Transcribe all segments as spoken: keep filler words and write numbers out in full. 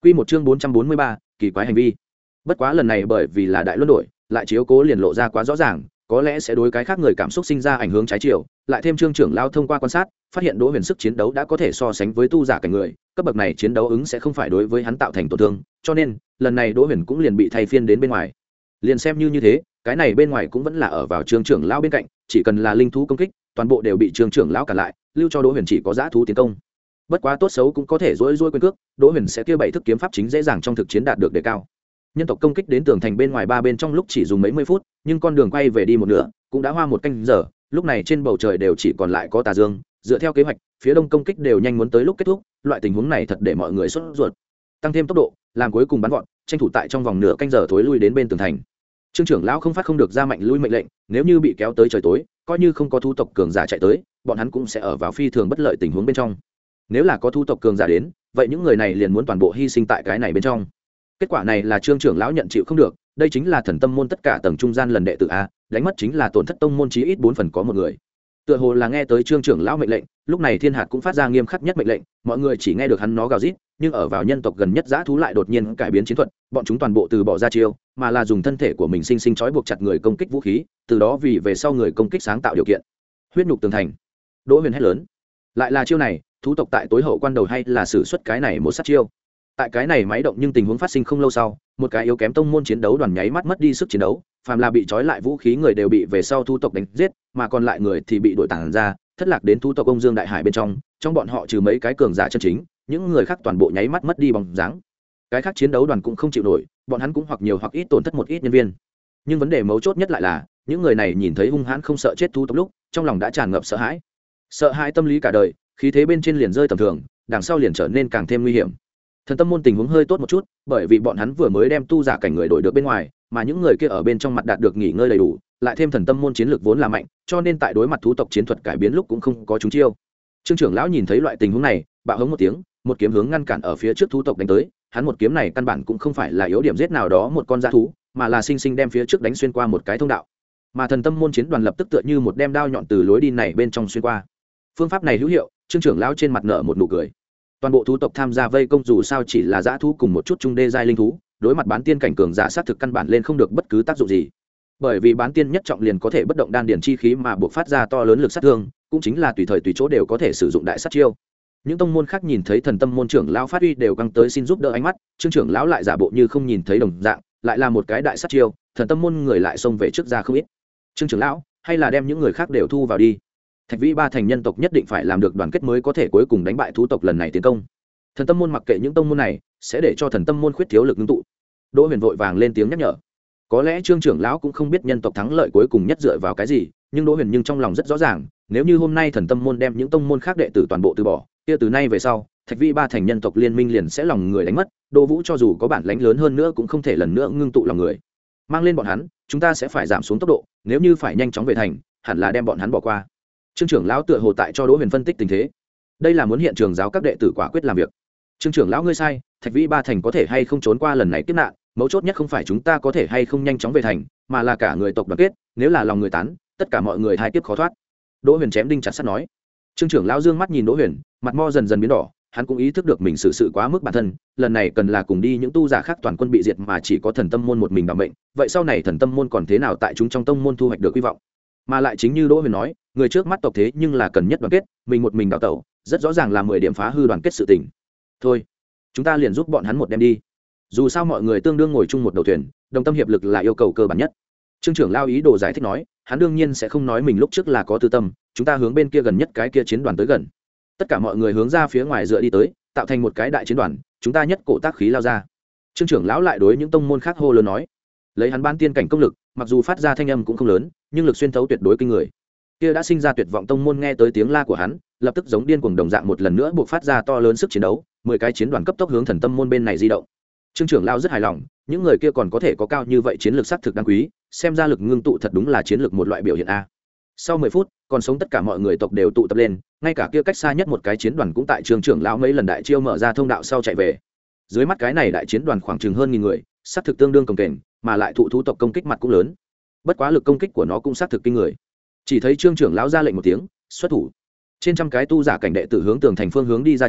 Quy một chương bốn trăm bốn mươi ba, kỳ quái hành vi. Bất quá lần này bởi vì là đại luân đổi, lại chiếu cố liền lộ ra quá rõ ràng, có lẽ sẽ đối cái khác người cảm xúc sinh ra ảnh hưởng trái chiều, lại thêm trương trưởng lão thông qua quan sát, phát hiện Đỗ Huyền sức chiến đấu đã có thể so sánh với tu giả cảnh người, cấp bậc này chiến đấu ứng sẽ không phải đối với hắn tạo thành tổn thương, cho nên, lần này Đỗ Huyền cũng liền bị thay phiên đến bên ngoài. Liền xem như như thế, cái này bên ngoài cũng vẫn là ở vào trương trưởng lão bên cạnh, chỉ cần là linh thú công kích, toàn bộ đều bị trương trưởng lão cản lại, lưu cho Đỗ Huyền chỉ có dã thú tiến công. Bất quá tốt xấu cũng có thể rối rối quyền cước, Đỗ Huyền sẽ kia bảy thức kiếm pháp chính dễ dàng trong thực chiến đạt được đề cao. Nhân tộc công kích đến tường thành bên ngoài ba bên trong lúc chỉ dùng mấy mươi phút, nhưng con đường quay về đi một nửa, cũng đã hoa một canh giờ, lúc này trên bầu trời đều chỉ còn lại có tà dương, dựa theo kế hoạch, phía đông công kích đều nhanh muốn tới lúc kết thúc, loại tình huống này thật để mọi người sốt ruột. Tăng thêm tốc độ, làm cuối cùng bắn gọn, tranh thủ tại trong vòng nửa canh giờ thối lui đến bên tường thành. Trương trưởng lão không phát không được ra mạnh lui mệnh lệnh, nếu như bị kéo tới trời tối, coi như không có thu tộc cường giả chạy tới, bọn hắn cũng sẽ ở vào phi thường bất lợi tình huống bên trong. Nếu là có thu tộc cường giả đến, vậy những người này liền muốn toàn bộ hy sinh tại cái này bên trong. Kết quả này là trương trưởng lão nhận chịu không được, đây chính là thần tâm môn tất cả tầng trung gian lần đệ tử a, đánh mất chính là tổn thất tông môn chí ít bốn phần có một người. Tựa hồ là nghe tới trương trưởng lão mệnh lệnh, lúc này thiên hạt cũng phát ra nghiêm khắc nhất mệnh lệnh, mọi người chỉ nghe được hắn nó gào rít, nhưng ở vào nhân tộc gần nhất dã thú lại đột nhiên cải biến chiến thuật, bọn chúng toàn bộ từ bỏ ra chiêu, mà là dùng thân thể của mình sinh sinh trói buộc chặt người công kích vũ khí, từ đó vì về sau người công kích sáng tạo điều kiện. Huyết nhục tường thành. Đỗ Huyền hét lớn. Lại là chiêu này, thú tộc tại tối hậu quan đầu hay là sử xuất cái này một sát chiêu. Tại cái này máy động nhưng tình huống phát sinh không lâu sau, một cái yếu kém tông môn chiến đấu đoàn nháy mắt mất đi sức chiến đấu, phàm là bị trói lại vũ khí người đều bị về sau thu tộc đánh giết, mà còn lại người thì bị đội tản ra, thất lạc đến thu tộc ông Dương đại hải bên trong, trong bọn họ trừ mấy cái cường giả chân chính, những người khác toàn bộ nháy mắt mất đi bóng dáng. Cái khác chiến đấu đoàn cũng không chịu nổi, bọn hắn cũng hoặc nhiều hoặc ít tổn thất một ít nhân viên. Nhưng vấn đề mấu chốt nhất lại là, những người này nhìn thấy hung hãn không sợ chết thu tộc lúc, trong lòng đã tràn ngập sợ hãi. Sợ hãi tâm lý cả đời, khí thế bên trên liền rơi tầm thường, đằng sau liền trở nên càng thêm nguy hiểm. Thần tâm môn tình huống hơi tốt một chút, bởi vì bọn hắn vừa mới đem tu giả cảnh người đổi được bên ngoài, mà những người kia ở bên trong mặt đạt được nghỉ ngơi đầy đủ, lại thêm thần tâm môn chiến lược vốn là mạnh, cho nên tại đối mặt thú tộc chiến thuật cải biến lúc cũng không có chúng chiêu. Trương trưởng lão nhìn thấy loại tình huống này, bạo hống một tiếng, một kiếm hướng ngăn cản ở phía trước thú tộc đánh tới, hắn một kiếm này căn bản cũng không phải là yếu điểm giết nào đó một con dã thú, mà là sinh sinh đem phía trước đánh xuyên qua một cái thông đạo. Mà thần tâm môn chiến đoàn lập tức tựa như một đem đao nhọn từ lối đi này bên trong xuyên qua. Phương pháp này hữu hiệu, Trương trưởng lão trên mặt nở một nụ cười. Toàn bộ thú tộc tham gia vây công dù sao chỉ là dã thú cùng một chút trung đê giai linh thú, đối mặt bán tiên cảnh cường giả sát thực căn bản lên không được bất cứ tác dụng gì. Bởi vì bán tiên nhất trọng liền có thể bất động đan điển chi khí mà buộc phát ra to lớn lực sát thương, cũng chính là tùy thời tùy chỗ đều có thể sử dụng đại sát chiêu. Những tông môn khác nhìn thấy thần tâm môn trưởng lão phát uy đều căng tới xin giúp đỡ ánh mắt, Trương trưởng lão lại giả bộ như không nhìn thấy đồng dạng, lại là một cái đại sát chiêu, thần tâm môn người lại xông về trước ra không ít. Trương trưởng lão, hay là đem những người khác đều thu vào đi. Thạch Vĩ ba thành nhân tộc nhất định phải làm được đoàn kết mới có thể cuối cùng đánh bại thú tộc lần này tiến công. Thần tâm môn mặc kệ những tông môn này, sẽ để cho thần tâm môn khuyết thiếu lực ngưng tụ. Đỗ Huyền vội vàng lên tiếng nhắc nhở. Có lẽ Trương trưởng lão cũng không biết nhân tộc thắng lợi cuối cùng nhất dựa vào cái gì, nhưng Đỗ Huyền nhưng trong lòng rất rõ ràng, nếu như hôm nay thần tâm môn đem những tông môn khác đệ tử toàn bộ từ bỏ, kia từ nay về sau, Thạch Vĩ ba thành nhân tộc liên minh liền sẽ lòng người đánh mất, Đỗ Vũ cho dù có bản lãnh lớn hơn nữa cũng không thể lần nữa ngưng tụ lòng người. Mang lên bọn hắn, chúng ta sẽ phải giảm xuống tốc độ, nếu như phải nhanh chóng về thành, hẳn là đem bọn hắn bỏ qua. Trương trưởng lão tựa hồ tại cho Đỗ Huyền phân tích tình thế. Đây là muốn hiện trường giáo các đệ tử quả quyết làm việc. Trương trưởng lão ngươi sai, Thạch Vĩ ba thành có thể hay không trốn qua lần này kiếp nạn, mấu chốt nhất không phải chúng ta có thể hay không nhanh chóng về thành, mà là cả người tộc đoàn kết, nếu là lòng người tán, tất cả mọi người hai kiếp khó thoát. Đỗ Huyền chém đinh chặt sắt nói. Trương trưởng lão dương mắt nhìn Đỗ Huyền, mặt mo dần dần biến đỏ, hắn cũng ý thức được mình xử sự quá mức bản thân, lần này cần là cùng đi những tu giả khác toàn quân bị diệt mà chỉ có thần tâm môn một mình đảm mệnh, vậy sau này thần tâm môn còn thế nào tại chúng trong tông môn thu hoạch được hy vọng. Mà lại chính như Đỗ Huyền nói, người trước mắt tộc thế nhưng là cần nhất đoàn kết, mình một mình đào tẩu, rất rõ ràng là mười điểm phá hư đoàn kết sự tình. Thôi, chúng ta liền giúp bọn hắn một đem đi. Dù sao mọi người tương đương ngồi chung một đầu thuyền, đồng tâm hiệp lực là yêu cầu cơ bản nhất. Trương trưởng lao ý đồ giải thích nói, hắn đương nhiên sẽ không nói mình lúc trước là có tư tâm, chúng ta hướng bên kia gần nhất cái kia chiến đoàn tới gần. Tất cả mọi người hướng ra phía ngoài dựa đi tới, tạo thành một cái đại chiến đoàn, chúng ta nhất cổ tác khí lao ra. Trương trưởng lão lại đối những tông môn khác hô lớn nói, lấy hắn ban tiên cảnh công lực, mặc dù phát ra thanh âm cũng không lớn, nhưng lực xuyên thấu tuyệt đối kinh người. Kia đã sinh ra tuyệt vọng tông môn nghe tới tiếng la của hắn, lập tức giống điên cuồng đồng dạng một lần nữa buộc phát ra to lớn sức chiến đấu, mười cái chiến đoàn cấp tốc hướng thần tâm môn bên này di động. Trương trưởng lão rất hài lòng, những người kia còn có thể có cao như vậy chiến lược xác thực đáng quý, xem ra lực ngưng tụ thật đúng là chiến lược một loại biểu hiện a. Sau mười phút, còn sống tất cả mọi người tộc đều tụ tập lên, ngay cả kia cách xa nhất một cái chiến đoàn cũng tại Trương trưởng lão mấy lần đại chiêu mở ra thông đạo sau chạy về. Dưới mắt cái này đại chiến đoàn khoảng chừng hơn nghìn người, xác thực tương đương cồng kềnh, mà lại thụ thú tộc công kích mặt cũng lớn. Bất quá lực công kích của nó cũng xác thực kinh người. Chỉ thấy Trương trưởng lão ra lệnh một tiếng, xuất thủ. Trên trăm cái tu giả cảnh đệ tử hướng tường thành phương hướng đi ra chiêu,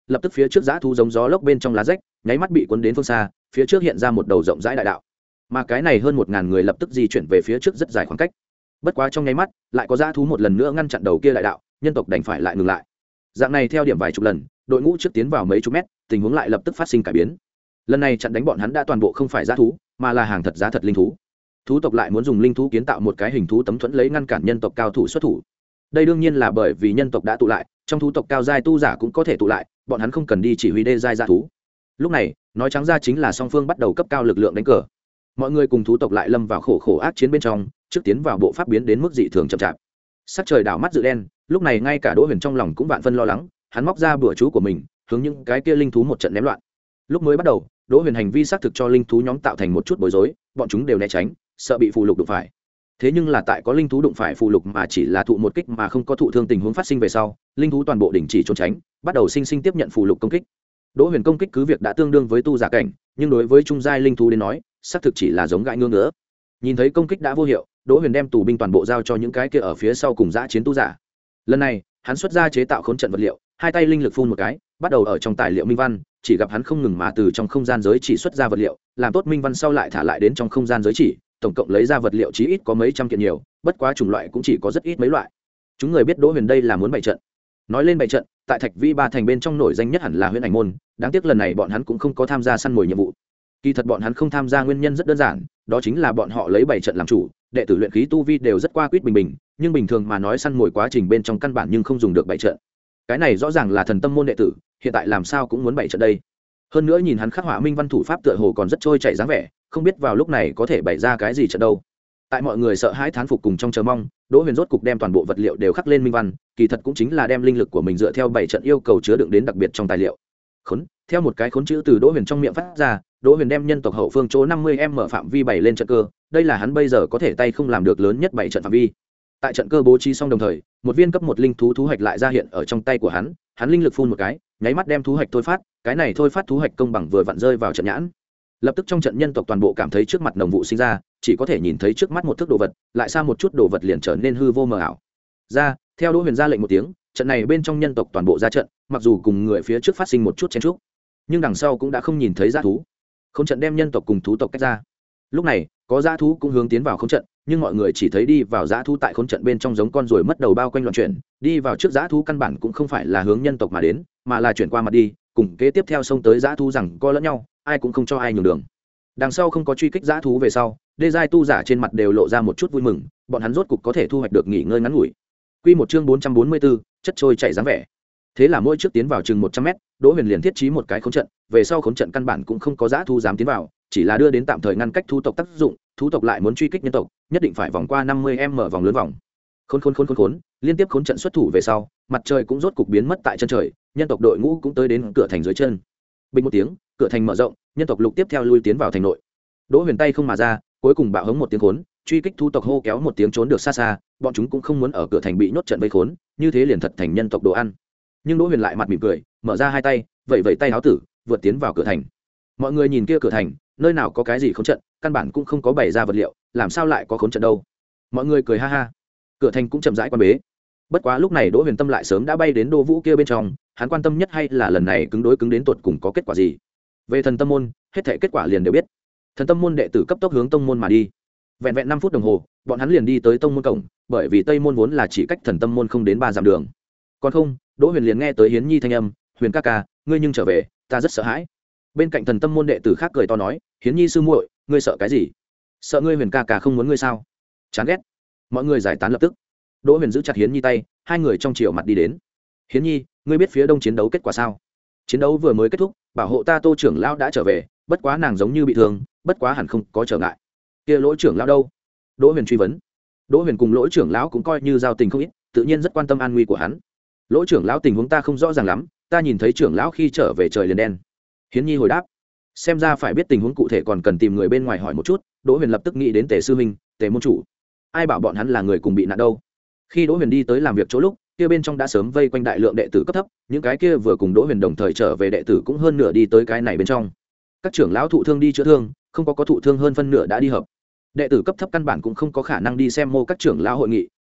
lập tức phía trước dã thú giống gió lốc bên trong lá rách nháy mắt bị cuốn đến phương xa, phía trước hiện ra một đầu rộng rãi đại đạo, mà cái này hơn một ngàn người lập tức di chuyển về phía trước rất dài khoảng cách. Bất quá trong nháy mắt lại có dã thú một lần nữa ngăn chặn đầu kia đại đạo, nhân tộc đành phải lại ngừng lại. Dạng này theo điểm vài chục lần, đội ngũ trước tiến vào mấy chục mét, tình huống lại lập tức phát sinh cải biến. Lần này chặn đánh bọn hắn đã toàn bộ không phải dã thú, mà là hàng thật giá thật linh thú. Thú tộc lại muốn dùng linh thú kiến tạo một cái hình thú tấm thuẫn lấy ngăn cản nhân tộc cao thủ xuất thủ. Đây đương nhiên là bởi vì nhân tộc đã tụ lại, trong thú tộc cao giai tu giả cũng có thể tụ lại, bọn hắn không cần đi chỉ huy đê giai dã thú. Lúc này nói trắng ra chính là song phương bắt đầu cấp cao lực lượng đánh cờ. Mọi người cùng thú tộc lại lâm vào khổ khổ ác chiến bên trong, trước tiến vào bộ pháp biến đến mức dị thường chậm chạp. Sắc trời đảo mắt dự đen, lúc này ngay cả Đỗ Huyền trong lòng cũng vạn phân lo lắng, hắn móc ra bùa chú của mình, hướng những cái kia linh thú một trận ném loạn. Lúc mới bắt đầu, Đỗ Huyền hành vi xác thực cho linh thú nhóm tạo thành một chút bối rối, bọn chúng đều né tránh, sợ bị phù lục đụng phải. Thế nhưng là tại có linh thú đụng phải phù lục mà chỉ là thụ một kích mà không có thụ thương tình huống phát sinh về sau, linh thú toàn bộ đình chỉ trốn tránh, bắt đầu sinh sinh tiếp nhận phù lục công kích. Đỗ Huyền công kích cứ việc đã tương đương với tu giả cảnh, nhưng đối với trung giai linh thú đến nói, xác thực chỉ là giống gãi ngứa ngứa. Nhìn thấy công kích đã vô hiệu, Đỗ Huyền đem tù binh toàn bộ giao cho những cái kia ở phía sau cùng dã chiến tu giả. Lần này, hắn xuất ra chế tạo khốn trận vật liệu, hai tay linh lực phun một cái, bắt đầu ở trong tài liệu minh văn, chỉ gặp hắn không ngừng mà từ trong không gian giới chỉ xuất ra vật liệu, làm tốt minh văn sau lại thả lại đến trong không gian giới chỉ, tổng cộng lấy ra vật liệu chí ít có mấy trăm kiện nhiều, bất quá chủng loại cũng chỉ có rất ít mấy loại. Chúng người biết Đỗ Huyền đây là muốn bày trận. Nói lên bày trận, tại Thạch Vi ba thành bên trong nổi danh nhất hẳn là Huyền Ảnh môn, đáng tiếc lần này bọn hắn cũng không có tham gia săn mồi nhiệm vụ. Kỳ thật bọn hắn không tham gia nguyên nhân rất đơn giản, đó chính là bọn họ lấy bày trận làm chủ, đệ tử luyện khí tu vi đều rất qua quýt bình bình, nhưng bình thường mà nói săn mồi quá trình bên trong căn bản nhưng không dùng được bày trận. Cái này rõ ràng là thần tâm môn đệ tử, hiện tại làm sao cũng muốn bày trận đây. Hơn nữa nhìn hắn khắc họa minh văn thủ pháp tựa hồ còn rất trôi chảy dáng vẻ, không biết vào lúc này có thể bày ra cái gì trận đâu. Tại mọi người sợ hãi thán phục cùng trong chờ mong, Đỗ Huyền rốt cục đem toàn bộ vật liệu đều khắc lên minh văn, kỳ thật cũng chính là đem linh lực của mình dựa theo bảy trận yêu cầu chứa đựng đến đặc biệt trong tài liệu. Khốn, theo một cái khốn chữ từ Đỗ Huyền trong miệng phát ra, Đỗ Huyền đem nhân tộc hậu phương chỗ năm mươi m phạm vi bày lên trận cơ, đây là hắn bây giờ có thể tay không làm được lớn nhất bảy trận phạm vi. Tại trận cơ bố trí xong đồng thời, một viên cấp một linh thú thú hạch lại ra hiện ở trong tay của hắn, hắn linh lực phun một cái, nháy mắt đem thú hạch thôi phát, cái này thôi phát thú hạch công bằng vừa vặn rơi vào trận nhãn. Lập tức trong trận nhân tộc toàn bộ cảm thấy trước mặt nồng vụ sinh ra, chỉ có thể nhìn thấy trước mắt một thước đồ vật, lại xa một chút đồ vật liền trở nên hư vô mờ ảo. Ra, theo Đỗ Huyền ra lệnh một tiếng, trận này bên trong nhân tộc toàn bộ ra trận, mặc dù cùng người phía trước phát sinh một chút chen chúc, nhưng đằng sau cũng đã không nhìn thấy dã thú. Không trận đem nhân tộc cùng thú tộc cách ra. Lúc này, có dã thú cũng hướng tiến vào không trận, nhưng mọi người chỉ thấy đi vào dã thú tại khốn trận bên trong giống con ruồi mất đầu bao quanh loạn chuyển, đi vào trước dã thú căn bản cũng không phải là hướng nhân tộc mà đến, mà là chuyển qua mặt đi, cùng kế tiếp theo xông tới dã thú rằng co lẫn nhau, ai cũng không cho ai nhường đường. Đằng sau không có truy kích dã thú về sau, đê giai tu giả trên mặt đều lộ ra một chút vui mừng, bọn hắn rốt cục có thể thu hoạch được nghỉ ngơi ngắn ngủi. Quy một chương bốn trăm bốn mươi tư, chất trôi chảy dáng vẻ. Thế là mỗi trước tiến vào chừng một trăm mét, Đỗ Huyền liền thiết trí một cái khốn trận, về sau khốn trận căn bản cũng không có dã thú dám tiến vào, chỉ là đưa đến tạm thời ngăn cách thú tộc tác dụng, thú tộc lại muốn truy kích nhân tộc, nhất định phải vòng qua năm mươi m vòng lớn vòng. Khốn khốn khốn khốn khốn, liên tiếp khốn trận xuất thủ về sau, mặt trời cũng rốt cục biến mất tại chân trời, nhân tộc đội ngũ cũng tới đến cửa thành dưới chân. Bình một tiếng, cửa thành mở rộng, nhân tộc lục tiếp theo lui tiến vào thành nội. Đỗ Huyền tay không mà ra, cuối cùng bạo hống một tiếng khốn, truy kích thú tộc hô kéo một tiếng trốn được xa xa, bọn chúng cũng không muốn ở cửa thành bị nhốt trận vây khốn, như thế liền thật thành nhân tộc đồ ăn. Nhưng Đỗ Huyền lại mặt mỉm cười, mở ra hai tay, vẫy vẫy tay háo tử, vượt tiến vào cửa thành. Mọi người nhìn kia cửa thành, nơi nào có cái gì khốn trận, căn bản cũng không có bày ra vật liệu, làm sao lại có khốn trận đâu. Mọi người cười ha ha. Cửa thành cũng chậm rãi quan bế. Bất quá lúc này Đỗ Huyền tâm lại sớm đã bay đến Đô Vũ kia bên trong, hắn quan tâm nhất hay là lần này cứng đối cứng đến tột cùng có kết quả gì. Về thần tâm môn, hết thảy kết quả liền đều biết. Thần tâm môn đệ tử cấp tốc hướng tông môn mà đi. Vẹn vẹn năm phút đồng hồ, bọn hắn liền đi tới tông môn cổng, bởi vì tây môn vốn là chỉ cách thần tâm môn không đến ba dặm đường. Còn không, Đỗ Huyền liền nghe tới Hiến Nhi thanh âm, "Huyền ca ca, ngươi nhưng trở về, ta rất sợ hãi." Bên cạnh thần tâm môn đệ tử khác cười to nói, "Hiến Nhi sư muội, ngươi sợ cái gì? Sợ ngươi Huyền ca ca không muốn ngươi sao? Chán ghét." Mọi người giải tán lập tức. Đỗ Huyền giữ chặt Hiến Nhi tay, hai người trong chiều mặt đi đến. "Hiến Nhi, ngươi biết phía đông chiến đấu kết quả sao?" "Chiến đấu vừa mới kết thúc, bảo hộ ta Tô trưởng lão đã trở về, bất quá nàng giống như bị thương, bất quá hẳn không có trở ngại." "Kia Lỗ trưởng lão đâu?" Đỗ Huyền truy vấn. Đỗ Huyền cùng Lỗ trưởng lão cũng coi như giao tình không ít, tự nhiên rất quan tâm an nguy của hắn. "Lỗ trưởng lão tình huống ta không rõ ràng lắm, ta nhìn thấy trưởng lão khi trở về trời liền đen." Hiến Nhi hồi đáp. Xem ra phải biết tình huống cụ thể còn cần tìm người bên ngoài hỏi một chút. Đỗ Huyền lập tức nghĩ đến Tề sư huynh, Tề môn chủ. Ai bảo bọn hắn là người cùng bị nạn đâu. Khi Đỗ Huyền đi tới làm việc chỗ lúc, kia bên trong đã sớm vây quanh đại lượng đệ tử cấp thấp, những cái kia vừa cùng Đỗ Huyền đồng thời trở về đệ tử cũng hơn nửa đi tới cái này bên trong. Các trưởng lão thụ thương đi chữa thương, không có có thụ thương hơn phân nửa đã đi hợp. Đệ tử cấp thấp căn bản cũng không có khả năng đi xem mô các trưởng lão hội nghị,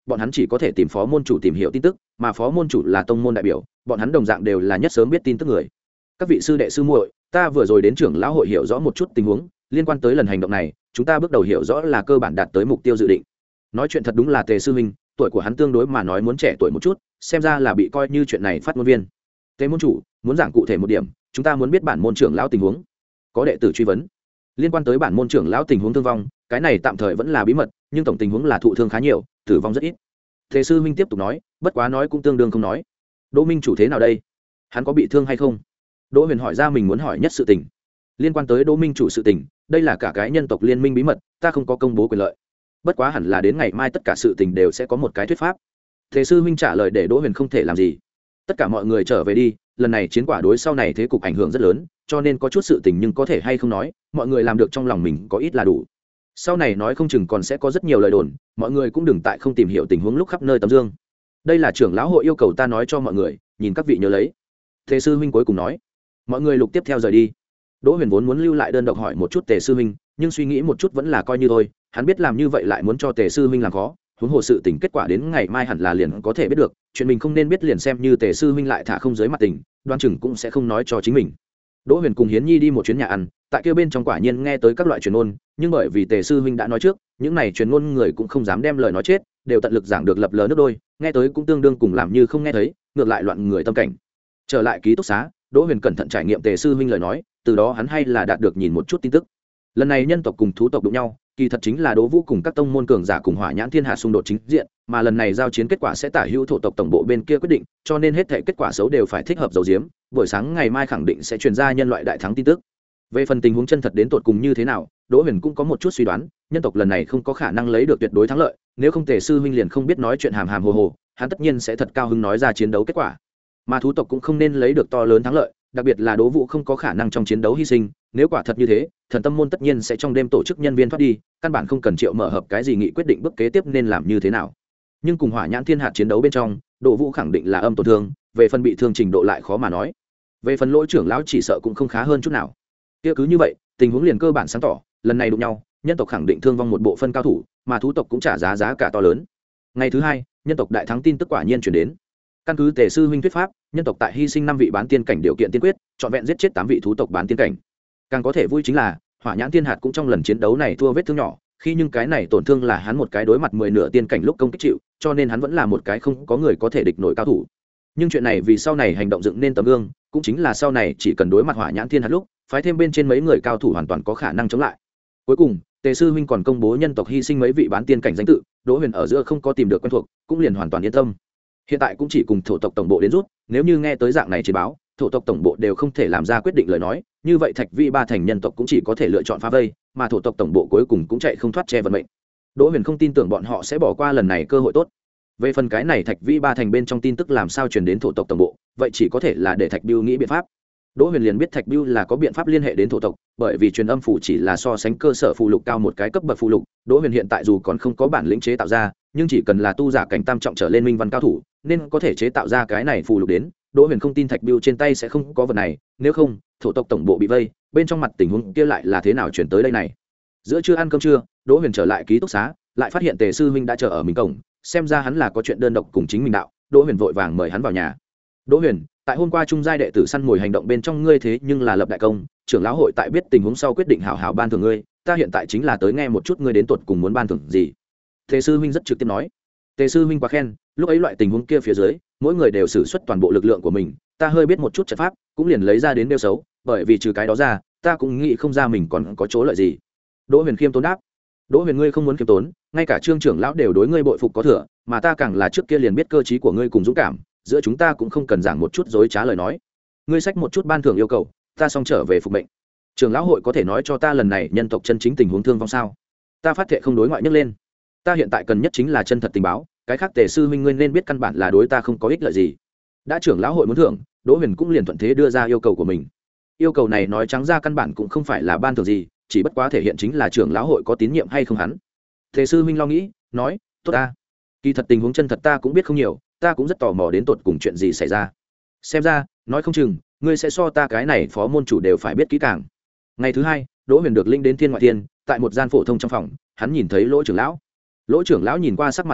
bọn hắn chỉ có thể tìm phó môn chủ tìm hiểu tin tức, mà phó môn chủ là tông môn đại biểu, bọn hắn đồng dạng đều là nhất sớm biết tin tức người. Các vị sư đệ sư muội, ta vừa rồi đến trưởng lão hội hiểu rõ một chút tình huống liên quan tới lần hành động này, chúng ta bước đầu hiểu rõ là cơ bản đạt tới mục tiêu dự định. Nói chuyện thật đúng là Tề sư huynh, tuổi của hắn tương đối mà nói muốn trẻ tuổi một chút, xem ra là bị coi như chuyện này phát ngôn viên. Tề môn chủ, muốn giảng cụ thể một điểm, chúng ta muốn biết bản môn trưởng lão tình huống. Có đệ tử truy vấn. Liên quan tới bản môn trưởng lão tình huống thương vong, cái này tạm thời vẫn là bí mật, nhưng tổng tình huống là thụ thương khá nhiều, tử vong rất ít. Tề sư huynh tiếp tục nói, bất quá nói cũng tương đương không nói. Đỗ Minh chủ thế nào đây? Hắn có bị thương hay không? Đỗ Huyền hỏi ra mình muốn hỏi nhất sự tình. Liên quan tới Đỗ Minh chủ sự tình, đây là cả cái nhân tộc liên minh bí mật, ta không có công bố quyền lợi. Bất quá hẳn là đến ngày mai tất cả sự tình đều sẽ có một cái thuyết pháp. Tề sư huynh trả lời để Đỗ Huyền không thể làm gì. Tất cả mọi người trở về đi, lần này chiến quả đối sau này thế cục ảnh hưởng rất lớn, cho nên có chút sự tình nhưng có thể hay không nói, mọi người làm được trong lòng mình có ít là đủ. Sau này nói không chừng còn sẽ có rất nhiều lời đồn, mọi người cũng đừng tại không tìm hiểu tình huống lúc khắp nơi tấm dương. Đây là trưởng lão hội yêu cầu ta nói cho mọi người, nhìn các vị nhớ lấy. Tề sư huynh cuối cùng nói. Mọi người lục tiếp theo rời đi. Đỗ Huyền vốn muốn lưu lại đơn độc hỏi một chút Tề sư huynh, nhưng suy nghĩ một chút vẫn là coi như thôi, hắn biết làm như vậy lại muốn cho Tề sư huynh làm khó, huống hồ sự tình kết quả đến ngày mai hẳn là liền có thể biết được, chuyện mình không nên biết liền xem như Tề sư huynh lại thả không dưới mặt tình, đoan chừng cũng sẽ không nói cho chính mình. Đỗ Huyền cùng Hiến Nhi đi một chuyến nhà ăn, tại kia bên trong quả nhiên nghe tới các loại truyền ngôn, nhưng bởi vì Tề sư huynh đã nói trước, những này truyền ngôn người cũng không dám đem lời nói chết, đều tận lực giảng được lập lờ nước đôi, nghe tới cũng tương đương cùng làm như không nghe thấy, ngược lại loạn người tâm cảnh. Trở lại ký túc xá, Đỗ Huyền cẩn thận trải nghiệm Tề sư huynh lời nói, từ đó hắn hay là đạt được nhìn một chút tin tức. Lần này nhân tộc cùng thú tộc đụng nhau, kỳ thật chính là Đỗ Vũ cùng các tông môn cường giả cùng Hỏa Nhãn Thiên Hà xung đột chính diện, mà lần này giao chiến kết quả sẽ tả hữu thổ tộc tổng bộ bên kia quyết định, cho nên hết thảy kết quả xấu đều phải thích hợp giấu giếm, buổi sáng ngày mai khẳng định sẽ truyền ra nhân loại đại thắng tin tức. Về phần tình huống chân thật đến tột cùng như thế nào, Đỗ Huyền cũng có một chút suy đoán, nhân tộc lần này không có khả năng lấy được tuyệt đối thắng lợi, nếu không Tề sư huynh liền không biết nói chuyện hàm hàm hồ hồ, hắn tất nhiên sẽ thật cao hứng nói ra chiến đấu kết quả. Mà thú tộc cũng không nên lấy được to lớn thắng lợi, đặc biệt là Đỗ Vũ không có khả năng trong chiến đấu hy sinh, nếu quả thật như thế, Thần Tâm môn tất nhiên sẽ trong đêm tổ chức nhân viên thoát đi, căn bản không cần Triệu Mở Hợp cái gì nghị quyết định bước kế tiếp nên làm như thế nào. Nhưng cùng Hỏa Nhãn Thiên Hạt chiến đấu bên trong, Đỗ Vũ khẳng định là âm tổn thương, về phần bị thương trình độ lại khó mà nói. Về phần Lỗi trưởng lão chỉ sợ cũng không khá hơn chút nào. Kia cứ như vậy, tình huống liền cơ bản sáng tỏ, lần này đụng nhau, nhân tộc khẳng định thương vong một bộ phân cao thủ, mà thú tộc cũng trả giá giá cả to lớn. Ngày thứ hai, nhân tộc đại thắng tin tức quả nhiên truyền đến. Căn cứ Tề sư huynh thuyết pháp, nhân tộc tại hy sinh năm vị bán tiên cảnh điều kiện tiên quyết, chọn vẹn giết chết tám vị thú tộc bán tiên cảnh. Càng có thể vui chính là, Hỏa Nhãn Thiên Hạt cũng trong lần chiến đấu này thua vết thương nhỏ, khi nhưng cái này tổn thương là hắn một cái đối mặt mười nửa tiên cảnh lúc công kích chịu, cho nên hắn vẫn là một cái không có người có thể địch nổi cao thủ. Nhưng chuyện này vì sau này hành động dựng nên tấm gương, cũng chính là sau này chỉ cần đối mặt Hỏa Nhãn Thiên Hạt lúc, phái thêm bên trên mấy người cao thủ hoàn toàn có khả năng chống lại. Cuối cùng, Tề sư huynh còn công bố nhân tộc hy sinh mấy vị bán tiên cảnh danh tự, Đỗ Huyền ở giữa không có tìm được quen thuộc, cũng liền hoàn toàn yên tâm. Hiện tại cũng chỉ cùng thổ tộc tổng bộ đến rút, nếu như nghe tới dạng này chỉ báo, thổ tộc tổng bộ đều không thể làm ra quyết định lời nói, như vậy Thạch Vi ba thành nhân tộc cũng chỉ có thể lựa chọn phá vây, mà thổ tộc tổng bộ cuối cùng cũng chạy không thoát che vận mệnh. Đỗ Huyền không tin tưởng bọn họ sẽ bỏ qua lần này cơ hội tốt. Về phần cái này Thạch Vi ba thành bên trong tin tức làm sao truyền đến thổ tộc tổng bộ, vậy chỉ có thể là để Thạch Bưu nghĩ biện pháp. Đỗ Huyền liền biết Thạch Bưu là có biện pháp liên hệ đến thổ tộc, bởi vì truyền âm phủ chỉ là so sánh cơ sở phụ lục cao một cái cấp bậc phụ lục, Đỗ Huyền hiện tại dù còn không có bản lĩnh chế tạo ra, nhưng chỉ cần là tu giả cảnh tam trọng trở lên minh văn cao thủ, nên có thể chế tạo ra cái này phụ lục đến. Đỗ Huyền không tin Thạch Bưu trên tay sẽ không có vật này, nếu không, thổ tộc tổng bộ bị vây, bên trong mặt tình huống kia lại là thế nào chuyển tới đây này. Giữa trưa ăn cơm trưa, Đỗ Huyền trở lại ký túc xá, lại phát hiện Tề sư huynh đã chờ ở mình cổng, xem ra hắn là có chuyện đơn độc cùng chính mình đạo. Đỗ Huyền vội vàng mời hắn vào nhà. Đỗ Huyền, tại hôm qua trung giai đệ tử săn mồi hành động bên trong ngươi thế nhưng là lập đại công, trưởng lão hội tại biết tình huống sau quyết định hảo hảo ban thưởng ngươi, ta hiện tại chính là tới nghe một chút ngươi đến tuột cùng muốn ban thưởng gì. Tề sư huynh rất trực tiếp nói. Tề sư huynh quá khen, lúc ấy loại tình huống kia phía dưới, mỗi người đều sử xuất toàn bộ lực lượng của mình, ta hơi biết một chút trận pháp, cũng liền lấy ra đến nêu xấu, bởi vì trừ cái đó ra, ta cũng nghĩ không ra mình còn có chỗ lợi gì. Đỗ Huyền khiêm tốn đáp. Đỗ Huyền ngươi không muốn khiêm tốn, ngay cả trương trưởng lão đều đối ngươi bội phục có thừa, mà ta càng là trước kia liền biết cơ trí của ngươi cùng dũng cảm, giữa chúng ta cũng không cần giảng một chút dối trá lời nói. Ngươi xách một chút ban thưởng yêu cầu, ta xong trở về phục mệnh. Trưởng lão hội có thể nói cho ta lần này nhân tộc chân chính tình huống thương vong sao? Ta phát thệ không đối ngoại nhấc lên. Ta hiện tại cần nhất chính là chân thật tình báo, cái khác Tề sư huynh ngươi nên biết căn bản là đối ta không có ích lợi gì. Đã trưởng lão hội muốn thưởng, Đỗ Huyền cũng liền thuận thế đưa ra yêu cầu của mình. Yêu cầu này nói trắng ra căn bản cũng không phải là ban thưởng gì, chỉ bất quá thể hiện chính là trưởng lão hội có tín nhiệm hay không hắn. Tề sư huynh lo nghĩ, nói, tốt ta. Kỳ thật tình huống chân thật ta cũng biết không nhiều, ta cũng rất tò mò đến tột cùng chuyện gì xảy ra. Xem ra, nói không chừng, ngươi sẽ so ta cái này phó môn chủ đều phải biết kỹ càng. Ngày thứ hai, Đỗ Huyền được linh đến Thiên Ngoại Thiên, tại một gian phổ thông trong phòng, hắn nhìn thấy Lỗ trưởng lão. Lỗ trưởng lão nhìn qua sắc mặt trắng bệnh,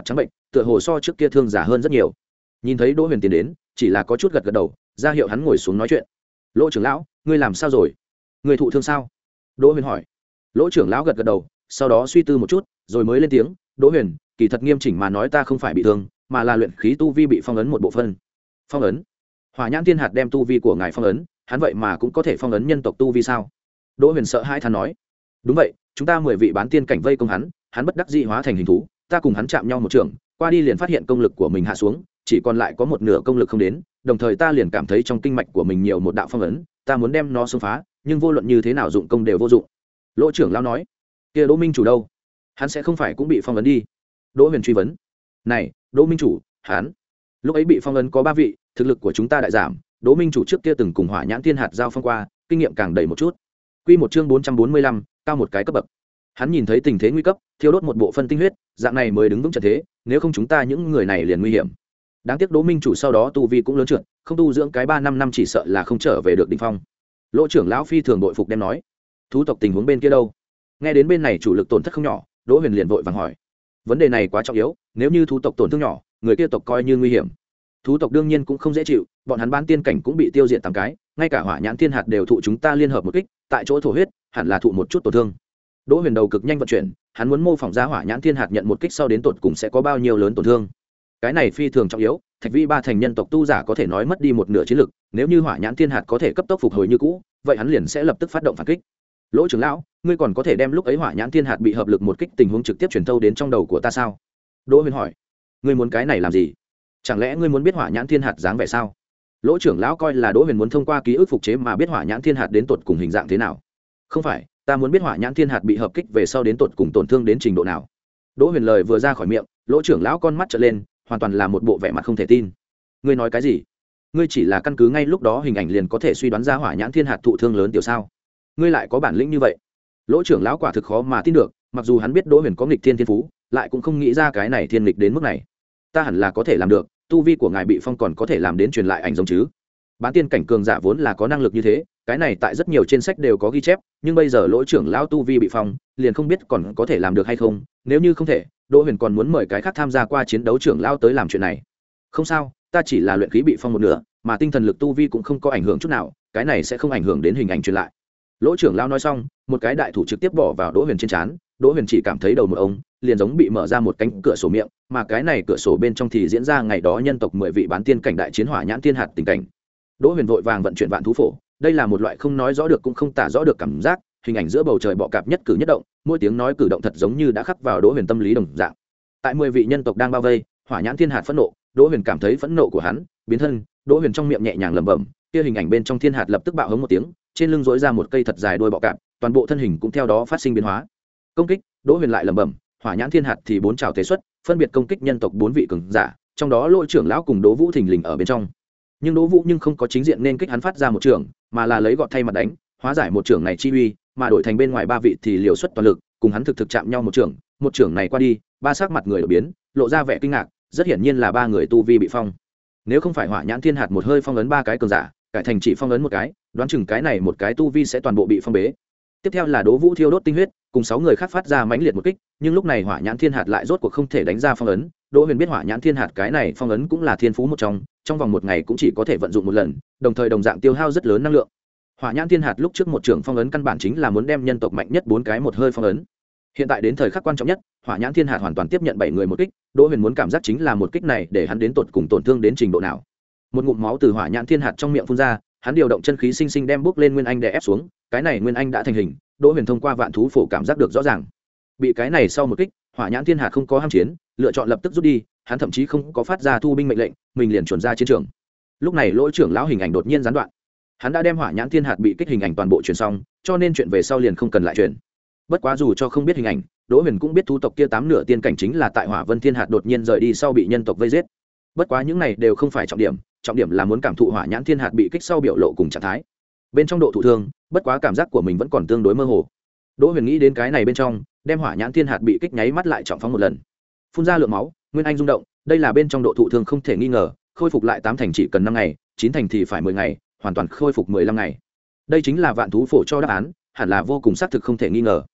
tựa hồ so trước kia thương giả hơn rất nhiều. Nhìn thấy Đỗ Huyền tiến đến, chỉ là có chút gật gật đầu, ra hiệu hắn ngồi xuống nói chuyện. Lỗ trưởng lão, ngươi làm sao rồi? Ngươi thụ thương sao? Đỗ Huyền hỏi. Lỗ trưởng lão gật gật đầu, sau đó suy tư một chút, rồi mới lên tiếng. Đỗ Huyền, kỳ thật nghiêm chỉnh mà nói ta không phải bị thương, mà là luyện khí tu vi bị phong ấn một bộ phận. Phong ấn? Hỏa Nhãn Thiên Hạt đem tu vi của ngài phong ấn, hắn vậy mà cũng có thể phong ấn nhân tộc tu vi sao? Đỗ Huyền sợ hãi thán nói. Đúng vậy, chúng ta mười vị bán tiên cảnh vây công hắn, hắn bất đắc dĩ hóa thành hình thú, ta cùng hắn chạm nhau một trường, qua đi liền phát hiện công lực của mình hạ xuống, chỉ còn lại có một nửa công lực không đến, đồng thời ta liền cảm thấy trong kinh mạch của mình nhiều một đạo phong ấn, ta muốn đem nó xông phá, nhưng vô luận như thế nào dụng công đều vô dụng. Lỗ trưởng lão nói. Kia Đỗ Minh chủ đâu? Hắn sẽ không phải cũng bị phong ấn đi? Đỗ Huyền truy vấn. Này, Đỗ Minh chủ, hắn lúc ấy bị phong ấn có ba vị, thực lực của chúng ta đại giảm, Đỗ Minh chủ trước kia từng cùng Hỏa Nhãn Thiên Hạt giao phong qua, kinh nghiệm càng đầy một chút. Quy một chương bốn trăm bốn mươi lăm, cao một cái cấp bậc. Hắn nhìn thấy tình thế nguy cấp, thiêu đốt một bộ phân tinh huyết, dạng này mới đứng vững trận thế, nếu không chúng ta những người này liền nguy hiểm. Đáng tiếc Đỗ Minh chủ sau đó tu vi cũng lớn trượt, không tu dưỡng cái ba năm năm chỉ sợ là không trở về được đỉnh phong. Lỗ trưởng lão phi thường đội phục đem nói. Thú tộc tình huống bên kia đâu? Nghe đến bên này chủ lực tổn thất không nhỏ, Đỗ Huyền liền vội vàng hỏi. Vấn đề này quá trọng yếu, nếu như thú tộc tổn thương nhỏ, người kia tộc coi như nguy hiểm. Thú tộc đương nhiên cũng không dễ chịu, bọn hắn bán tiên cảnh cũng bị tiêu diệt tám cái, ngay cả Hỏa Nhãn Thiên Hạt đều thụ chúng ta liên hợp một kích, tại chỗ thổ huyết, hẳn là thụ một chút tổn thương. Đỗ Huyền đầu cực nhanh vận chuyển, hắn muốn mô phỏng ra Hỏa Nhãn Thiên Hạt nhận một kích sau đến tột cùng sẽ có bao nhiêu lớn tổn thương. Cái này phi thường trọng yếu, Thạch Vi ba thành nhân tộc tu giả có thể nói mất đi một nửa chiến lực, nếu như Hỏa Nhãn Thiên Hạt có thể cấp tốc phục hồi như cũ, vậy hắn liền sẽ lập tức phát động phản kích. Lỗ trưởng lão, ngươi còn có thể đem lúc ấy Hỏa Nhãn Thiên Hạt bị hợp lực một kích tình huống trực tiếp truyền thâu đến trong đầu của ta sao? Đỗ Huyền hỏi. Ngươi muốn cái này làm gì? Chẳng lẽ ngươi muốn biết Hỏa Nhãn Thiên Hạt dáng vẻ sao? Lỗ trưởng lão coi là Đỗ Huyền muốn thông qua ký ức phục chế mà biết Hỏa Nhãn Thiên Hạt đến tột cùng hình dạng thế nào. Không phải, ta muốn biết Hỏa Nhãn Thiên Hạt bị hợp kích về sau đến tột cùng tổn thương đến trình độ nào. Đỗ Huyền lời vừa ra khỏi miệng, Lỗ trưởng lão con mắt trợn lên, hoàn toàn là một bộ vẻ mặt không thể tin. Ngươi nói cái gì? Ngươi chỉ là căn cứ ngay lúc đó hình ảnh liền có thể suy đoán ra Hỏa Nhãn Thiên Hạt thụ thương lớn tiểu sao? Ngươi lại có bản lĩnh như vậy? Lỗ trưởng lão quả thực khó mà tin được, mặc dù hắn biết Đỗ Huyền có nghịch thiên thiên phú, lại cũng không nghĩ ra cái này thiên nghịch đến mức này. Ta hẳn là có thể làm được, tu vi của ngài bị phong còn có thể làm đến truyền lại ảnh giống chứ? Bán tiên cảnh cường giả vốn là có năng lực như thế, cái này tại rất nhiều trên sách đều có ghi chép, nhưng bây giờ Lỗ trưởng lão tu vi bị phong, liền không biết còn có thể làm được hay không. Nếu như không thể, Đỗ Huyền còn muốn mời cái khác tham gia qua chiến đấu trưởng lão tới làm chuyện này. Không sao, ta chỉ là luyện khí bị phong một nửa, mà tinh thần lực tu vi cũng không có ảnh hưởng chút nào, cái này sẽ không ảnh hưởng đến hình ảnh truyền lại. Lỗ trưởng lão nói xong, một cái đại thủ trực tiếp bỏ vào Đỗ Huyền trên trán, Đỗ Huyền chỉ cảm thấy đầu một ông, liền giống bị mở ra một cánh cửa sổ miệng, mà cái này cửa sổ bên trong thì diễn ra ngày đó nhân tộc mười vị bán tiên cảnh đại chiến Hỏa Nhãn Thiên Hạt tình cảnh. Đỗ Huyền vội vàng vận chuyển vạn thú phổ, đây là một loại không nói rõ được cũng không tả rõ được cảm giác, hình ảnh giữa bầu trời bọ cạp nhất cử nhất động, mỗi tiếng nói cử động thật giống như đã khắc vào Đỗ Huyền tâm lý đồng dạng. Tại mười vị nhân tộc đang bao vây, Hỏa Nhãn Thiên Hạt phẫn nộ, Đỗ Huyền cảm thấy phẫn nộ của hắn biến thân, Đỗ Huyền trong miệng nhẹ nhàng lẩm bẩm, kia hình ảnh bên trong thiên hạt lập tức bạo hống một tiếng, trên lưng rỗi ra một cây thật dài đuôi bọ cạp, toàn bộ thân hình cũng theo đó phát sinh biến hóa. Công kích, Đỗ Huyền lại lẩm bẩm, Hỏa Nhãn Thiên Hạt thì bốn trảo tế xuất, phân biệt công kích nhân tộc bốn vị cường giả, trong đó Lỗ trưởng lão cùng Đỗ Vũ thình lình ở bên trong. Nhưng Đỗ Vũ nhưng không có chính diện nên kích hắn phát ra một trường, mà là lấy gọt thay mặt đánh, hóa giải một trường này chi uy, mà đổi thành bên ngoài ba vị thì liều xuất toàn lực, cùng hắn thực thực chạm nhau một trường, một trường này qua đi, ba sắc mặt người đổi biến, lộ ra vẻ kinh ngạc, rất hiển nhiên là ba người tu vi bị phong. Nếu không phải Hỏa Nhãn Thiên Hạt một hơi phong ấn ba cái cường giả, cải thành chỉ phong ấn một cái, đoán chừng cái này một cái tu vi sẽ toàn bộ bị phong bế. Tiếp theo là Đỗ Vũ thiêu đốt tinh huyết, cùng sáu người khác phát ra mãnh liệt một kích, nhưng lúc này Hỏa Nhãn Thiên Hạt lại rốt cuộc không thể đánh ra phong ấn. Đỗ Huyền biết Hỏa Nhãn Thiên Hạt cái này phong ấn cũng là thiên phú một trong, trong vòng một ngày cũng chỉ có thể vận dụng một lần, đồng thời đồng dạng tiêu hao rất lớn năng lượng. Hỏa Nhãn Thiên Hạt lúc trước một trưởng phong ấn căn bản chính là muốn đem nhân tộc mạnh nhất bốn cái một hơi phong ấn. Hiện tại đến thời khắc quan trọng nhất, Hỏa Nhãn Thiên Hạt hoàn toàn tiếp nhận bảy người một kích, Đỗ Huyền muốn cảm giác chính là một kích này để hắn đến tột cùng tổn thương đến trình độ nào. Một ngụm máu từ Hỏa Nhãn Thiên Hạt trong miệng phun ra, hắn điều động chân khí sinh sinh đem bước lên nguyên anh đè ép xuống, cái này nguyên anh đã thành hình, Đỗ Huyền thông qua vạn thú phổ cảm giác được rõ ràng. Bị cái này sau một kích, Hỏa Nhãn Thiên Hạt không có ham chiến, lựa chọn lập tức rút đi, hắn thậm chí không có phát ra thu binh mệnh lệnh, mình liền chuẩn ra chiến trường. Lúc này Lỗ trưởng lão hình ảnh đột nhiên gián đoạn. Hắn đã đem Hỏa Nhãn Thiên Hạt bị kích hình ảnh toàn bộ truyền xong, cho nên chuyện về sau liền không cần lại truyền. Bất quá dù cho không biết hình ảnh, Đỗ Huyền cũng biết thú tộc kia tám nửa tiên cảnh chính là tại Hỏa Vân Thiên Hạt đột nhiên rời đi sau bị nhân tộc vây giết. Bất quá những này đều không phải trọng điểm, trọng điểm là muốn cảm thụ Hỏa Nhãn Thiên Hạt bị kích sau biểu lộ cùng trạng thái. Bên trong độ thụ thương, bất quá cảm giác của mình vẫn còn tương đối mơ hồ. Đỗ Huyền nghĩ đến cái này bên trong, đem Hỏa Nhãn Thiên Hạt bị kích nháy mắt lại trọng phóng một lần. Phun ra lượng máu, nguyên anh rung động, đây là bên trong độ thụ thương không thể nghi ngờ, khôi phục lại tám thành chỉ cần năm ngày, chín thành thì phải mười ngày, hoàn toàn khôi phục mười lăm ngày. Đây chính là vạn thú phổ cho đáp án, hẳn là vô cùng xác thực không thể nghi ngờ.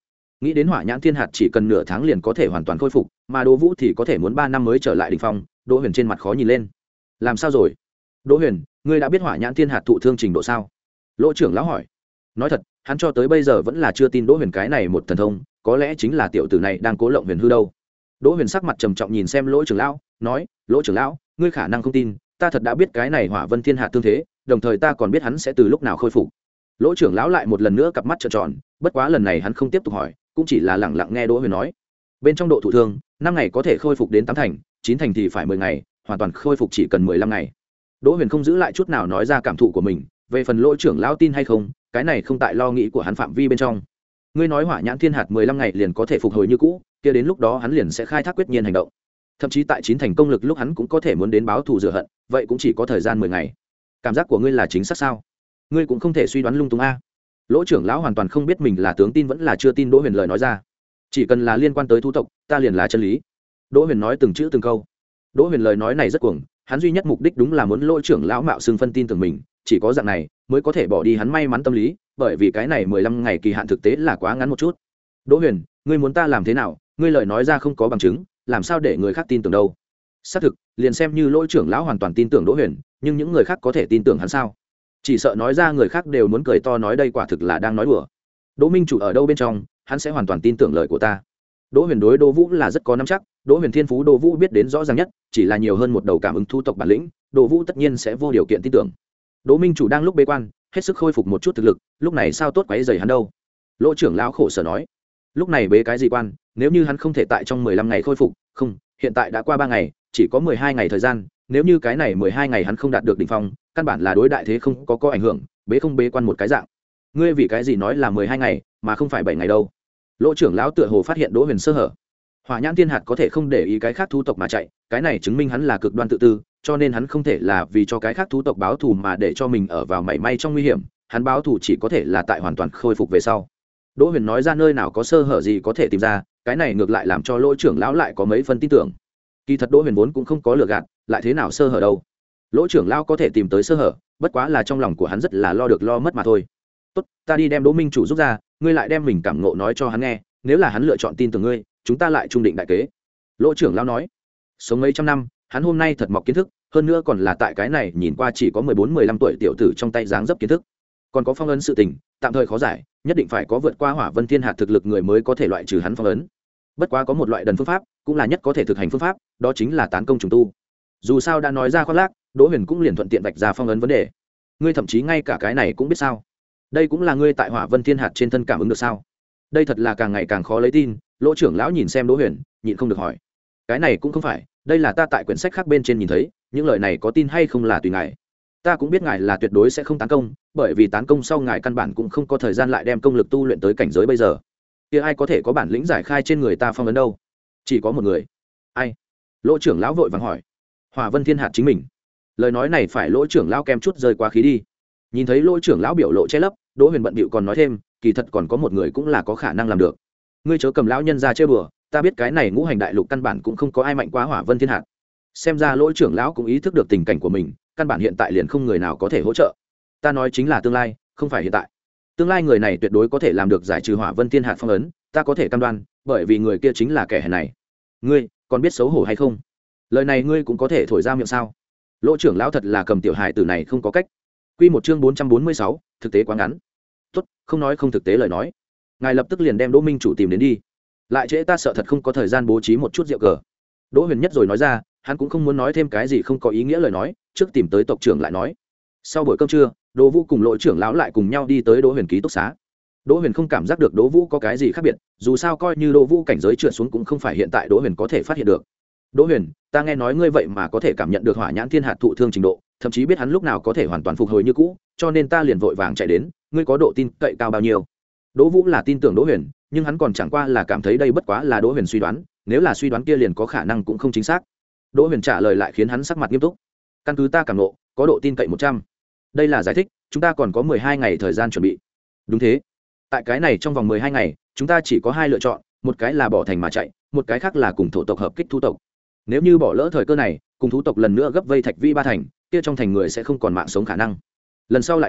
nghĩ đến hỏa nhãn thiên hạt chỉ cần nửa tháng liền có thể hoàn toàn khôi phục mà đỗ vũ thì có thể muốn ba năm mới trở lại đ ỉ n h phong. Đỗ huyền trên mặt khó nhìn lên. Làm sao rồi? Đỗ huyền, ngươi đã biết hỏa nhãn thiên hạt thụ thương trình độ sao? Lỗ trưởng lão hỏi. Nói thật, hắn cho tới bây giờ vẫn là chưa tin Đỗ huyền cái này một thần thông, có lẽ chính là tiểu tử này đang cố lộng huyền hư đâu. Đỗ huyền sắc mặt trầm trọng nhìn xem lỗ trưởng lão, nói: Lỗ trưởng lão, ngươi khả năng không tin, ta thật đã biết cái này hỏa vân thiên hạt tương thế, đồng thời ta còn biết hắn sẽ từ lúc nào khôi phục. Lỗ trưởng lão lại một lần nữa cặp mắt trợn tròn, bất quá lần này hắn không tiếp tục hỏi, cũng chỉ là lẳng lặng nghe Đỗ huyền nói. Bên trong độ thụ thương, năm ngày có thể khôi phục đến tám thành, chín thành thì phải mười ngày, hoàn toàn khôi phục chỉ cần mười lăm ngày. Đỗ huyền không giữ lại chút nào nói ra cảm thụ của mình. Về phần lỗ trưởng lão tin hay không, cái này không tại lo nghĩ của hắn phạm vi bên trong. Ngươi nói hỏa nhãn thiên hạt mười lăm ngày liền có thể phục hồi như cũ, kia đến lúc đó hắn liền sẽ khai thác quyết nhiên hành động. Thậm chí tại chín thành công lực lúc hắn cũng có thể muốn đến báo thù rửa hận, vậy cũng chỉ có thời gian mười ngày. Cảm giác của ngươi là chính xác sao? Ngươi cũng không thể suy đoán lung tung a. Lỗ trưởng lão hoàn toàn không biết mình là tướng tin vẫn là chưa tin Đỗ huyền lời nói ra. Chỉ cần là liên quan tới thu tộc, ta liền là chân lý. Đỗ huyền nói từng chữ từng câu. Đỗ huyền lời nói này rất cuồng, hắn duy nhất mục đích đúng là muốn lỗ trưởng lão mạo xưng phân tin tưởng mình, chỉ có dạng này mới có thể bỏ đi hắn may mắn tâm lý, bởi vì cái này mười lăm ngày kỳ hạn thực tế là quá ngắn một chút. Đỗ huyền, ngươi muốn ta làm thế nào? Ngươi lời nói ra không có bằng chứng, làm sao để người khác tin tưởng đâu? Xác thực, liền xem như lỗ trưởng lão hoàn toàn tin tưởng Đỗ huyền, nhưng những người khác có thể tin tưởng hắn sao? Chỉ sợ nói ra người khác đều muốn cười to nói đây quả thực là đang nói đùa. Đỗ minh chủ ở đâu bên trong, hắn sẽ hoàn toàn tin tưởng lời của ta. Đỗ huyền đối Đỗ Vũ là rất có nắm chắc, Đỗ huyền thiên phú Đỗ Vũ biết đến rõ ràng nhất, chỉ là nhiều hơn một đầu cảm ứng thu tộc bản lĩnh, Đỗ Vũ tất nhiên sẽ vô điều kiện tin tưởng. Đỗ minh chủ đang lúc bế quan, hết sức khôi phục một chút thực lực, lúc này sao tốt quấy rầy hắn đâu? Lỗ trưởng lão khổ sở nói. Lúc này bế cái gì quan, nếu như hắn không thể tại trong mười lăm ngày khôi phục, không, hiện tại đã qua ba ngày, chỉ có mười hai ngày thời gian, nếu như cái này mười hai ngày hắn không đạt được đỉnh phong, căn bản là đối đại thế không có có ảnh hưởng, bế không bế quan một cái dạng. Ngươi vì cái gì nói là mười hai ngày, mà không phải bảy ngày đâu? Lỗ trưởng lão tựa hồ phát hiện Đỗ huyền sơ hở. Hỏa nhãn thiên hạt có thể không để ý cái khác thú tộc mà chạy, cái này chứng minh hắn là cực đoan tự tư, cho nên hắn không thể là vì cho cái khác thú tộc báo thù mà để cho mình ở vào mảy may trong nguy hiểm, hắn báo thù chỉ có thể là tại hoàn toàn khôi phục về sau. Đỗ huyền nói ra nơi nào có sơ hở gì có thể tìm ra, cái này ngược lại làm cho lỗ trưởng lão lại có mấy phần tin tưởng. Kỳ thật Đỗ huyền vốn cũng không có lừa gạt, lại thế nào sơ hở đâu? Lỗ trưởng lão có thể tìm tới sơ hở, bất quá là trong lòng của hắn rất là lo được lo mất mà thôi. Tốt, ta đi đem Đỗ minh chủ giúp ra, ngươi lại đem mình cảm ngộ nói cho hắn nghe, nếu là hắn lựa chọn tin tưởng ngươi, chúng ta lại trung định đại kế. Lỗ trưởng lão nói. Sống mấy trăm năm, hắn hôm nay thật mọc kiến thức, hơn nữa còn là tại cái này nhìn qua chỉ có mười bốn mười lăm tuổi tiểu tử trong tay dáng dấp kiến thức. Còn có phong ấn sự tình, tạm thời khó giải, nhất định phải có vượt qua hỏa vân thiên hạt thực lực người mới có thể loại trừ hắn phong ấn. Bất quá có một loại đần phương pháp, cũng là nhất có thể thực hành phương pháp, đó chính là tán công trùng tu. Dù sao đã nói ra khoác lác, Đỗ huyền cũng liền thuận tiện vạch ra phong ấn vấn đề. Ngươi thậm chí ngay cả cái này cũng biết sao? Đây cũng là ngươi tại hỏa vân thiên hạt trên thân cảm ứng được sao? Đây thật là càng ngày càng khó lấy tin. Lỗ trưởng lão nhìn xem Đỗ huyền, nhịn không được hỏi. Cái này cũng không phải, đây là ta tại quyển sách khác bên trên nhìn thấy, những lời này có tin hay không là tùy ngài. Ta cũng biết ngài là tuyệt đối sẽ không tán công, bởi vì tán công sau ngài căn bản cũng không có thời gian lại đem công lực tu luyện tới cảnh giới bây giờ. Kia ai có thể có bản lĩnh giải khai trên người ta phong ấn đâu? Chỉ có một người. Ai? Lỗ trưởng lão vội vàng hỏi. Hỏa vân thiên hạt chính mình. Lời nói này phải lỗ trưởng lão kem chút rơi quá khí đi. Nhìn thấy lỗ trưởng lão biểu lộ che lấp, Đỗ huyền bận bịu còn nói thêm, kỳ thật còn có một người cũng là có khả năng làm được. Ngươi chớ cầm lão nhân ra chơi bừa, ta biết cái này ngũ hành đại lục căn bản cũng không có ai mạnh quá hỏa vân thiên hạt. Xem ra lỗ trưởng lão cũng ý thức được tình cảnh của mình, căn bản hiện tại liền không người nào có thể hỗ trợ. Ta nói chính là tương lai, không phải hiện tại. Tương lai người này tuyệt đối có thể làm được giải trừ hỏa vân thiên hạt phong ấn, ta có thể cam đoan, bởi vì người kia chính là kẻ hèn này. Ngươi còn biết xấu hổ hay không? Lời này ngươi cũng có thể thổi ra miệng sao? Lỗ trưởng lão thật là cầm tiểu hài tử này không có cách. Quy một chương bốn trăm bốn mươi sáu, thực tế quá ngắn. Tốt, không nói không thực tế lời nói. Ngài lập tức liền đem Đỗ minh chủ tìm đến đi. Lại trễ ta sợ thật không có thời gian bố trí một chút rượu cờ. Đỗ huyền nhất rồi nói ra, hắn cũng không muốn nói thêm cái gì không có ý nghĩa lời nói, trước tìm tới tộc trưởng lại nói. Sau buổi cơm trưa, Đỗ Vũ cùng Lỗ trưởng lão lại cùng nhau đi tới Đỗ huyền ký túc xá. Đỗ huyền không cảm giác được Đỗ Vũ có cái gì khác biệt, dù sao coi như Đỗ Vũ cảnh giới trượt xuống cũng không phải hiện tại Đỗ huyền có thể phát hiện được. Đỗ huyền, ta nghe nói ngươi vậy mà có thể cảm nhận được hỏa nhãn thiên hạt thụ thương trình độ, thậm chí biết hắn lúc nào có thể hoàn toàn phục hồi như cũ, cho nên ta liền vội vàng chạy đến, ngươi có độ tin cậy cao bao nhiêu? Đỗ Vũ là tin tưởng Đỗ huyền, nhưng hắn còn chẳng qua là cảm thấy đây bất quá là Đỗ huyền suy đoán, nếu là suy đoán kia liền có khả năng cũng không chính xác. Đỗ huyền trả lời lại khiến hắn sắc mặt nghiêm túc. Căn cứ ta cảm ngộ, có độ tin cậy một trăm. Đây là giải thích, chúng ta còn có mười hai ngày thời gian chuẩn bị. Đúng thế. Tại cái này trong vòng mười hai ngày, chúng ta chỉ có hai lựa chọn, một cái là bỏ thành mà chạy, một cái khác là cùng thổ tộc hợp kích thú tộc. Nếu như bỏ lỡ thời cơ này, cùng thú tộc lần nữa gấp vây Thạch Vi ba thành, kia trong thành người sẽ không còn mạng sống khả năng. Lần sau lại đến,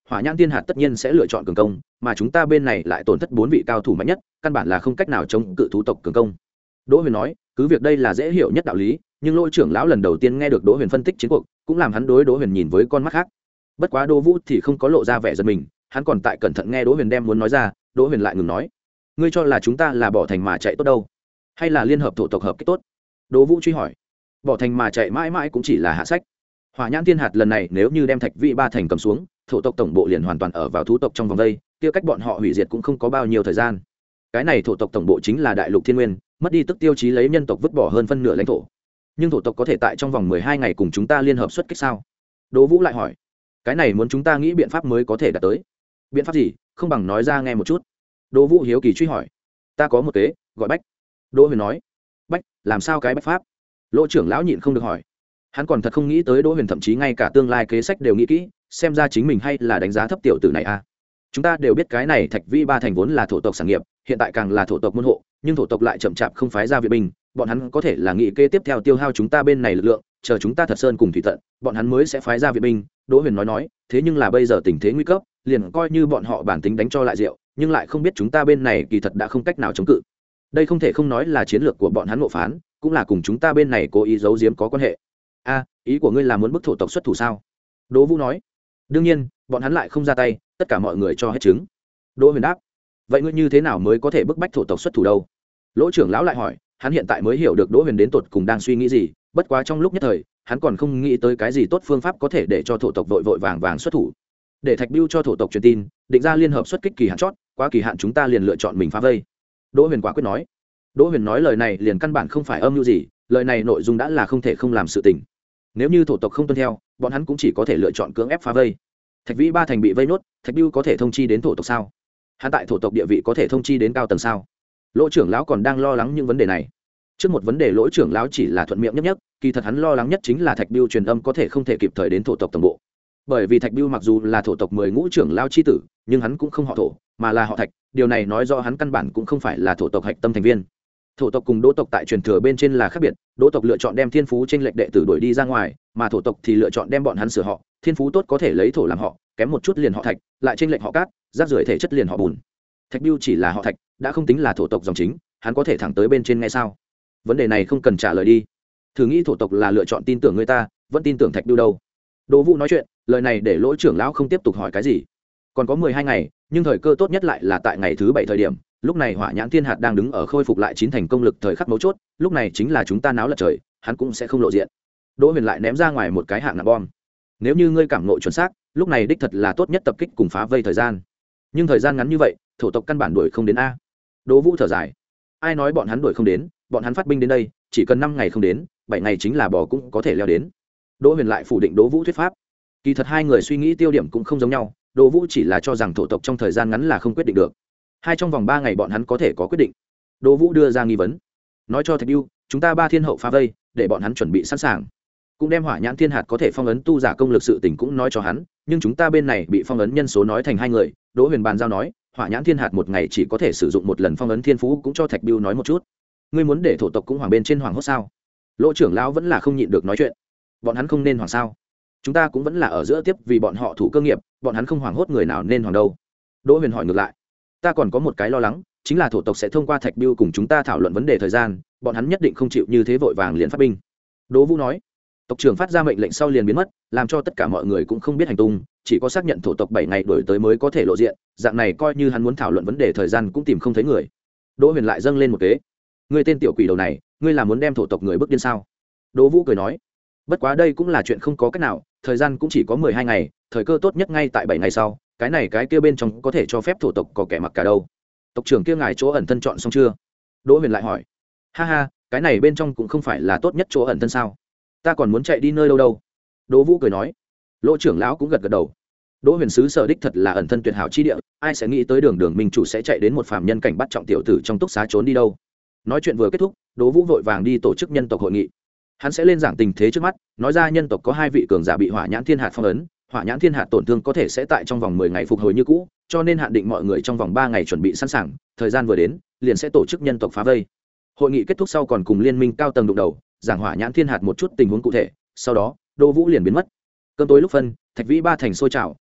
hỏa nhãn thiên hạt tất nhiên sẽ lựa chọn cường công, mà chúng ta bên này lại tổn thất bốn vị cao thủ mạnh nhất, căn bản là không cách nào chống cự thú tộc cường công. Đỗ Huyền nói, cứ việc đây là dễ hiểu nhất đạo lý, nhưng Lỗ trưởng lão lần đầu tiên nghe được Đỗ Huyền phân tích chiến cuộc, cũng làm hắn đối Đỗ Huyền nhìn với con mắt khác. Bất quá Đỗ Vũ thì không có lộ ra vẻ giận mình, hắn còn tại cẩn thận nghe Đỗ Huyền đem muốn nói ra. Đỗ Huyền lại ngừng nói, ngươi cho là chúng ta là bỏ thành mà chạy tốt đâu, hay là liên hợp thổ tộc hợp kích tốt? Đỗ Vũ truy hỏi. Bỏ thành mà chạy mãi mãi cũng chỉ là hạ sách. Hỏa nhãn thiên hạt lần này nếu như đem thạch vị ba thành cầm xuống, thổ tộc tổng bộ liền hoàn toàn ở vào thú tộc trong vòng đây, kia cách bọn họ hủy diệt cũng không có bao nhiêu thời gian. Cái này thổ tộc tổng bộ chính là đại lục thiên nguyên, mất đi tức tiêu chí lấy nhân tộc vứt bỏ hơn phân nửa lãnh thổ. Nhưng thổ tộc có thể tại trong vòng mười hai ngày cùng chúng ta liên hợp xuất kích sao? Đỗ Vũ lại hỏi. Cái này muốn chúng ta nghĩ biện pháp mới có thể đạt tới. Biện pháp gì? Không bằng nói ra nghe một chút. Đỗ Vũ hiếu kỳ truy hỏi. Ta có một kế, gọi bách. Đỗ Huyền nói. Bách? Làm sao cái bách pháp? Lỗ trưởng lão nhịn không được hỏi. Hắn còn thật không nghĩ tới Đỗ Huyền thậm chí ngay cả tương lai kế sách đều nghĩ kỹ, xem ra chính mình hay là đánh giá thấp tiểu tử này a. Chúng ta đều biết cái này thạch vi ba thành vốn là thổ tộc sản nghiệp, hiện tại càng là thổ tộc môn hộ, nhưng thổ tộc lại chậm chạp không phái ra viện binh, bọn hắn có thể là nghĩ kế tiếp theo tiêu hao chúng ta bên này lực lượng, chờ chúng ta thật sơn cùng thủy tận, bọn hắn mới sẽ phái ra viện binh. Đỗ Huyền nói nói, thế nhưng là bây giờ tình thế nguy cấp, liền coi như bọn họ bản tính đánh cho lại rượu, nhưng lại không biết chúng ta bên này kỳ thật đã không cách nào chống cự. Đây không thể không nói là chiến lược của bọn hắn ngộ phán, cũng là cùng chúng ta bên này cố ý giấu giếm có quan hệ. A, ý của ngươi là muốn bức thổ tộc xuất thủ sao? Đỗ Vũ nói. Đương nhiên, bọn hắn lại không ra tay, tất cả mọi người cho hết chứng. Đỗ Huyền đáp. Vậy ngươi như thế nào mới có thể bức bách thổ tộc xuất thủ đâu? Lỗ trưởng lão lại hỏi, hắn hiện tại mới hiểu được Đỗ Huyền đến tột cùng đang suy nghĩ gì, bất quá trong lúc nhất thời, hắn còn không nghĩ tới cái gì tốt phương pháp có thể để cho thổ tộc vội vội vàng vàng xuất thủ. Để Thạch Bưu cho thổ tộc truyền tin, định ra liên hợp xuất kích kỳ hạn chót, qua kỳ hạn chúng ta liền lựa chọn mình phá vây. Đỗ Huyền quả quyết nói. Đỗ Huyền nói lời này liền căn bản không phải âm mưu gì, lời này nội dung đã là không thể không làm sự tình. Nếu như thổ tộc không tuân theo, bọn hắn cũng chỉ có thể lựa chọn cưỡng ép phá vây. Thạch Vĩ ba thành bị vây nốt, Thạch Bưu có thể thông chi đến thổ tộc sao? Hắn tại thổ tộc địa vị có thể thông chi đến cao tầng sao? Lỗ trưởng lão còn đang lo lắng những vấn đề này. Trước một vấn đề Lỗ trưởng lão chỉ là thuận miệng nhấp nhấp, kỳ thật hắn lo lắng nhất chính là Thạch Bưu truyền âm có thể không thể kịp thời đến thổ tộc tổng bộ. Bởi vì Thạch Bưu mặc dù là thổ tộc mười ngũ trưởng lão chi tử, nhưng hắn cũng không họ thổ, mà là họ Thạch, điều này nói rõ hắn căn bản cũng không phải là thổ tộc hạch tâm thành viên. Thổ tộc cùng đỗ tộc tại truyền thừa bên trên là khác biệt, đỗ tộc lựa chọn đem thiên phú trên lệch đệ tử đuổi đi ra ngoài, mà thổ tộc thì lựa chọn đem bọn hắn sửa họ, thiên phú tốt có thể lấy thổ làm họ, kém một chút liền họ Thạch, lại trên lệch họ cát, rác rưởi thể chất liền họ bùn. Thạch Bưu chỉ là họ Thạch, đã không tính là thổ tộc dòng chính, hắn có thể thẳng tới bên trên ngay sao? Vấn đề này không cần trả lời đi. Thử nghĩ thổ tộc là lựa chọn tin tưởng người ta, vẫn tin tưởng Thạch Bưu đâu? Đỗ Vũ nói chuyện, lời này để Lỗ trưởng lão không tiếp tục hỏi cái gì. Còn có mười hai ngày, nhưng thời cơ tốt nhất lại là tại ngày thứ bảy thời điểm. Lúc này Hỏa Nhãn Thiên Hạt đang đứng ở khôi phục lại chín thành công lực thời khắc mấu chốt, lúc này chính là chúng ta náo lật trời, hắn cũng sẽ không lộ diện. Đỗ Huyền lại ném ra ngoài một cái hạng nặng bom. Nếu như ngươi cảm ngộ chuẩn xác, lúc này đích thật là tốt nhất tập kích cùng phá vây thời gian. Nhưng thời gian ngắn như vậy, thổ tộc căn bản đuổi không đến a. Đỗ Vũ thở dài. Ai nói bọn hắn đuổi không đến, bọn hắn phát binh đến đây, chỉ cần năm ngày không đến, bảy ngày chính là bò cũng có thể leo đến. Đỗ Huyền lại phủ định Đỗ Vũ thuyết pháp. Kỳ thật hai người suy nghĩ tiêu điểm cũng không giống nhau, Đỗ Vũ chỉ là cho rằng thổ tộc trong thời gian ngắn là không quyết định được. Hai trong vòng ba ngày bọn hắn có thể có quyết định. Đỗ Vũ đưa ra nghi vấn, nói cho Thạch Bưu, chúng ta ba thiên hậu phá vây, để bọn hắn chuẩn bị sẵn sàng. Cũng đem Hỏa Nhãn Thiên Hạt có thể phong ấn tu giả công lực sự tình cũng nói cho hắn, nhưng chúng ta bên này bị phong ấn nhân số nói thành hai người. Đỗ Huyền bàn giao nói, Hỏa Nhãn Thiên Hạt một ngày chỉ có thể sử dụng một lần phong ấn thiên phú, cũng cho Thạch Bưu nói một chút. Ngươi muốn để thổ tộc cũng hoàng bên trên hoàng hốt sao? Lỗ trưởng lão vẫn là không nhịn được nói chuyện. Bọn hắn không nên hoàng sao? Chúng ta cũng vẫn là ở giữa tiếp vì bọn họ thủ cơ nghiệp, bọn hắn không hoàng hốt người nào nên hoàng đâu? Đỗ Huyền hỏi ngược lại. Ta còn có một cái lo lắng, chính là thổ tộc sẽ thông qua Thạch Bưu cùng chúng ta thảo luận vấn đề thời gian, bọn hắn nhất định không chịu như thế vội vàng liền phát binh. Đỗ Vũ nói. Tộc trưởng phát ra mệnh lệnh sau liền biến mất, làm cho tất cả mọi người cũng không biết hành tung, chỉ có xác nhận thổ tộc bảy ngày đổi tới mới có thể lộ diện, dạng này coi như hắn muốn thảo luận vấn đề thời gian cũng tìm không thấy người. Đỗ Huyền lại dâng lên một kế. Ngươi tên tiểu quỷ đầu này, ngươi là muốn đem thổ tộc người bước điên sao? Đỗ Vũ cười nói. Bất quá đây cũng là chuyện không có cách nào, thời gian cũng chỉ có mười hai ngày, thời cơ tốt nhất ngay tại bảy ngày sau, cái này cái kia bên trong có thể cho phép thổ tộc có kẻ mặc cả đâu. Tộc trưởng kia ngài chỗ ẩn thân chọn xong chưa? Đỗ Huyền lại hỏi. Ha ha, cái này bên trong cũng không phải là tốt nhất chỗ ẩn thân sao? Ta còn muốn chạy đi nơi đâu đâu? Đỗ Vũ cười nói. Lỗ trưởng lão cũng gật gật đầu. Đỗ Huyền sứ sở đích thật là ẩn thân tuyệt hảo chi địa, ai sẽ nghĩ tới đường đường minh chủ sẽ chạy đến một phàm nhân cảnh bắt trọng tiểu tử trong túc xá trốn đi đâu? Nói chuyện vừa kết thúc, Đỗ Vũ vội vàng đi tổ chức nhân tộc hội nghị. Hắn sẽ lên giảng tình thế trước mắt, nói ra nhân tộc có hai vị cường giả bị Hỏa Nhãn Thiên Hạt phong ấn, Hỏa Nhãn Thiên Hạt tổn thương có thể sẽ tại trong vòng mười ngày phục hồi như cũ, cho nên hạn định mọi người trong vòng ba ngày chuẩn bị sẵn sàng, thời gian vừa đến, liền sẽ tổ chức nhân tộc phá vây. Hội nghị kết thúc sau còn cùng liên minh cao tầng đụng đầu, giảng Hỏa Nhãn Thiên Hạt một chút tình huống cụ thể, sau đó, Đỗ Vũ liền biến mất. Cơm tối lúc phân, Thạch Vĩ ba thành sôi trào,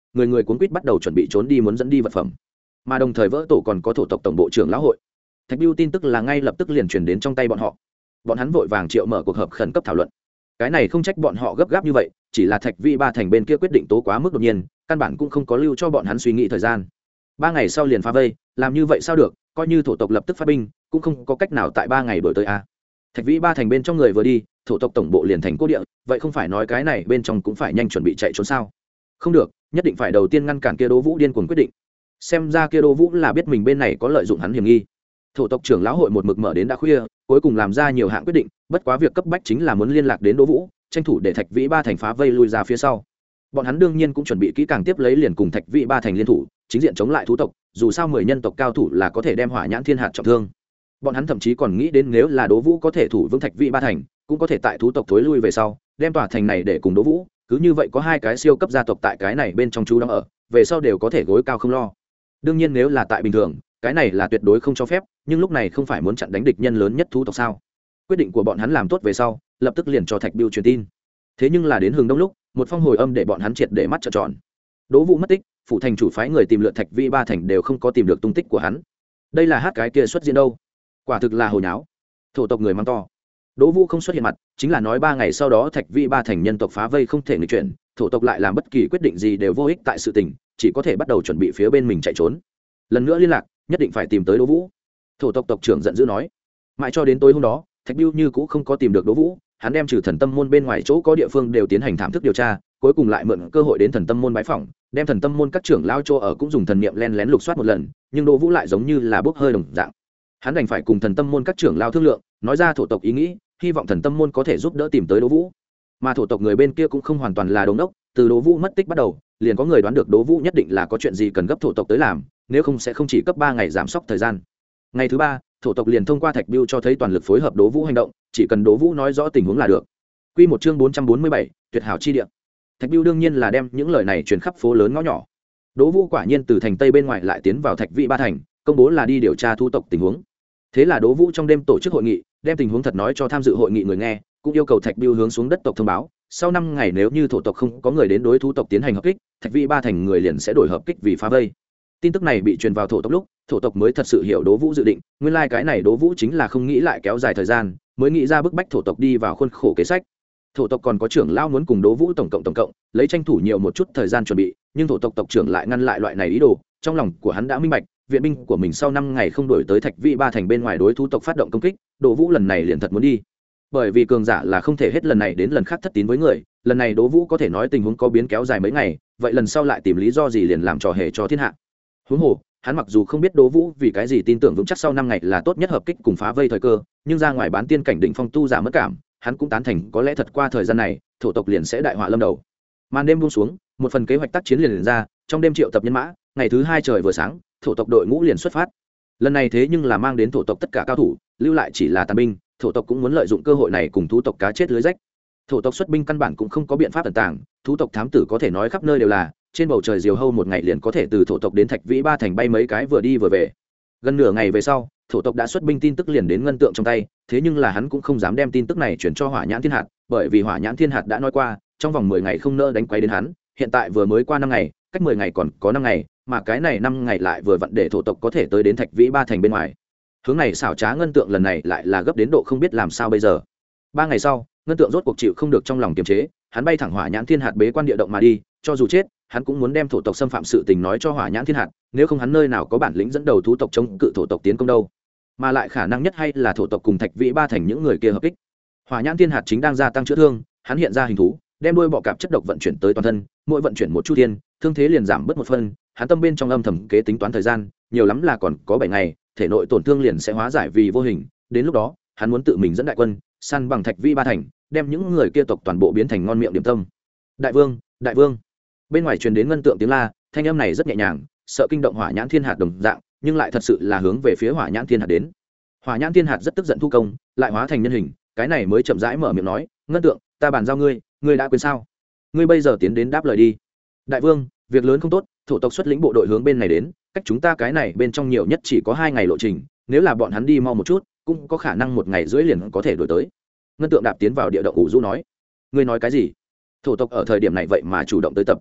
người người cuốn quýt bắt đầu chuẩn bị trốn đi muốn dẫn đi vật phẩm, mà đồng thời vỡ tổ còn có thổ tộc tổng bộ trưởng lão hội. Thạch Bưu tin tức là ngay lập tức liền truyền đến trong tay bọn họ, bọn hắn vội vàng triệu mở cuộc họp khẩn cấp thảo luận. Cái này không trách bọn họ gấp gáp như vậy, chỉ là Thạch Vĩ Ba thành bên kia quyết định tố quá mức đột nhiên, căn bản cũng không có lưu cho bọn hắn suy nghĩ thời gian. Ba ngày sau liền phá vây, làm như vậy sao được, coi như thổ tộc lập tức phát binh cũng không có cách nào tại ba ngày đổi tới a. Thạch Vĩ Ba thành bên trong người vừa đi, thổ tộc tổng bộ liền thành cố địa, vậy không phải nói cái này bên trong cũng phải nhanh chuẩn bị chạy trốn sao? Không được, nhất định phải đầu tiên ngăn cản kia Đỗ Vũ điên cuồng quyết định. Xem ra kia Đỗ Vũ là biết mình bên này có lợi dụng hắn hiểm nghi. Thổ tộc trưởng lão hội một mực mở đến đã khuya, cuối cùng làm ra nhiều hạng quyết định, bất quá việc cấp bách chính là muốn liên lạc đến Đỗ Vũ, tranh thủ để Thạch Vĩ Ba thành phá vây lui ra phía sau. Bọn hắn đương nhiên cũng chuẩn bị kỹ càng tiếp lấy liền cùng Thạch Vĩ Ba thành liên thủ, chính diện chống lại thú tộc, dù sao mười nhân tộc cao thủ là có thể đem Hỏa Nhãn Thiên hạt trọng thương. Bọn hắn thậm chí còn nghĩ đến nếu là Đỗ Vũ có thể thủ vững Thạch Vĩ Ba thành, cũng có thể tại thú tộc thối lui về sau, đem tòa thành này để cùng Đỗ Vũ, cứ như vậy có hai cái siêu cấp gia tộc tại cái này bên trong chú đang ở, về sau đều có thể gối cao không lo. Đương nhiên nếu là tại bình thường, cái này là tuyệt đối không cho phép, nhưng lúc này không phải muốn chặn đánh địch nhân lớn nhất thú tộc sao? Quyết định của bọn hắn làm tốt về sau, lập tức liền cho Thạch Bưu truyền tin. Thế nhưng là đến hừng đông lúc, một phong hồi âm để bọn hắn triệt để mắt trợn tròn. Đỗ Vũ mất tích, phụ thành chủ phái người tìm lượt Thạch Vĩ Ba thành đều không có tìm được tung tích của hắn. Đây là hát cái kia xuất diễn đâu? Quả thực là hồi nháo. Thổ tộc người mắng to. Đỗ Vũ không xuất hiện mặt, chính là nói ba ngày sau đó Thạch Vĩ Ba thành nhân tộc phá vây không thể nghịch chuyển, thổ tộc lại làm bất kỳ quyết định gì đều vô ích tại sự tình, chỉ có thể bắt đầu chuẩn bị phía bên mình chạy trốn. Lần nữa liên lạc, nhất định phải tìm tới Đỗ Vũ. Thổ tộc tộc trưởng giận dữ nói. Mãi cho đến tối hôm đó, Thạch Bưu như cũ không có tìm được Đỗ Vũ, hắn đem trừ Thần Tâm môn bên ngoài chỗ có địa phương đều tiến hành thảm thức điều tra, cuối cùng lại mượn cơ hội đến Thần Tâm môn bái phỏng, đem Thần Tâm môn các trưởng lao chỗ ở cũng dùng thần niệm len lén lục soát một lần, nhưng Đỗ Vũ lại giống như là bốc hơi đồng dạng. Hắn đành phải cùng Thần Tâm môn các trưởng lao thương lượng, nói ra thổ tộc ý nghĩ, hy vọng Thần Tâm môn có thể giúp đỡ tìm tới Đỗ Vũ. Mà thổ tộc người bên kia cũng không hoàn toàn là đống đốc, từ Đỗ Vũ mất tích bắt đầu, liền có người đoán được Đỗ Vũ nhất định là có chuyện gì cần gấp thổ tộc tới làm, nếu không sẽ không chỉ cấp ba ngày giảm sốc thời gian. Ngày thứ ba, thổ tộc liền thông qua Thạch Bưu cho thấy toàn lực phối hợp Đỗ Vũ hành động, chỉ cần Đỗ Vũ nói rõ tình huống là được. Quy một chương bốn trăm bốn mươi bảy, tuyệt hảo chi địa. Thạch Bưu đương nhiên là đem những lời này truyền khắp phố lớn ngõ nhỏ. Đỗ Vũ quả nhiên từ thành Tây bên ngoài lại tiến vào Thạch Vĩ Ba thành, công bố là đi điều tra thu tộc tình huống. Thế là Đỗ Vũ trong đêm tổ chức hội nghị, đem tình huống thật nói cho tham dự hội nghị người nghe, cũng yêu cầu Thạch Bưu hướng xuống đất tộc thông báo, sau năm ngày nếu như thổ tộc không có người đến đối thú tộc tiến hành hợp kích, Thạch Vĩ Ba thành người liền sẽ đổi hợp kích vì phá vây. Tin tức này bị truyền vào thổ tộc lúc, thổ tộc mới thật sự hiểu Đỗ Vũ dự định, nguyên lai like cái này Đỗ Vũ chính là không nghĩ lại kéo dài thời gian, mới nghĩ ra bức bách thổ tộc đi vào khuôn khổ kế sách. Thổ tộc còn có trưởng lão muốn cùng Đỗ Vũ tổng cộng tổng cộng, lấy tranh thủ nhiều một chút thời gian chuẩn bị, nhưng thổ tộc tộc trưởng lại ngăn lại loại này ý đồ, trong lòng của hắn đã minh bạch, viện binh của mình sau năm ngày không đổi tới Thạch Vĩ Ba thành bên ngoài đối thú tộc phát động công kích, Đỗ Vũ lần này liền thật muốn đi. Bởi vì cường giả là không thể hết lần này đến lần khác thất tín với người, lần này Đỗ Vũ có thể nói tình huống có biến kéo dài mấy ngày, vậy lần sau lại tìm lý do gì liền làm trò hề cho thiên hạ. Huống hồ, hắn mặc dù không biết Đỗ Vũ vì cái gì tin tưởng vững chắc sau năm ngày là tốt nhất hợp kích cùng phá vây thời cơ, nhưng ra ngoài bán tiên cảnh đỉnh phong tu giả mất cảm, hắn cũng tán thành có lẽ thật qua thời gian này, thổ tộc liền sẽ đại họa lâm đầu. Màn đêm buông xuống, một phần kế hoạch tác chiến liền, liền ra, trong đêm triệu tập nhân mã, ngày thứ hai trời vừa sáng, thổ tộc đội ngũ liền xuất phát. Lần này thế nhưng là mang đến thổ tộc tất cả cao thủ, lưu lại chỉ là tàn binh, thổ tộc cũng muốn lợi dụng cơ hội này cùng thú tộc cá chết lưới rách. Thổ tộc xuất binh căn bản cũng không có biện pháp tận tàng, thú tộc thám tử có thể nói khắp nơi đều là, trên bầu trời diều hâu một ngày liền có thể từ thổ tộc đến Thạch Vĩ Ba thành bay mấy cái vừa đi vừa về. Gần nửa ngày về sau, thổ tộc đã xuất binh tin tức liền đến ngân tượng trong tay, thế nhưng là hắn cũng không dám đem tin tức này chuyển cho Hỏa Nhãn Thiên hạt, bởi vì Hỏa Nhãn Thiên hạt đã nói qua, trong vòng mười ngày không nỡ đánh quấy đến hắn, hiện tại vừa mới qua năm ngày, cách mười ngày còn có năm ngày, mà cái này năm ngày lại vừa vặn để thổ tộc có thể tới đến Thạch Vĩ Ba thành bên ngoài. Hướng này xảo trá ngân tượng lần này lại là gấp đến độ không biết làm sao bây giờ. Ba ngày sau, ngân tượng rốt cuộc chịu không được trong lòng kiềm chế, hắn bay thẳng Hỏa Nhãn Thiên hạt bế quan địa động mà đi, cho dù chết, hắn cũng muốn đem thổ tộc xâm phạm sự tình nói cho Hỏa Nhãn Thiên hạt, nếu không hắn nơi nào có bản lĩnh dẫn đầu thú tộc chống cự thổ tộc tiến công đâu. Mà lại khả năng nhất hay là thổ tộc cùng Thạch Vĩ Ba thành những người kia hợp kích. Hỏa Nhãn Thiên hạt chính đang gia tăng chữa thương, hắn hiện ra hình thú, đem đuôi bọ cạp chất độc vận chuyển tới toàn thân, mỗi vận chuyển một chu thiên, thương thế liền giảm bớt một phân, hắn tâm bên trong âm thầm kế tính toán thời gian, nhiều lắm là còn có bảy ngày, thể nội tổn thương liền sẽ hóa giải vì vô hình, đến lúc đó, hắn muốn tự mình dẫn đại quân, săn bằng Thạch Vĩ Ba thành, đem những người kia tộc toàn bộ biến thành ngon miệng điểm tâm. Đại vương, đại vương. Bên ngoài truyền đến ngân tượng tiếng la, thanh âm này rất nhẹ nhàng, sợ kinh động Hỏa Nhãn Thiên hạt đồng dạng, nhưng lại thật sự là hướng về phía Hỏa Nhãn Thiên hạt đến. Hỏa Nhãn Thiên hạt rất tức giận thu công, lại hóa thành nhân hình, cái này mới chậm rãi mở miệng nói, ngân tượng, ta bàn giao ngươi, ngươi đã quên sao? Ngươi bây giờ tiến đến đáp lời đi. Đại vương, việc lớn không tốt, thổ tộc xuất lĩnh bộ đội hướng bên này đến, cách chúng ta cái này bên trong nhiều nhất chỉ có hai ngày lộ trình, nếu là bọn hắn đi mau một chút, cũng có khả năng một ngày rưỡi liền có thể đuổi tới. Ngân tượng đạp tiến vào địa động ủ rũ nói, ngươi nói cái gì? Thổ tộc ở thời điểm này vậy mà chủ động tới tập.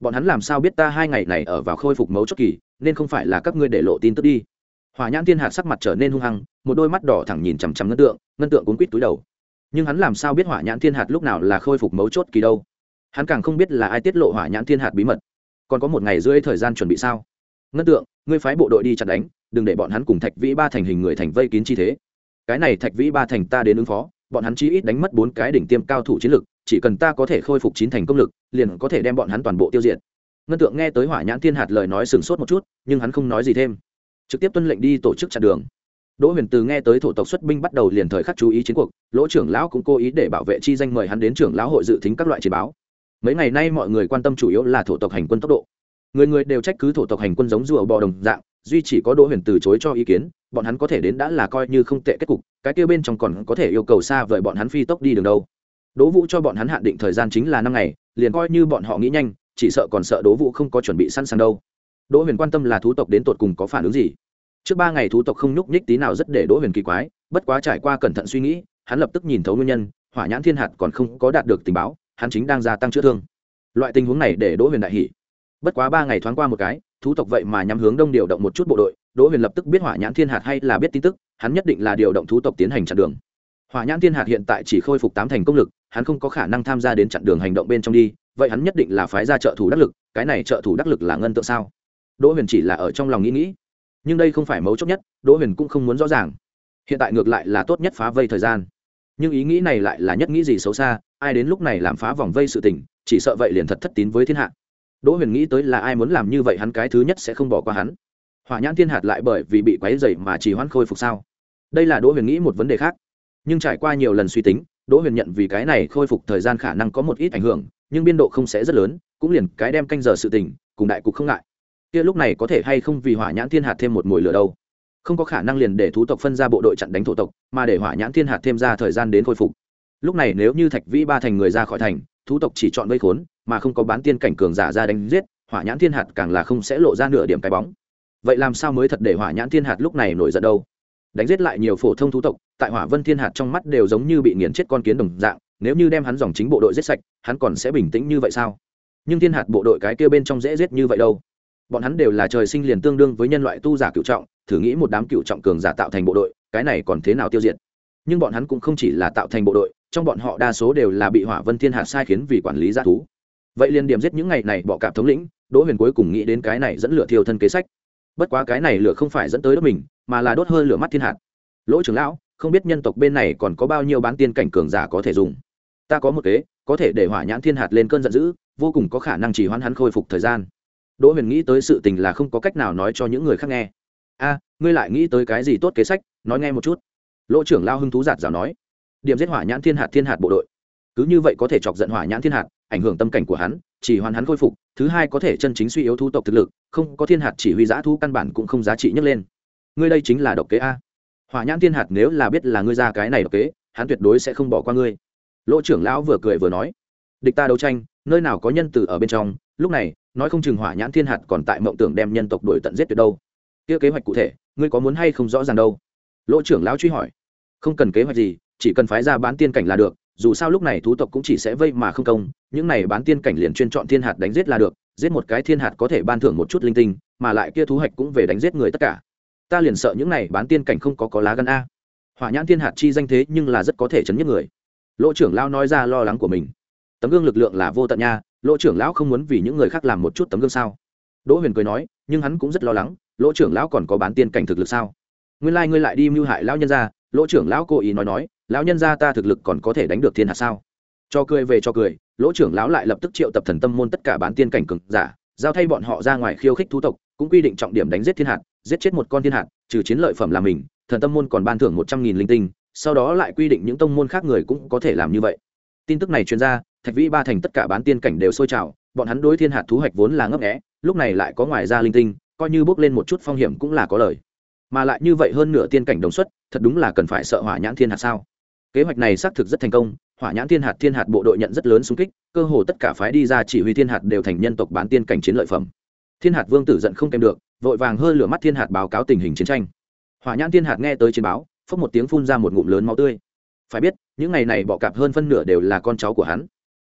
bọn hắn làm sao biết ta hai ngày này ở vào khôi phục mấu chốt kỳ, nên không phải là các ngươi để lộ tin tức đi. Hỏa nhãn thiên hạt sắc mặt trở nên hung hăng, một đôi mắt đỏ thẳng nhìn chằm chằm ngân tượng, ngân tượng cuống quít túi đầu. Nhưng hắn làm sao biết hỏa nhãn thiên hạt lúc nào là khôi phục mấu chốt kỳ đâu? Hắn càng không biết là ai tiết lộ hỏa nhãn thiên hạt bí mật. Còn có một ngày rưỡi thời gian chuẩn bị sao? Ngân tượng, ngươi phái bộ đội đi chặn đánh, đừng để bọn hắn cùng Thạch Vĩ Ba thành hình người thành vây kín chi thế. Cái này Thạch Vĩ Ba thành ta đến ứng phó, bọn hắn chí ít đánh mất bốn cái đỉnh tiêm cao thủ chiến lực, chỉ cần ta có thể khôi phục chín thành công lực, liền có thể đem bọn hắn toàn bộ tiêu diệt. Ngân tượng nghe tới hỏa nhãn thiên hạt lời nói sừng sốt một chút, nhưng hắn không nói gì thêm, trực tiếp tuân lệnh đi tổ chức chặn đường. Đỗ Huyền Từ nghe tới thổ tộc xuất binh bắt đầu liền thời khắc chú ý chiến cuộc, Lỗ trưởng lão cũng cố ý để bảo vệ chi danh mời hắn đến trưởng lão hội dự thính các loại chiến báo. Mấy ngày nay mọi người quan tâm chủ yếu là thổ tộc hành quân tốc độ, người người đều trách cứ thổ tộc hành quân giống rùa bò đồng dạng, duy chỉ có Đỗ Huyền từ chối cho ý kiến, bọn hắn có thể đến đã là coi như không tệ kết cục, cái kia bên trong còn có thể yêu cầu xa vời bọn hắn phi tốc đi đường đâu. Đỗ Vũ cho bọn hắn hạn định thời gian chính là năm ngày, liền coi như bọn họ nghĩ nhanh, chỉ sợ còn sợ Đỗ Vũ không có chuẩn bị sẵn sàng đâu. Đỗ Huyền quan tâm là thú tộc đến tột cùng có phản ứng gì. Trước ba ngày thú tộc không nhúc nhích tí nào rất để Đỗ Huyền kỳ quái, bất quá trải qua cẩn thận suy nghĩ, hắn lập tức nhìn thấu nguyên nhân, hỏa nhãn thiên hạt còn không có đạt được tình báo, hắn chính đang gia tăng chữa thương. Loại tình huống này để Đỗ Huyền đại hỉ. Bất quá ba ngày thoáng qua một cái, thú tộc vậy mà nhắm hướng đông điều động một chút bộ đội, Đỗ Huyền lập tức biết hỏa nhãn thiên hạt hay là biết tin tức, hắn nhất định là điều động thú tộc tiến hành chặn đường. Hỏa nhãn thiên hạt hiện tại chỉ khôi phục tám thành công lực, hắn không có khả năng tham gia đến chặn đường hành động bên trong đi, vậy hắn nhất định là phái ra trợ thủ đắc lực, cái này trợ thủ đắc lực là ngân tượng sao? Đỗ Huyền chỉ là ở trong lòng nghĩ nghĩ, nhưng đây không phải mấu chốt nhất, Đỗ Huyền cũng không muốn rõ ràng. Hiện tại ngược lại là tốt nhất phá vây thời gian, nhưng ý nghĩ này lại là nhất nghĩ gì xấu xa, ai đến lúc này làm phá vòng vây sự tình, chỉ sợ vậy liền thật thất tín với thiên hạ. Đỗ Huyền nghĩ tới là ai muốn làm như vậy, hắn cái thứ nhất sẽ không bỏ qua hắn. Hỏa nhãn thiên hạt lại bởi vì bị quấy rầy mà trì hoãn khôi phục sao? Đây là Đỗ Huyền nghĩ một vấn đề khác. Nhưng trải qua nhiều lần suy tính, Đỗ Huyền nhận vì cái này khôi phục thời gian khả năng có một ít ảnh hưởng, nhưng biên độ không sẽ rất lớn, cũng liền cái đem canh giờ sự tình, cùng đại cục không ngại. Kia lúc này có thể hay không vì hỏa nhãn thiên hạt thêm một mùi lửa đâu? Không có khả năng liền để thú tộc phân ra bộ đội chặn đánh thổ tộc, mà để hỏa nhãn thiên hạt thêm ra thời gian đến khôi phục. Lúc này nếu như Thạch Vĩ Ba thành người ra khỏi thành, thú tộc chỉ chọn vây khốn, mà không có bán tiên cảnh cường giả ra đánh giết, hỏa nhãn thiên hạt càng là không sẽ lộ ra nửa điểm cái bóng. Vậy làm sao mới thật để hỏa nhãn thiên hạt lúc này nổi giận đâu? Đánh giết lại nhiều phổ thông thú tộc, tại Hỏa Vân Thiên hạt trong mắt đều giống như bị nghiền chết con kiến đồng dạng, nếu như đem hắn dòng chính bộ đội giết sạch, hắn còn sẽ bình tĩnh như vậy sao? Nhưng thiên hạt bộ đội cái kia bên trong dễ giết như vậy đâu? Bọn hắn đều là trời sinh liền tương đương với nhân loại tu giả cựu trọng, thử nghĩ một đám cựu trọng cường giả tạo thành bộ đội, cái này còn thế nào tiêu diệt? Nhưng bọn hắn cũng không chỉ là tạo thành bộ đội, trong bọn họ đa số đều là bị Hỏa Vân Thiên hạt sai khiến vì quản lý dã thú. Vậy liền điểm giết những ngày này bỏ cạp thống lĩnh, Đỗ Huyền cuối cùng nghĩ đến cái này dẫn lửa thiêu thân kế sách. Bất quá cái này lửa không phải dẫn tới đốt mình, mà là đốt hơi lửa mắt thiên hạt. Lỗ trưởng lão, không biết nhân tộc bên này còn có bao nhiêu bán tiên cảnh cường giả có thể dùng. Ta có một kế, có thể để hỏa nhãn thiên hạt lên cơn giận dữ, vô cùng có khả năng chỉ hoãn hắn khôi phục thời gian. Đỗ Huyền nghĩ tới sự tình là không có cách nào nói cho những người khác nghe. A, ngươi lại nghĩ tới cái gì tốt kế sách, nói nghe một chút. Lỗ trưởng lão hứng thú giạt rào nói. Điểm giết hỏa nhãn thiên hạt thiên hạt bộ đội. Cứ như vậy có thể chọc giận hỏa nhãn thiên hạt, ảnh hưởng tâm cảnh của hắn, chỉ hoãn hắn khôi phục. Thứ hai có thể chân chính suy yếu thu tộc thực lực, không có thiên hạt chỉ huy giã thú căn bản cũng không giá trị nhấc lên. Ngươi đây chính là độc kế a. Hỏa nhãn thiên hạt nếu là biết là ngươi ra cái này độc kế, hắn tuyệt đối sẽ không bỏ qua ngươi. Lỗ trưởng lão vừa cười vừa nói, địch ta đấu tranh, nơi nào có nhân tử ở bên trong, lúc này nói không chừng hỏa nhãn thiên hạt còn tại mộng tưởng đem nhân tộc đuổi tận giết tuyệt đâu. Kia kế hoạch cụ thể, ngươi có muốn hay không rõ ràng đâu? Lỗ trưởng lão truy hỏi. Không cần kế hoạch gì, chỉ cần phái ra bán tiên cảnh là được, dù sao lúc này thú tộc cũng chỉ sẽ vây mà không công, những này bán tiên cảnh liền chuyên chọn thiên hạt đánh giết là được, giết một cái thiên hạt có thể ban thưởng một chút linh tinh, mà lại kia thú hạch cũng về đánh giết người tất cả. Ta liền sợ những này bán tiên cảnh không có có lá gan a. Hỏa nhãn thiên hạt chi danh thế nhưng là rất có thể chấn nhất người. Lỗ trưởng lão nói ra lo lắng của mình. Tấm gương lực lượng là vô tận nha, Lỗ trưởng lão không muốn vì những người khác làm một chút tấm gương sao? Đỗ Huyền cười nói, nhưng hắn cũng rất lo lắng, Lỗ trưởng lão còn có bán tiên cảnh thực lực sao? Nguyên lai like ngươi lại đi mưu hại lão nhân gia, Lỗ trưởng lão cố ý nói nói, lão nhân gia ta thực lực còn có thể đánh được thiên hạt sao? Cho cười về cho cười, Lỗ trưởng lão lại lập tức triệu tập thần tâm môn tất cả bán tiên cảnh cường giả, giao thay bọn họ ra ngoài khiêu khích thú tộc, cũng quy định trọng điểm đánh giết thiên hạt, giết chết một con thiên hạt, trừ chiến lợi phẩm là mình, thần tâm môn còn ban thưởng một trăm nghìn linh tinh, sau đó lại quy định những tông môn khác người cũng có thể làm như vậy. Tin tức này truyền ra, Thạch Vĩ Ba thành tất cả bán tiên cảnh đều sôi trào, bọn hắn đối thiên hạt thú hoạch vốn là ngấp nghé, lúc này lại có ngoài ra linh tinh, coi như bước lên một chút phong hiểm cũng là có lời. Mà lại như vậy hơn nửa tiên cảnh đồng xuất, thật đúng là cần phải sợ hỏa nhãn thiên hạt sao? Kế hoạch này xác thực rất thành công, hỏa nhãn thiên hạt thiên hạt bộ đội nhận rất lớn xung kích, cơ hồ tất cả phái đi ra chỉ huy thiên hạt đều thành nhân tộc bán tiên cảnh chiến lợi phẩm. Thiên hạt vương tử giận không kèm được, vội vàng hơi lửa mắt thiên hạt báo cáo tình hình chiến tranh. Hỏa nhãn thiên hạt nghe tới chiến báo, phốc một tiếng phun ra một ngụm lớn máu tươi. Phải biết, những ngày này bọ cạp hơn phân nửa đều là con cháu của hắn.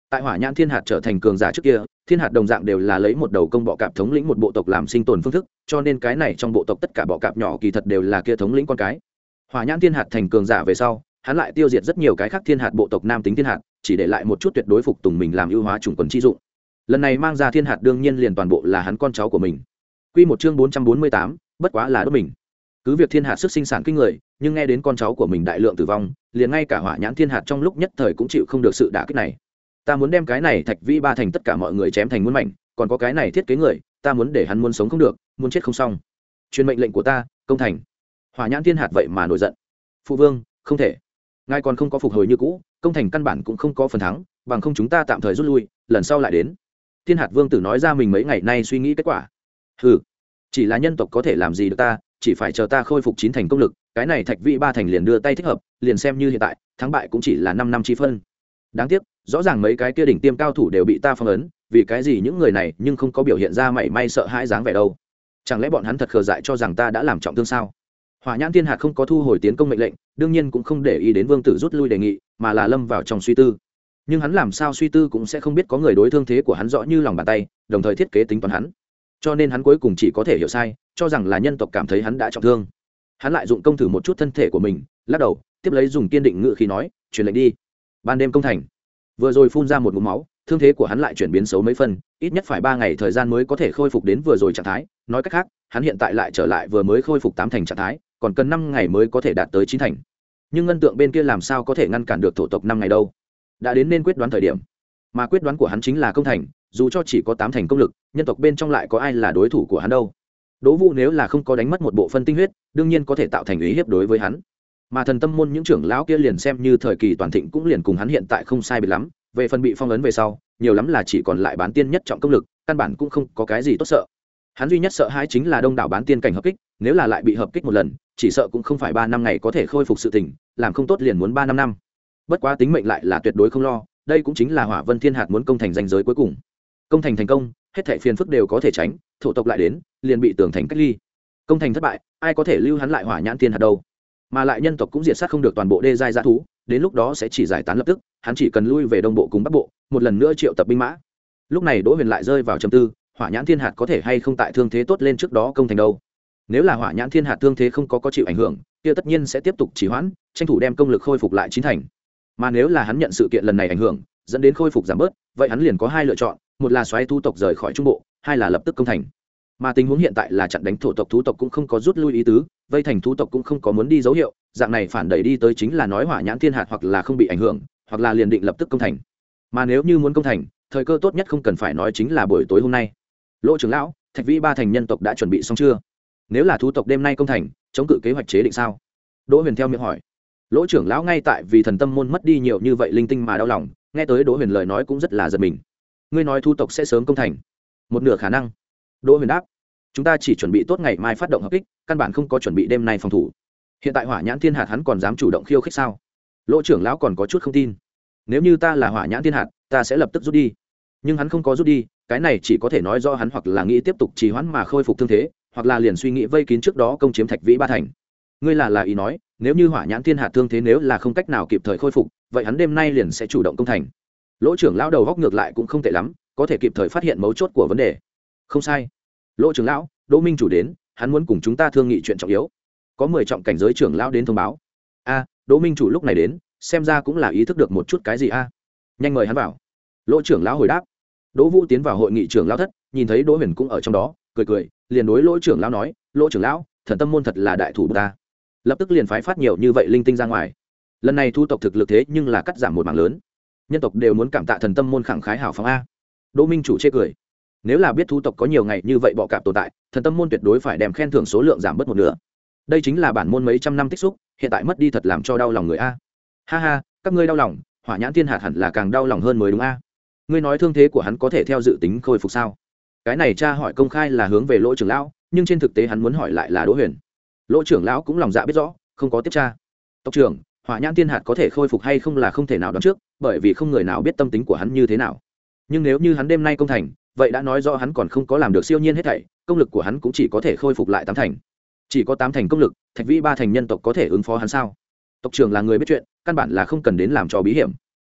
tại hỏa nhãn thiên hạt trở thành cường giả trước kia, thiên hạt đồng dạng đều là lấy một đầu công bọ cạp thống lĩnh một bộ tộc làm sinh tồn phương thức, cho nên cái này trong bộ tộc tất cả bọ cạp nhỏ kỳ thật đều là kia thống lĩnh con cái. Hỏa nhãn thiên hạt thành cường giả về sau, hắn lại tiêu diệt rất nhiều cái khác thiên hạt bộ tộc nam tính thiên hạt, chỉ để lại một chút tuyệt đối phục tùng mình làm ưu hóa chủng quần chi dụng. Lần này mang ra thiên hạt đương nhiên liền toàn bộ là hắn con cháu của mình. Quy một chương bốn trăm bốn mươi tám, bất quá là đốt mình. Cứ việc thiên hạt sức sinh sản kinh người, nhưng nghe đến con cháu của mình đại lượng tử vong, liền ngay cả hỏa nhãn thiên hạt trong lúc nhất thời cũng chịu không được sự đả kích này. Ta muốn đem cái này thạch vĩ ba thành tất cả mọi người chém thành muôn mảnh, còn có cái này thiết kế người, ta muốn để hắn muốn sống không được, muốn chết không xong. Truyền mệnh lệnh của ta, công thành. Hỏa nhãn thiên hạt vậy mà nổi giận. Phụ vương, không thể. Ngài còn không có phục hồi như cũ, công thành căn bản cũng không có phần thắng, bằng không chúng ta tạm thời rút lui, lần sau lại đến. Thiên hạt vương tử nói ra mình mấy ngày nay suy nghĩ kết quả. Hừ, chỉ là nhân tộc có thể làm gì được ta, chỉ phải chờ ta khôi phục chín thành công lực, cái này thạch vĩ ba thành liền đưa tay thích hợp, liền xem như hiện tại thắng bại cũng chỉ là năm năm chi phân. Đáng tiếc, rõ ràng mấy cái kia đỉnh tiêm cao thủ đều bị ta phong ấn, vì cái gì những người này nhưng không có biểu hiện ra mảy may sợ hãi dáng vẻ đâu. Chẳng lẽ bọn hắn thật khờ dại cho rằng ta đã làm trọng thương sao? Hỏa nhãn thiên hạt không có thu hồi tiến công mệnh lệnh, đương nhiên cũng không để ý đến vương tử rút lui đề nghị, mà là lâm vào trong suy tư. Nhưng hắn làm sao suy tư cũng sẽ không biết có người đối thương thế của hắn rõ như lòng bàn tay, đồng thời thiết kế tính toán hắn. Cho nên hắn cuối cùng chỉ có thể hiểu sai, cho rằng là nhân tộc cảm thấy hắn đã trọng thương. Hắn lại dụng công thử một chút thân thể của mình, lắc đầu, tiếp lấy dùng kiên định ngữ khí nói, truyền lệnh đi. Ban đêm công thành. Vừa rồi phun ra một ngụm máu, thương thế của hắn lại chuyển biến xấu mấy phần, ít nhất phải ba ngày thời gian mới có thể khôi phục đến vừa rồi trạng thái. Nói cách khác, hắn hiện tại lại trở lại vừa mới khôi phục tám thành trạng thái, còn cần năm ngày mới có thể đạt tới chín thành. Nhưng ngân tượng bên kia làm sao có thể ngăn cản được thổ tộc năm ngày đâu? Đã đến nên quyết đoán thời điểm, mà quyết đoán của hắn chính là công thành, dù cho chỉ có tám thành công lực, nhân tộc bên trong lại có ai là đối thủ của hắn đâu? Đỗ Vũ nếu là không có đánh mất một bộ phân tinh huyết, đương nhiên có thể tạo thành uy hiếp đối với hắn. Mà thần tâm môn những trưởng lão kia liền xem như thời kỳ toàn thịnh cũng liền cùng hắn hiện tại không sai biệt lắm, về phần bị phong ấn về sau, nhiều lắm là chỉ còn lại bán tiên nhất trọng công lực, căn bản cũng không có cái gì tốt sợ. Hắn duy nhất sợ hãi chính là đông đảo bán tiên cảnh hợp kích, nếu là lại bị hợp kích một lần, chỉ sợ cũng không phải ba năm ngày có thể khôi phục sự tình, làm không tốt liền muốn ba năm năm. Bất quá tính mệnh lại là tuyệt đối không lo, đây cũng chính là Hỏa Vân Thiên hạt muốn công thành danh giới cuối cùng. Công thành thành công, hết thảy phiền phức đều có thể tránh, thổ tộc lại đến, liền bị tường thành cách ly. Công thành thất bại, ai có thể lưu hắn lại Hỏa Nhãn Thiên hạt đâu? Mà lại nhân tộc cũng diệt sát không được toàn bộ đê giai dã thú, đến lúc đó sẽ chỉ giải tán lập tức, hắn chỉ cần lui về đông bộ cùng bắc bộ, một lần nữa triệu tập binh mã. Lúc này Đỗ Huyền lại rơi vào trầm tư, Hỏa Nhãn Thiên hạt có thể hay không tại thương thế tốt lên trước đó công thành đâu? Nếu là Hỏa Nhãn Thiên hạt thương thế không có có chịu ảnh hưởng, kia tất nhiên sẽ tiếp tục trì hoãn, tranh thủ đem công lực khôi phục lại chín thành. Mà nếu là hắn nhận sự kiện lần này ảnh hưởng, dẫn đến khôi phục giảm bớt, vậy hắn liền có hai lựa chọn, một là xoáy thú tộc rời khỏi trung bộ, hai là lập tức công thành. Mà tình huống hiện tại là chặn đánh thổ tộc, thú tộc cũng không có rút lui ý tứ, vây thành thú tộc cũng không có muốn đi dấu hiệu, dạng này phản đẩy đi tới chính là nói Hỏa Nhãn Thiên hạt hoặc là không bị ảnh hưởng, hoặc là liền định lập tức công thành. Mà nếu như muốn công thành, thời cơ tốt nhất không cần phải nói chính là buổi tối hôm nay. Lỗ trưởng lão, Thạch Vĩ ba thành nhân tộc đã chuẩn bị xong chưa? Nếu là thú tộc đêm nay công thành, chống cự kế hoạch chế định sao? Đỗ Huyền theo miệng hỏi. Lỗ trưởng lão ngay tại vì thần tâm môn mất đi nhiều như vậy linh tinh mà đau lòng, nghe tới Đỗ Huyền lời nói cũng rất là giật mình. Ngươi nói thú tộc sẽ sớm công thành? Một nửa khả năng. Đỗ Huyền đáp. Chúng ta chỉ chuẩn bị tốt ngày mai phát động hợp kích, căn bản không có chuẩn bị đêm nay phòng thủ. Hiện tại Hỏa Nhãn Thiên hạt hắn còn dám chủ động khiêu khích sao? Lỗ trưởng lão còn có chút không tin. Nếu như ta là Hỏa Nhãn Thiên hạt, ta sẽ lập tức rút đi. Nhưng hắn không có rút đi, cái này chỉ có thể nói do hắn hoặc là nghĩ tiếp tục trì hoãn mà khôi phục thương thế, hoặc là liền suy nghĩ vây kín trước đó công chiếm Thạch Vĩ ba thành. Ngươi là là ý nói, nếu như Hỏa Nhãn Thiên hạt thương thế nếu là không cách nào kịp thời khôi phục, vậy hắn đêm nay liền sẽ chủ động công thành. Lỗ trưởng lão đầu góc ngược lại cũng không tệ lắm, có thể kịp thời phát hiện mấu chốt của vấn đề. Không sai. Lỗ trưởng lão, Đỗ Minh chủ đến, hắn muốn cùng chúng ta thương nghị chuyện trọng yếu. Có mười trọng cảnh giới trưởng lão đến thông báo. A, Đỗ Minh chủ lúc này đến, xem ra cũng là ý thức được một chút cái gì a. Nhanh mời hắn vào. Lỗ trưởng lão hồi đáp. Đỗ Vũ tiến vào hội nghị trưởng lão thất, nhìn thấy Đỗ Huyền cũng ở trong đó, cười cười, liền đối Lỗ trưởng lão nói, Lỗ trưởng lão, thần tâm môn thật là đại thủ ta. Lập tức liền phái phát nhiều như vậy linh tinh ra ngoài. Lần này thu tộc thực lực thế nhưng là cắt giảm một mảng lớn, nhân tộc đều muốn cảm tạ thần tâm môn khẳng khái hảo phóng a. Đỗ Minh chủ chê cười. Nếu là biết thu tộc có nhiều ngày như vậy bọ cạp tồn tại, thần tâm môn tuyệt đối phải đem khen thưởng số lượng giảm bớt một nửa. Đây chính là bản môn mấy trăm năm tích xúc, hiện tại mất đi thật làm cho đau lòng người a. Ha ha, các ngươi đau lòng, Hỏa Nhãn Thiên hạt hẳn là càng đau lòng hơn mới đúng a. Ngươi nói thương thế của hắn có thể theo dự tính khôi phục sao? Cái này cha hỏi công khai là hướng về Lỗ trưởng lão, nhưng trên thực tế hắn muốn hỏi lại là Đỗ Huyền. Lỗ trưởng lão cũng lòng dạ biết rõ, không có tiếp tra. Tộc trưởng, Hỏa Nhãn Thiên hạt có thể khôi phục hay không là không thể nào đoán trước, bởi vì không người nào biết tâm tính của hắn như thế nào. Nhưng nếu như hắn đêm nay công thành, vậy đã nói rõ hắn còn không có làm được siêu nhiên hết thảy, công lực của hắn cũng chỉ có thể khôi phục lại tám thành. Chỉ có tám thành công lực, Thạch Vĩ ba thành nhân tộc có thể ứng phó hắn sao? Tộc trưởng là người biết chuyện, căn bản là không cần đến làm cho bí hiểm. A,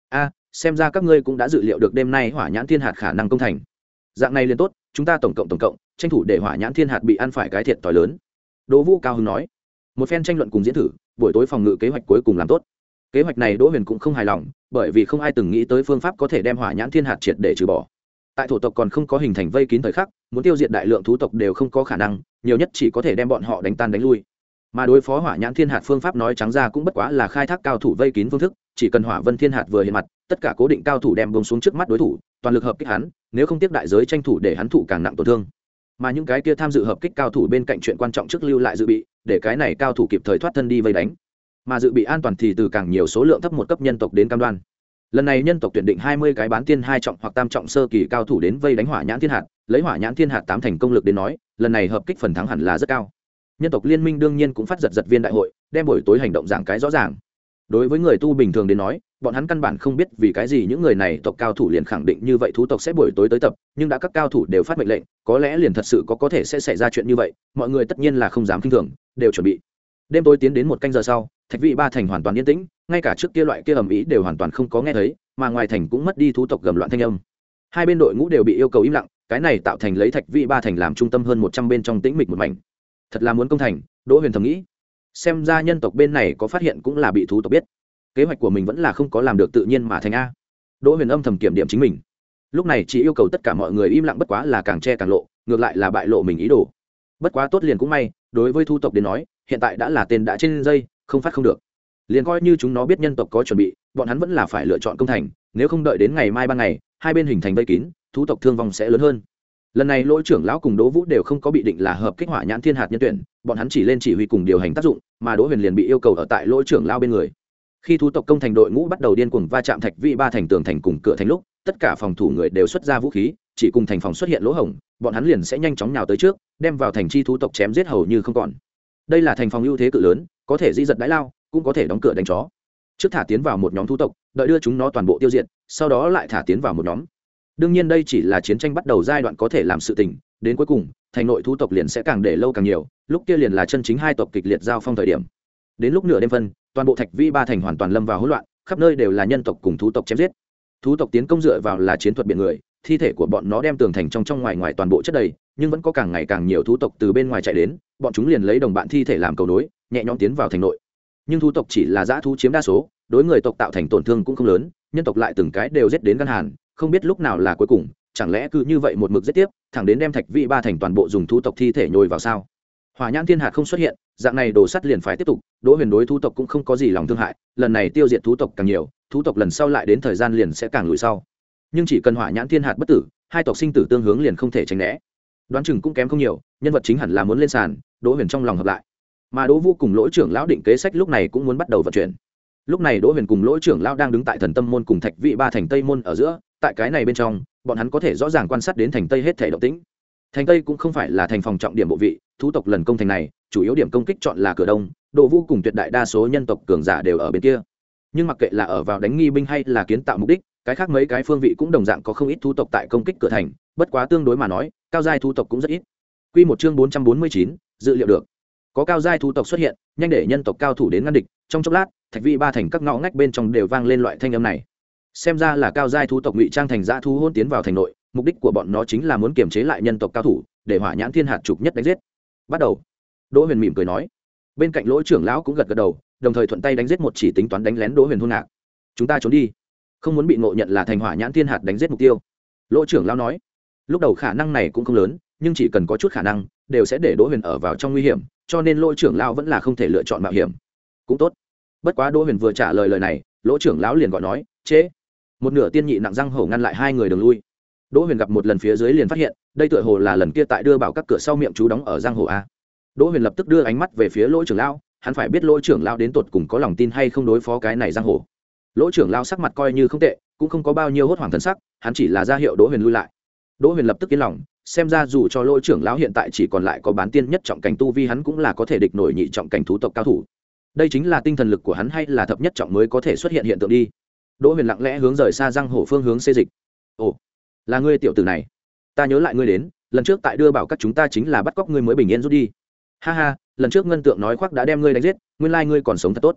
xem ra các ngươi cũng đã dự liệu được đêm nay hỏa nhãn thiên hạt khả năng công thành. Dạng này liền tốt, chúng ta tổng cộng tổng cộng tranh thủ để hỏa nhãn thiên hạt bị ăn phải cái thiệt thòi lớn. Đỗ Vũ cao hứng nói. Một phen tranh luận cùng diễn thử, buổi tối phòng ngự kế hoạch cuối cùng làm tốt. Kế hoạch này Đỗ Huyền cũng không hài lòng, bởi vì không ai từng nghĩ tới phương pháp có thể đem hỏa nhãn thiên hạt triệt để trừ bỏ. Tại thổ tộc còn không có hình thành vây kín thời khắc, muốn tiêu diệt đại lượng thú tộc đều không có khả năng, nhiều nhất chỉ có thể đem bọn họ đánh tan đánh lui. Mà đối phó hỏa nhãn thiên hạt phương pháp nói trắng ra cũng bất quá là khai thác cao thủ vây kín phương thức, chỉ cần hỏa vân thiên hạt vừa hiện mặt, tất cả cố định cao thủ đem bông xuống trước mắt đối thủ, toàn lực hợp kích hắn, nếu không tiếc đại giới tranh thủ để hắn thụ càng nặng tổn thương. Mà những cái kia tham dự hợp kích cao thủ bên cạnh chuyện quan trọng trước lưu lại dự bị, để cái này cao thủ kịp thời thoát thân đi vây đánh. Mà dự bị an toàn thì từ càng nhiều số lượng thấp một cấp nhân tộc đến cam đoan. Lần này nhân tộc tuyển định hai mươi cái bán tiên hai trọng hoặc tam trọng sơ kỳ cao thủ đến vây đánh hỏa nhãn thiên hạt, lấy hỏa nhãn thiên hạt tám thành công lực đến nói, lần này hợp kích phần thắng hẳn là rất cao. Nhân tộc liên minh đương nhiên cũng phát giật giật viên đại hội, đem buổi tối hành động giảng cái rõ ràng. Đối với người tu bình thường đến nói, bọn hắn căn bản không biết vì cái gì những người này tộc cao thủ liền khẳng định như vậy thú tộc sẽ buổi tối tới tập, nhưng đã các cao thủ đều phát mệnh lệnh, có lẽ liền thật sự có có thể sẽ xảy ra chuyện như vậy, mọi người tất nhiên là không dám kinh thường, đều chuẩn bị. Đêm tối tiến đến một canh giờ sau, thạch vị ba thành hoàn toàn yên tĩnh, ngay cả trước kia loại kia ầm ĩ đều hoàn toàn không có nghe thấy, mà ngoài thành cũng mất đi thú tộc gầm loạn thanh âm. Hai bên đội ngũ đều bị yêu cầu im lặng, cái này tạo thành lấy thạch vị ba thành làm trung tâm hơn một trăm bên trong tĩnh mịch một mảnh. Thật là muốn công thành, Đỗ Huyền thầm nghĩ. Xem ra nhân tộc bên này có phát hiện cũng là bị thú tộc biết. Kế hoạch của mình vẫn là không có làm được tự nhiên mà thành a. Đỗ Huyền âm thầm kiểm điểm chính mình. Lúc này chỉ yêu cầu tất cả mọi người im lặng, bất quá là càng che càng lộ, ngược lại là bại lộ mình ý đồ. Bất quá tốt liền cũng may, đối với thú tộc đến nói, hiện tại đã là tên đã trên dây, không phát không được. Liền coi như chúng nó biết nhân tộc có chuẩn bị, bọn hắn vẫn là phải lựa chọn công thành, nếu không đợi đến ngày mai ban ngày, hai bên hình thành vây kín, thú tộc thương vong sẽ lớn hơn. Lần này Lỗ trưởng lão cùng Đỗ Vũ đều không có bị định là hợp kích hỏa nhãn thiên hạt nhân tuyển, bọn hắn chỉ lên chỉ huy cùng điều hành tác dụng, mà Đỗ Huyền liền bị yêu cầu ở tại Lỗ trưởng lão bên người. Khi thú tộc công thành đội ngũ bắt đầu điên cuồng va chạm thạch vị ba thành tường thành cùng cửa thành lúc, tất cả phòng thủ người đều xuất ra vũ khí, chỉ cùng thành phòng xuất hiện lỗ hổng, bọn hắn liền sẽ nhanh chóng nhào tới trước, đem vào thành chi thú tộc chém giết hầu như không còn. Đây là thành phòng ưu thế cự lớn, có thể di giật đái lao, cũng có thể đóng cửa đánh chó. Trước thả tiến vào một nhóm thú tộc, đợi đưa chúng nó toàn bộ tiêu diệt, sau đó lại thả tiến vào một nhóm. Đương nhiên đây chỉ là chiến tranh bắt đầu giai đoạn có thể làm sự tình, đến cuối cùng, thành nội thú tộc liền sẽ càng để lâu càng nhiều, lúc kia liền là chân chính hai tộc kịch liệt giao phong thời điểm. Đến lúc nửa đêm phân, toàn bộ thạch vi ba thành hoàn toàn lâm vào hỗn loạn, khắp nơi đều là nhân tộc cùng thú tộc chém giết. Thú tộc tiến công dựa vào là chiến thuật biển người, thi thể của bọn nó đem tường thành trong trong ngoài ngoài toàn bộ chất đầy, nhưng vẫn có càng ngày càng nhiều thú tộc từ bên ngoài chạy đến, bọn chúng liền lấy đồng bạn thi thể làm cầu nối, nhẹ nhõm tiến vào thành nội. Nhưng thú tộc chỉ là dã thú chiếm đa số, đối người tộc tạo thành tổn thương cũng không lớn, nhân tộc lại từng cái đều giết đến gan hàn, không biết lúc nào là cuối cùng, chẳng lẽ cứ như vậy một mực giết tiếp, thẳng đến đem thạch vi ba thành toàn bộ dùng thú tộc thi thể nhồi vào sao? Hỏa nhãn thiên hạt không xuất hiện, dạng này đồ sắt liền phải tiếp tục. Đỗ Huyền đối thú tộc cũng không có gì lòng thương hại, lần này tiêu diệt thú tộc càng nhiều, thú tộc lần sau lại đến thời gian liền sẽ càng lùi sau. Nhưng chỉ cần hỏa nhãn thiên hạt bất tử, hai tộc sinh tử tương hướng liền không thể tránh né. Đoán chừng cũng kém không nhiều, nhân vật chính hẳn là muốn lên sàn. Đỗ Huyền trong lòng hợp lại, mà Đỗ Vũ cùng Lỗ trưởng lão định kế sách lúc này cũng muốn bắt đầu vận chuyển. Lúc này Đỗ Huyền cùng Lỗ trưởng lão đang đứng tại thần tâm môn cùng thạch vị ba thành tây môn ở giữa, tại cái này bên trong, bọn hắn có thể rõ ràng quan sát đến thành tây hết thể động tĩnh. Thành tây cũng không phải là thành phòng trọng điểm bộ vị, thú tộc lần công thành này, chủ yếu điểm công kích chọn là cửa đông, Đỗ Vũ cùng tuyệt đại đa số nhân tộc cường giả đều ở bên kia. Nhưng mặc kệ là ở vào đánh nghi binh hay là kiến tạo mục đích, cái khác mấy cái phương vị cũng đồng dạng có không ít thú tộc tại công kích cửa thành, bất quá tương đối mà nói, cao giai thú tộc cũng rất ít. Quy một chương bốn trăm bốn mươi chín, dự liệu được. Có cao giai thú tộc xuất hiện, nhanh để nhân tộc cao thủ đến ngăn địch, trong chốc lát, thạch vị ba thành các ngõ ngách bên trong đều vang lên loại thanh âm này. Xem ra là cao giai thú tộc ngụy trang thành dã thú hôn tiến vào thành nội, mục đích của bọn nó chính là muốn kiềm chế lại nhân tộc cao thủ, để hỏa nhãn thiên hạt trục nhất đánh giết. Bắt đầu. Đỗ Huyền mỉm cười nói. Bên cạnh Lỗ trưởng lão cũng gật gật đầu, đồng thời thuận tay đánh giết một chỉ tính toán đánh lén Đỗ Huyền hôn ngạc. Chúng ta trốn đi, không muốn bị ngộ nhận là thành hỏa nhãn thiên hạt đánh giết mục tiêu. Lỗ trưởng lão nói. Lúc đầu khả năng này cũng không lớn, nhưng chỉ cần có chút khả năng, đều sẽ để Đỗ Huyền ở vào trong nguy hiểm, cho nên Lỗ trưởng lão vẫn là không thể lựa chọn mạo hiểm. Cũng tốt. Bất quá Đỗ Huyền vừa trả lời lời này, Lỗ trưởng lão liền gọi nói, "Chế." Một nửa tiên nhị nặng răng hổ ngăn lại hai người đường lui. Đỗ Huyền gặp một lần phía dưới liền phát hiện, đây tựa hồ là lần kia tại đưa bảo các cửa sau miệng chú đóng ở giang hồ a. Đỗ Huyền lập tức đưa ánh mắt về phía Lỗ trưởng lão, hắn phải biết Lỗ trưởng lão đến tột cùng có lòng tin hay không đối phó cái này giang hồ. Lỗ trưởng lão sắc mặt coi như không tệ, cũng không có bao nhiêu hốt hoảng thần sắc, hắn chỉ là ra hiệu Đỗ Huyền lui lại. Đỗ Huyền lập tức yên lòng, xem ra dù cho Lỗ trưởng lão hiện tại chỉ còn lại có bán tiên nhất trọng cảnh tu vi, hắn cũng là có thể địch nổi nhị trọng cảnh thú tộc cao thủ. Đây chính là tinh thần lực của hắn hay là thập nhất trọng mới có thể xuất hiện hiện tượng đi. Đỗ Huyền lặng lẽ hướng rời xa giang hồ phương hướng xê dịch. Ồ, là ngươi tiểu tử này, ta nhớ lại ngươi đến, lần trước tại đưa bảo các chúng ta chính là bắt cóc ngươi mới bình yên rút đi. Ha ha, lần trước ngân tượng nói khoác đã đem ngươi đánh giết, nguyên lai ngươi còn sống thật tốt.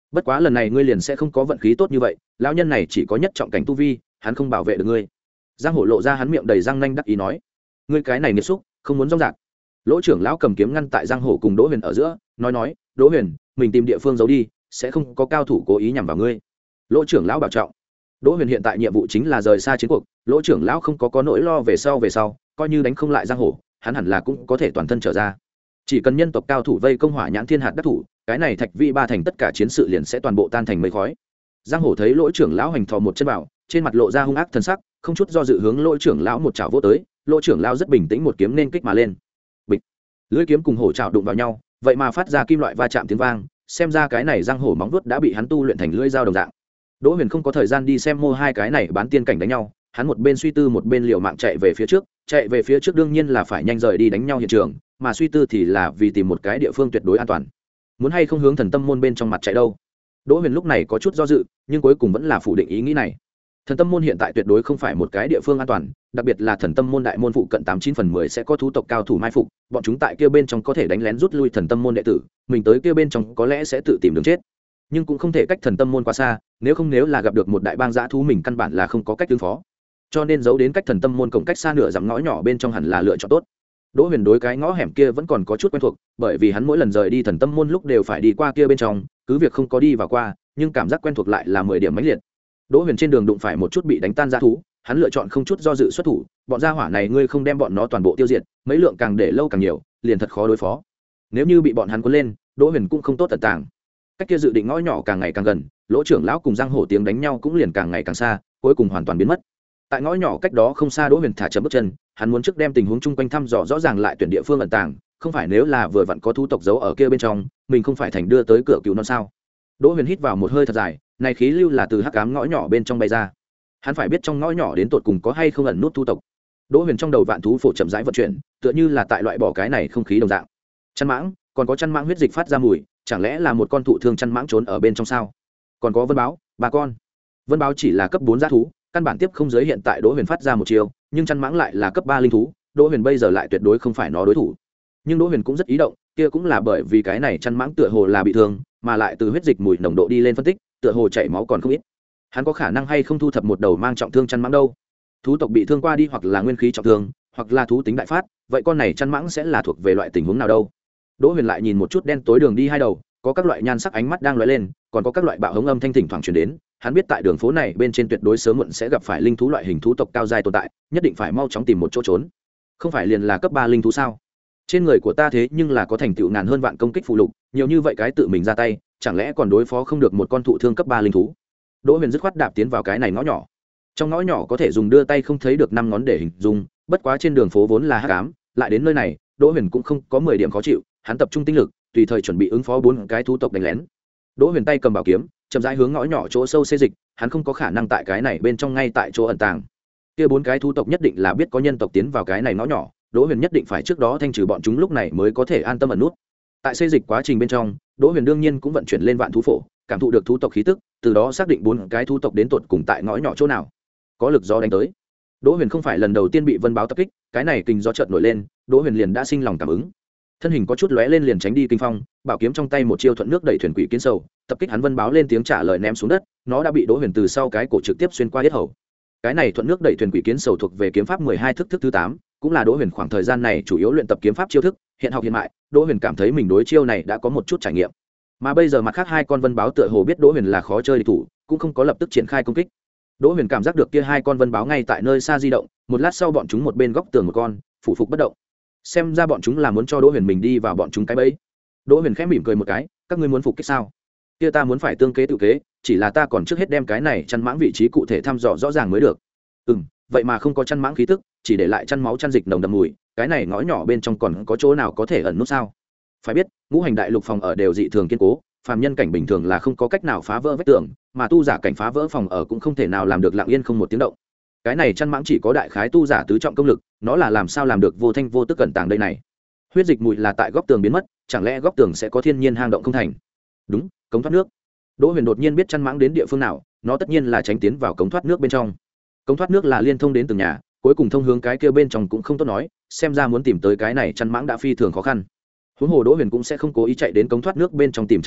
bất quá lần này ngươi liền sẽ không có vận khí tốt như vậy, lão nhân này chỉ có nhất trọng cảnh tu vi, hắn không bảo vệ được ngươi. Giang Hổ lộ ra hắn miệng đầy răng nanh đắc ý nói, ngươi cái này nghiệt xúc, không muốn rong rạc. Lỗ trưởng lão cầm kiếm ngăn tại Giang Hổ cùng Đỗ Huyền ở giữa, nói nói, Đỗ Huyền, mình tìm địa phương giấu đi, sẽ không có cao thủ cố ý nhằm vào ngươi. Lỗ trưởng lão bảo trọng. Đỗ Huyền hiện tại nhiệm vụ chính là rời xa chiến cuộc, Lỗ trưởng lão không có có nỗi lo về sau về sau, coi như đánh không lại Giang Hổ, hắn hẳn là cũng có thể toàn thân trở ra. Chỉ cần nhân tộc cao thủ vây công Hỏa Nhãn Thiên Hạt đắc thủ, cái này Thạch Vi ba thành tất cả chiến sự liền sẽ toàn bộ tan thành mây khói. Giang Hổ thấy Lỗ trưởng lão hành thò một chân vào, trên mặt lộ ra hung ác thần sắc, không chút do dự hướng Lỗ trưởng lão một chảo vỗ tới, Lỗ trưởng lão rất bình tĩnh một kiếm nên kích mà lên. Bịch. Lưỡi kiếm cùng hổ chảo đụng vào nhau, vậy mà phát ra kim loại va chạm tiếng vang, xem ra cái này Giang Hổ móng vuốt đã bị hắn tu luyện thành lưỡi dao đồng dạng. Đỗ Huyền không có thời gian đi xem mô hai cái này bán tiên cảnh đánh nhau, hắn một bên suy tư một bên liều mạng chạy về phía trước, chạy về phía trước đương nhiên là phải nhanh rời đi đánh nhau hiện trường, mà suy tư thì là vì tìm một cái địa phương tuyệt đối an toàn. Muốn hay không hướng Thần Tâm môn bên trong mặt chạy đâu? Đỗ Huyền lúc này có chút do dự, nhưng cuối cùng vẫn là phủ định ý nghĩ này. Thần Tâm môn hiện tại tuyệt đối không phải một cái địa phương an toàn, đặc biệt là Thần Tâm môn đại môn phụ cận tám chín phần mười sẽ có thú tộc cao thủ mai phục, bọn chúng tại kia bên trong có thể đánh lén rút lui Thần Tâm môn đệ tử, mình tới kia bên trong có lẽ sẽ tự tìm đường chết. Nhưng cũng không thể cách Thần Tâm môn quá xa, nếu không nếu là gặp được một đại bang dã thú mình căn bản là không có cách ứng phó. Cho nên giấu đến cách Thần Tâm môn cổng cách xa nửa dặm ngõ nhỏ bên trong hẳn là lựa chọn tốt. Đỗ Huyền đối cái ngõ hẻm kia vẫn còn có chút quen thuộc, bởi vì hắn mỗi lần rời đi Thần Tâm môn lúc đều phải đi qua kia bên trong, cứ việc không có đi vào qua, nhưng cảm giác quen thuộc lại là mười điểm mãnh liệt. Đỗ Huyền trên đường đụng phải một chút bị đánh tan dã thú, hắn lựa chọn không chút do dự xuất thủ, bọn gia hỏa này ngươi không đem bọn nó toàn bộ tiêu diệt, mấy lượng càng để lâu càng nhiều, liền thật khó đối phó. Nếu như bị bọn hắn cuốn lên, Đỗ Huyền cũng không tốt tận tàng. Cách kia dự định ngõ nhỏ càng ngày càng gần, Lỗ trưởng lão cùng Giang Hổ tiếng đánh nhau cũng liền càng ngày càng xa, cuối cùng hoàn toàn biến mất. Tại ngõ nhỏ cách đó không xa, Đỗ Huyền thả chậm bước chân, hắn muốn trước đem tình huống chung quanh thăm dò rõ ràng lại tuyển địa phương ẩn tàng, không phải nếu là vừa vặn có thú tộc giấu ở kia bên trong, mình không phải thành đưa tới cửa cứu non sao? Đỗ Huyền hít vào một hơi thật dài, này khí lưu là từ hắc ám ngõ nhỏ bên trong bay ra. Hắn phải biết trong ngõ nhỏ đến tột cùng có hay không ẩn nút thú tộc. Đỗ Huyền trong đầu vạn thú phổ chậm rãi vận chuyển, tựa như là tại loại bỏ cái này không khí đồng dạng. Chăn mãng, còn có chăn mãng huyết dịch phát ra mùi, chẳng lẽ là một con thụ thương chăn mãng trốn ở bên trong sao? Còn có vân báo, ba con. Vân báo chỉ là cấp bốn dã thú, căn bản tiếp không giới hiện tại Đỗ Huyền phát ra một chiều, nhưng chăn mãng lại là cấp ba linh thú, Đỗ Huyền bây giờ lại tuyệt đối không phải nó đối thủ. Nhưng Đỗ Huyền cũng rất ý động, kia cũng là bởi vì cái này chăn mãng tựa hồ là bị thương, mà lại từ huyết dịch mùi nồng độ đi lên phân tích, tựa hồ chảy máu còn không ít. Hắn có khả năng hay không thu thập một đầu mang trọng thương chăn mãng đâu? Thú tộc bị thương qua đi hoặc là nguyên khí trọng thương, hoặc là thú tính đại phát, vậy con này chăn mãng sẽ là thuộc về loại tình huống nào đâu? Đỗ Huyền lại nhìn một chút đen tối đường đi hai đầu, có các loại nhan sắc ánh mắt đang lóe lên, còn có các loại bạo hống âm thanh thỉnh thoảng truyền đến, hắn biết tại đường phố này bên trên tuyệt đối sớm muộn sẽ gặp phải linh thú loại hình thú tộc cao giai tồn tại, nhất định phải mau chóng tìm một chỗ trốn. Không phải liền là cấp ba linh thú sao? Trên người của ta thế nhưng là có thành tựu ngàn hơn vạn công kích phụ lục, nhiều như vậy cái tự mình ra tay, chẳng lẽ còn đối phó không được một con thụ thương cấp ba linh thú? Đỗ Huyền dứt khoát đạp tiến vào cái này ngõ nhỏ. Trong ngõ nhỏ có thể dùng đưa tay không thấy được năm ngón để hình dung, bất quá trên đường phố vốn là hắc ám, lại đến nơi này, Đỗ Huyền cũng không có mười điểm khó chịu, hắn tập trung tinh lực, tùy thời chuẩn bị ứng phó bốn cái thú tộc đánh lén. Đỗ Huyền tay cầm bảo kiếm, chậm rãi hướng ngõ nhỏ chỗ sâu xê dịch, hắn không có khả năng tại cái này bên trong ngay tại chỗ ẩn tàng. Kia bốn cái thú tộc nhất định là biết có nhân tộc tiến vào cái này ngõ nhỏ, Đỗ Huyền nhất định phải trước đó thanh trừ bọn chúng lúc này mới có thể an tâm ẩn nút. Tại xê dịch quá trình bên trong, Đỗ Huyền đương nhiên cũng vận chuyển lên vạn thú phổ, cảm thụ được thú tộc khí tức, từ đó xác định bốn cái thú tộc đến tột cùng tại ngõ nhỏ chỗ nào. Có lực gió đánh tới. Đỗ Huyền không phải lần đầu tiên bị vân báo tập kích, cái này kinh gió chợt nổi lên, Đỗ Huyền liền đã sinh lòng cảm ứng. Thân hình có chút lóe lên liền tránh đi kinh phong, bảo kiếm trong tay một chiêu thuận nước đẩy thuyền quỷ kiến sầu, tập kích hắn vân báo lên tiếng trả lời ném xuống đất, nó đã bị Đỗ Huyền từ sau cái cổ trực tiếp xuyên qua yết hầu. Cái này thuận nước đẩy thuyền quỷ kiến sầu thuộc về kiếm pháp mười hai thức thức thứ tám, cũng là Đỗ Huyền khoảng thời gian này chủ yếu luyện tập kiếm pháp chiêu thức, hiện học hiện mại, Đỗ Huyền cảm thấy mình đối chiêu này đã có một chút trải nghiệm. Mà bây giờ mặt khác hai con vân báo tựa hồ biết Đỗ Huyền là khó chơi địch thủ, cũng không có lập tức triển khai công kích. Đỗ Huyền cảm giác được kia hai con vân báo ngay tại nơi xa di động, một lát sau bọn chúng một bên góc tường một con, phủ phục bất động. Xem ra bọn chúng là muốn cho Đỗ Huyền mình đi vào bọn chúng cái bẫy. Đỗ Huyền khẽ mỉm cười một cái, các ngươi muốn phục kích sao? Kia ta muốn phải tương kế tự kế, chỉ là ta còn trước hết đem cái này chăn mãng vị trí cụ thể thăm dò rõ ràng mới được. Ừm, vậy mà không có chăn mãng khí tức, chỉ để lại chăn máu chăn dịch nồng đậm mùi, cái này ngõ nhỏ bên trong còn có chỗ nào có thể ẩn nút sao? Phải biết, ngũ hành đại lục phòng ở đều dị thường kiên cố, phàm nhân cảnh bình thường là không có cách nào phá vỡ vách tường, mà tu giả cảnh phá vỡ phòng ở cũng không thể nào làm được lặng yên không một tiếng động. Cái này chăn mãng chỉ có đại khái tu giả tứ trọng công lực, nó là làm sao làm được vô thanh vô tức cẩn tàng đây này? Huyết dịch mùi là tại góc tường biến mất, chẳng lẽ góc tường sẽ có thiên nhiên hang động không thành? Đúng, cống thoát nước. Đỗ Huyền đột nhiên biết chăn mãng đến địa phương nào, nó tất nhiên là tránh tiến vào cống thoát nước bên trong. Cống thoát nước là liên thông đến từng nhà, cuối cùng thông hướng cái kia bên trong cũng không tốt nói, xem ra muốn tìm tới cái này chăn mãng đã phi thường khó khăn. Huống hồ Đỗ Huyền cũng sẽ không cố ý chạy đến cống thoát nước bên trong tìm chăn mãng,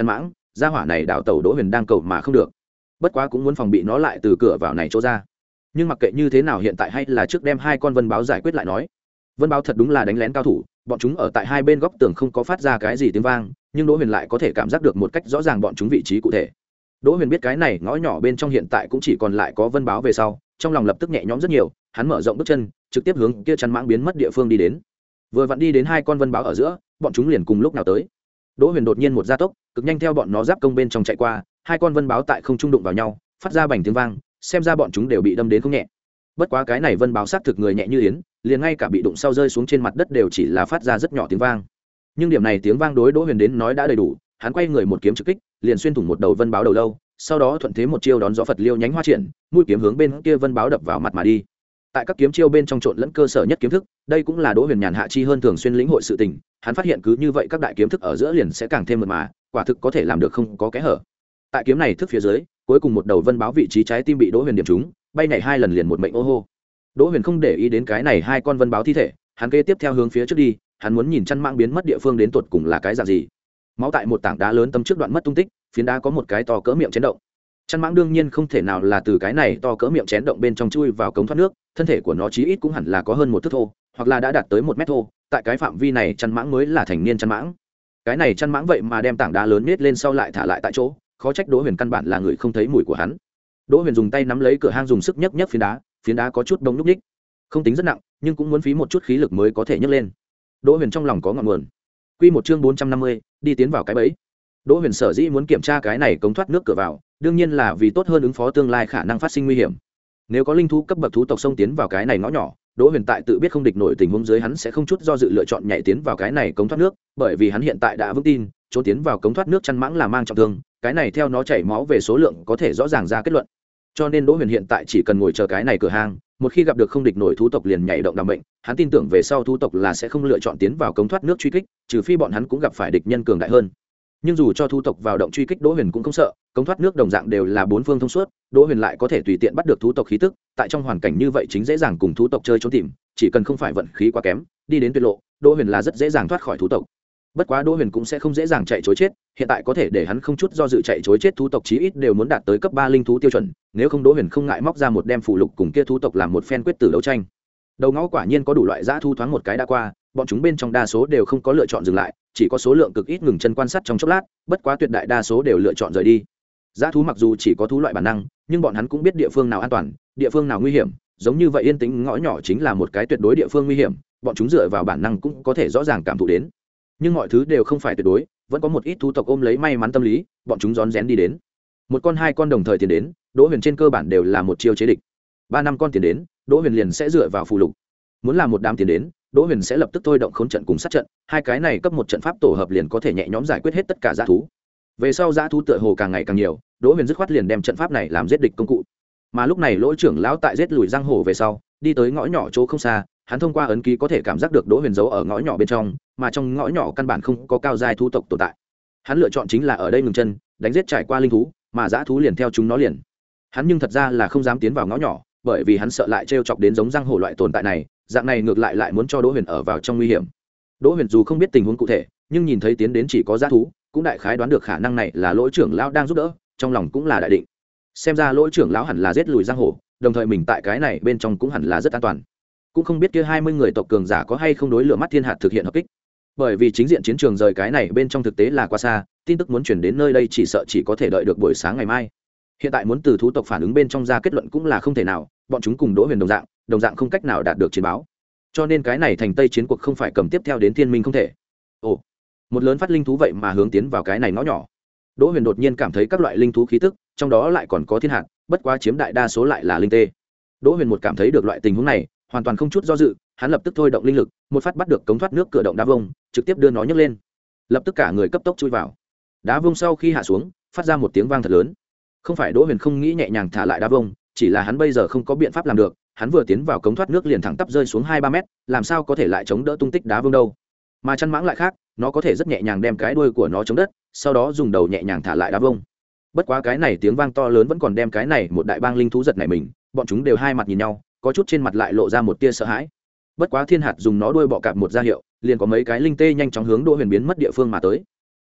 gia hỏa này đảo tàu Đỗ Huyền đang cầu mà không được, bất quá cũng muốn phòng bị nó lại từ cửa vào này chỗ ra. Nhưng mặc kệ như thế nào, hiện tại hay là trước đem hai con vân báo giải quyết lại nói. Vân báo thật đúng là đánh lén cao thủ, bọn chúng ở tại hai bên góc tường không có phát ra cái gì tiếng vang, nhưng Đỗ Huyền lại có thể cảm giác được một cách rõ ràng bọn chúng vị trí cụ thể. Đỗ Huyền biết cái này ngõ nhỏ bên trong hiện tại cũng chỉ còn lại có vân báo về sau, trong lòng lập tức nhẹ nhõm rất nhiều, hắn mở rộng bước chân, trực tiếp hướng kia chăn mãng biến mất địa phương đi đến. Vừa vặn đi đến hai con vân báo ở giữa, bọn chúng liền cùng lúc nào tới. Đỗ Huyền đột nhiên một gia tốc, cực nhanh theo bọn nó giáp công bên trong chạy qua, hai con vân báo tại không trung đụng vào nhau, phát ra bành tiếng vang, xem ra bọn chúng đều bị đâm đến không nhẹ. Bất quá cái này vân báo xác thực người nhẹ như yến, liền ngay cả bị đụng sau rơi xuống trên mặt đất đều chỉ là phát ra rất nhỏ tiếng vang. Nhưng điểm này tiếng vang đối Đỗ Huyền đến nói đã đầy đủ, hắn quay người một kiếm trực kích, liền xuyên thủng một đầu vân báo đầu lâu, sau đó thuận thế một chiêu đón gió Phật liêu nhánh hoa triển, mũi kiếm hướng bên kia vân báo đập vào mặt mà đi. Tại các kiếm chiêu bên trong trộn lẫn cơ sở nhất kiếm thức, đây cũng là Đỗ Huyền nhàn hạ chi hơn thường xuyên lĩnh hội sự tình, hắn phát hiện cứ như vậy các đại kiếm thức ở giữa liền sẽ càng thêm mượt mà, quả thực có thể làm được không có kẽ hở. Tại kiếm này thức phía dưới, cuối cùng một đầu vân báo vị trí trái tim bị Đỗ Huyền điểm trúng, bay nhảy hai lần liền một mệnh ô hô. Đỗ Huyền không để ý đến cái này hai con vân báo thi thể, hắn kế tiếp theo hướng phía trước đi, hắn muốn nhìn chăn mãng biến mất địa phương đến tột cùng là cái dạng gì. Máu tại một tảng đá lớn tâm trước đoạn mất tung tích, phiến đá có một cái to cỡ miệng chén động. Chăn mãng đương nhiên không thể nào là từ cái này to cỡ miệng chén động bên trong chui vào cống thoát nước, thân thể của nó chí ít cũng hẳn là có hơn một thước thô, hoặc là đã đạt tới một mét thô, tại cái phạm vi này chăn mãng mới là thành niên chăn mãng. Cái này chăn mãng vậy mà đem tảng đá lớn nết lên sau lại thả lại tại chỗ, khó trách Đỗ Huyền căn bản là người không thấy mùi của hắn. Đỗ Huyền dùng tay nắm lấy cửa hang dùng sức nhấc nhấc phiến đá, phiến đá có chút bông lúc ních, không tính rất nặng, nhưng cũng muốn phí một chút khí lực mới có thể nhấc lên. Đỗ Huyền trong lòng có ngọn nguồn. Quy một chương bốn trăm năm mươi, đi tiến vào cái bẫy. Đỗ Huyền sở dĩ muốn kiểm tra cái này cống thoát nước cửa vào, đương nhiên là vì tốt hơn ứng phó tương lai khả năng phát sinh nguy hiểm. Nếu có linh thú cấp bậc thú tộc xông tiến vào cái này ngõ nhỏ, Đỗ Huyền tại tự biết không địch nổi tình huống dưới, hắn sẽ không chút do dự lựa chọn nhảy tiến vào cái này cống thoát nước, bởi vì hắn hiện tại đã vững tin, trốn tiến vào cống thoát nước chăn mãng là mang trọng thương, cái này theo nó chảy máu về số lượng có thể rõ ràng ra kết luận. Cho nên Đỗ Huyền hiện tại chỉ cần ngồi chờ cái này cửa hang, một khi gặp được không địch nổi thú tộc liền nhảy động đảm bệnh, hắn tin tưởng về sau thú tộc là sẽ không lựa chọn tiến vào cống thoát nước truy kích, trừ phi bọn hắn cũng gặp phải địch nhân cường đại hơn. Nhưng dù cho thú tộc vào động truy kích, Đỗ Huyền cũng không sợ, cống thoát nước đồng dạng đều là bốn phương thông suốt, Đỗ Huyền lại có thể tùy tiện bắt được thú tộc khí tức, tại trong hoàn cảnh như vậy chính dễ dàng cùng thú tộc chơi trốn tìm, chỉ cần không phải vận khí quá kém, đi đến tuyệt lộ, Đỗ Huyền là rất dễ dàng thoát khỏi thú tộc. Bất quá Đỗ Huyền cũng sẽ không dễ dàng chạy trối chết, hiện tại có thể để hắn không chút do dự chạy trối chết thú tộc chí ít đều muốn đạt tới cấp ba linh thú tiêu chuẩn, nếu không Đỗ Huyền không ngại móc ra một đem phụ lục cùng kia thú tộc làm một phen quyết tử đấu tranh. Đầu ngõ quả nhiên có đủ loại dã thú, thoáng một cái đã qua, bọn chúng bên trong đa số đều không có lựa chọn dừng lại, chỉ có số lượng cực ít ngừng chân quan sát trong chốc lát, bất quá tuyệt đại đa số đều lựa chọn rời đi. Dã thú mặc dù chỉ có thú loại bản năng, nhưng bọn hắn cũng biết địa phương nào an toàn, địa phương nào nguy hiểm, giống như vậy yên tĩnh ngõ nhỏ chính là một cái tuyệt đối địa phương nguy hiểm, bọn chúng dựa vào bản năng cũng có thể rõ ràng cảm thụ đến. Nhưng mọi thứ đều không phải tuyệt đối, vẫn có một ít thú tộc ôm lấy may mắn tâm lý, bọn chúng rón rén đi đến. Một con hai con đồng thời tiến đến, Đỗ Huyền trên cơ bản đều là một chiêu chế địch. Ba năm con tiến đến, Đỗ Huyền liền sẽ dựa vào phù lục. Muốn làm một đám tiến đến, Đỗ Huyền sẽ lập tức thôi động khốn trận cùng sát trận, hai cái này cấp một trận pháp tổ hợp liền có thể nhẹ nhõm giải quyết hết tất cả dã thú. Về sau dã thú tựa hồ càng ngày càng nhiều, Đỗ Huyền dứt khoát liền đem trận pháp này làm giết địch công cụ. Mà lúc này Lỗ trưởng lão tại giết lùi giang hồ về sau, đi tới ngõ nhỏ chỗ không xa, hắn thông qua ấn ký có thể cảm giác được Đỗ Huyền giấu ở ngõ nhỏ bên trong, mà trong ngõ nhỏ căn bản không có cao giai thú tộc tồn tại. Hắn lựa chọn chính là ở đây ngừng chân, đánh giết trải qua linh thú, mà dã thú liền theo chúng nó liền. Hắn nhưng thật ra là không dám tiến vào ngõ nhỏ, bởi vì hắn sợ lại trêu chọc đến giống giang hồ loại tồn tại này, dạng này ngược lại lại muốn cho Đỗ Huyền ở vào trong nguy hiểm. Đỗ Huyền dù không biết tình huống cụ thể, nhưng nhìn thấy tiến đến chỉ có dã thú, cũng đại khái đoán được khả năng này là Lỗ trưởng lão đang giúp đỡ, trong lòng cũng là đại định. Xem ra Lỗ trưởng lão hẳn là giết lùi giang hồ, đồng thời mình tại cái này bên trong cũng hẳn là rất an toàn. Cũng không biết kia hai mươi người tộc cường giả có hay không đối lửa mắt thiên hạt thực hiện hợp kích. Bởi vì chính diện chiến trường rời cái này bên trong thực tế là quá xa, tin tức muốn chuyển đến nơi đây chỉ sợ chỉ có thể đợi được buổi sáng ngày mai. Hiện tại muốn từ thú tộc phản ứng bên trong ra kết luận cũng là không thể nào, bọn chúng cùng Đỗ Huyền đồng dạng, đồng dạng không cách nào đạt được chiến báo. Cho nên cái này thành Tây chiến cuộc không phải cầm tiếp theo đến thiên minh không thể. Ồ, một lớn phát linh thú vậy mà hướng tiến vào cái này ngõ nhỏ. Đỗ Huyền đột nhiên cảm thấy các loại linh thú khí tức, trong đó lại còn có thiên hạt, bất quá chiếm đại đa số lại là linh tê. Đỗ Huyền một cảm thấy được loại tình huống này, hoàn toàn không chút do dự, hắn lập tức thôi động linh lực, một phát bắt được cống thoát nước cửa động đá vông, trực tiếp đưa nó nhấc lên. Lập tức cả người cấp tốc chui vào. Đá vông sau khi hạ xuống, phát ra một tiếng vang thật lớn. Không phải Đỗ Huyền không nghĩ nhẹ nhàng thả lại đá vông, chỉ là hắn bây giờ không có biện pháp làm được, hắn vừa tiến vào cống thoát nước liền thẳng tắp rơi xuống hai ba mét, làm sao có thể lại chống đỡ tung tích đá vông đâu. Mà chăn mãng lại khác, nó có thể rất nhẹ nhàng đem cái đuôi của nó chống đất, sau đó dùng đầu nhẹ nhàng thả lại đá vông. Bất quá cái này tiếng vang to lớn vẫn còn đem cái này một đại bang linh thú giật nảy mình, bọn chúng đều hai mặt nhìn nhau, có chút trên mặt lại lộ ra một tia sợ hãi. Bất quá thiên hạt dùng nó đuôi bọ cạp một ra hiệu, liền có mấy cái linh tê nhanh chóng hướng Đỗ Huyền biến mất địa phương mà tới.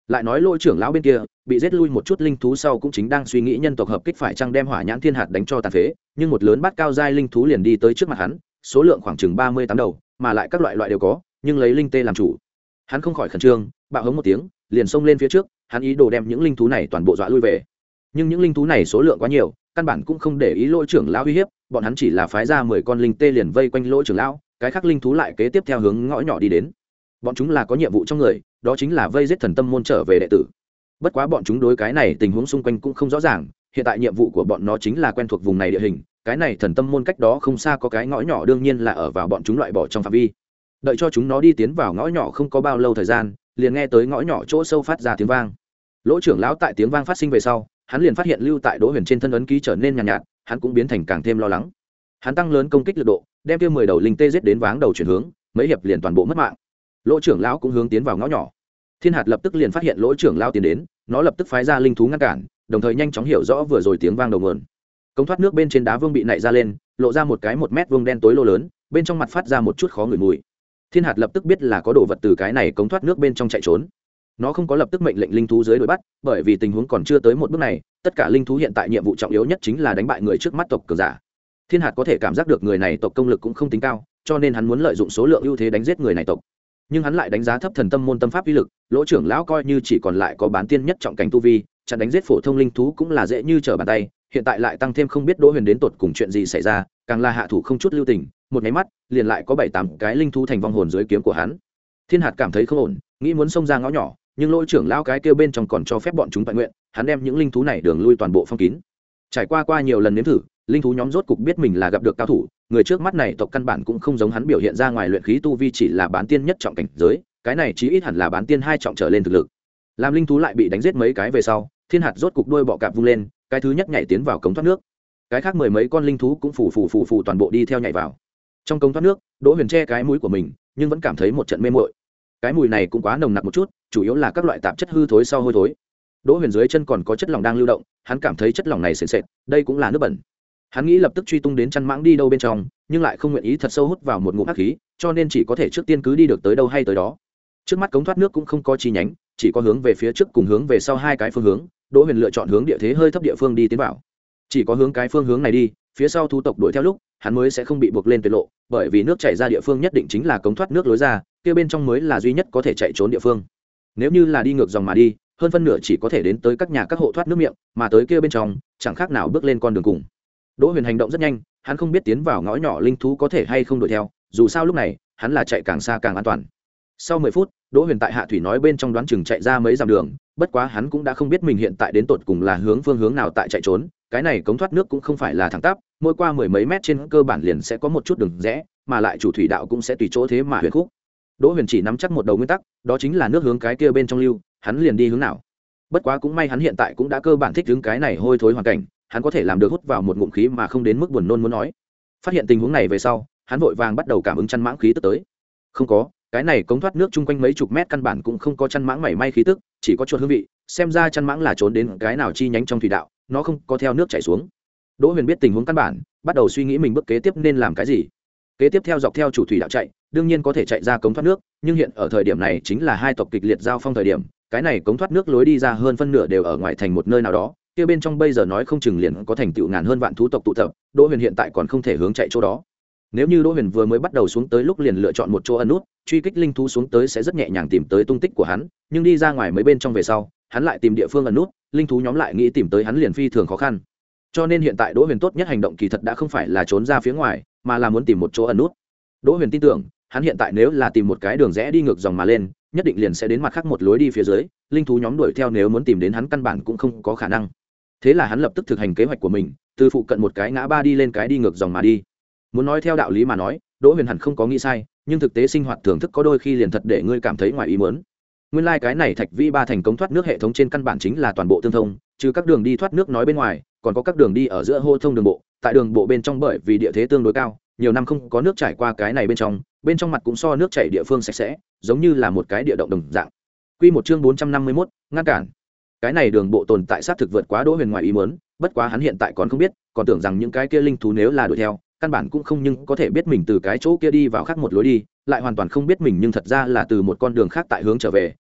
lại nói lỗ trưởng lão bên kia bị giết lui một chút linh thú sau cũng chính đang suy nghĩ nhân tộc hợp kích phải chăng đem hỏa nhãn thiên hạt đánh cho tàn phế, nhưng một lớn bát cao giai linh thú liền đi tới trước mặt hắn, số lượng khoảng chừng ba mươi tám đầu, mà lại các loại loại đều có, nhưng lấy linh tê làm chủ. Hắn không khỏi khẩn trương, bạo hống một tiếng, liền xông lên phía trước, hắn ý đồ đem những linh thú này toàn bộ dọa lui về. Nhưng những linh thú này số lượng quá nhiều, căn bản cũng không để ý lỗ trưởng lão uy hiếp, bọn hắn chỉ là phái ra mười con linh tê liền vây quanh lỗ trưởng lão, cái khác linh thú lại kế tiếp theo hướng ngõ nhỏ đi đến. Bọn chúng là có nhiệm vụ trong người, đó chính là vây giết thần tâm môn trở về đệ tử. Bất quá bọn chúng đối cái này tình huống xung quanh cũng không rõ ràng, hiện tại nhiệm vụ của bọn nó chính là quen thuộc vùng này địa hình, cái này thần tâm môn cách đó không xa có cái ngõ nhỏ, đương nhiên là ở vào bọn chúng loại bỏ trong phạm vi. Đợi cho chúng nó đi tiến vào ngõ nhỏ không có bao lâu thời gian, liền nghe tới ngõ nhỏ chỗ sâu phát ra tiếng vang. Lỗ trưởng lão tại tiếng vang phát sinh về sau, hắn liền phát hiện lưu tại Đỗ Huyền trên thân ấn ký trở nên nhàn nhạt, nhạt, hắn cũng biến thành càng thêm lo lắng. Hắn tăng lớn công kích lực độ, đem kia mười đầu linh tê giết đến váng đầu chuyển hướng, mấy hiệp liền toàn bộ mất mạng. Lỗ trưởng lão cũng hướng tiến vào ngõ nhỏ. Thiên hạt lập tức liền phát hiện lỗ trưởng lão tiến đến, nó lập tức phái ra linh thú ngăn cản, đồng thời nhanh chóng hiểu rõ vừa rồi tiếng vang đầu nguồn. Cống thoát nước bên trên đá vương bị nảy ra lên, lộ ra một cái một mét vuông đen tối lô lớn, bên trong mặt phát ra một chút khó ngửi mùi. Thiên hạt lập tức biết là có đồ vật từ cái này cống thoát nước bên trong chạy trốn. Nó không có lập tức mệnh lệnh linh thú dưới đuổi bắt, bởi vì tình huống còn chưa tới một bước này, tất cả linh thú hiện tại nhiệm vụ trọng yếu nhất chính là đánh bại người trước mắt tộc cường giả. Thiên hạt có thể cảm giác được người này tộc công lực cũng không tính cao, cho nên hắn muốn lợi dụng số lượng ưu thế đánh giết người này tộc. Nhưng hắn lại đánh giá thấp thần tâm môn tâm pháp uy lực, lỗ trưởng lão coi như chỉ còn lại có bán tiên nhất trọng cảnh tu vi, chặn đánh giết phổ thông linh thú cũng là dễ như trở bàn tay, hiện tại lại tăng thêm không biết Đỗ Huyền đến tột cùng chuyện gì xảy ra, càng là hạ thủ không chút lưu tình, một cái mắt liền lại có bảy tám cái linh thú thành vong hồn dưới kiếm của hắn. Thiên hạt cảm thấy không ổn, nghĩ muốn xông ra ngõ nhỏ, nhưng lỗ trưởng lão cái kia bên trong còn cho phép bọn chúng toàn nguyện, hắn đem những linh thú này đường lui toàn bộ phong kín. Trải qua qua nhiều lần nếm thử, linh thú nhóm rốt cục biết mình là gặp được cao thủ, người trước mắt này tộc căn bản cũng không giống hắn biểu hiện ra ngoài luyện khí tu vi chỉ là bán tiên nhất trọng cảnh giới, cái này chí ít hẳn là bán tiên hai trọng trở lên thực lực. Làm linh thú lại bị đánh giết mấy cái về sau, thiên hạt rốt cục đuôi bọ cạp vung lên, cái thứ nhất nhảy tiến vào cống thoát nước. Cái khác mười mấy con linh thú cũng phủ phủ phủ phủ toàn bộ đi theo nhảy vào. Trong cống thoát nước, Đỗ Huyền che cái mũi của mình, nhưng vẫn cảm thấy một trận mê muội. Cái mùi này cũng quá nồng nặc một chút, chủ yếu là các loại tạp chất hư thối sau hôi thối. Đỗ Huyền dưới chân còn có chất lỏng đang lưu động, hắn cảm thấy chất lỏng này sền sệt, đây cũng là nước bẩn. Hắn nghĩ lập tức truy tung đến chăn mãng đi đâu bên trong, nhưng lại không nguyện ý thật sâu hút vào một ngụm hắc khí, cho nên chỉ có thể trước tiên cứ đi được tới đâu hay tới đó. Trước mắt cống thoát nước cũng không có chi nhánh, chỉ có hướng về phía trước cùng hướng về sau hai cái phương hướng. Đỗ Huyền lựa chọn hướng địa thế hơi thấp địa phương đi tiến vào. Chỉ có hướng cái phương hướng này đi, phía sau thú tộc đuổi theo lúc, hắn mới sẽ không bị buộc lên tuyệt lộ, bởi vì nước chảy ra địa phương nhất định chính là cống thoát nước lối ra, kia bên trong mới là duy nhất có thể chạy trốn địa phương. Nếu như là đi ngược dòng mà đi, hơn phân nửa chỉ có thể đến tới các nhà các hộ thoát nước miệng, mà tới kia bên trong, chẳng khác nào bước lên con đường cùng. Đỗ Huyền hành động rất nhanh, hắn không biết tiến vào ngõ nhỏ linh thú có thể hay không đuổi theo, dù sao lúc này, hắn là chạy càng xa càng an toàn. Sau mười phút, Đỗ Huyền tại Hạ Thủy nói bên trong đoán chừng chạy ra mấy dặm đường, bất quá hắn cũng đã không biết mình hiện tại đến tột cùng là hướng phương hướng nào tại chạy trốn, cái này cống thoát nước cũng không phải là thẳng tắp, mỗi qua mười mấy mét trên cơ bản liền sẽ có một chút đường rẽ, mà lại chủ thủy đạo cũng sẽ tùy chỗ thế mà huyền khúc. Đỗ Huyền chỉ nắm chắc một đầu nguyên tắc, đó chính là nước hướng cái kia bên trong lưu, hắn liền đi hướng nào. Bất quá cũng may hắn hiện tại cũng đã cơ bản thích ứng cái này hôi thối hoàn cảnh, hắn có thể làm được hút vào một ngụm khí mà không đến mức buồn nôn muốn nói. Phát hiện tình huống này về sau, hắn vội vàng bắt đầu cảm ứng chăn mãng khí tức tới. Không có, cái này cống thoát nước chung quanh mấy chục mét căn bản cũng không có chăn mãng mảy may khí tức, chỉ có chuột hương vị, xem ra chăn mãng là trốn đến cái nào chi nhánh trong thủy đạo, nó không có theo nước chảy xuống. Đỗ Huyền biết tình huống căn bản, bắt đầu suy nghĩ mình bước kế tiếp nên làm cái gì. Kế tiếp theo dọc theo chủ thủy đạo chạy, đương nhiên có thể chạy ra cống thoát nước, nhưng hiện ở thời điểm này chính là hai tộc kịch liệt giao phong thời điểm, cái này cống thoát nước lối đi ra hơn phân nửa đều ở ngoài thành một nơi nào đó, kia bên trong bây giờ nói không chừng liền có thành tựu ngàn hơn vạn thú tộc tụ tập, Đỗ Huyền hiện tại còn không thể hướng chạy chỗ đó. Nếu như Đỗ Huyền vừa mới bắt đầu xuống tới lúc liền lựa chọn một chỗ ẩn nút, truy kích linh thú xuống tới sẽ rất nhẹ nhàng tìm tới tung tích của hắn, nhưng đi ra ngoài mấy bên trong về sau, hắn lại tìm địa phương ẩn nút, linh thú nhóm lại nghĩ tìm tới hắn liền phi thường khó khăn. Cho nên hiện tại Đỗ Huyền tốt nhất hành động kỳ thật đã không phải là trốn ra phía ngoài, mà là muốn tìm một chỗ ẩn nút. Đỗ Huyền tin tưởng, hắn hiện tại nếu là tìm một cái đường rẽ đi ngược dòng mà lên, nhất định liền sẽ đến mặt khác một lối đi phía dưới, linh thú nhóm đuổi theo nếu muốn tìm đến hắn căn bản cũng không có khả năng. Thế là hắn lập tức thực hành kế hoạch của mình, từ phụ cận một cái ngã ba đi lên cái đi ngược dòng mà đi. Muốn nói theo đạo lý mà nói, Đỗ Huyền hẳn không có nghĩ sai, nhưng thực tế sinh hoạt thưởng thức có đôi khi liền thật để ngươi cảm thấy ngoài ý muốn. Nguyên lai like cái này Thạch Vi ba thành cống thoát nước hệ thống trên căn bản chính là toàn bộ tương thông, trừ các đường đi thoát nước nói bên ngoài, còn có các đường đi ở giữa hô thông đường bộ, tại đường bộ bên trong bởi vì địa thế tương đối cao, nhiều năm không có nước chảy qua cái này bên trong, bên trong mặt cũng so nước chảy địa phương sạch sẽ, giống như là một cái địa động đồng dạng. Quy một chương bốn trăm năm mươi mốt, ngăn cản. Cái này đường bộ tồn tại sát thực vượt quá Đỗ Huyền ngoài ý muốn, bất quá hắn hiện tại còn không biết, còn tưởng rằng những cái kia linh thú nếu là đuổi theo, căn bản cũng không nhưng có thể biết mình từ cái chỗ kia đi vào khác một lối đi, lại hoàn toàn không biết mình nhưng thật ra là từ một con đường khác tại hướng trở về,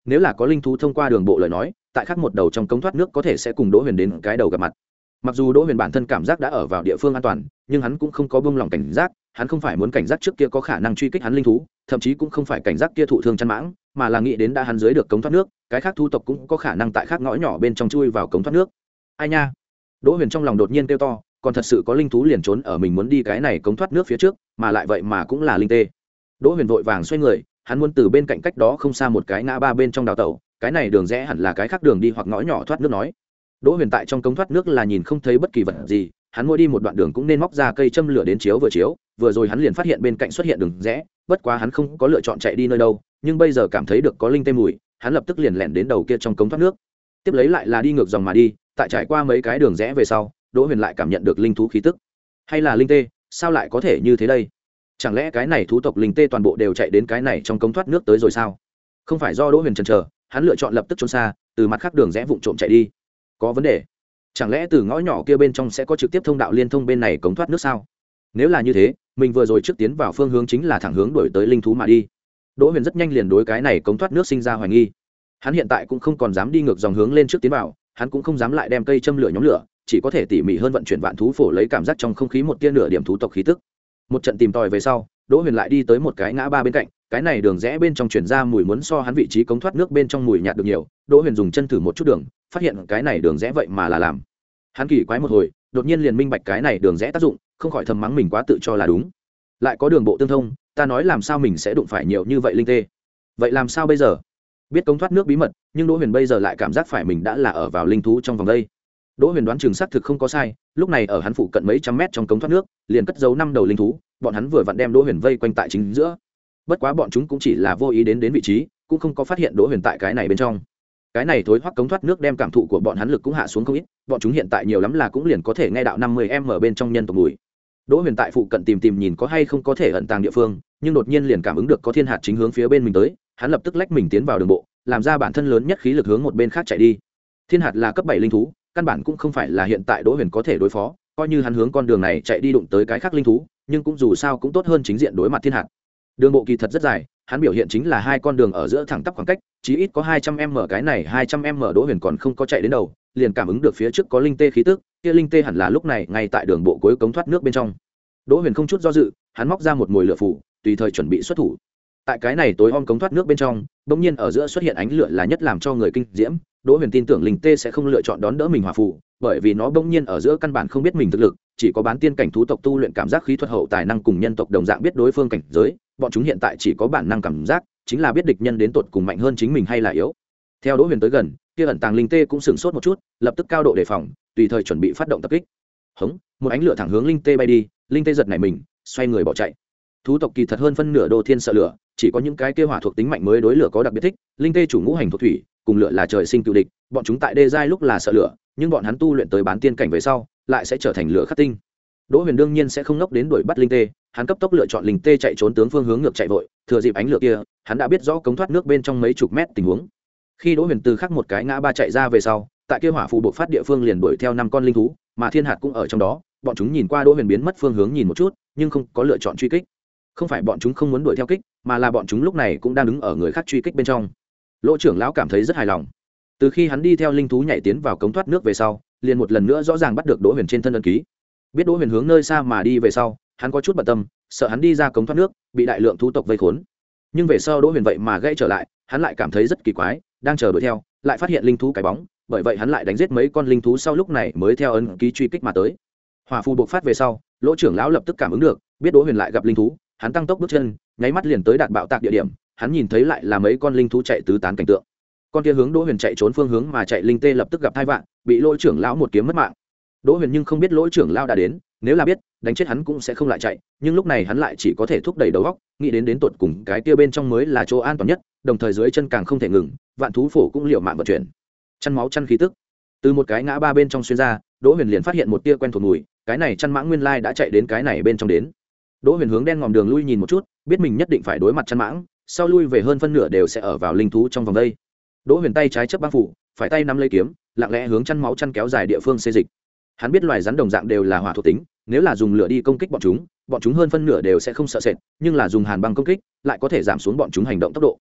nếu là có linh thú thông qua đường bộ lời nói tại khác một đầu trong cống thoát nước có thể sẽ cùng đỗ huyền đến cái đầu gặp mặt. Mặc dù đỗ huyền bản thân cảm giác đã ở vào địa phương an toàn, nhưng hắn cũng không có buông lỏng cảnh giác. Hắn không phải muốn cảnh giác trước kia có khả năng truy kích hắn linh thú, thậm chí cũng không phải cảnh giác kia thụ thương chăn mãng, mà là nghĩ đến đã hắn dưới được cống thoát nước, cái khác thu tộc cũng có khả năng tại khác ngõ nhỏ bên trong chui vào cống thoát nước. Ai nha, đỗ huyền trong lòng đột nhiên kêu to, còn thật sự có linh thú liền trốn ở mình muốn đi cái này cống thoát nước phía trước, mà lại vậy mà cũng là linh tê. Đỗ huyền vội vàng xoay người, hắn muốn từ bên cạnh cách đó không xa một cái ngã ba bên trong đào tẩu, cái này đường rẽ hẳn là cái khác đường đi hoặc ngõ nhỏ thoát nước nói. Đỗ huyền tại trong cống thoát nước là nhìn không thấy bất kỳ vật gì, hắn mỗi đi một đoạn đường cũng nên móc ra cây châm lửa đến chiếu vừa chiếu, vừa rồi hắn liền phát hiện bên cạnh xuất hiện đường rẽ, bất quá hắn không có lựa chọn chạy đi nơi đâu, nhưng bây giờ cảm thấy được có linh tê mùi, hắn lập tức liền lẻn đến đầu kia trong cống thoát nước. Tiếp lấy lại là đi ngược dòng mà đi, tại trải qua mấy cái đường rẽ về sau, Đỗ huyền lại cảm nhận được linh thú khí tức. Hay là linh tê, sao lại có thể như thế đây? Chẳng lẽ cái này thú tộc linh tê toàn bộ đều chạy đến cái này trong cống thoát nước tới rồi sao? Không phải do Đỗ huyền chần chờ, hắn lựa chọn lập tức trốn xa, từ mặt khác đường rẽ vụng trộm chạy đi. Có vấn đề? Chẳng lẽ từ ngõ nhỏ kia bên trong sẽ có trực tiếp thông đạo liên thông bên này cống thoát nước sao? Nếu là như thế, mình vừa rồi trước tiến vào phương hướng chính là thẳng hướng đuổi tới linh thú mà đi. Đỗ huyền rất nhanh liền đối cái này cống thoát nước sinh ra hoài nghi. Hắn hiện tại cũng không còn dám đi ngược dòng hướng lên trước tiến vào, hắn cũng không dám lại đem cây châm lửa nhóm lửa, chỉ có thể tỉ mỉ hơn vận chuyển vạn thú phổ lấy cảm giác trong không khí một tia nửa điểm thú tộc khí tức. Một trận tìm tòi về sau, Đỗ huyền lại đi tới một cái ngã ba bên cạnh, cái này đường rẽ bên trong chuyển ra mùi muốn so hắn vị trí cống thoát nước bên trong mùi nhạt được nhiều. Đỗ huyền dùng chân thử một chút đường, phát hiện cái này đường rẽ vậy mà là làm. Hắn kỳ quái một hồi, đột nhiên liền minh bạch cái này đường rẽ tác dụng, không khỏi thầm mắng mình quá tự cho là đúng. Lại có đường bộ tương thông, ta nói làm sao mình sẽ đụng phải nhiều như vậy linh tê? Vậy làm sao bây giờ? Biết cống thoát nước bí mật, nhưng Đỗ huyền bây giờ lại cảm giác phải mình đã là ở vào linh thú trong vòng đây. Đỗ huyền đoán chừng xác thực không có sai, lúc này ở hắn phụ cận mấy trăm mét trong cống thoát nước, liền cất giấu năm đầu linh thú, bọn hắn vừa vặn đem Đỗ huyền vây quanh tại chính giữa. Bất quá bọn chúng cũng chỉ là vô ý đến đến vị trí, cũng không có phát hiện Đỗ huyền tại cái này bên trong. Cái này thối hoắc cống thoát nước đem cảm thụ của bọn hắn lực cũng hạ xuống không ít, bọn chúng hiện tại nhiều lắm là cũng liền có thể nghe đạo năm mươi m bên trong nhân tộc mùi. Đỗ huyền tại phụ cận tìm tìm nhìn có hay không có thể ẩn tàng địa phương, nhưng đột nhiên liền cảm ứng được có thiên hạt chính hướng phía bên mình tới, hắn lập tức lách mình tiến vào đường bộ, làm ra bản thân lớn nhất khí lực hướng một bên khác chạy đi. Thiên hạt là cấp bảy linh thú, căn bản cũng không phải là hiện tại Đỗ huyền có thể đối phó, coi như hắn hướng con đường này chạy đi đụng tới cái khác linh thú, nhưng cũng dù sao cũng tốt hơn chính diện đối mặt thiên hạt. Đường bộ kỳ thật rất dài, hắn biểu hiện chính là hai con đường ở giữa thẳng tắp khoảng cách, chí ít có hai trăm m, cái này hai trăm m Đỗ huyền còn không có chạy đến đầu, liền cảm ứng được phía trước có linh tê khí tức, kia linh tê hẳn là lúc này ngay tại đường bộ cuối cống thoát nước bên trong. Đỗ huyền không chút do dự, hắn móc ra một mồi lửa phủ, tùy thời chuẩn bị xuất thủ. Tại cái này tối om cống thoát nước bên trong, bỗng nhiên ở giữa xuất hiện ánh lửa là nhất làm cho người kinh diễm. Đỗ huyền tin tưởng linh tê sẽ không lựa chọn đón đỡ mình hỏa phù, bởi vì nó bỗng nhiên ở giữa căn bản không biết mình thực lực, chỉ có bán tiên cảnh thú tộc tu luyện cảm giác khí thuật hậu tài năng cùng nhân tộc đồng dạng biết đối phương cảnh giới, bọn chúng hiện tại chỉ có bản năng cảm giác, chính là biết địch nhân đến tột cùng mạnh hơn chính mình hay là yếu. Theo Đỗ huyền tới gần, kia ẩn tàng linh tê cũng sửng sốt một chút, lập tức cao độ đề phòng, tùy thời chuẩn bị phát động tập kích. Hống, một ánh lửa thẳng hướng linh tê bay đi, linh tê giật nảy mình, xoay người bỏ chạy. Thú tộc kỳ thật hơn phân nửa đô thiên sợ lửa, chỉ có những cái kia hỏa thuộc tính mạnh mới đối lửa có đặc biệt thích, linh tê chủ ngũ hành thuộc thủy, cùng lửa là trời sinh cựu địch, bọn chúng tại đê giai lúc là sợ lửa, nhưng bọn hắn tu luyện tới bán tiên cảnh về sau, lại sẽ trở thành lửa khắc tinh. Đỗ huyền đương nhiên sẽ không ngốc đến đuổi bắt linh tê, hắn cấp tốc lựa chọn linh tê chạy trốn tướng phương hướng ngược chạy vội, thừa dịp ánh lửa kia, hắn đã biết rõ cống thoát nước bên trong mấy chục mét tình huống. Khi Đỗ huyền từ khắc một cái ngã ba chạy ra về sau, tại kia hỏa phù bộc phát địa phương liền đuổi theo năm con linh thú, mà thiên hạt cũng ở trong đó, bọn chúng nhìn qua Đỗ huyền biến mất phương hướng nhìn một chút, nhưng không có lựa chọn truy kích. Không phải bọn chúng không muốn đuổi theo kích, mà là bọn chúng lúc này cũng đang đứng ở người khác truy kích bên trong. Lỗ trưởng lão cảm thấy rất hài lòng. Từ khi hắn đi theo linh thú nhảy tiến vào cống thoát nước về sau, liền một lần nữa rõ ràng bắt được Đỗ huyền trên thân ấn ký. Biết Đỗ huyền hướng nơi xa mà đi về sau, hắn có chút bận tâm, sợ hắn đi ra cống thoát nước bị đại lượng thú tộc vây khốn. Nhưng về sau Đỗ huyền vậy mà gãy trở lại, hắn lại cảm thấy rất kỳ quái, đang chờ đuổi theo, lại phát hiện linh thú cái bóng, bởi vậy hắn lại đánh giết mấy con linh thú sau lúc này mới theo ấn ký truy kích mà tới. Hỏa phù bộc phát về sau, Lỗ trưởng lão lập tức cảm ứng được, biết Đỗ huyền lại gặp linh thú, hắn tăng tốc bước chân, nháy mắt liền tới đạt bạo tạc địa điểm, hắn nhìn thấy lại là mấy con linh thú chạy tứ tán cảnh tượng. Con kia hướng Đỗ huyền chạy trốn phương hướng mà chạy linh tê lập tức gặp tai vạn, bị Lỗ trưởng lão một kiếm mất mạng. Đỗ huyền nhưng không biết Lỗ trưởng lão đã đến, nếu là biết, đánh chết hắn cũng sẽ không lại chạy, nhưng lúc này hắn lại chỉ có thể thúc đẩy đầu óc, nghĩ đến đến tột cùng cái kia bên trong mới là chỗ an toàn nhất, đồng thời dưới chân càng không thể ngừng, vạn thú phổ cũng liều mạng vận chuyển. Chăn máu chăn khí tức. Từ một cái ngã ba bên trong xuyên ra, Đỗ huyền liền phát hiện một tia quen thuộc mùi, cái này chăn mãng nguyên lai đã chạy đến cái này bên trong đến. Đỗ huyền hướng đen ngòm đường lui nhìn một chút, biết mình nhất định phải đối mặt chăn mãng, sau lui về hơn phân nửa đều sẽ ở vào linh thú trong vòng đây. Đỗ huyền tay trái chấp băng phủ, phải tay nắm lấy kiếm, lặng lẽ hướng chăn máu chăn kéo dài địa phương xê dịch. Hắn biết loài rắn đồng dạng đều là hỏa thuộc tính, nếu là dùng lửa đi công kích bọn chúng, bọn chúng hơn phân nửa đều sẽ không sợ sệt, nhưng là dùng hàn băng công kích, lại có thể giảm xuống bọn chúng hành động tốc độ.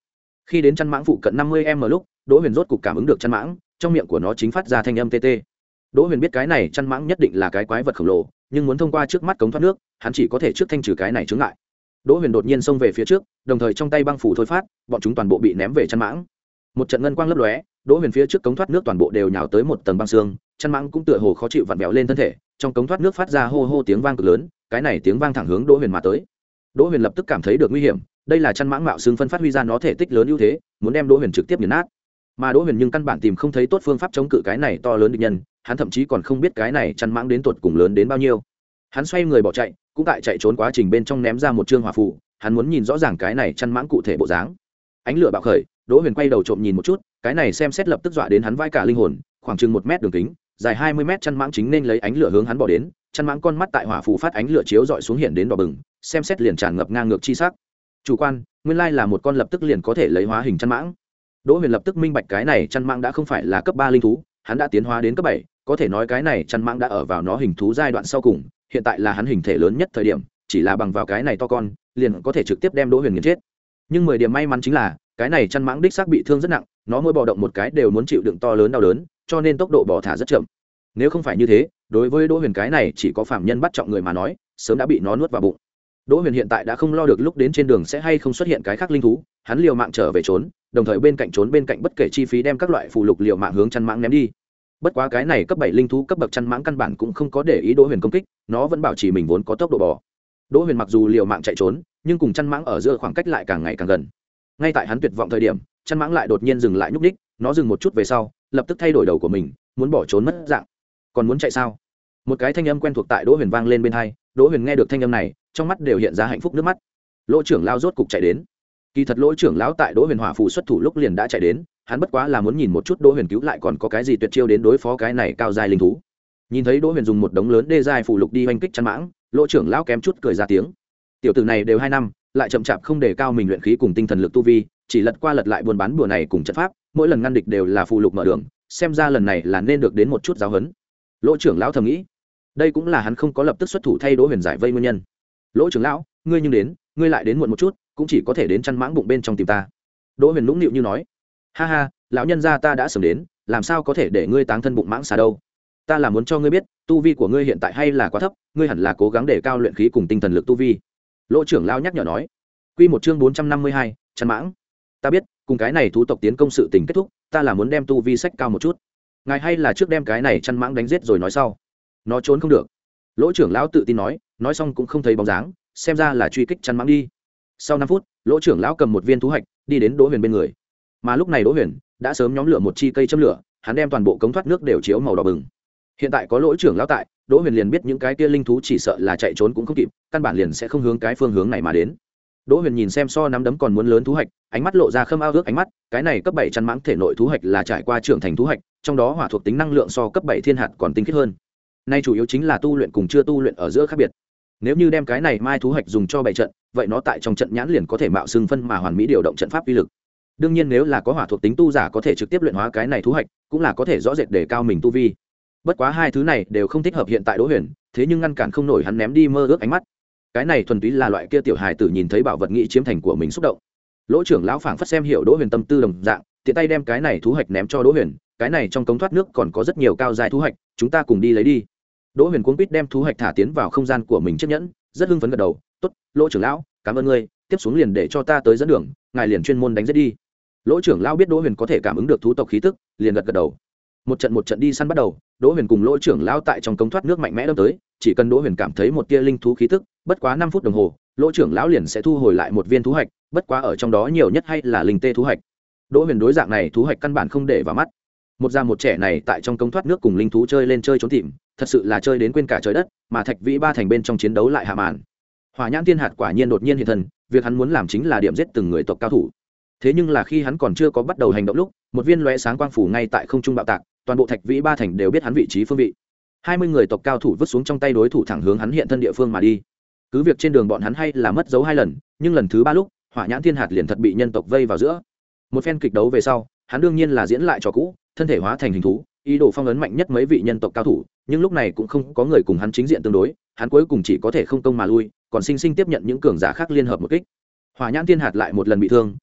Khi đến chăn mãng phụ cận năm mươi m lúc Đỗ Huyền rốt cục cảm ứng được chăn mãng, trong miệng của nó chính phát ra thanh âm tê tê. Đỗ Huyền biết cái này chăn mãng nhất định là cái quái vật khổng lồ, nhưng muốn thông qua trước mắt cống thoát nước, hắn chỉ có thể trước thanh trừ cái này chướng ngại. Đỗ Huyền đột nhiên xông về phía trước, đồng thời trong tay băng phủ thôi phát, bọn chúng toàn bộ bị ném về chăn mãng. Một trận ngân quang lấp lóe, Đỗ Huyền phía trước cống thoát nước toàn bộ đều nhào tới một tầng băng xương, chăn mãng cũng tựa hồ khó chịu vặn vẹo lên thân thể, trong cống thoát nước phát ra hô hô tiếng vang cực lớn, cái này tiếng vang thẳng hướng Đỗ Huyền mà tới. Đỗ Huyền lập tức cảm thấy được nguy hiểm, đây là chăn mãng mạo xương phân phát huy ra nó thể tích lớn ưu thế, muốn đem Đỗ Huyền trực tiếp nghiền nát. Mà Đỗ Huyền nhưng căn bản tìm không thấy tốt phương pháp chống cự cái này to lớn địch nhân, hắn thậm chí còn không biết cái này chăn mãng đến tuột cùng lớn đến bao nhiêu. Hắn xoay người bỏ chạy, cũng tại chạy trốn quá trình bên trong ném ra một trương hỏa phù, hắn muốn nhìn rõ ràng cái này chăn mãng cụ thể bộ dáng. Ánh lửa bạo khởi, Đỗ Huyền quay đầu trộm nhìn một chút, cái này xem xét lập tức dọa đến hắn vai cả linh hồn, khoảng chừng một mét đường kính, dài hai mươi mét chăn mãng chính nên lấy ánh lửa hướng hắn bỏ đến, chăn mãng con mắt tại hỏa phù phát ánh lửa chiếu dọi xuống hiện đến đỏ bừng, xem xét liền tràn ngập ngang ngược chi sắc. Chủ quan, nguyên lai là một con lập tức liền có thể lấy hóa hình chăn mãng. Đỗ Huyền lập tức minh bạch cái này chăn mãng đã không phải là cấp ba linh thú, hắn đã tiến hóa đến cấp bảy, có thể nói cái này chăn mãng đã ở vào nó hình thú giai đoạn sau cùng, hiện tại là hắn hình thể lớn nhất thời điểm, chỉ là bằng vào cái này to con, liền có thể trực tiếp đem Đỗ Huyền nghiền chết. Nhưng mười điểm may mắn chính là, cái này chăn mãng đích xác bị thương rất nặng, nó mỗi bò động một cái đều muốn chịu đựng to lớn đau đớn, cho nên tốc độ bò thả rất chậm. Nếu không phải như thế, đối với Đỗ Huyền cái này chỉ có phạm nhân bắt trọng người mà nói, sớm đã bị nó nuốt vào bụng. Đỗ Huyền hiện tại đã không lo được lúc đến trên đường sẽ hay không xuất hiện cái khác linh thú, hắn liều mạng trở về trốn, đồng thời bên cạnh trốn bên cạnh bất kể chi phí đem các loại phù lục liều mạng hướng chăn mãng ném đi. Bất quá cái này cấp bảy linh thú cấp bậc chăn mãng căn bản cũng không có để ý Đỗ Huyền công kích, nó vẫn bảo trì mình vốn có tốc độ bò. Đỗ Huyền mặc dù liều mạng chạy trốn, nhưng cùng chăn mãng ở giữa khoảng cách lại càng ngày càng gần. Ngay tại hắn tuyệt vọng thời điểm, chăn mãng lại đột nhiên dừng lại nhúc nhích, nó dừng một chút về sau, lập tức thay đổi đầu của mình, muốn bỏ trốn mất dạng. Còn muốn chạy sao? Một cái thanh âm quen thuộc tại Đỗ Huyền vang lên bên tai, Đỗ Huyền nghe được thanh âm này, trong mắt đều hiện ra hạnh phúc nước mắt. Lỗ trưởng lão rốt cục chạy đến. Kỳ thật Lỗ trưởng lão tại Đỗ Huyền hỏa phù xuất thủ lúc liền đã chạy đến, hắn bất quá là muốn nhìn một chút Đỗ Huyền cứu lại còn có cái gì tuyệt chiêu đến đối phó cái này cao giai linh thú. Nhìn thấy Đỗ Huyền dùng một đống lớn đê giai phù lục đi hoành kích chăn mãng, Lỗ trưởng lão kém chút cười ra tiếng. Tiểu tử này đều hai năm, lại chậm chạp không đề cao mình luyện khí cùng tinh thần lực tu vi, chỉ lật qua lật lại buôn bán bùa này cùng trận pháp, mỗi lần ngăn địch đều là phù lục mở đường, xem ra lần này là nên được đến một chút giáo huấn. Lỗ trưởng lão thầm nghĩ, đây cũng là hắn không có lập tức xuất thủ thay Đỗ Huyền giải vây nguyên nhân. Lỗ trưởng lão, ngươi nhưng đến, ngươi lại đến muộn một chút, cũng chỉ có thể đến chăn mãng bụng bên trong tìm ta. Đỗ Huyền nũng nịu như nói, ha ha, lão nhân gia ta đã sớm đến, làm sao có thể để ngươi táng thân bụng mãng xà đâu? Ta là muốn cho ngươi biết, tu vi của ngươi hiện tại hay là quá thấp, ngươi hẳn là cố gắng để cao luyện khí cùng tinh thần lực tu vi. Lỗ trưởng lão nhắc nhở nói. Quy một chương bốn trăm năm mươi hai, chăn mãng. Ta biết, cùng cái này thú tộc tiến công sự tình kết thúc, ta là muốn đem tu vi sách cao một chút. Ngài hay là trước đem cái này chăn mãng đánh giết rồi nói sau. Nó trốn không được. Lỗ trưởng lão tự tin nói, nói xong cũng không thấy bóng dáng, xem ra là truy kích chăn mãng đi. Sau năm phút, Lỗ trưởng lão cầm một viên thú hạch, đi đến Đỗ Huyền bên người. Mà lúc này Đỗ Huyền đã sớm nhóm lửa một chi cây châm lửa, hắn đem toàn bộ cống thoát nước đều chiếu màu đỏ bừng. Hiện tại có Lỗ trưởng lão tại, Đỗ Huyền liền biết những cái kia linh thú chỉ sợ là chạy trốn cũng không kịp, căn bản liền sẽ không hướng cái phương hướng này mà đến. Đỗ Huyền nhìn xem so nắm đấm còn muốn lớn thú hạch, ánh mắt lộ ra khâm ao ước ánh mắt, cái này cấp bảy chăn mãng thể nội thú hạch là trải qua trưởng thành thú hạch, trong đó hỏa thuộc tính năng lượng so cấp bảy thiên hạt còn tinh khiết hơn. Nay chủ yếu chính là tu luyện cùng chưa tu luyện ở giữa khác biệt. Nếu như đem cái này mai thú hạch dùng cho bảy trận, vậy nó tại trong trận nhãn liền có thể mạo xưng phân mà hoàn mỹ điều động trận pháp uy lực. Đương nhiên nếu là có hỏa thuộc tính tu giả có thể trực tiếp luyện hóa cái này thú hạch, cũng là có thể rõ rệt để cao mình tu vi. Bất quá hai thứ này đều không thích hợp hiện tại Đỗ Huyền, thế nhưng ngăn cản không nổi hắn ném đi mơ ước ánh mắt. Cái này thuần túy là loại kia tiểu hài tử nhìn thấy bảo vật nghĩ chiếm thành của mình xúc động. Lỗ trưởng lão phảng phất xem hiểu Đỗ Huyền tâm tư đồng dạng, tiện tay đem cái này thú hạch ném cho Đỗ Huyền, cái này trong cống thoát nước còn có rất nhiều cao dài thú hạch, chúng ta cùng đi lấy đi. Đỗ Huyền cuống quýt đem thú hạch thả tiến vào không gian của mình chiếc nhẫn, rất hưng phấn gật đầu, "Tốt, Lỗ trưởng lão, cảm ơn ngươi, tiếp xuống liền để cho ta tới dẫn đường, ngài liền chuyên môn đánh giết đi." Lỗ trưởng lão biết Đỗ Huyền có thể cảm ứng được thú tộc khí tức, liền gật gật đầu. Một trận một trận đi săn bắt đầu, Đỗ Huyền cùng Lỗ trưởng lão tại trong cống thoát nước mạnh mẽ đâm tới, chỉ cần Đỗ Huyền cảm thấy một tia linh thú khí tức, bất quá năm phút đồng hồ, Lỗ trưởng lão liền sẽ thu hồi lại một viên thú hạch, bất quá ở trong đó nhiều nhất hay là linh tê thú hạch. Đỗ Huyền đối dạng này thú hạch căn bản không để vào mắt. Một già một trẻ này tại trong cống thoát nước cùng linh thú chơi lên chơi trốn tìm, thật sự là chơi đến quên cả trời đất, mà Thạch Vĩ ba thành bên trong chiến đấu lại hạ màn. Hỏa Nhãn Thiên Hạt quả nhiên đột nhiên hiện thân, việc hắn muốn làm chính là điểm giết từng người tộc cao thủ. Thế nhưng là khi hắn còn chưa có bắt đầu hành động lúc, một viên lóe sáng quang phủ ngay tại không trung bạo tạc, toàn bộ Thạch Vĩ ba thành đều biết hắn vị trí phương vị. Hai mươi người tộc cao thủ vứt xuống trong tay đối thủ thẳng hướng hắn hiện thân địa phương mà đi. Cứ việc trên đường bọn hắn hay là mất dấu hai lần, nhưng lần thứ ba lúc, Hỏa Nhãn Thiên Hạt liền thật bị nhân tộc vây vào giữa. Một phen kịch đấu về sau, hắn đương nhiên là diễn lại trò cũ, thân thể hóa thành hình thú, ý đồ phong ấn mạnh nhất mấy vị nhân tộc cao thủ, nhưng lúc này cũng không có người cùng hắn chính diện tương đối, hắn cuối cùng chỉ có thể không công mà lui, còn sinh sinh tiếp nhận những cường giả khác liên hợp một kích. Hỏa Nhãn Thiên Hạt lại một lần bị thương,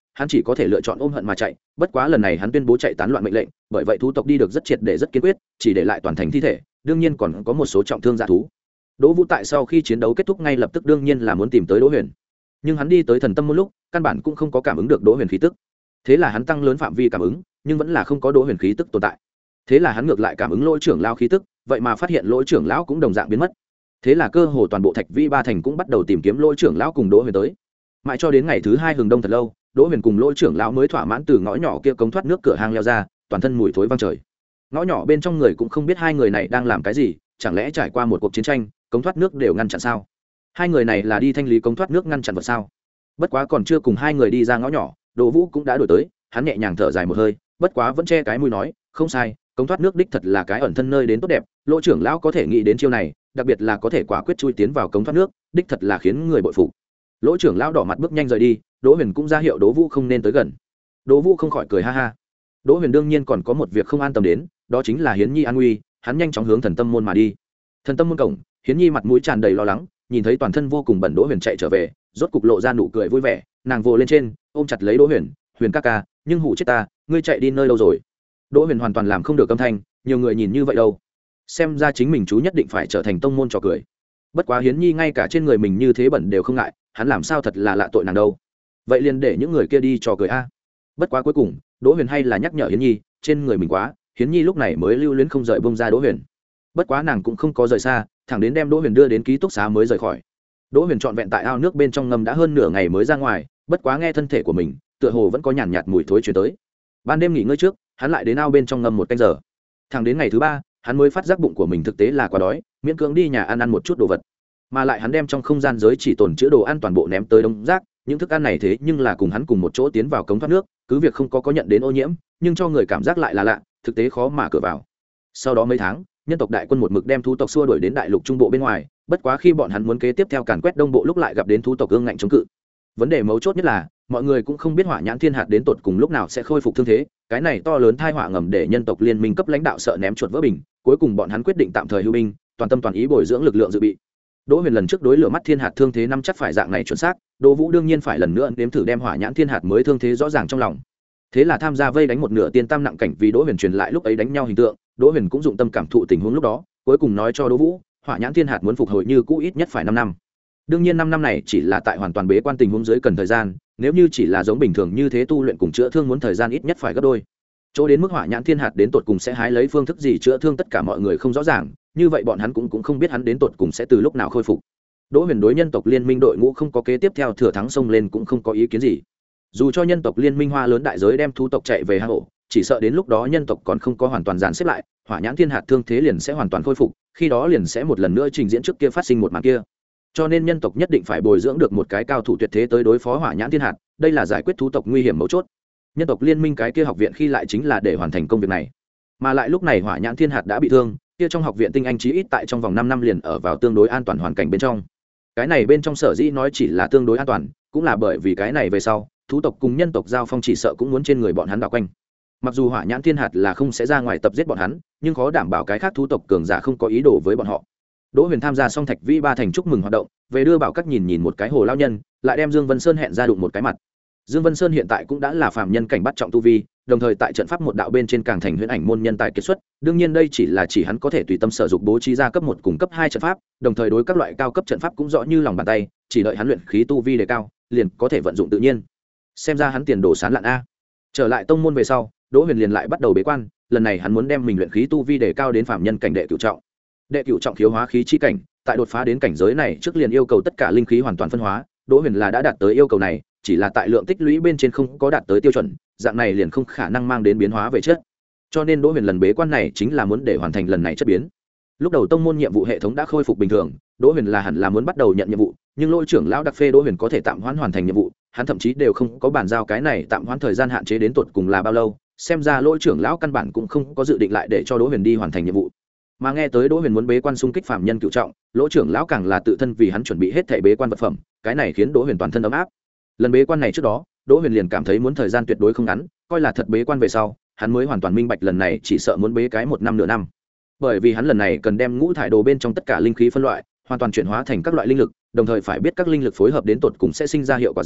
hắn chỉ có thể lựa chọn ôm hận mà chạy. Bất quá lần này hắn tuyên bố chạy tán loạn mệnh lệnh, bởi vậy thú tộc đi được rất triệt để rất kiên quyết, chỉ để lại toàn thành thi thể, đương nhiên còn có một số trọng thương dã thú. Đỗ Vũ tại sau khi chiến đấu kết thúc ngay lập tức đương nhiên là muốn tìm tới Đỗ Huyền, nhưng hắn đi tới thần tâm một lúc căn bản cũng không có cảm ứng được Đỗ Huyền khí tức. Thế là hắn tăng lớn phạm vi cảm ứng, nhưng vẫn là không có Đỗ Huyền khí tức tồn tại. Thế là hắn ngược lại cảm ứng Lỗ trưởng lão khí tức, vậy mà phát hiện Lỗ trưởng lão cũng đồng dạng biến mất. Thế là cơ hồ toàn bộ Thạch Vĩ Ba thành cũng bắt đầu tìm kiếm Lỗ trưởng lão cùng Đỗ Huyền tới. Mãi cho đến ngày thứ hai hừng đông thật lâu, Đỗ Huyền cùng Lỗ trưởng lão mới thỏa mãn từ ngõ nhỏ kia cống thoát nước cửa hang leo ra, toàn thân mùi thối vang trời. Ngõ nhỏ bên trong người cũng không biết hai người này đang làm cái gì, chẳng lẽ trải qua một cuộc chiến tranh, cống thoát nước đều ngăn chặn sao? Hai người này là đi thanh lý cống thoát nước ngăn chặn vật sao? Bất quá còn chưa cùng hai người đi ra ngõ nhỏ, Đỗ Vũ cũng đã đổi tới, hắn nhẹ nhàng thở dài một hơi, bất quá vẫn che cái mũi nói, không sai, cống thoát nước đích thật là cái ẩn thân nơi đến tốt đẹp, Lỗ trưởng lão có thể nghĩ đến chiêu này, đặc biệt là có thể quả quyết chui tiến vào cống thoát nước, đích thật là khiến người bội phục. Lỗ trưởng lão đỏ mặt bước nhanh rời đi, Đỗ Huyền cũng ra hiệu Đỗ Vũ không nên tới gần. Đỗ Vũ không khỏi cười ha ha. Đỗ Huyền đương nhiên còn có một việc không an tâm đến, đó chính là Hiến Nhi an nguy, hắn nhanh chóng hướng Thần Tâm môn mà đi. Thần Tâm môn cổng, Hiến Nhi mặt mũi tràn đầy lo lắng, nhìn thấy toàn thân vô cùng bẩn Đỗ Huyền chạy trở về, rốt cục lộ ra nụ cười vui vẻ, nàng vồ lên trên, ôm chặt lấy Đỗ Huyền, "Huyền ca ca, nhưng hủ chết ta, ngươi chạy đi nơi đâu rồi?" Đỗ Huyền hoàn toàn làm không được âm thanh, nhiều người nhìn như vậy đâu, xem ra chính mình chú nhất định phải trở thành tông môn trò cười. Bất quá Hiến Nhi ngay cả trên người mình như thế bẩn đều không ngại, hắn làm sao thật là lạ tội nàng đâu. Vậy liền để những người kia đi trò cười a. Bất quá cuối cùng, Đỗ Huyền hay là nhắc nhở Hiến Nhi, trên người mình quá, Hiến Nhi lúc này mới lưu luyến không rời bông ra Đỗ Huyền. Bất quá nàng cũng không có rời xa, thẳng đến đem Đỗ Huyền đưa đến ký túc xá mới rời khỏi. Đỗ Huyền trọn vẹn tại ao nước bên trong ngâm đã hơn nửa ngày mới ra ngoài, bất quá nghe thân thể của mình, tựa hồ vẫn có nhàn nhạt mùi thối truyền tới. Ban đêm nghỉ ngơi trước, hắn lại đến ao bên trong ngâm một canh giờ. Thẳng đến ngày thứ ba, hắn mới phát giác bụng của mình thực tế là quá đói, miễn cưỡng đi nhà ăn ăn một chút đồ vật. Mà lại hắn đem trong không gian giới chỉ tồn chứa đồ ăn toàn bộ ném tới đống rác, những thức ăn này thế nhưng là cùng hắn cùng một chỗ tiến vào cống thoát nước, cứ việc không có có nhận đến ô nhiễm, nhưng cho người cảm giác lại là lạ, thực tế khó mà cửa vào. Sau đó mấy tháng, nhân tộc đại quân một mực đem thú tộc xua đuổi đến đại lục trung bộ bên ngoài, bất quá khi bọn hắn muốn kế tiếp theo càn quét đông bộ lúc lại gặp đến thú tộc ương ngạnh chống cự. Vấn đề mấu chốt nhất là mọi người cũng không biết hỏa nhãn thiên hạt đến tột cùng lúc nào sẽ khôi phục thương thế, cái này to lớn tai họa ngầm để nhân tộc liên minh cấp lãnh đạo sợ ném chuột vỡ bình, cuối cùng bọn hắn quyết định tạm thời hưu binh, toàn tâm toàn ý bồi dưỡng lực lượng dự bị. Đỗ Huyền lần trước đối lửa mắt thiên hạt thương thế năm chắc phải dạng này chuẩn xác, Đỗ Vũ đương nhiên phải lần nữa nếm thử đem hỏa nhãn thiên hạt mới thương thế rõ ràng trong lòng. Thế là tham gia vây đánh một nửa tiên tam nặng cảnh vì Đỗ Huyền truyền lại lúc ấy đánh nhau hình tượng, Đỗ Huyền cũng dụng tâm cảm thụ tình huống lúc đó, cuối cùng nói cho Đỗ Vũ, hỏa nhãn thiên hạt muốn phục hồi như cũ ít nhất phải năm năm. Đương nhiên năm năm này chỉ là tại hoàn toàn bế quan tình huống dưới cần thời gian, nếu như chỉ là giống bình thường như thế tu luyện cùng chữa thương muốn thời gian ít nhất phải gấp đôi. Chỗ đến mức hỏa nhãn thiên hạt đến tột cùng sẽ hái lấy phương thức gì chữa thương tất cả mọi người không rõ ràng, như vậy bọn hắn cũng cũng không biết hắn đến tột cùng sẽ từ lúc nào khôi phục. Đỗ Huyền đối nhân tộc liên minh đội ngũ không có kế tiếp theo thừa thắng xông lên cũng không có ý kiến gì. Dù cho nhân tộc liên minh hoa lớn đại giới đem thú tộc chạy về hang ổ, chỉ sợ đến lúc đó nhân tộc còn không có hoàn toàn dàn xếp lại, hỏa nhãn thiên hạt thương thế liền sẽ hoàn toàn khôi phục, khi đó liền sẽ một lần nữa trình diễn trước kia phát sinh một màn kia. Cho nên nhân tộc nhất định phải bồi dưỡng được một cái cao thủ tuyệt thế tới đối phó hỏa nhãn thiên hạt, đây là giải quyết thú tộc nguy hiểm mấu chốt. Nhân tộc liên minh cái kia học viện khi lại chính là để hoàn thành công việc này. Mà lại lúc này hỏa nhãn thiên hạt đã bị thương, kia trong học viện tinh anh chí ít tại trong vòng năm năm liền ở vào tương đối an toàn hoàn cảnh bên trong. Cái này bên trong sở dĩ nói chỉ là tương đối an toàn, cũng là bởi vì cái này về sau, thú tộc cùng nhân tộc giao phong chỉ sợ cũng muốn trên người bọn hắn đảo quanh. Mặc dù hỏa nhãn thiên hạt là không sẽ ra ngoài tập giết bọn hắn, nhưng khó đảm bảo cái khác thú tộc cường giả không có ý đồ với bọn họ. Đỗ Huyền tham gia xong Thạch Vĩ Ba thành chúc mừng hoạt động, về đưa bảo các nhìn nhìn một cái hồ lao nhân, lại đem Dương Vân Sơn hẹn ra đụng một cái mặt. Dương Vân Sơn hiện tại cũng đã là phàm nhân cảnh bắt trọng tu vi, đồng thời tại trận pháp một đạo bên trên càng thành huyễn ảnh môn nhân tài kiệt xuất, đương nhiên đây chỉ là chỉ hắn có thể tùy tâm sở dụng bố trí ra cấp một cùng cấp hai trận pháp, đồng thời đối các loại cao cấp trận pháp cũng rõ như lòng bàn tay, chỉ đợi hắn luyện khí tu vi đề cao, liền có thể vận dụng tự nhiên. Xem ra hắn tiền đồ sáng lạn a. Trở lại tông môn về sau, Đỗ Huyền liền lại bắt đầu bế quan, lần này hắn muốn đem mình luyện khí tu vi đề cao đến phàm nhân cảnh đệ cửu trọng. Đệ cửu trọng khiếu hóa khí chi cảnh, tại đột phá đến cảnh giới này trước liền yêu cầu tất cả linh khí hoàn toàn phân hóa, Đỗ Huyền là đã đạt tới yêu cầu này, chỉ là tại lượng tích lũy bên trên không có đạt tới tiêu chuẩn, dạng này liền không khả năng mang đến biến hóa về chất. Cho nên Đỗ Huyền lần bế quan này chính là muốn để hoàn thành lần này chất biến. Lúc đầu tông môn nhiệm vụ hệ thống đã khôi phục bình thường, Đỗ Huyền là hẳn là muốn bắt đầu nhận nhiệm vụ, nhưng Lôi trưởng lão đặc phê Đỗ Huyền có thể tạm hoãn hoàn thành nhiệm vụ, hắn thậm chí đều không có bàn giao cái này tạm hoãn thời gian hạn chế đến tột cùng là bao lâu, xem ra Lôi trưởng lão căn bản cũng không có dự định lại để cho Đỗ Huyền đi hoàn thành nhiệm vụ. Mà nghe tới Đỗ Huyền muốn bế quan xung kích phàm nhân cửu trọng, Lỗ trưởng lão càng là tự thân vì hắn chuẩn bị hết thảy bế quan vật phẩm, cái này khiến Đỗ Huyền toàn thân ấm áp. Lần bế quan này trước đó, Đỗ Huyền liền cảm thấy muốn thời gian tuyệt đối không ngắn, coi là thật bế quan về sau, hắn mới hoàn toàn minh bạch lần này chỉ sợ muốn bế cái một năm nửa năm. Bởi vì hắn lần này cần đem ngũ thải đồ bên trong tất cả linh khí phân loại, hoàn toàn chuyển hóa thành các loại linh lực, đồng thời phải biết các linh lực phối hợp đến tột cùng sẽ sinh ra hiệu quả gì,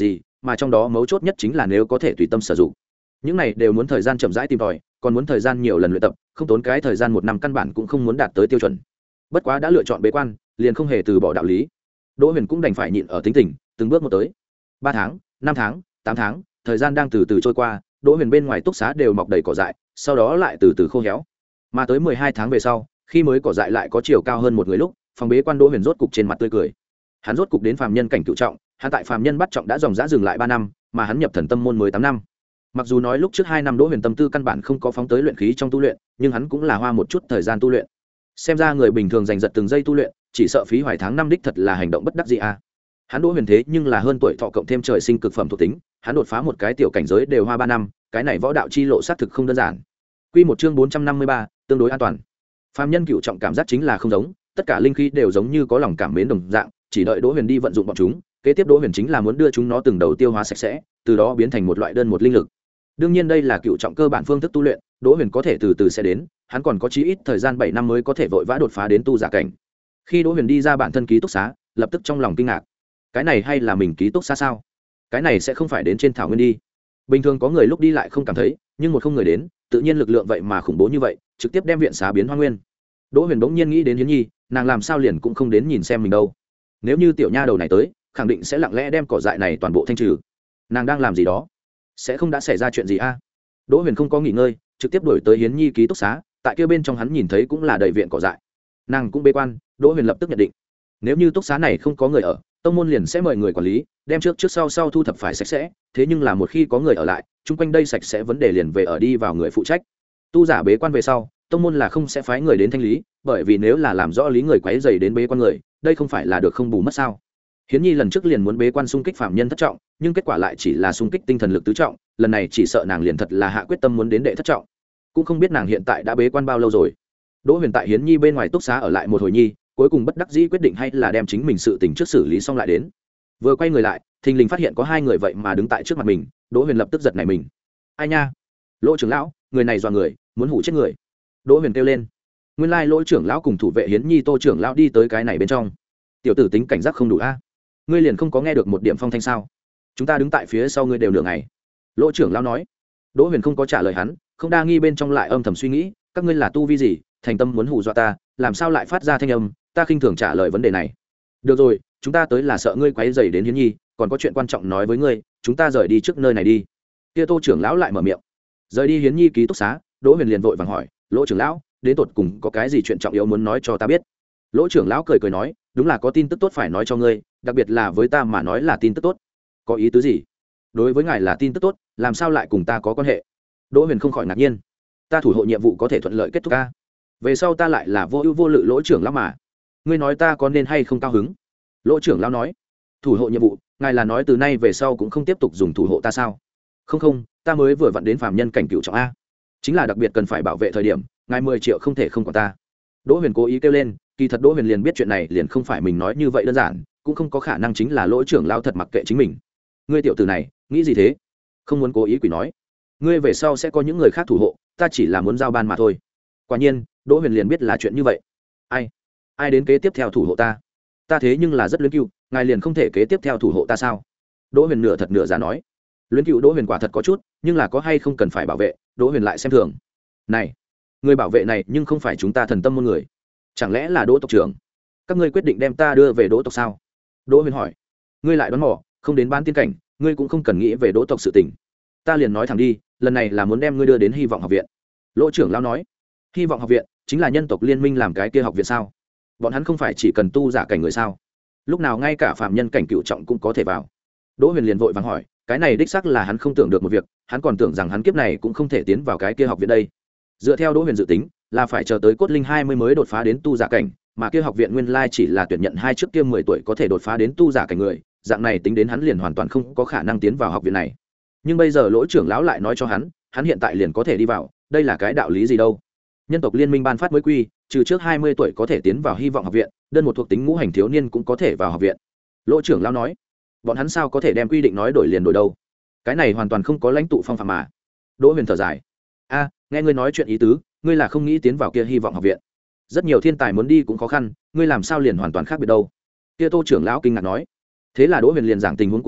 mà trong đó mấu chốt nhất chính là nếu có thể tùy tâm sử dụng. Những này đều muốn thời gian chậm rãi tìm tòi, còn muốn thời gian nhiều lần luyện tập, không tốn cái thời gian một năm căn bản cũng không muốn đạt tới tiêu chuẩn. Bất quá đã lựa chọn bế quan, liền không hề từ bỏ đạo lý. Đỗ Huyền cũng đành phải nhịn ở tính tình, từng bước một tới. Ba tháng, năm tháng, tám tháng, thời gian đang từ từ trôi qua, Đỗ Huyền bên ngoài túc xá đều mọc đầy cỏ dại, sau đó lại từ từ khô héo. Mà tới mười hai tháng về sau, khi mới cỏ dại lại có chiều cao hơn một người lúc, phòng bế quan Đỗ Huyền rốt cục trên mặt tươi cười. Hắn rốt cục đến phàm nhân cảnh cửu trọng, hắn tại phàm nhân bắt trọng đã dòng dã dừng lại ba năm, mà hắn nhập thần tâm môn mới tám năm. Mặc dù nói lúc trước hai năm Đỗ Huyền tâm tư căn bản không có phóng tới luyện khí trong tu luyện, nhưng hắn cũng là hoa một chút thời gian tu luyện. Xem ra người bình thường giành giật từng giây tu luyện, chỉ sợ phí hoài tháng năm đích thật là hành động bất đắc dĩ a. Hắn Đỗ Huyền thế nhưng là hơn tuổi thọ cộng thêm trời sinh cực phẩm thuộc tính, hắn đột phá một cái tiểu cảnh giới đều hoa ba năm, cái này võ đạo chi lộ xác thực không đơn giản. Quy một chương bốn trăm năm mươi ba, tương đối an toàn. Phàm nhân cửu trọng cảm giác chính là không giống, tất cả linh khí đều giống như có lòng cảm mến đồng dạng, chỉ đợi Đỗ Huyền đi vận dụng bọn chúng, kế tiếp Đỗ Huyền chính là muốn đưa chúng nó từng đầu tiêu hóa sạch sẽ, từ đó biến thành một loại đơn một linh lực. Đương nhiên đây là cửu trọng cơ bản phương thức tu luyện, Đỗ Huyền có thể từ từ sẽ đến, hắn còn có chí ít thời gian bảy năm mới có thể vội vã đột phá đến tu giả cảnh. Khi Đỗ Huyền đi ra bản thân ký túc xá, lập tức trong lòng kinh ngạc. Cái này hay là mình ký túc xá sao? Cái này sẽ không phải đến trên thảo nguyên đi. Bình thường có người lúc đi lại không cảm thấy, nhưng một không người đến, tự nhiên lực lượng vậy mà khủng bố như vậy, trực tiếp đem viện xá biến hoang nguyên. Đỗ Huyền bỗng nhiên nghĩ đến Hiến Nhi, nàng làm sao liền cũng không đến nhìn xem mình đâu. Nếu như tiểu nha đầu này tới, khẳng định sẽ lặng lẽ đem cỏ dại này toàn bộ thanh trừ. Nàng đang làm gì đó? Sẽ không đã xảy ra chuyện gì a? Đỗ Huyền không có nghỉ ngơi, trực tiếp đuổi tới Hiến Nhi ký túc xá, tại kia bên trong hắn nhìn thấy cũng là đầy viện cỏ dại. Nàng cũng bế quan, Đỗ Huyền lập tức nhận định, nếu như túc xá này không có người ở, tông môn liền sẽ mời người quản lý, đem trước trước sau sau thu thập phải sạch sẽ, thế nhưng là một khi có người ở lại, chung quanh đây sạch sẽ vấn đề liền về ở đi vào người phụ trách. Tu giả bế quan về sau, tông môn là không sẽ phái người đến thanh lý, bởi vì nếu là làm rõ lý người quấy rầy đến bế quan người, đây không phải là được không bù mất sao? Hiến Nhi lần trước liền muốn bế quan xung kích phạm nhân thất trọng, nhưng kết quả lại chỉ là xung kích tinh thần lực tứ trọng, lần này chỉ sợ nàng liền thật là hạ quyết tâm muốn đến đệ thất trọng. Cũng không biết nàng hiện tại đã bế quan bao lâu rồi. Đỗ Huyền tại Hiến Nhi bên ngoài túc xá ở lại một hồi nhi, cuối cùng bất đắc dĩ quyết định hay là đem chính mình sự tình trước xử lý xong lại đến. Vừa quay người lại, thình lình phát hiện có hai người vậy mà đứng tại trước mặt mình, Đỗ Huyền lập tức giật nảy mình. Ai nha? Lỗ trưởng lão, người này dọa người, muốn hủ chết người. Đỗ Huyền kêu lên. Nguyên lai Lỗ trưởng lão cùng thủ vệ Hiến Nhi Tô trưởng lão đi tới cái này bên trong. Tiểu tử tính cảnh giác không đủ a? Ngươi liền không có nghe được một điểm phong thanh sao? Chúng ta đứng tại phía sau ngươi đều nửa ngày. Lỗ trưởng lão nói. Đỗ Huyền không có trả lời hắn, không đa nghi bên trong lại âm thầm suy nghĩ, các ngươi là tu vi gì, thành tâm muốn hù dọa ta, làm sao lại phát ra thanh âm, ta khinh thường trả lời vấn đề này. Được rồi, chúng ta tới là sợ ngươi quấy rầy đến Hiến Nhi, còn có chuyện quan trọng nói với ngươi, chúng ta rời đi trước nơi này đi. Kia Tô trưởng lão lại mở miệng. Rời đi Hiến Nhi ký túc xá, Đỗ Huyền liền vội vàng hỏi, Lỗ trưởng lão, đến tột cùng có cái gì chuyện trọng yếu muốn nói cho ta biết? Lỗ trưởng lão cười cười nói, đúng là có tin tức tốt phải nói cho ngươi, đặc biệt là với ta mà nói là tin tức tốt. Có ý tứ gì? Đối với ngài là tin tức tốt, làm sao lại cùng ta có quan hệ? Đỗ Huyền không khỏi ngạc nhiên. Ta thủ hộ nhiệm vụ có thể thuận lợi kết thúc a. Về sau ta lại là vô ưu vô lự Lỗ trưởng lão mà. Ngươi nói ta có nên hay không cao hứng? Lỗ trưởng lão nói. Thủ hộ nhiệm vụ, ngài là nói từ nay về sau cũng không tiếp tục dùng thủ hộ ta sao? Không không, ta mới vừa vặn đến phàm nhân cảnh cửu trọng a. Chính là đặc biệt cần phải bảo vệ thời điểm, ngài mười triệu không thể không quản ta. Đỗ Huyền cố ý kêu lên, kỳ thật Đỗ Huyền liền biết chuyện này liền không phải mình nói như vậy đơn giản, cũng không có khả năng chính là Lỗ trưởng lão thật mặc kệ chính mình. Ngươi tiểu tử này, nghĩ gì thế? Không muốn cố ý quỷ nói. Ngươi về sau sẽ có những người khác thủ hộ, ta chỉ là muốn giao ban mà thôi. Quả nhiên, Đỗ Huyền liền biết là chuyện như vậy. Ai? Ai đến kế tiếp theo thủ hộ ta? Ta thế nhưng là rất luyến cừu, ngài liền không thể kế tiếp theo thủ hộ ta sao? Đỗ Huyền nửa thật nửa giả nói. Luyến cừu Đỗ Huyền quả thật có chút, nhưng là có hay không cần phải bảo vệ, Đỗ Huyền lại xem thường. Này, người bảo vệ này nhưng không phải chúng ta thần tâm môn người, chẳng lẽ là Đỗ tộc trưởng? Các ngươi quyết định đem ta đưa về Đỗ tộc sao? Đỗ Huyền hỏi. Ngươi lại đoán mò, không đến bán tiên cảnh, ngươi cũng không cần nghĩ về Đỗ tộc sự tình. Ta liền nói thẳng đi, lần này là muốn đem ngươi đưa đến Hy vọng học viện. Lỗ trưởng lão nói. Hy vọng học viện chính là nhân tộc liên minh làm cái kia học viện sao? Bọn hắn không phải chỉ cần tu giả cảnh người sao? Lúc nào ngay cả phạm nhân cảnh cựu trọng cũng có thể vào? Đỗ Huyền liền vội vàng hỏi, cái này đích xác là hắn không tưởng được một việc, hắn còn tưởng rằng hắn kiếp này cũng không thể tiến vào cái kia học viện đây. Dựa theo Đỗ Huyền dự tính, là phải chờ tới cốt linh hai mươi mới đột phá đến tu giả cảnh, mà kia học viện nguyên lai chỉ là tuyển nhận hai trước kia mười tuổi có thể đột phá đến tu giả cảnh người, dạng này tính đến hắn liền hoàn toàn không có khả năng tiến vào học viện này. Nhưng bây giờ Lỗ trưởng lão lại nói cho hắn, hắn hiện tại liền có thể đi vào, đây là cái đạo lý gì đâu? Nhân tộc liên minh ban phát mới quy, trừ trước hai mươi tuổi có thể tiến vào Hy vọng học viện, đơn một thuộc tính ngũ hành thiếu niên cũng có thể vào học viện. Lỗ trưởng lão nói, bọn hắn sao có thể đem quy định nói đổi liền đổi đâu? Cái này hoàn toàn không có lãnh tụ phong phạm mà. Đỗ Huyền thở dài, a, nghe ngươi nói chuyện ý tứ, ngươi là không nghĩ tiến vào kia Hy vọng học viện? Rất nhiều thiên tài muốn đi cũng khó khăn, ngươi làm sao liền hoàn toàn khác biệt đâu? Kia Tô trưởng lão kinh ngạc nói. Thế là Đỗ Huyền liền giảng tình huống của mình,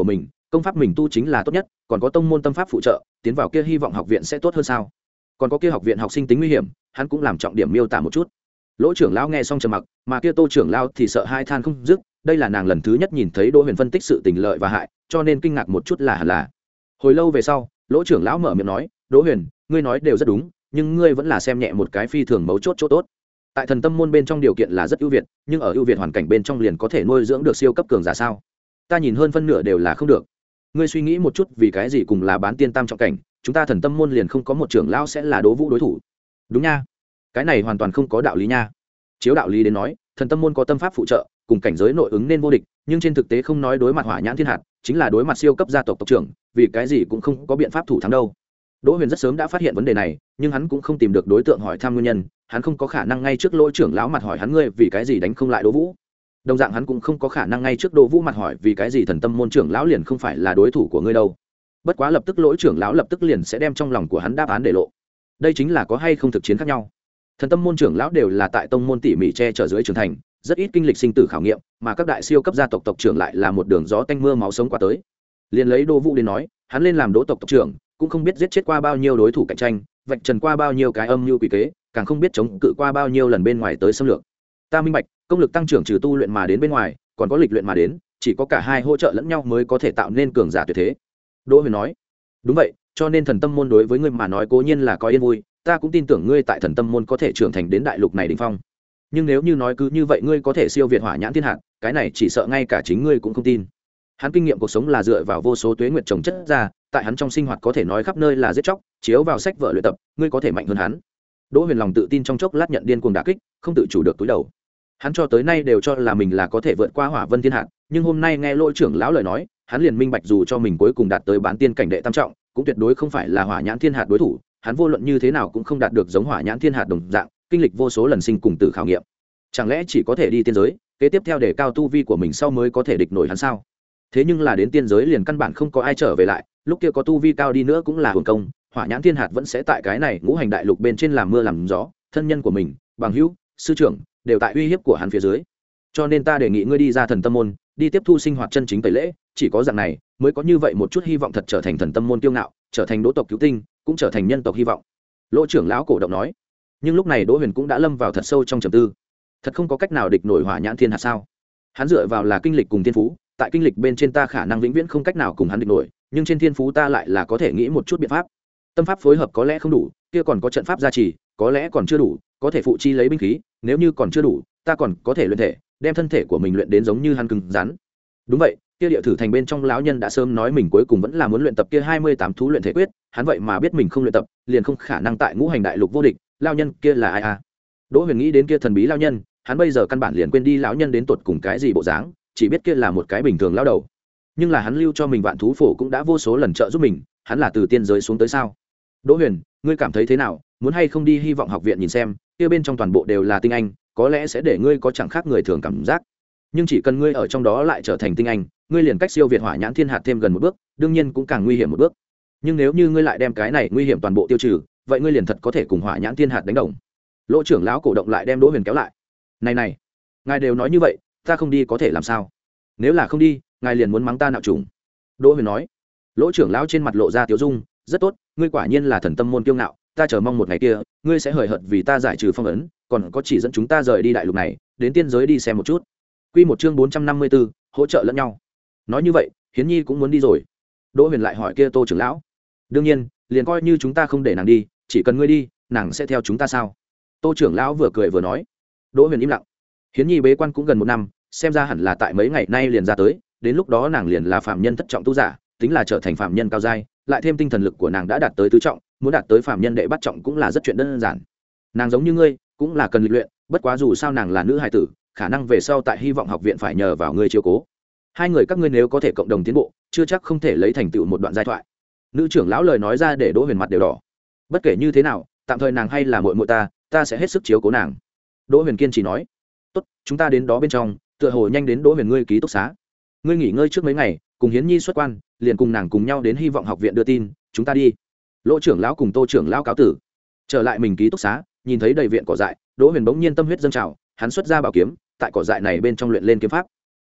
công pháp mình tu chính là tốt nhất, còn có tông môn tâm pháp phụ trợ, tiến vào kia hy vọng học viện sẽ tốt hơn sao? Còn có kia học viện học sinh tính nguy hiểm, hắn cũng làm trọng điểm miêu tả một chút. Lỗ trưởng lão nghe xong trầm mặc, mà kia Tô trưởng lão thì sợ hai than không dứt, đây là nàng lần thứ nhất nhìn thấy Đỗ Huyền phân tích sự tình lợi và hại, cho nên kinh ngạc một chút là hẳn là. Hồi lâu về sau, Lỗ trưởng lão mở miệng nói, "Đỗ Huyền, ngươi nói đều rất đúng, nhưng ngươi vẫn là xem nhẹ một cái phi thường mấu chốt chỗ tốt. Tại thần tâm môn bên trong điều kiện là rất ưu việt, nhưng ở ưu việt hoàn cảnh bên trong liền có thể nuôi dưỡng được siêu cấp cường giả sao? Ta nhìn hơn phân nửa đều là không được. Ngươi suy nghĩ một chút, vì cái gì cùng là bán tiên tam trọng cảnh, chúng ta thần tâm môn liền không có một trưởng lão sẽ là Đỗ Vũ đối thủ?" Đúng nha, cái này hoàn toàn không có đạo lý nha. Chiếu đạo lý đến nói, thần tâm môn có tâm pháp phụ trợ, cùng cảnh giới nội ứng nên vô địch, nhưng trên thực tế không nói đối mặt Hỏa Nhãn Thiên Hạt, chính là đối mặt siêu cấp gia tộc tộc trưởng, vì cái gì cũng không có biện pháp thủ thắng đâu. Đỗ Huyền rất sớm đã phát hiện vấn đề này, nhưng hắn cũng không tìm được đối tượng hỏi thăm nguyên nhân, hắn không có khả năng ngay trước Lỗ trưởng lão mặt hỏi hắn ngươi vì cái gì đánh không lại Đỗ Vũ. Đồng dạng hắn cũng không có khả năng ngay trước Đỗ Vũ mặt hỏi vì cái gì thần tâm môn trưởng lão liền không phải là đối thủ của ngươi đâu. Bất quá lập tức Lỗ trưởng lão lập tức liền sẽ đem trong lòng của hắn đáp án để lộ. Đây chính là có hay không thực chiến khác nhau. Thần tâm môn trưởng lão đều là tại tông môn tỉ mỉ che chở dưới trưởng thành, rất ít kinh lịch sinh tử khảo nghiệm, mà các đại siêu cấp gia tộc tộc trưởng lại là một đường gió tanh mưa máu sống qua tới. Liên lấy Đỗ Vũ đến nói, hắn lên làm Đỗ tộc tộc trưởng, cũng không biết giết chết qua bao nhiêu đối thủ cạnh tranh, vạch trần qua bao nhiêu cái âm mưu quỷ kế, càng không biết chống cự qua bao nhiêu lần bên ngoài tới xâm lược. Ta minh bạch, công lực tăng trưởng trừ tu luyện mà đến bên ngoài, còn có lịch luyện mà đến, chỉ có cả hai hỗ trợ lẫn nhau mới có thể tạo nên cường giả tuyệt thế. Đỗ Huyền nói, đúng vậy, cho nên thần tâm môn đối với ngươi mà nói cố nhiên là có yên vui, ta cũng tin tưởng ngươi tại thần tâm môn có thể trưởng thành đến đại lục này đỉnh phong. Nhưng nếu như nói cứ như vậy ngươi có thể siêu việt Hỏa Nhãn Thiên Hạt, cái này chỉ sợ ngay cả chính ngươi cũng không tin. Hắn kinh nghiệm cuộc sống là dựa vào vô số tuế nguyệt trồng chất ra, tại hắn trong sinh hoạt có thể nói khắp nơi là giết chóc, chiếu vào sách vở luyện tập, ngươi có thể mạnh hơn hắn. Đỗ Huyền lòng tự tin trong chốc lát nhận điên cuồng đả kích, không tự chủ được túi đầu. Hắn cho tới nay đều cho là mình là có thể vượt qua Hỏa Vân Thiên Hạt, nhưng hôm nay nghe Lỗ trưởng lão lời nói, hắn liền minh bạch dù cho mình cuối cùng đạt tới bán tiên cảnh đệ tam trọng, cũng tuyệt đối không phải là Hỏa Nhãn Thiên Hạt đối thủ, hắn vô luận như thế nào cũng không đạt được giống Hỏa Nhãn Thiên Hạt đồng dạng, kinh lịch vô số lần sinh cùng tử khảo nghiệm. Chẳng lẽ chỉ có thể đi tiên giới, kế tiếp theo để cao tu vi của mình sau mới có thể địch nổi hắn sao? Thế nhưng là đến tiên giới liền căn bản không có ai trở về lại, lúc kia có tu vi cao đi nữa cũng là hưởng công, Hỏa Nhãn Thiên Hạt vẫn sẽ tại cái này ngũ hành đại lục bên trên làm mưa làm gió, thân nhân của mình, bằng hữu, sư trưởng đều tại uy hiếp của hắn phía dưới. Cho nên ta đề nghị ngươi đi ra thần tâm môn, đi tiếp thu sinh hoạt chân chính tẩy lễ, chỉ có dạng này mới có như vậy một chút hy vọng thật trở thành thần tâm môn kiêu ngạo, trở thành Đỗ tộc cứu tinh, cũng trở thành nhân tộc hy vọng. Lỗ trưởng lão cổ động nói. Nhưng lúc này Đỗ Huyền cũng đã lâm vào thật sâu trong trầm tư. Thật không có cách nào địch nổi Hỏa Nhãn Thiên Hạt sao? Hắn dựa vào là kinh lịch cùng thiên phú, tại kinh lịch bên trên ta khả năng vĩnh viễn không cách nào cùng hắn địch nổi, nhưng trên thiên phú ta lại là có thể nghĩ một chút biện pháp. Tâm pháp phối hợp có lẽ không đủ, kia còn có trận pháp gia trì, có lẽ còn chưa đủ, có thể phụ chi lấy binh khí, nếu như còn chưa đủ, ta còn có thể luyện thể, đem thân thể của mình luyện đến giống như hắn cứng rắn. Đúng vậy, kia địa thử thành bên trong lão nhân đã sớm nói mình cuối cùng vẫn là muốn luyện tập kia hai mươi tám thú luyện thể quyết, hắn vậy mà biết mình không luyện tập, liền không khả năng tại ngũ hành đại lục vô địch, lão nhân kia là ai à? Đỗ Huyền nghĩ đến kia thần bí lão nhân, hắn bây giờ căn bản liền quên đi lão nhân đến tột cùng cái gì bộ dáng, chỉ biết kia là một cái bình thường lão đầu. Nhưng là hắn lưu cho mình vạn thú phổ cũng đã vô số lần trợ giúp mình, hắn là từ tiên giới xuống tới sao? Đỗ Huyền, ngươi cảm thấy thế nào, muốn hay không đi hy vọng học viện nhìn xem, kia bên trong toàn bộ đều là tinh anh, có lẽ sẽ để ngươi có chẳng khác người thường cảm giác. Nhưng chỉ cần ngươi ở trong đó lại trở thành tinh anh, ngươi liền cách siêu việt Hỏa Nhãn Thiên Hạt thêm gần một bước, đương nhiên cũng càng nguy hiểm một bước. Nhưng nếu như ngươi lại đem cái này nguy hiểm toàn bộ tiêu trừ, vậy ngươi liền thật có thể cùng Hỏa Nhãn Thiên Hạt đánh đồng. Lỗ trưởng lão cổ động lại đem Đỗ Huyền kéo lại. Này này, ngài đều nói như vậy, ta không đi có thể làm sao? Nếu là không đi, ngài liền muốn mắng ta nạo trùng. Đỗ Huyền nói. Lỗ trưởng lão trên mặt lộ ra tiếu dung, rất tốt, ngươi quả nhiên là thần tâm môn kiêu ngạo, ta chờ mong một ngày kia, ngươi sẽ hời hợt vì ta giải trừ phong ấn, còn có chỉ dẫn chúng ta rời đi đại lục này, đến tiên giới đi xem một chút. Quy một chương bốn trăm năm mươi 454, hỗ trợ lẫn nhau. Nói như vậy, Hiến Nhi cũng muốn đi rồi. Đỗ Huyền lại hỏi kia Tô trưởng lão. Đương nhiên, liền coi như chúng ta không để nàng đi, chỉ cần ngươi đi, nàng sẽ theo chúng ta sao? Tô trưởng lão vừa cười vừa nói. Đỗ Huyền im lặng. Hiến Nhi bế quan cũng gần một năm, xem ra hẳn là tại mấy ngày nay liền ra tới, đến lúc đó nàng liền là phạm nhân thất trọng tu giả, tính là trở thành phạm nhân cao giai, lại thêm tinh thần lực của nàng đã đạt tới tứ trọng, muốn đạt tới phạm nhân đệ bắt trọng cũng là rất chuyện đơn giản. Nàng giống như ngươi, cũng là cần lịch luyện, bất quá dù sao nàng là nữ hài tử, khả năng về sau tại hy vọng học viện phải nhờ vào ngươi chiếu cố. Hai người các ngươi nếu có thể cộng đồng tiến bộ, chưa chắc không thể lấy thành tựu một đoạn giai thoại. Nữ trưởng lão lời nói ra để Đỗ Huyền mặt đều đỏ. Bất kể như thế nào, tạm thời nàng hay là muội muội ta, ta sẽ hết sức chiếu cố nàng. Đỗ Huyền kiên trì nói. Tốt, chúng ta đến đó bên trong, tựa hồ nhanh đến Đỗ Huyền ngươi ký túc xá. Ngươi nghỉ ngơi trước mấy ngày, cùng Hiến Nhi xuất quan, liền cùng nàng cùng nhau đến hy vọng học viện đưa tin, chúng ta đi. Lỗ trưởng lão cùng Tô trưởng lão cáo tử. Trở lại mình ký túc xá, nhìn thấy đầy viện cỏ dại, Đỗ Huyền bỗng nhiên tâm huyết dâng trào, hắn xuất ra bảo kiếm, tại cỏ dại này bên trong luyện lên kiếm pháp.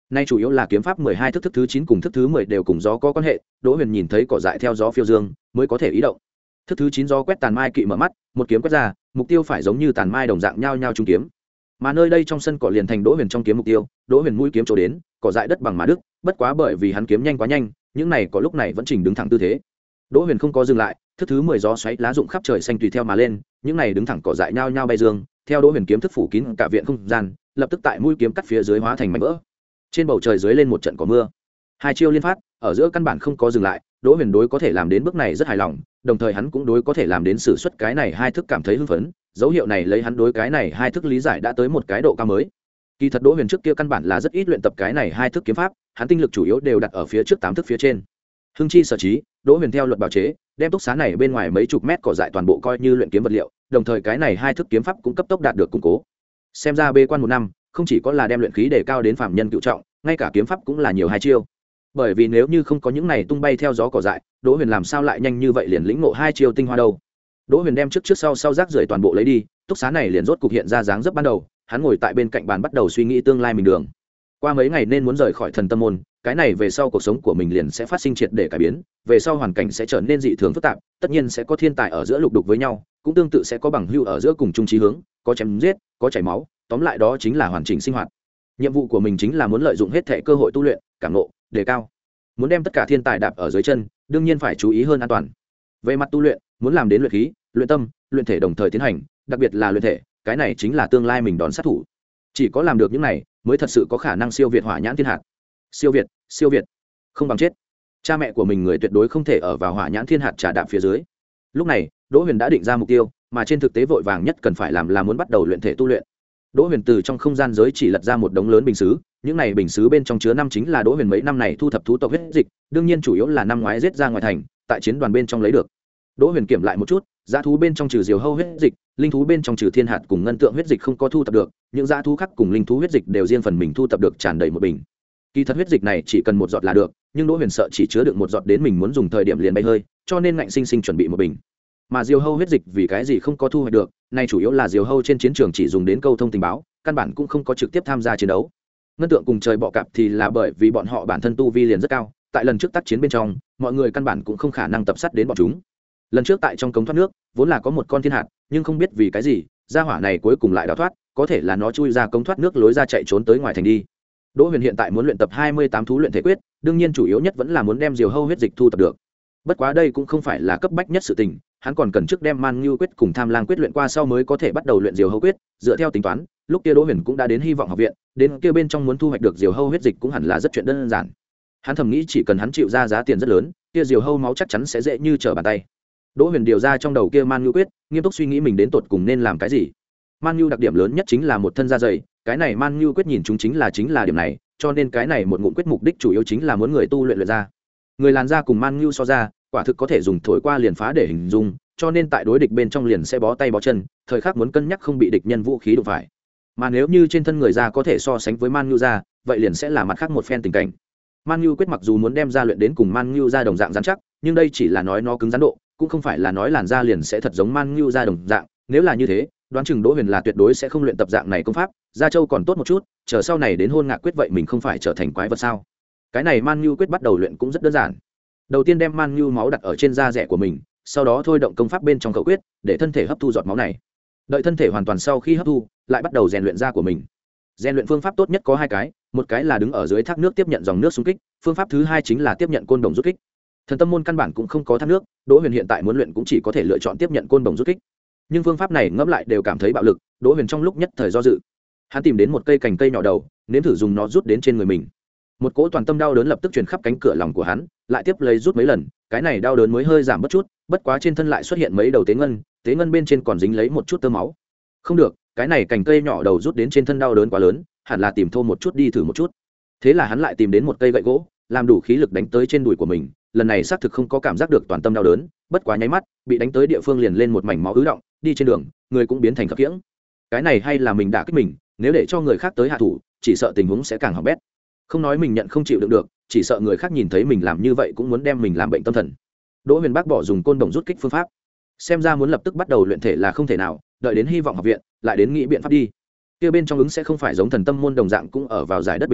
nay chủ yếu là kiếm pháp mười hai thức, thức thứ chín cùng thức thứ mười đều cùng gió có quan hệ. Đỗ Huyền nhìn thấy cỏ dại theo gió phiêu dương mới có thể ý động. Thức thứ chín gió quét tàn mai kỵ mở mắt, một kiếm quét ra, mục tiêu phải giống như tàn mai đồng dạng nhao nhao trúng kiếm. Mà nơi đây trong sân cỏ liền thành Đỗ Huyền trong kiếm mục tiêu. Đỗ Huyền mũi kiếm chỗ đến, cỏ dại đất bằng mà đứt, bất quá bởi vì hắn kiếm nhanh quá nhanh, những này có lúc này vẫn chỉnh đứng thẳng tư thế. Đỗ Huyền không có dừng lại, thức thứ mười gió xoáy lá rụng khắp trời xanh tùy theo mà lên, những này đứng thẳng cỏ dại nhao nhao bay dương, theo Đỗ Huyền kiếm thức phủ kín cả viện không gian, lập tức tại mũi kiếm cắt phía dưới hóa thành mảnh vỡ. Trên bầu trời dưới lên một trận cỏ mưa. Hai chiêu liên phát, ở giữa căn bản không có dừng lại, Đỗ Huyền đối có thể làm đến bước này rất hài lòng, đồng thời hắn cũng đối có thể làm đến sử xuất cái này hai thức cảm thấy hưng phấn, dấu hiệu này lấy hắn đối cái này hai thức lý giải đã tới một cái độ cao mới. Kỳ thật Đỗ Huyền trước kia căn bản là rất ít luyện tập cái này hai thức kiếm pháp, hắn tinh lực chủ yếu đều đặt ở phía trước tám thức phía trên. Hưng chi sở trí, Đỗ Huyền theo luật bào chế, đem túc xá này bên ngoài mấy chục mét cỏ dại toàn bộ coi như luyện kiếm vật liệu, đồng thời cái này hai thức kiếm pháp cũng cấp tốc đạt được củng cố. Xem ra bê quan một năm, không chỉ có là đem luyện khí đề cao đến phàm nhân cựu trọng, ngay cả kiếm pháp cũng là nhiều hai chiêu. Bởi vì nếu như không có những này tung bay theo gió cỏ dại, Đỗ Huyền làm sao lại nhanh như vậy liền lĩnh ngộ hai chiêu tinh hoa đâu. Đỗ Huyền đem trước trước sau sau rác rưởi toàn bộ lấy đi, túc xá này liền rốt cục hiện ra dáng dấp ban đầu, hắn ngồi tại bên cạnh bàn bắt đầu suy nghĩ tương lai mình đường. Qua mấy ngày nên muốn rời khỏi Thần Tâm môn, cái này về sau cuộc sống của mình liền sẽ phát sinh triệt để cải biến, về sau hoàn cảnh sẽ trở nên dị thường phức tạp, tất nhiên sẽ có thiên tài ở giữa lục đục với nhau, cũng tương tự sẽ có bằng hữu ở giữa cùng chung chí hướng, có chém giết, có chảy máu, tóm lại đó chính là hoàn chỉnh sinh hoạt. Nhiệm vụ của mình chính là muốn lợi dụng hết thảy cơ hội tu luyện, cảm ngộ, đề cao. Muốn đem tất cả thiên tài đạp ở dưới chân, đương nhiên phải chú ý hơn an toàn. Về mặt tu luyện, muốn làm đến luyện khí, luyện tâm, luyện thể đồng thời tiến hành, đặc biệt là luyện thể, cái này chính là tương lai mình đón sát thủ. Chỉ có làm được những này, mới thật sự có khả năng siêu việt hỏa nhãn thiên hạt. Siêu việt, siêu việt, không bằng chết. Cha mẹ của mình người tuyệt đối không thể ở vào hỏa nhãn thiên hạt trà đạp phía dưới. Lúc này, Đỗ Huyền đã định ra mục tiêu, mà trên thực tế vội vàng nhất cần phải làm là muốn bắt đầu luyện thể tu luyện. Đỗ Huyền từ trong không gian giới chỉ lật ra một đống lớn bình sứ, những này bình sứ bên trong chứa năm chính là Đỗ Huyền mấy năm này thu thập thú tộc huyết dịch, đương nhiên chủ yếu là năm ngoái giết ra ngoài thành, tại chiến đoàn bên trong lấy được. Đỗ Huyền kiểm lại một chút, dã thú bên trong trừ diều hâu huyết dịch, linh thú bên trong trừ thiên hạt cùng ngân tượng huyết dịch không có thu thập được, những dã thú khác cùng linh thú huyết dịch đều riêng phần mình thu thập được tràn đầy một bình. Kỳ thật huyết dịch này chỉ cần một giọt là được, nhưng Đỗ Huyền sợ chỉ chứa được một giọt đến mình muốn dùng thời điểm liền bay hơi, cho nên ngạnh sinh sinh chuẩn bị một bình. Mà diều hâu huyết dịch vì cái gì không có thu hoạch được, này chủ yếu là diều hâu trên chiến trường chỉ dùng đến câu thông tình báo, căn bản cũng không có trực tiếp tham gia chiến đấu. Ngân tượng cùng trời bọ cạp thì là bởi vì bọn họ bản thân tu vi liền rất cao, tại lần trước tác chiến bên trong, mọi người căn bản cũng không khả năng tập sát đến bọn chúng. Lần trước tại trong cống thoát nước, vốn là có một con thiên hạt, nhưng không biết vì cái gì, gia hỏa này cuối cùng lại đào thoát, có thể là nó chui ra cống thoát nước lối ra chạy trốn tới ngoài thành đi. Đỗ Huyền hiện tại muốn luyện tập hai mươi tám thú luyện thể quyết, đương nhiên chủ yếu nhất vẫn là muốn đem diều hâu huyết dịch thu tập được. Bất quá đây cũng không phải là cấp bách nhất sự tình, hắn còn cần trước đem Man Ngưu quyết cùng Tham Lang quyết luyện qua sau mới có thể bắt đầu luyện diều hâu quyết, dựa theo tính toán, lúc kia Đỗ Huyền cũng đã đến Hy vọng học viện, đến kia bên trong muốn thu hoạch được diều hâu huyết dịch cũng hẳn là rất chuyện đơn giản. Hắn thầm nghĩ chỉ cần hắn chịu ra giá tiền rất lớn, kia diều hâu máu chắc chắn sẽ dễ như trở bàn tay. Đỗ Huyền điều ra trong đầu kia Man Ngưu quyết, nghiêm túc suy nghĩ mình đến tột cùng nên làm cái gì. Man Ngưu đặc điểm lớn nhất chính là một thân da dày, cái này Man Ngưu quyết nhìn chúng chính là chính là điểm này, cho nên cái này một ngụm quyết mục đích chủ yếu chính là muốn người tu luyện luyện ra. Người làn da cùng Man Ngưu so ra, quả thực có thể dùng thổi qua liền phá để hình dung, cho nên tại đối địch bên trong liền sẽ bó tay bó chân, thời khắc muốn cân nhắc không bị địch nhân vũ khí đụng phải. Mà nếu như trên thân người da có thể so sánh với Man Ngưu da, vậy liền sẽ là mặt khác một phen tình cảnh. Man Ngưu quyết mặc dù muốn đem ra luyện đến cùng Man Ngưu da đồng dạng rắn chắc, nhưng đây chỉ là nói nó cứng rắn độ, cũng không phải là nói làn da liền sẽ thật giống Man Ngưu da đồng dạng, nếu là như thế, đoán chừng Đỗ Huyền là tuyệt đối sẽ không luyện tập dạng này công pháp, da châu còn tốt một chút, chờ sau này đến hôn ngạc quyết vậy mình không phải trở thành quái vật sao? Cái này Man Ngưu quyết bắt đầu luyện cũng rất đơn giản. Đầu tiên đem Man Ngưu máu đặt ở trên da rẻ của mình, sau đó thôi động công pháp bên trong khẩu quyết, để thân thể hấp thu giọt máu này. Đợi thân thể hoàn toàn sau khi hấp thu, lại bắt đầu rèn luyện da của mình. Rèn luyện phương pháp tốt nhất có hai cái, một cái là đứng ở dưới thác nước tiếp nhận dòng nước xung kích, phương pháp thứ hai chính là tiếp nhận côn đồng rút kích. Thần Tâm môn căn bản cũng không có thác nước, Đỗ Huyền hiện tại muốn luyện cũng chỉ có thể lựa chọn tiếp nhận côn đồng rút kích. Nhưng phương pháp này ngẫm lại đều cảm thấy bạo lực, Đỗ Huyền trong lúc nhất thời do dự. Hắn tìm đến một cây cành cây nhỏ đầu, nếm thử dùng nó rút đến trên người mình. Một cỗ toàn tâm đau đớn lập tức truyền khắp cánh cửa lòng của hắn, lại tiếp lấy rút mấy lần, cái này đau đớn mới hơi giảm bớt chút, bất quá trên thân lại xuất hiện mấy đầu tế ngân, tế ngân bên trên còn dính lấy một chút tơ máu. Không được, cái này cành cây nhỏ đầu rút đến trên thân đau đớn quá lớn, hẳn là tìm thô một chút đi thử một chút. Thế là hắn lại tìm đến một cây gậy gỗ, làm đủ khí lực đánh tới trên đùi của mình, lần này xác thực không có cảm giác được toàn tâm đau đớn, bất quá nháy mắt, bị đánh tới địa phương liền lên một mảnh máu ứ động, đi trên đường, người cũng biến thành khập khiễng. Cái này hay là mình đã kích mình, nếu để cho người khác tới hạ thủ, chỉ sợ tình huống sẽ càng hỏng bét. Không nói mình nhận không chịu đựng được, chỉ sợ người khác nhìn thấy mình làm như vậy cũng muốn đem mình làm bệnh tâm thần. Đỗ Huyền bác bỏ dùng côn đồng rút kích phương pháp, xem ra muốn lập tức bắt đầu luyện thể là không thể nào, đợi đến Hy vọng học viện lại đến nghĩ biện pháp đi. Kia bên trong ứng sẽ không phải giống Thần Tâm môn đồng dạng cũng ở vào giải đất bình nguyên,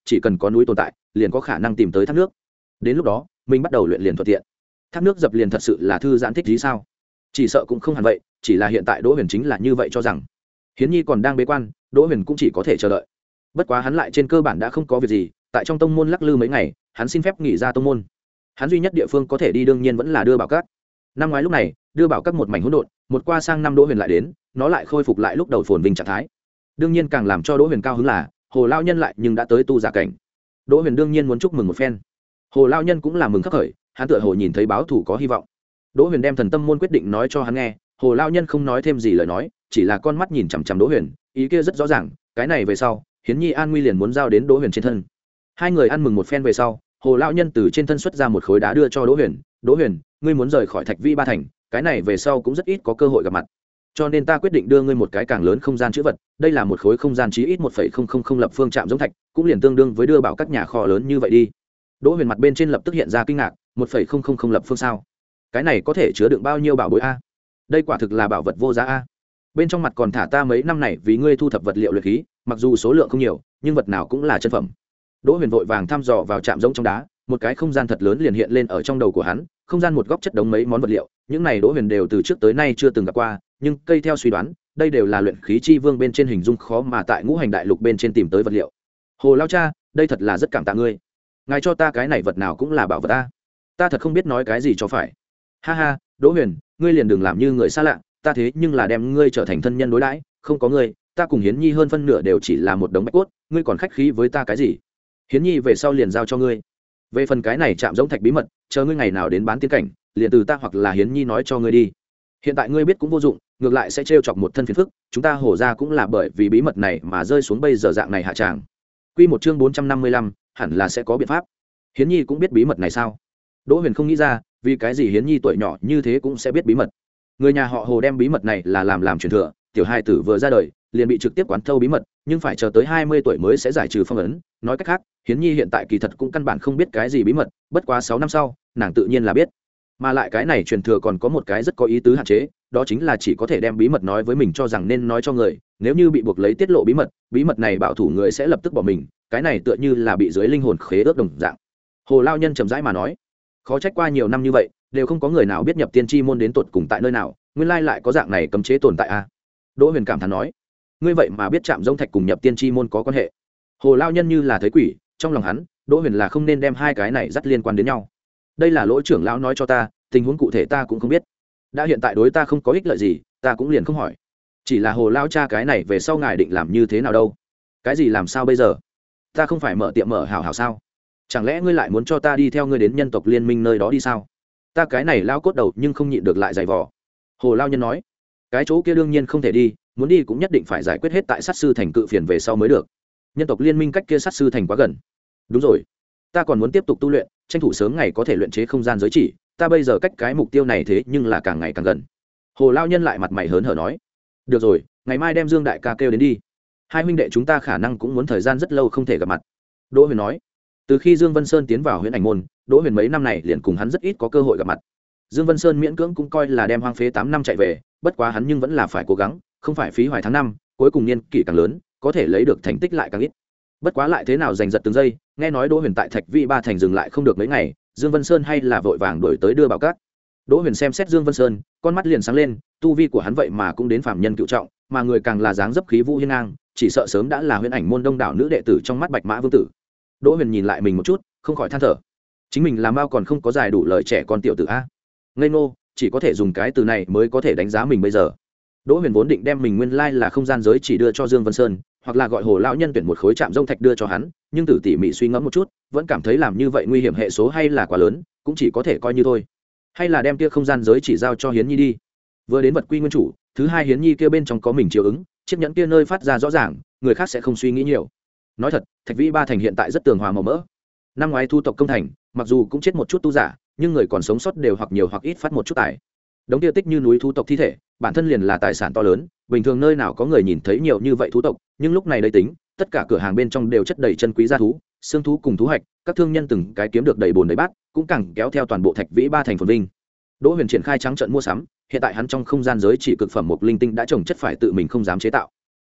chỉ cần có núi tồn tại liền có khả năng tìm tới thác nước, đến lúc đó mình bắt đầu luyện liền thuận tiện. Thác nước dập liền thật sự là thư giãn thích gì sao? Chỉ sợ cũng không hẳn vậy, chỉ là hiện tại Đỗ Huyền chính là như vậy cho rằng. Hiến Nhi còn đang bế quan, Đỗ Huyền cũng chỉ có thể chờ đợi. Bất quá hắn lại trên cơ bản đã không có việc gì, tại trong tông môn lắc lư mấy ngày, hắn xin phép nghỉ ra tông môn. Hắn duy nhất địa phương có thể đi đương nhiên vẫn là Đưa Bảo Các. Năm ngoái lúc này, Đưa Bảo Các một mảnh hỗn độn, một qua sang năm Đỗ Huyền lại đến, nó lại khôi phục lại lúc đầu phồn vinh trạng thái. Đương nhiên càng làm cho Đỗ Huyền cao hứng là, Hồ lão nhân lại nhưng đã tới tu giả cảnh. Đỗ Huyền đương nhiên muốn chúc mừng một phen. Hồ lão nhân cũng là mừng khắc khởi, hắn tựa hồ nhìn thấy báo thù có hy vọng. Đỗ Huyền đem Thần Tâm môn quyết định nói cho hắn nghe, Hồ lão nhân không nói thêm gì lời nói, chỉ là con mắt nhìn chằm chằm Đỗ Huyền, ý kia rất rõ ràng, cái này về sau, Hiến Nhi an nguy liền muốn giao đến Đỗ Huyền trên thân. Hai người ăn mừng một phen về sau, Hồ lão nhân từ trên thân xuất ra một khối đá đưa cho Đỗ Huyền, "Đỗ Huyền, ngươi muốn rời khỏi Thạch Vi Ba thành, cái này về sau cũng rất ít có cơ hội gặp mặt. Cho nên ta quyết định đưa ngươi một cái càng lớn không gian chữ vật, đây là một khối không gian chí ít một phẩy không không không lập phương trạm giống thạch, cũng liền tương đương với Đưa Bảo Các nhà kho lớn như vậy đi." Đỗ Huyền mặt bên trên lập tức hiện ra kinh ngạc, một phẩy không không không lập phương sao? Cái này có thể chứa đựng bao nhiêu bảo bối a? Đây quả thực là bảo vật vô giá a. Bên trong mặt còn thả ta mấy năm này vì ngươi thu thập vật liệu luyện khí, mặc dù số lượng không nhiều, nhưng vật nào cũng là chân phẩm. Đỗ Huyền vội vàng thăm dò vào trạm giống trong đá, một cái không gian thật lớn liền hiện lên ở trong đầu của hắn, không gian một góc chất đống mấy món vật liệu, những này Đỗ Huyền đều từ trước tới nay chưa từng gặp qua, nhưng cây theo suy đoán, đây đều là luyện khí chi vương bên trên hình dung khó mà tại ngũ hành đại lục bên trên tìm tới vật liệu. Hồ lão cha, đây thật là rất cảm tạ ngươi. Ngài cho ta cái này vật nào cũng là bảo vật ta. Ta thật không biết nói cái gì cho phải. Ha ha, Đỗ Huyền, ngươi liền đừng làm như người xa lạ, ta thế nhưng là đem ngươi trở thành thân nhân đối đãi, không có ngươi, ta cùng Hiến Nhi hơn phân nửa đều chỉ là một đống bạch cốt, ngươi còn khách khí với ta cái gì? Hiến Nhi về sau liền giao cho ngươi. Về phần cái này chạm giống thạch bí mật, chờ ngươi ngày nào đến bán tiến cảnh, liền từ ta hoặc là Hiến Nhi nói cho ngươi đi. Hiện tại ngươi biết cũng vô dụng, ngược lại sẽ trêu chọc một thân phiền phức, chúng ta Hổ gia cũng là bởi vì bí mật này mà rơi xuống bây giờ dạng này hạ tràng. Quy một chương bốn trăm năm mươi lăm, hẳn là sẽ có biện pháp. Hiến Nhi cũng biết bí mật này sao? Đỗ Huyền không nghĩ ra, vì cái gì Hiến Nhi tuổi nhỏ như thế cũng sẽ biết bí mật. Người nhà họ Hồ đem bí mật này là làm làm truyền thừa, tiểu hai tử vừa ra đời, liền bị trực tiếp quán thâu bí mật, nhưng phải chờ tới hai mươi tuổi mới sẽ giải trừ phong ấn, nói cách khác, Hiến Nhi hiện tại kỳ thật cũng căn bản không biết cái gì bí mật, bất quá sáu năm sau, nàng tự nhiên là biết. Mà lại cái này truyền thừa còn có một cái rất có ý tứ hạn chế, đó chính là chỉ có thể đem bí mật nói với mình cho rằng nên nói cho người, nếu như bị buộc lấy tiết lộ bí mật, bí mật này bảo thủ người sẽ lập tức bỏ mình, cái này tựa như là bị dưới linh hồn khế ước đồng dạng. Hồ lão nhân chậm rãi mà nói, khó trách qua nhiều năm như vậy, đều không có người nào biết nhập tiên tri môn đến tột cùng tại nơi nào, nguyên lai lại có dạng này cấm chế tồn tại a. Đỗ Huyền cảm thán nói, ngươi vậy mà biết chạm giống thạch cùng nhập tiên tri môn có quan hệ. Hồ lão nhân như là thấy quỷ, trong lòng hắn, Đỗ Huyền là không nên đem hai cái này dắt liên quan đến nhau. Đây là lỗ trưởng lão nói cho ta, tình huống cụ thể ta cũng không biết. Đã hiện tại đối ta không có ích lợi gì, ta cũng liền không hỏi. Chỉ là Hồ lão cha cái này về sau ngài định làm như thế nào đâu? Cái gì làm sao bây giờ? Ta không phải mở tiệm mở hảo hảo sao? Chẳng lẽ ngươi lại muốn cho ta đi theo ngươi đến nhân tộc liên minh nơi đó đi sao? Ta cái này lao cốt đầu nhưng không nhịn được lại giày vò. Hồ lão nhân nói, cái chỗ kia đương nhiên không thể đi, muốn đi cũng nhất định phải giải quyết hết tại sát sư thành cự phiền về sau mới được. Nhân tộc liên minh cách kia sát sư thành quá gần. Đúng rồi, ta còn muốn tiếp tục tu luyện, tranh thủ sớm ngày có thể luyện chế không gian giới chỉ, ta bây giờ cách cái mục tiêu này thế nhưng là càng ngày càng gần. Hồ lão nhân lại mặt mày hớn hở nói, được rồi, ngày mai đem Dương đại ca kêu đến đi, hai huynh đệ chúng ta khả năng cũng muốn thời gian rất lâu không thể gặp mặt. Đỗ Huyền nói, từ khi Dương Vân Sơn tiến vào Huyễn Ảnh môn, Đỗ Huyền mấy năm này liền cùng hắn rất ít có cơ hội gặp mặt. Dương Vân Sơn miễn cưỡng cũng coi là đem hoang phế tám năm chạy về, bất quá hắn nhưng vẫn là phải cố gắng, không phải phí hoài tháng năm, cuối cùng niên kỷ càng lớn, có thể lấy được thành tích lại càng ít. Bất quá lại thế nào giành giật từng giây, nghe nói Đỗ Huyền tại Thạch Vi Ba thành dừng lại không được mấy ngày, Dương Vân Sơn hay là vội vàng đuổi tới Đưa Bảo Các. Đỗ Huyền xem xét Dương Vân Sơn, con mắt liền sáng lên, tu vi của hắn vậy mà cũng đến phàm nhân cựu trọng, mà người càng là dáng dấp khí vũ hiên ngang, chỉ sợ sớm đã là Huyễn Ảnh môn đông đảo nữ đệ tử trong mắt Bạch Mã Vương tử. Đỗ Huyền nhìn lại mình một chút, không khỏi than thở, chính mình làm bao còn không có dài đủ lời trẻ con tiểu tử a. Ngây ngô, chỉ có thể dùng cái từ này mới có thể đánh giá mình bây giờ. Đỗ Huyền vốn định đem mình nguyên lai là không gian giới chỉ đưa cho Dương Vân Sơn, hoặc là gọi Hồ lão nhân tuyển một khối trạm rông thạch đưa cho hắn, nhưng tử tỉ mỉ suy ngẫm một chút, vẫn cảm thấy làm như vậy nguy hiểm hệ số hay là quá lớn, cũng chỉ có thể coi như thôi. Hay là đem kia không gian giới chỉ giao cho Hiến Nhi đi. Vừa đến vật quy nguyên chủ, thứ hai Hiến Nhi kia bên trong có mình chiếu ứng, chiếc nhẫn kia nơi phát ra rõ ràng, người khác sẽ không suy nghĩ nhiều. Nói thật, Thạch Vi Ba thành hiện tại rất tường hòa màu mỡ. Năm ngoái thu tộc công thành, mặc dù cũng chết một chút tu giả, nhưng người còn sống sót đều hoặc nhiều hoặc ít phát một chút tài. Đống tiêu tích như núi thú tộc thi thể, bản thân liền là tài sản to lớn, bình thường nơi nào có người nhìn thấy nhiều như vậy thú tộc, nhưng lúc này đây tính, tất cả cửa hàng bên trong đều chất đầy chân quý gia thú, xương thú cùng thú hạch, các thương nhân từng cái kiếm được đầy bồn đầy bát, cũng càng kéo theo toàn bộ Thạch Vĩ Ba thành phồn vinh. Đỗ Huyền triển khai trắng trận mua sắm, hiện tại hắn trong không gian giới chỉ cực phẩm một linh tinh đã trồng chất phải tự mình không dám chế tạo.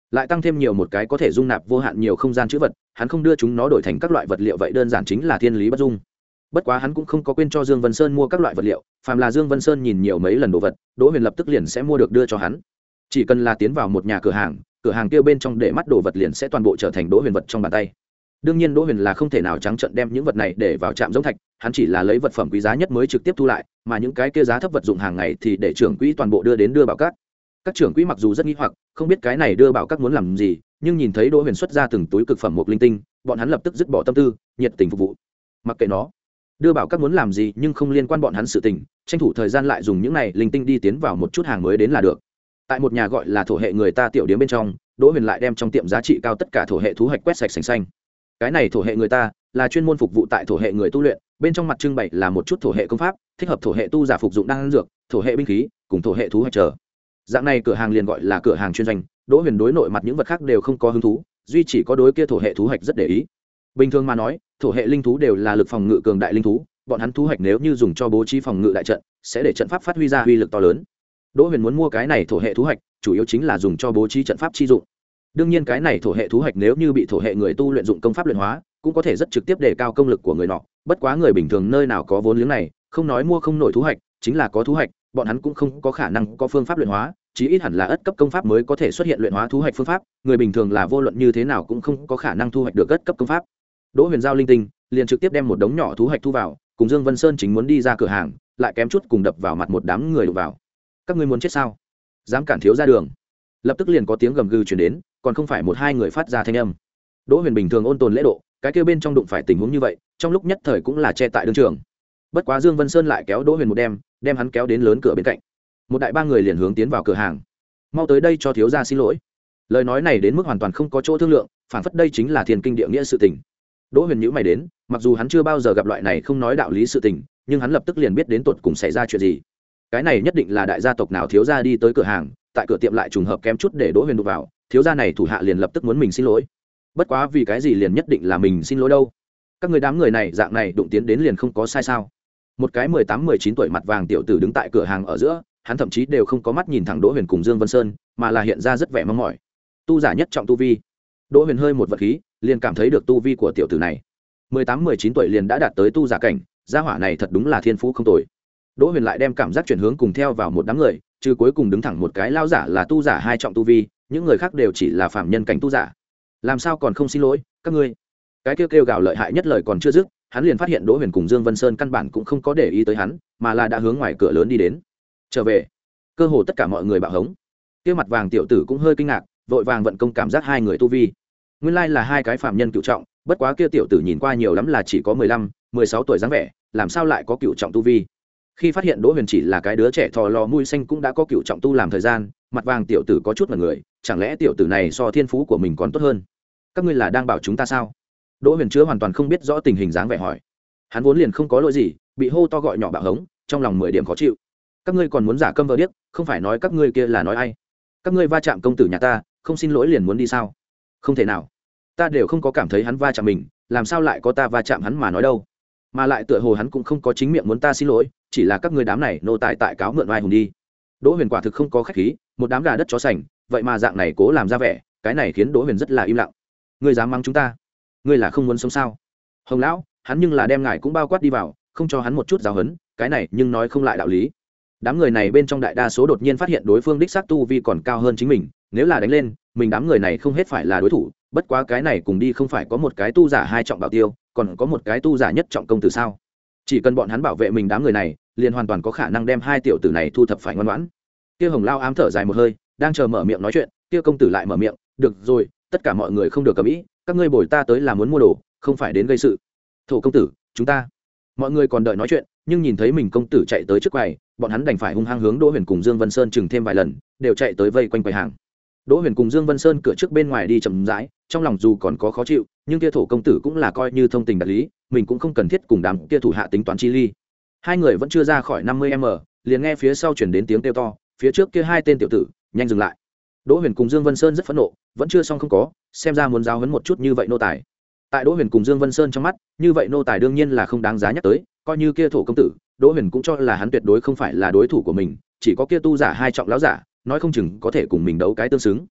lại tăng thêm nhiều một cái có thể dung nạp vô hạn nhiều không gian chữ vật, hắn không đưa chúng nó đổi thành các loại vật liệu vậy đơn giản chính là thiên lý bất dung. Bất quá hắn cũng không có quên cho Dương Vân Sơn mua các loại vật liệu, phàm là Dương Vân Sơn nhìn nhiều mấy lần đồ vật, Đỗ Huyền lập tức liền sẽ mua được đưa cho hắn. Chỉ cần là tiến vào một nhà cửa hàng, cửa hàng kia bên trong để mắt đồ vật liền sẽ toàn bộ trở thành Đỗ Huyền vật trong bàn tay. Đương nhiên Đỗ Huyền là không thể nào trắng trợn đem những vật này để vào trạm giống thạch, hắn chỉ là lấy vật phẩm quý giá nhất mới trực tiếp thu lại, mà những cái kia giá thấp vật dụng hàng ngày thì để trưởng quỹ toàn bộ đưa đến đưa bảo các. Các trưởng quỹ mặc dù rất nghi hoặc, không biết cái này đưa bảo các muốn làm gì, nhưng nhìn thấy Đỗ Huyền xuất ra từng túi cực phẩm một linh tinh, bọn hắn lập tức dứt bỏ tâm tư, nhiệt tình phục vụ. Mặc kệ nó, đưa bảo các muốn làm gì nhưng không liên quan bọn hắn sự tình, tranh thủ thời gian lại dùng những này linh tinh đi tiến vào một chút hàng mới đến là được. Tại một nhà gọi là thổ hệ người ta tiểu điếm bên trong, Đỗ Huyền lại đem trong tiệm giá trị cao tất cả thổ hệ thú hạch quét sạch sành xanh. Cái này thổ hệ người ta là chuyên môn phục vụ tại thổ hệ người tu luyện, bên trong mặt trưng bày là một chút thổ hệ công pháp, thích hợp thổ hệ tu giả phục dụng đan dược, thổ hệ binh khí, cùng thổ hệ thú hạch trở. Dạng này cửa hàng liền gọi là cửa hàng chuyên doanh. Đỗ Huyền đối nội mặt những vật khác đều không có hứng thú, duy chỉ có đối kia thổ hệ thú hạch rất để ý. Bình thường mà nói, thổ hệ linh thú đều là lực phòng ngự cường đại linh thú, bọn hắn thú hạch nếu như dùng cho bố trí phòng ngự đại trận, sẽ để trận pháp phát huy ra uy lực to lớn. Đỗ Huyền muốn mua cái này thổ hệ thú hạch, chủ yếu chính là dùng cho bố trí trận pháp chi dụng. Đương nhiên cái này thổ hệ thú hạch nếu như bị thổ hệ người tu luyện dụng công pháp luyện hóa, cũng có thể rất trực tiếp đề cao công lực của người nọ. Bất quá người bình thường nơi nào có vốn liếng này, không nói mua không nổi thú hạch, chính là có thú hạch, bọn hắn cũng không có khả năng có phương pháp luyện hóa, chí ít hẳn là ất cấp công pháp mới có thể xuất hiện luyện hóa thú hạch phương pháp, người bình thường là vô luận như thế nào cũng không có khả năng thu hoạch được ất cấp công pháp. Đỗ Huyền giao linh tinh, liền trực tiếp đem một đống nhỏ thú hạch thu vào, cùng Dương Vân Sơn chính muốn đi ra cửa hàng, lại kém chút cùng đập vào mặt một đám người đụng vào. Các ngươi muốn chết sao? Dám cản thiếu ra đường? Lập tức liền có tiếng gầm gừ truyền đến, còn không phải một hai người phát ra thanh âm. Đỗ Huyền bình thường ôn tồn lễ độ, cái kia bên trong đụng phải tình huống như vậy, trong lúc nhất thời cũng là che tại đương trường. Bất quá Dương Vân Sơn lại kéo Đỗ Huyền một đem, đem hắn kéo đến lớn cửa bên cạnh. Một đại ba người liền hướng tiến vào cửa hàng. Mau tới đây cho thiếu gia xin lỗi. Lời nói này đến mức hoàn toàn không có chỗ thương lượng, phản phất đây chính là thiên kinh địa nghĩa sự tình. Đỗ Huyền nhíu mày đến, mặc dù hắn chưa bao giờ gặp loại này không nói đạo lý sự tình, nhưng hắn lập tức liền biết đến tột cùng xảy ra chuyện gì. Cái này nhất định là đại gia tộc nào thiếu gia đi tới cửa hàng, tại cửa tiệm lại trùng hợp kém chút để Đỗ Huyền đụng vào, thiếu gia này thủ hạ liền lập tức muốn mình xin lỗi. Bất quá vì cái gì liền nhất định là mình xin lỗi đâu? Các người đám người này dạng này đụng tiến đến liền không có sai sao? Một cái mười tám mười chín tuổi mặt vàng tiểu tử đứng tại cửa hàng ở giữa, hắn thậm chí đều không có mắt nhìn thẳng Đỗ Huyền cùng Dương Vân Sơn, mà là hiện ra rất vẻ mong mỏi. Tu giả nhất trọng tu vi. Đỗ Huyền hơi một vật khí, liền cảm thấy được tu vi của tiểu tử này. mười tám mười chín tuổi liền đã đạt tới tu giả cảnh, gia hỏa này thật đúng là thiên phú không tồi. Đỗ Huyền lại đem cảm giác chuyển hướng cùng theo vào một đám người, trừ cuối cùng đứng thẳng một cái lao giả là tu giả hai trọng tu vi, những người khác đều chỉ là phạm nhân cảnh tu giả. Làm sao còn không xin lỗi, các ngươi? Cái kêu kêu gào lợi hại nhất lời còn chưa dứt, hắn liền phát hiện Đỗ Huyền cùng Dương Vân Sơn căn bản cũng không có để ý tới hắn, mà là đã hướng ngoài cửa lớn đi đến. Trở về, cơ hồ tất cả mọi người bạo hống. Kia mặt vàng tiểu tử cũng hơi kinh ngạc, vội vàng vận công cảm giác hai người tu vi. Nguyên lai là hai cái phạm nhân cựu trọng, bất quá kia tiểu tử nhìn qua nhiều lắm là chỉ có mười lăm, mười sáu tuổi dáng vẻ, làm sao lại có cựu trọng tu vi? Khi phát hiện Đỗ Huyền chỉ là cái đứa trẻ thò lò mũi xanh cũng đã có cựu trọng tu làm thời gian, mặt vàng tiểu tử có chút mặt người, chẳng lẽ tiểu tử này so thiên phú của mình còn tốt hơn? Các ngươi là đang bảo chúng ta sao? Đỗ Huyền chứa hoàn toàn không biết rõ tình hình dáng vẻ hỏi. Hắn vốn liền không có lỗi gì, bị hô to gọi nhỏ bạo hống, trong lòng mười điểm khó chịu. Các ngươi còn muốn giả câm vờ điếc, không phải nói các ngươi kia là nói ai? Các ngươi va chạm công tử nhà ta, không xin lỗi liền muốn đi sao? Không thể nào, ta đều không có cảm thấy hắn va chạm mình, làm sao lại có ta va chạm hắn mà nói đâu? Mà lại tựa hồ hắn cũng không có chính miệng muốn ta xin lỗi, chỉ là các ngươi đám này nô tài tại cáo mượn oai hùng đi. Đỗ Huyền quả thực không có khách khí, một đám gà đất chó sành, vậy mà dạng này cố làm ra vẻ, cái này khiến Đỗ Huyền rất là im lặng. Ngươi dám mắng chúng ta? Ngươi là không muốn sống sao? Hồng lão, hắn nhưng là đem ngài cũng bao quát đi vào, không cho hắn một chút giáo huấn, cái này nhưng nói không lại đạo lý. Đám người này bên trong đại đa số đột nhiên phát hiện đối phương đích xác tu vi còn cao hơn chính mình, nếu là đánh lên, mình đám người này không hết phải là đối thủ, bất quá cái này cùng đi không phải có một cái tu giả hai trọng bảo tiêu, còn có một cái tu giả nhất trọng công tử sao? Chỉ cần bọn hắn bảo vệ mình đám người này, liền hoàn toàn có khả năng đem hai tiểu tử này thu thập phải ngoan ngoãn. Kia Hồng Lao ám thở dài một hơi, đang chờ mở miệng nói chuyện, kia công tử lại mở miệng, "Được rồi, tất cả mọi người không được cầm ý, các ngươi bồi ta tới là muốn mua đồ, không phải đến gây sự." "Thổ công tử, chúng ta." Mọi người còn đợi nói chuyện, nhưng nhìn thấy mình công tử chạy tới trước quầy, bọn hắn đành phải hung hăng hướng Đỗ Huyền cùng Dương Vân Sơn chừng thêm vài lần, đều chạy tới vây quanh quầy hàng. Đỗ Huyền cùng Dương Vân Sơn cửa trước bên ngoài đi chậm rãi, trong lòng dù còn có khó chịu, nhưng kia thổ công tử cũng là coi như thông tình đạt lý, mình cũng không cần thiết cùng đám kia thủ hạ tính toán chi ly. Hai người vẫn chưa ra khỏi năm mươi mét, liền nghe phía sau chuyển đến tiếng kêu to, phía trước kia hai tên tiểu tử, nhanh dừng lại. Đỗ Huyền cùng Dương Vân Sơn rất phẫn nộ, vẫn chưa xong không có, xem ra muốn giáo huấn một chút như vậy nô tài. Tại Đỗ Huyền cùng Dương Vân Sơn trong mắt, như vậy nô tài đương nhiên là không đáng giá nhắc tới, coi như kia thổ công tử, Đỗ Huyền cũng cho là hắn tuyệt đối không phải là đối thủ của mình, chỉ có kia tu giả hai trọng lão giả, nói không chừng có thể cùng mình đấu cái tương xứng.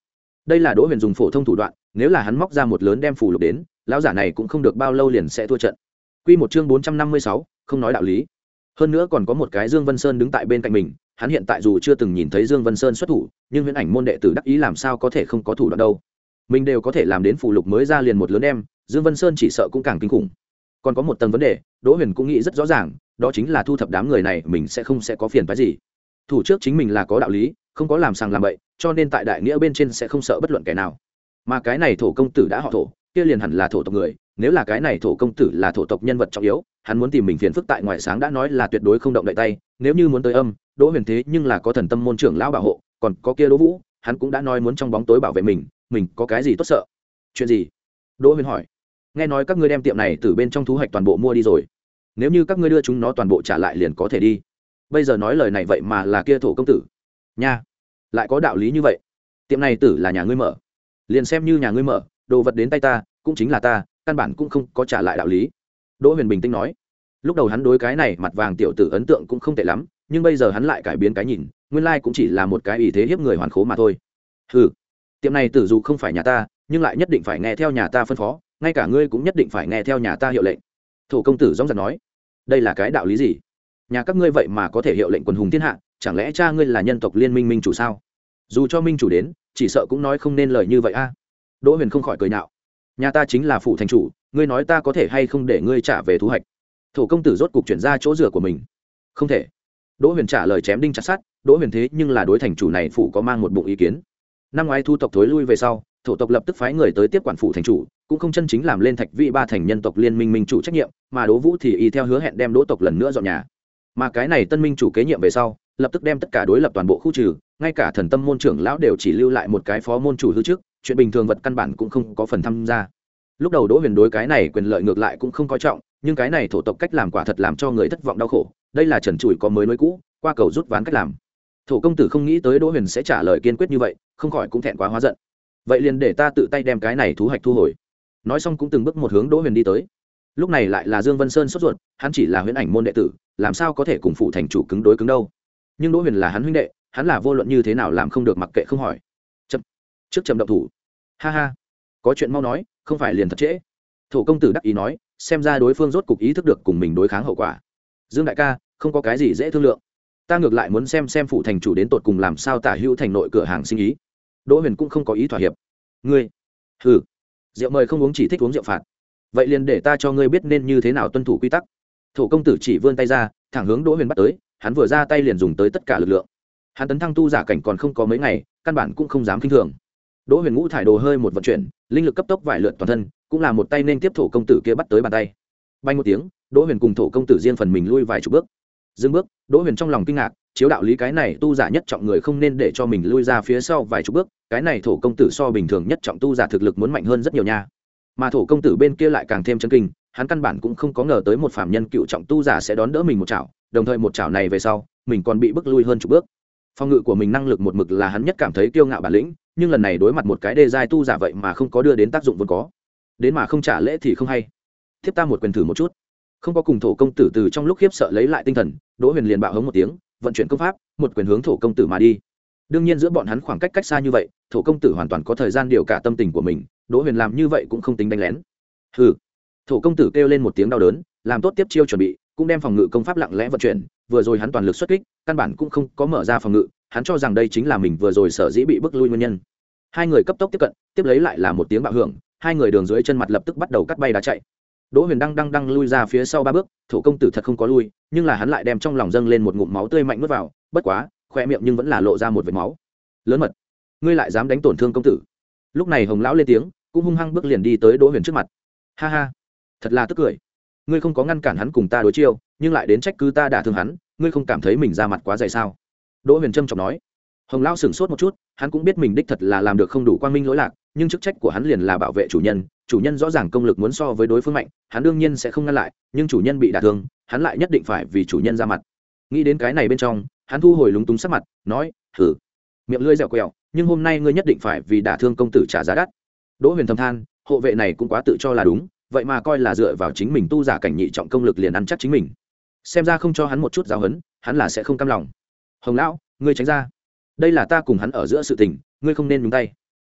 đây là Đỗ Huyền dùng phổ thông thủ đoạn, nếu là hắn móc ra một lớn đem phù lục đến, lão giả này cũng không được bao lâu liền sẽ thua trận. Quy một chương bốn trăm năm mươi sáu, không nói đạo lý. Hơn nữa còn có một cái Dương Vân Sơn đứng tại bên cạnh mình, hắn hiện tại dù chưa từng nhìn thấy Dương Vân Sơn xuất thủ, nhưng Huyễn Ảnh môn đệ tử đắc ý làm sao có thể không có thủ đoạn đâu. Mình đều có thể làm đến phù lục mới ra liền một lớn đem, Dương Vân Sơn chỉ sợ cũng càng kinh khủng. Còn có một tầng vấn đề, Đỗ Huyền cũng nghĩ rất rõ ràng, đó chính là thu thập đám người này mình sẽ không sẽ có phiền phức gì. Thủ trước chính mình là có đạo lý, không có làm sàng làm bậy, cho nên tại đại nghĩa bên trên sẽ không sợ bất luận kẻ nào. Mà cái này thổ công tử đã họ thổ, kia liền hẳn là thổ tộc người, nếu là cái này thổ công tử là thổ tộc nhân vật trọng yếu, hắn muốn tìm mình phiền phức tại ngoài sáng đã nói là tuyệt đối không động đậy tay, nếu như muốn tới âm, Đỗ Huyền thế nhưng là có thần tâm môn trưởng lão bảo hộ, còn có kia Đỗ Vũ, hắn cũng đã nói muốn trong bóng tối bảo vệ mình, mình có cái gì tốt sợ? Chuyện gì? Đỗ Huyền hỏi. Nghe nói các ngươi đem tiệm này từ bên trong thú hạch toàn bộ mua đi rồi, nếu như các ngươi đưa chúng nó toàn bộ trả lại liền có thể đi. Bây giờ nói lời này vậy mà là kia thổ công tử nha, lại có đạo lý như vậy. Tiệm này tử là nhà ngươi mở, liền xem như nhà ngươi mở, đồ vật đến tay ta cũng chính là ta, căn bản cũng không có trả lại đạo lý. Đỗ Huyền bình tĩnh nói. Lúc đầu hắn đối cái này mặt vàng tiểu tử ấn tượng cũng không tệ lắm, nhưng bây giờ hắn lại cải biến cái nhìn, nguyên lai cũng chỉ là một cái ý thế hiếp người hoàn khố mà thôi. Hừ, tiệm này tử dù không phải nhà ta, nhưng lại nhất định phải nghe theo nhà ta phân phó, ngay cả ngươi cũng nhất định phải nghe theo nhà ta hiệu lệnh. Thổ công tử dõng dạc nói. Đây là cái đạo lý gì? Nhà các ngươi vậy mà có thể hiệu lệnh quần hùng thiên hạ, chẳng lẽ cha ngươi là nhân tộc liên minh minh chủ sao? Dù cho minh chủ đến, chỉ sợ cũng nói không nên lời như vậy a. Đỗ Huyền không khỏi cười nhạo. Nhà ta chính là phủ thành chủ, ngươi nói ta có thể hay không để ngươi trả về thú hạch? Thổ công tử rốt cục chuyển ra chỗ rửa của mình. Không thể. Đỗ Huyền trả lời chém đinh chặt sắt. Đỗ Huyền thế nhưng là đối thành chủ này phủ có mang một bụng ý kiến. Năm ngoái thu tộc thối lui về sau, thổ tộc lập tức phái người tới tiếp quản phủ thành chủ, cũng không chân chính làm lên thạch vị ba thành nhân tộc liên minh minh chủ trách nhiệm, mà Đỗ Vũ thì y theo hứa hẹn đem Đỗ tộc lần nữa dọn nhà. Mà cái này tân minh chủ kế nhiệm về sau, lập tức đem tất cả đối lập toàn bộ khu trừ, ngay cả thần tâm môn trưởng lão đều chỉ lưu lại một cái phó môn chủ hư trước, chuyện bình thường vật căn bản cũng không có phần tham gia. Lúc đầu Đỗ Huyền đối cái này quyền lợi ngược lại cũng không coi trọng, nhưng cái này thổ tộc cách làm quả thật làm cho người thất vọng đau khổ, đây là trần trụi có mới nối cũ, qua cầu rút ván cách làm. Thổ công tử không nghĩ tới Đỗ Huyền sẽ trả lời kiên quyết như vậy, không khỏi cũng thẹn quá hóa giận. Vậy liền để ta tự tay đem cái này thú hạch thu hồi. Nói xong cũng từng bước một hướng Đỗ Huyền đi tới. Lúc này lại là Dương Vân Sơn sốt ruột, hắn chỉ là Huyễn Ảnh môn đệ tử, làm sao có thể cùng phụ thành chủ cứng đối cứng đâu. Nhưng Đỗ Huyền là hắn huynh đệ, hắn là vô luận như thế nào làm không được mặc kệ không hỏi. Chậm, trước chậm động thủ. Ha ha, có chuyện mau nói, không phải liền thật trễ. Thổ công tử đắc ý nói, xem ra đối phương rốt cục ý thức được cùng mình đối kháng hậu quả. Dương đại ca, không có cái gì dễ thương lượng, ta ngược lại muốn xem xem phụ thành chủ đến tột cùng làm sao tả hữu thành nội cửa hàng sinh ý. Đỗ Huyền cũng không có ý thỏa hiệp. Ngươi, hừ, rượu mời không uống chỉ thích uống rượu phạt. Vậy liền để ta cho ngươi biết nên như thế nào tuân thủ quy tắc. Thổ công tử chỉ vươn tay ra, thẳng hướng Đỗ Huyền bắt tới, hắn vừa ra tay liền dùng tới tất cả lực lượng. Hắn tấn thăng tu giả cảnh còn không có mấy ngày, căn bản cũng không dám khinh thường. Đỗ Huyền ngũ thải đồ hơi một vận chuyển, linh lực cấp tốc vải lượn toàn thân, cũng là một tay nên tiếp thổ công tử kia bắt tới bàn tay. Bay một tiếng, Đỗ Huyền cùng thổ công tử riêng phần mình lui vài chục bước. Dừng bước, Đỗ Huyền trong lòng kinh ngạc, chiếu đạo lý cái này tu giả nhất trọng người không nên để cho mình lui ra phía sau vài chục bước, cái này thổ công tử so bình thường nhất trọng tu giả thực lực muốn mạnh hơn rất nhiều nha. Mà thổ công tử bên kia lại càng thêm chấn kinh, hắn căn bản cũng không có ngờ tới một phàm nhân cựu trọng tu giả sẽ đón đỡ mình một chảo, đồng thời một chảo này về sau, mình còn bị bức lui hơn chục bước. Phòng ngự của mình năng lực một mực là hắn nhất cảm thấy kiêu ngạo bản lĩnh, nhưng lần này đối mặt một cái đê giai tu giả vậy mà không có đưa đến tác dụng vốn có. Đến mà không trả lễ thì không hay. Tiếp ta một quyền thử một chút. Không có cùng thổ công tử từ trong lúc khiếp sợ lấy lại tinh thần, Đỗ Huyền liền bạo hống một tiếng, vận chuyển công pháp, một quyền hướng thổ công tử mà đi. Đương nhiên giữa bọn hắn khoảng cách cách xa như vậy, thổ công tử hoàn toàn có thời gian điều cả tâm tình của mình, Đỗ Huyền làm như vậy cũng không tính đánh lén. Hừ. Thổ công tử kêu lên một tiếng đau đớn, làm tốt tiếp chiêu chuẩn bị, cũng đem phòng ngự công pháp lặng lẽ vận chuyển, vừa rồi hắn toàn lực xuất kích, căn bản cũng không có mở ra phòng ngự, hắn cho rằng đây chính là mình vừa rồi sở dĩ bị bức lui nguyên nhân. Hai người cấp tốc tiếp cận, tiếp lấy lại là một tiếng bạo hưởng, hai người đường dưới chân mặt lập tức bắt đầu cắt bay đá chạy. Đỗ Huyền đang đang đang lui ra phía sau ba bước, thổ công tử thật không có lui, nhưng là hắn lại đem trong lòng dâng lên một ngụm máu tươi mạnh nuốt vào, bất quá, khoe miệng nhưng vẫn là lộ ra một vệt máu. Lớn mật, ngươi lại dám đánh tổn thương công tử. Lúc này Hồng lão lên tiếng, cũng hung hăng bước liền đi tới Đỗ Huyền trước mặt. Ha ha, thật là tức cười. Ngươi không có ngăn cản hắn cùng ta đối chiêu, nhưng lại đến trách cứ ta đả thương hắn, ngươi không cảm thấy mình ra mặt quá dày sao? Đỗ Huyền trâm trọng nói. Hồng lão sửng sốt một chút, hắn cũng biết mình đích thật là làm được không đủ quang minh lỗi lạc, nhưng chức trách của hắn liền là bảo vệ chủ nhân, chủ nhân rõ ràng công lực muốn so với đối phương mạnh, hắn đương nhiên sẽ không ngăn lại, nhưng chủ nhân bị đả thương, hắn lại nhất định phải vì chủ nhân ra mặt. Nghĩ đến cái này bên trong, hắn thu hồi lúng túng sắc mặt, nói, "Hử, miệng lưỡi dẻo quẹo, nhưng hôm nay ngươi nhất định phải vì đả thương công tử trả giá đắt." Đỗ Huyền thầm than, hộ vệ này cũng quá tự cho là đúng, vậy mà coi là dựa vào chính mình tu giả cảnh nhị trọng công lực liền ăn chắc chính mình. Xem ra không cho hắn một chút giáo huấn, hắn là sẽ không cam lòng. "Hồng lão, ngươi tránh ra. Đây là ta cùng hắn ở giữa sự tình, ngươi không nên nhúng tay."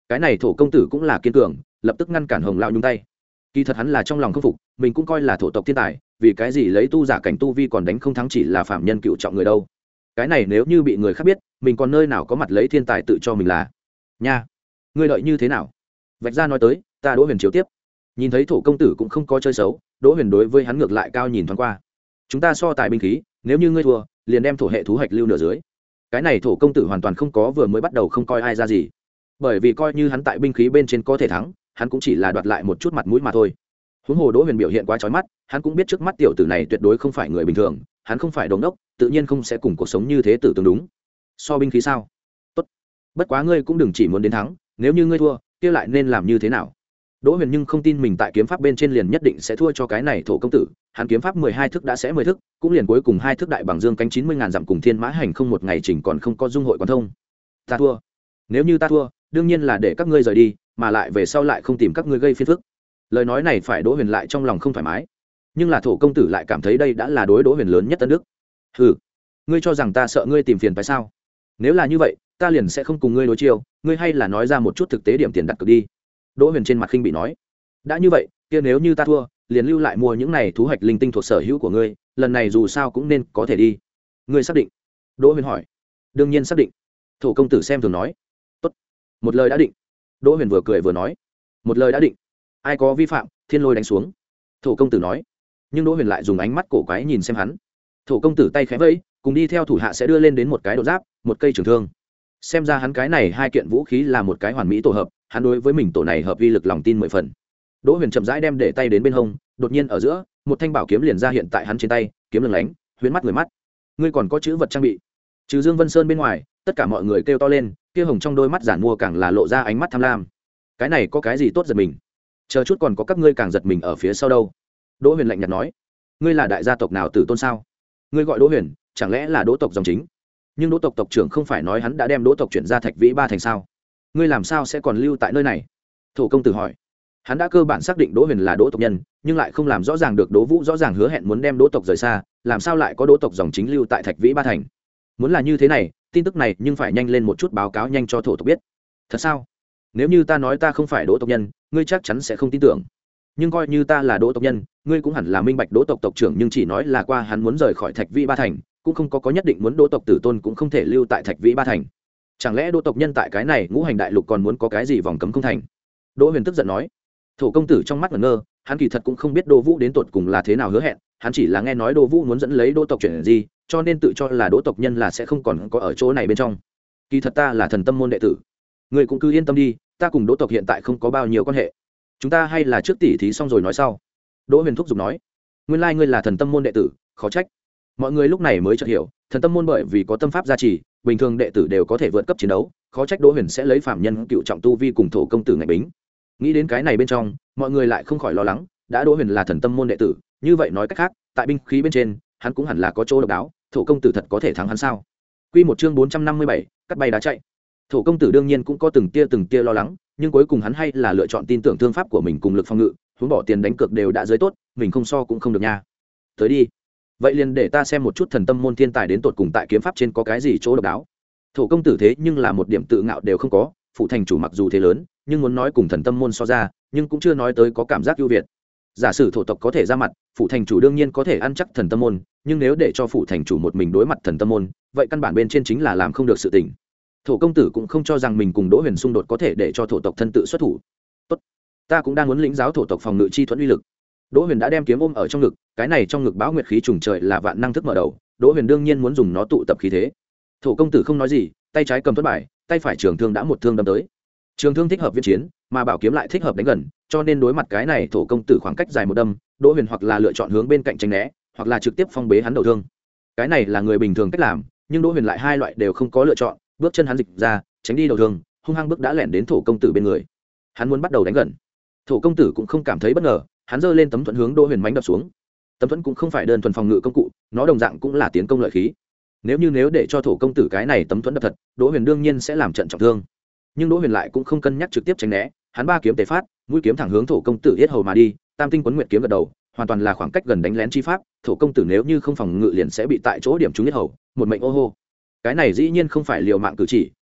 cái này thổ công tử cũng là kiên cường, lập tức ngăn cản hồng lão nhúng tay. Kỳ thật hắn là trong lòng không phục, mình cũng coi là thổ tộc thiên tài, vì cái gì lấy tu giả cảnh tu vi còn đánh không thắng chỉ là phạm nhân cựu trọng người đâu. Cái này nếu như bị người khác biết, mình còn nơi nào có mặt lấy thiên tài tự cho mình là. Nha, ngươi đợi như thế nào? Vạch ra nói tới, ta Đỗ Huyền chiếu tiếp. Nhìn thấy thổ công tử cũng không có chơi xấu, Đỗ Huyền đối với hắn ngược lại cao nhìn thoáng qua. Chúng ta so tài binh khí, nếu như ngươi thua, liền đem thổ hệ thú hạch lưu nửa dưới. Cái này thổ công tử hoàn toàn không có vừa mới bắt đầu không coi ai ra gì, bởi vì coi như hắn tại binh khí bên trên có thể thắng, hắn cũng chỉ là đoạt lại một chút mặt mũi mà thôi. Huống hồ Đỗ Huyền biểu hiện quá chói mắt, hắn cũng biết trước mắt tiểu tử này tuyệt đối không phải người bình thường, hắn không phải đống đốc, tự nhiên không sẽ cùng cuộc sống như thế tử tương đúng. So binh khí sao? Tốt. Bất quá ngươi cũng đừng chỉ muốn đến thắng, nếu như ngươi thua, kia lại nên làm như thế nào? Đỗ Huyền nhưng không tin mình tại kiếm pháp bên trên liền nhất định sẽ thua cho cái này thổ công tử, hắn kiếm pháp mười hai thức đã sẽ mười thức, cũng liền cuối cùng hai thức đại bằng dương cánh chín mươi ngàn dặm cùng thiên mã hành không một ngày chỉnh còn không có dung hội quan thông. Ta thua. Nếu như ta thua, đương nhiên là để các ngươi rời đi, mà lại về sau lại không tìm các ngươi gây phiền phức. Lời nói này phải Đỗ Huyền lại trong lòng không thoải mái, nhưng là thổ công tử lại cảm thấy đây đã là đối Đỗ Huyền lớn nhất tân đức. Hừ, ngươi cho rằng ta sợ ngươi tìm phiền phải sao? Nếu là như vậy, ta liền sẽ không cùng ngươi đối chiêu, ngươi hay là nói ra một chút thực tế điểm tiền đặt cược đi. Đỗ Huyền trên mặt khinh bị nói, đã như vậy, kia nếu như ta thua, liền lưu lại mua những này thú hoạch linh tinh thuộc sở hữu của ngươi, lần này dù sao cũng nên có thể đi. Ngươi xác định? Đỗ Huyền hỏi. Đương nhiên xác định. Thổ công tử xem thường nói. Tốt, một lời đã định. Đỗ Huyền vừa cười vừa nói, một lời đã định, ai có vi phạm, thiên lôi đánh xuống. Thổ công tử nói. Nhưng Đỗ Huyền lại dùng ánh mắt cổ quái nhìn xem hắn. Thổ công tử tay khẽ vẫy, cùng đi theo thủ hạ sẽ đưa lên đến một cái đột giáp, một cây trường thương. Xem ra hắn cái này hai kiện vũ khí là một cái hoàn mỹ tổ hợp, hắn đối với mình tổ này hợp vi lực lòng tin mười phần. Đỗ Huyền chậm rãi đem để tay đến bên hông, đột nhiên ở giữa, một thanh bảo kiếm liền ra hiện tại hắn trên tay, kiếm lừng lánh, huyễn mắt người mắt. Ngươi còn có chữ vật trang bị? Trừ Dương Vân Sơn bên ngoài, tất cả mọi người kêu to lên, kia hồng trong đôi mắt giản mua càng là lộ ra ánh mắt tham lam. Cái này có cái gì tốt giật mình? Chờ chút còn có các ngươi càng giật mình ở phía sau đâu. Đỗ Huyền lạnh nhạt nói, ngươi là đại gia tộc nào tử tôn sao? Ngươi gọi Đỗ Huyền, chẳng lẽ là Đỗ tộc dòng chính? Nhưng Đỗ tộc tộc trưởng không phải nói hắn đã đem Đỗ tộc chuyển ra Thạch Vĩ Ba thành sao? Ngươi làm sao sẽ còn lưu tại nơi này? Thổ công tử hỏi. Hắn đã cơ bản xác định Đỗ Huyền là Đỗ tộc nhân, nhưng lại không làm rõ ràng được Đỗ Vũ rõ ràng hứa hẹn muốn đem Đỗ tộc rời xa, làm sao lại có Đỗ tộc dòng chính lưu tại Thạch Vĩ Ba thành? Muốn là như thế này, tin tức này nhưng phải nhanh lên một chút báo cáo nhanh cho thổ tộc biết. Thật sao? Nếu như ta nói ta không phải Đỗ tộc nhân, ngươi chắc chắn sẽ không tin tưởng. Nhưng coi như ta là Đỗ tộc nhân, ngươi cũng hẳn là minh bạch Đỗ tộc tộc trưởng nhưng chỉ nói là qua hắn muốn rời khỏi Thạch Vĩ Ba thành, cũng không có có nhất định muốn Đỗ tộc tử tôn cũng không thể lưu tại Thạch Vĩ Ba thành. Chẳng lẽ Đỗ tộc nhân tại cái này ngũ hành đại lục còn muốn có cái gì vòng cấm không thành? Đỗ Huyền tức giận nói. Thổ công tử trong mắt ngẩn ngơ, hắn kỳ thật cũng không biết Đỗ Vũ đến tột cùng là thế nào hứa hẹn, hắn chỉ là nghe nói Đỗ Vũ muốn dẫn lấy Đỗ tộc chuyển gì, cho nên tự cho là Đỗ tộc nhân là sẽ không còn có ở chỗ này bên trong. Kỳ thật ta là Thần Tâm môn đệ tử, ngươi cũng cứ yên tâm đi, ta cùng Đỗ tộc hiện tại không có bao nhiêu quan hệ, chúng ta hay là trước tỉ thí xong rồi nói sau. Đỗ Huyền thúc giục nói. Nguyên lai ngươi là Thần Tâm môn đệ tử, khó trách. Mọi người lúc này mới chợt hiểu, Thần Tâm môn bởi vì có tâm pháp gia trì, bình thường đệ tử đều có thể vượt cấp chiến đấu, khó trách Đỗ Huyền sẽ lấy phạm nhân cựu trọng tu vi cùng thổ công tử ngạch bính. Nghĩ đến cái này bên trong, mọi người lại không khỏi lo lắng, đã Đỗ Huyền là Thần Tâm môn đệ tử, như vậy nói cách khác, tại binh khí bên trên, hắn cũng hẳn là có chỗ độc đáo, thổ công tử thật có thể thắng hắn sao? Quy một chương bốn trăm năm mươi bảy, cắt bay đá chạy. Thổ công tử đương nhiên cũng có từng tia từng tia lo lắng, nhưng cuối cùng hắn hay là lựa chọn tin tưởng thương pháp của mình cùng lực phòng ngự, huống bỏ tiền đánh cược đều đã dưới tốt, mình không so cũng không được nha. Tới đi. Vậy liền để ta xem một chút Thần Tâm môn thiên tài đến tột cùng tại kiếm pháp trên có cái gì chỗ độc đáo. Thổ công tử thế nhưng là một điểm tự ngạo đều không có, phụ thành chủ mặc dù thế lớn, nhưng muốn nói cùng Thần Tâm môn so ra, nhưng cũng chưa nói tới có cảm giác ưu việt. Giả sử thổ tộc có thể ra mặt, phụ thành chủ đương nhiên có thể ăn chắc Thần Tâm môn, nhưng nếu để cho phụ thành chủ một mình đối mặt Thần Tâm môn, vậy căn bản bên trên chính là làm không được sự tình. Thổ công tử cũng không cho rằng mình cùng Đỗ Huyền xung đột có thể để cho thổ tộc thân tự xuất thủ. Tốt, ta cũng đang muốn lĩnh giáo thổ tộc phòng ngự chi thuẫn uy lực. Đỗ Huyền đã đem kiếm ôm ở trong ngực, cái này trong ngực bão nguyệt khí trùng trời là vạn năng thức mở đầu, Đỗ Huyền đương nhiên muốn dùng nó tụ tập khí thế. Thổ công tử không nói gì, tay trái cầm thuẫn bài, tay phải trường thương đã một thương đâm tới. Trường thương thích hợp viễn chiến, mà bảo kiếm lại thích hợp đánh gần, cho nên đối mặt cái này thổ công tử khoảng cách dài một đâm, Đỗ Huyền hoặc là lựa chọn hướng bên cạnh tránh né, hoặc là trực tiếp phong bế hắn đầu thương. Cái này là người bình thường cách làm, nhưng Đỗ Huyền lại hai loại đều không có lựa chọn, bước chân hắn dịch ra, tránh đi đầu thương, hung hăng bước đã lẻn đến thổ công tử bên người. Hắn muốn bắt đầu đánh gần. Thổ công tử cũng không cảm thấy bất ngờ, hắn giơ lên tấm thuẫn hướng Đỗ Huyền mánh đập xuống. Tấm thuẫn cũng không phải đơn thuần phòng ngự công cụ, nó đồng dạng cũng là tiến công lợi khí. Nếu như nếu để cho thổ công tử cái này tấm thuẫn đập thật, Đỗ Huyền đương nhiên sẽ làm trận trọng thương. Nhưng Đỗ Huyền lại cũng không cân nhắc trực tiếp tránh né, hắn ba kiếm tề phát, mũi kiếm thẳng hướng thổ công tử yết hầu mà đi, tam tinh quấn nguyệt kiếm gật đầu, hoàn toàn là khoảng cách gần đánh lén chi pháp, thổ công tử nếu như không phòng ngự liền sẽ bị tại chỗ điểm trúng yết hầu, một mệnh ô hô. Cái này dĩ nhiên không phải liều mạng cử chỉ,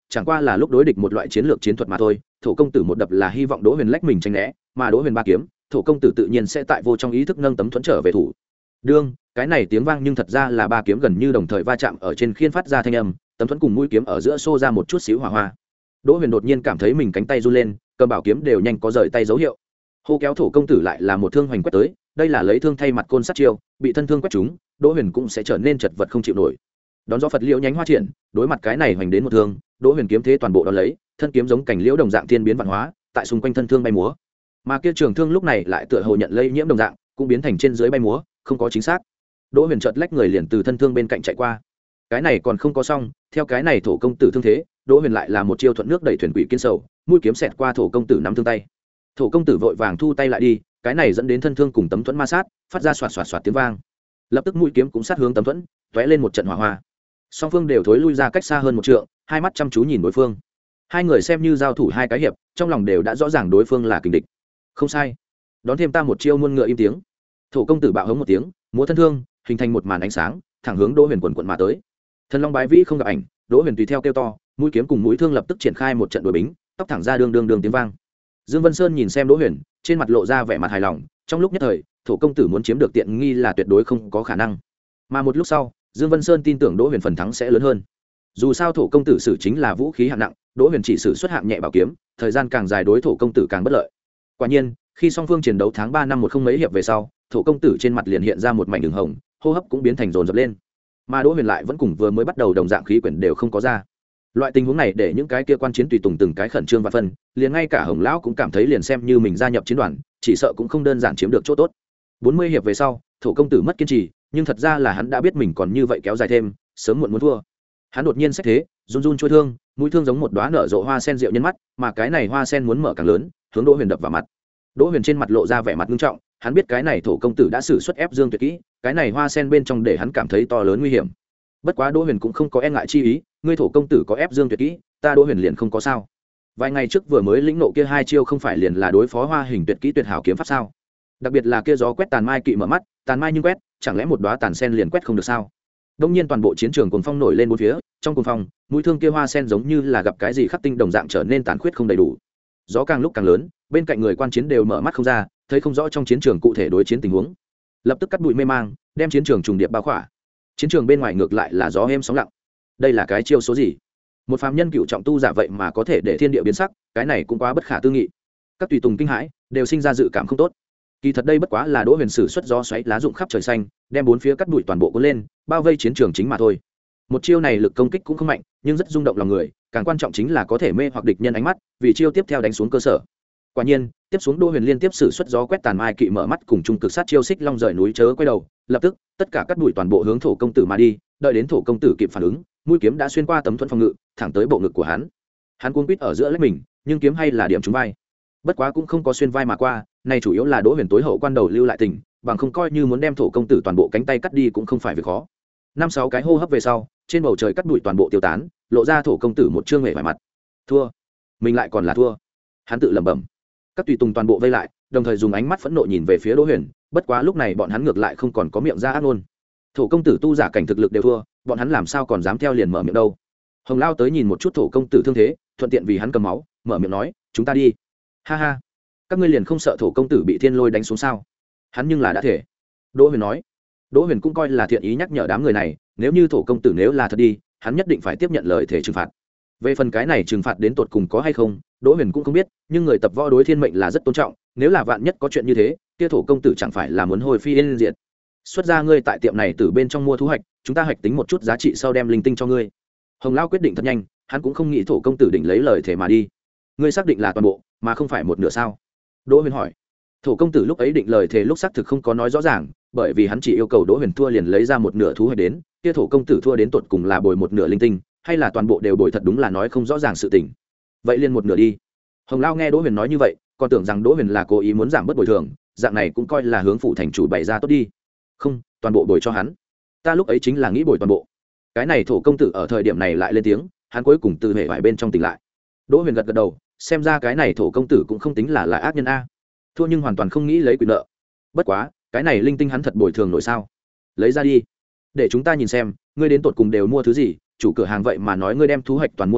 chẳng qua là lúc đối địch một loại chiến lược chiến thuật mà thôi. Thổ công tử một đập là hy vọng Đỗ Huyền lách mình tránh né, mà Đỗ Huyền ba kiếm, Thổ công tử tự nhiên sẽ tại vô trong ý thức nâng tấm thuẫn trở về thủ. Đương, cái này tiếng vang nhưng thật ra là ba kiếm gần như đồng thời va chạm ở trên khiên phát ra thanh âm, tấm thuẫn cùng mũi kiếm ở giữa xô ra một chút xíu hỏa hoa. Đỗ Huyền đột nhiên cảm thấy mình cánh tay run lên, cầm bảo kiếm đều nhanh có rời tay dấu hiệu. Hô kéo Thổ công tử lại là một thương hoành quét tới, đây là lấy thương thay mặt côn sát chiêu, bị thân thương quét trúng, Đỗ Huyền cũng sẽ trở nên chật vật không chịu nổi. Đón gió Phật liễu nhánh hoa triển, đối mặt cái này hoành đến một thương, Đỗ Huyền kiếm thế toàn bộ đón lấy, thân kiếm giống cảnh liễu đồng dạng thiên biến vạn hóa, tại xung quanh thân thương bay múa. Mà kia trường thương lúc này lại tựa hồ nhận lây nhiễm đồng dạng, cũng biến thành trên dưới bay múa, không có chính xác. Đỗ Huyền chợt lách người liền từ thân thương bên cạnh chạy qua. Cái này còn không có xong, theo cái này Thổ công tử thương thế, Đỗ Huyền lại là một chiêu thuận nước đẩy thuyền quỷ kiên sầu, mũi kiếm xẹt qua Thổ công tử nắm thương tay. Thổ công tử vội vàng thu tay lại đi, cái này dẫn đến thân thương cùng tấm thuẫn ma sát, phát ra xoạt xoạt xoạt tiếng vang. Lập tức mũi kiếm cũng sát hướng tấm thuẫn, tóe lên một trận hỏa hoa. Song phương đều thối lui ra cách xa hơn một trượng, hai mắt chăm chú nhìn đối phương. Hai người xem như giao thủ hai cái hiệp, trong lòng đều đã rõ ràng đối phương là kình địch. Không sai, đón thêm ta một chiêu muôn ngựa im tiếng. Thổ công tử bạo hống một tiếng, múa thân thương, hình thành một màn ánh sáng, thẳng hướng Đỗ Huyền quần quần mà tới. Thần Long bái vĩ không gặp ảnh, Đỗ Huyền tùy theo kêu to, mũi kiếm cùng mũi thương lập tức triển khai một trận đối bính, tóc thẳng ra đường đường đường tiếng vang. Dương Vân Sơn nhìn xem Đỗ Huyền, trên mặt lộ ra vẻ mặt hài lòng, trong lúc nhất thời, Thổ công tử muốn chiếm được tiện nghi là tuyệt đối không có khả năng. Mà một lúc sau, Dương Vân Sơn tin tưởng Đỗ Huyền phần thắng sẽ lớn hơn. Dù sao Thổ công tử sử chính là vũ khí hạng nặng, Đỗ Huyền chỉ sử xuất hạng nhẹ bảo kiếm, thời gian càng dài đối Thổ công tử càng bất lợi. Quả nhiên, khi song phương chiến đấu tháng ba năm một không mấy hiệp về sau, Thổ công tử trên mặt liền hiện ra một mảnh đường hồng, hô hấp cũng biến thành dồn dập lên. Mà Đỗ Huyền lại vẫn cùng vừa mới bắt đầu đồng dạng khí quyển đều không có ra. Loại tình huống này để những cái kia quan chiến tùy tùng từng cái khẩn trương và phân, liền ngay cả Hồng lão cũng cảm thấy liền xem như mình gia nhập chiến đoàn, chỉ sợ cũng không đơn giản chiếm được chỗ tốt. bốn mươi hiệp về sau, Thổ công tử mất kiên trì, nhưng thật ra là hắn đã biết mình còn như vậy kéo dài thêm, sớm muộn muốn thua. Hắn đột nhiên xách thế, run run chui thương, mũi thương giống một đóa nở rộ hoa sen rượu nhân mắt, mà cái này hoa sen muốn mở càng lớn, hướng Đỗ Huyền đập vào mặt. Đỗ Huyền trên mặt lộ ra vẻ mặt nghiêm trọng, hắn biết cái này Thổ công tử đã sử xuất ép dương tuyệt kỹ, cái này hoa sen bên trong để hắn cảm thấy to lớn nguy hiểm. Bất quá Đỗ Huyền cũng không có e ngại chi ý, ngươi Thổ công tử có ép dương tuyệt kỹ, ta Đỗ Huyền liền không có sao. Vài ngày trước vừa mới lĩnh nộ kia hai chiêu không phải liền là đối phó hoa hình tuyệt kỹ tuyệt hảo kiếm pháp sao? Đặc biệt là kia gió quét tàn mai kỵ mở mắt, tàn mai nhưng quét, chẳng lẽ một đóa tàn sen liền quét không được sao? Đông nhiên toàn bộ chiến trường cuồng phong nổi lên bốn phía, trong cuồng phong, mũi thương kia hoa sen giống như là gặp cái gì khắc tinh đồng dạng trở nên tàn khuyết không đầy đủ. Gió càng lúc càng lớn, bên cạnh người quan chiến đều mở mắt không ra, thấy không rõ trong chiến trường cụ thể đối chiến tình huống. Lập tức cắt bụi mê mang, đem chiến trường trùng điệp bao khỏa. Chiến trường bên ngoài ngược lại là gió êm sóng lặng. Đây là cái chiêu số gì? Một phàm nhân cựu trọng tu giả vậy mà có thể để thiên địa biến sắc, cái này cũng quá bất khả tư nghị. Các tùy tùng kinh hãi, đều sinh ra dự cảm không tốt. Kỳ thật đây bất quá là Đỗ Huyền sử xuất gió xoáy lá rụng khắp trời xanh, đem bốn phía cắt bụi toàn bộ cuốn lên, bao vây chiến trường chính mà thôi. Một chiêu này lực công kích cũng không mạnh, nhưng rất rung động lòng người, càng quan trọng chính là có thể mê hoặc địch nhân ánh mắt, vì chiêu tiếp theo đánh xuống cơ sở. Quả nhiên, tiếp xuống Đỗ Huyền liên tiếp sử xuất gió quét tàn mai kỵ mở mắt cùng trung cực sát chiêu xích long rời núi chớ quay đầu, lập tức, tất cả cắt bụi toàn bộ hướng Thổ công tử mà đi, đợi đến Thổ công tử kịp phản ứng, mũi kiếm đã xuyên qua tấm thuẫn phòng ngự, thẳng tới bộ ngực của hắn. Hắn cuống quýt ở giữa lấy mình, nhưng kiếm hay là điểm trúng vai. Bất quá cũng không có xuyên vai mà qua, này chủ yếu là Đỗ Huyền tối hậu quan đầu lưu lại tình, bằng không coi như muốn đem Thổ công tử toàn bộ cánh tay cắt đi cũng không phải việc khó. Năm sáu cái hô hấp về sau, trên bầu trời cắt bụi toàn bộ tiêu tán, lộ ra Thổ công tử một trương hề vải mặt. Thua, mình lại còn là thua. Hắn tự lẩm bẩm. Các tùy tùng toàn bộ vây lại, đồng thời dùng ánh mắt phẫn nộ nhìn về phía Đỗ Huyền, bất quá lúc này bọn hắn ngược lại không còn có miệng ra ác ngôn. Thổ công tử tu giả cảnh thực lực đều thua, bọn hắn làm sao còn dám theo liền mở miệng đâu. Hồng Lao tới nhìn một chút Thổ công tử thương thế, thuận tiện vì hắn cầm máu, mở miệng nói, chúng ta đi. Ha ha, các ngươi liền không sợ Thổ công tử bị thiên lôi đánh xuống sao? Hắn nhưng là đã thể. Đỗ Huyền nói. Đỗ Huyền cũng coi là thiện ý nhắc nhở đám người này, nếu như Thổ công tử nếu là thật đi, hắn nhất định phải tiếp nhận lời thể trừng phạt. Về phần cái này trừng phạt đến tột cùng có hay không, Đỗ Huyền cũng không biết, nhưng người tập võ đối thiên mệnh là rất tôn trọng, nếu là vạn nhất có chuyện như thế, kia Thổ công tử chẳng phải là muốn hồi phi yên diệt. Xuất ra ngươi tại tiệm này từ bên trong mua thú hoạch, chúng ta hoạch tính một chút giá trị sau đem linh tinh cho ngươi. Hồng Lao quyết định thật nhanh, hắn cũng không nghĩ Thổ công tử định lấy lời thể mà đi. Ngươi xác định là toàn bộ, mà không phải một nửa sao? Đỗ Huyền hỏi. Thổ công tử lúc ấy định lời thể lúc xác thực không có nói rõ ràng, bởi vì hắn chỉ yêu cầu Đỗ Huyền thua liền lấy ra một nửa thú hoạch đến, kia Thổ công tử thua đến tột cùng là bồi một nửa linh tinh, hay là toàn bộ đều bồi, thật đúng là nói không rõ ràng sự tình. Vậy liền một nửa đi. Hồng Lao nghe Đỗ Huyền nói như vậy, còn tưởng rằng Đỗ Huyền là cố ý muốn giảm bớt bồi thường, dạng này cũng coi là hướng phụ thành chủ bày ra tốt đi. Không, toàn bộ bồi cho hắn. Ta lúc ấy chính là nghĩ bồi toàn bộ. Cái này Thổ công tử ở thời điểm này lại lên tiếng, hắn cuối cùng từ hệ vải bên trong tỉnh lại. Đỗ Huyền gật gật đầu, xem ra cái này Thổ công tử cũng không tính là là ác nhân a. Thua nhưng hoàn toàn không nghĩ lấy quyền nợ. Bất quá, cái này linh tinh hắn thật bồi thường nổi sao? Lấy ra đi, để chúng ta nhìn xem, ngươi đến tột cùng đều mua thứ gì, chủ cửa hàng vậy mà nói ngươi đem thú hoạch toàn mua đi,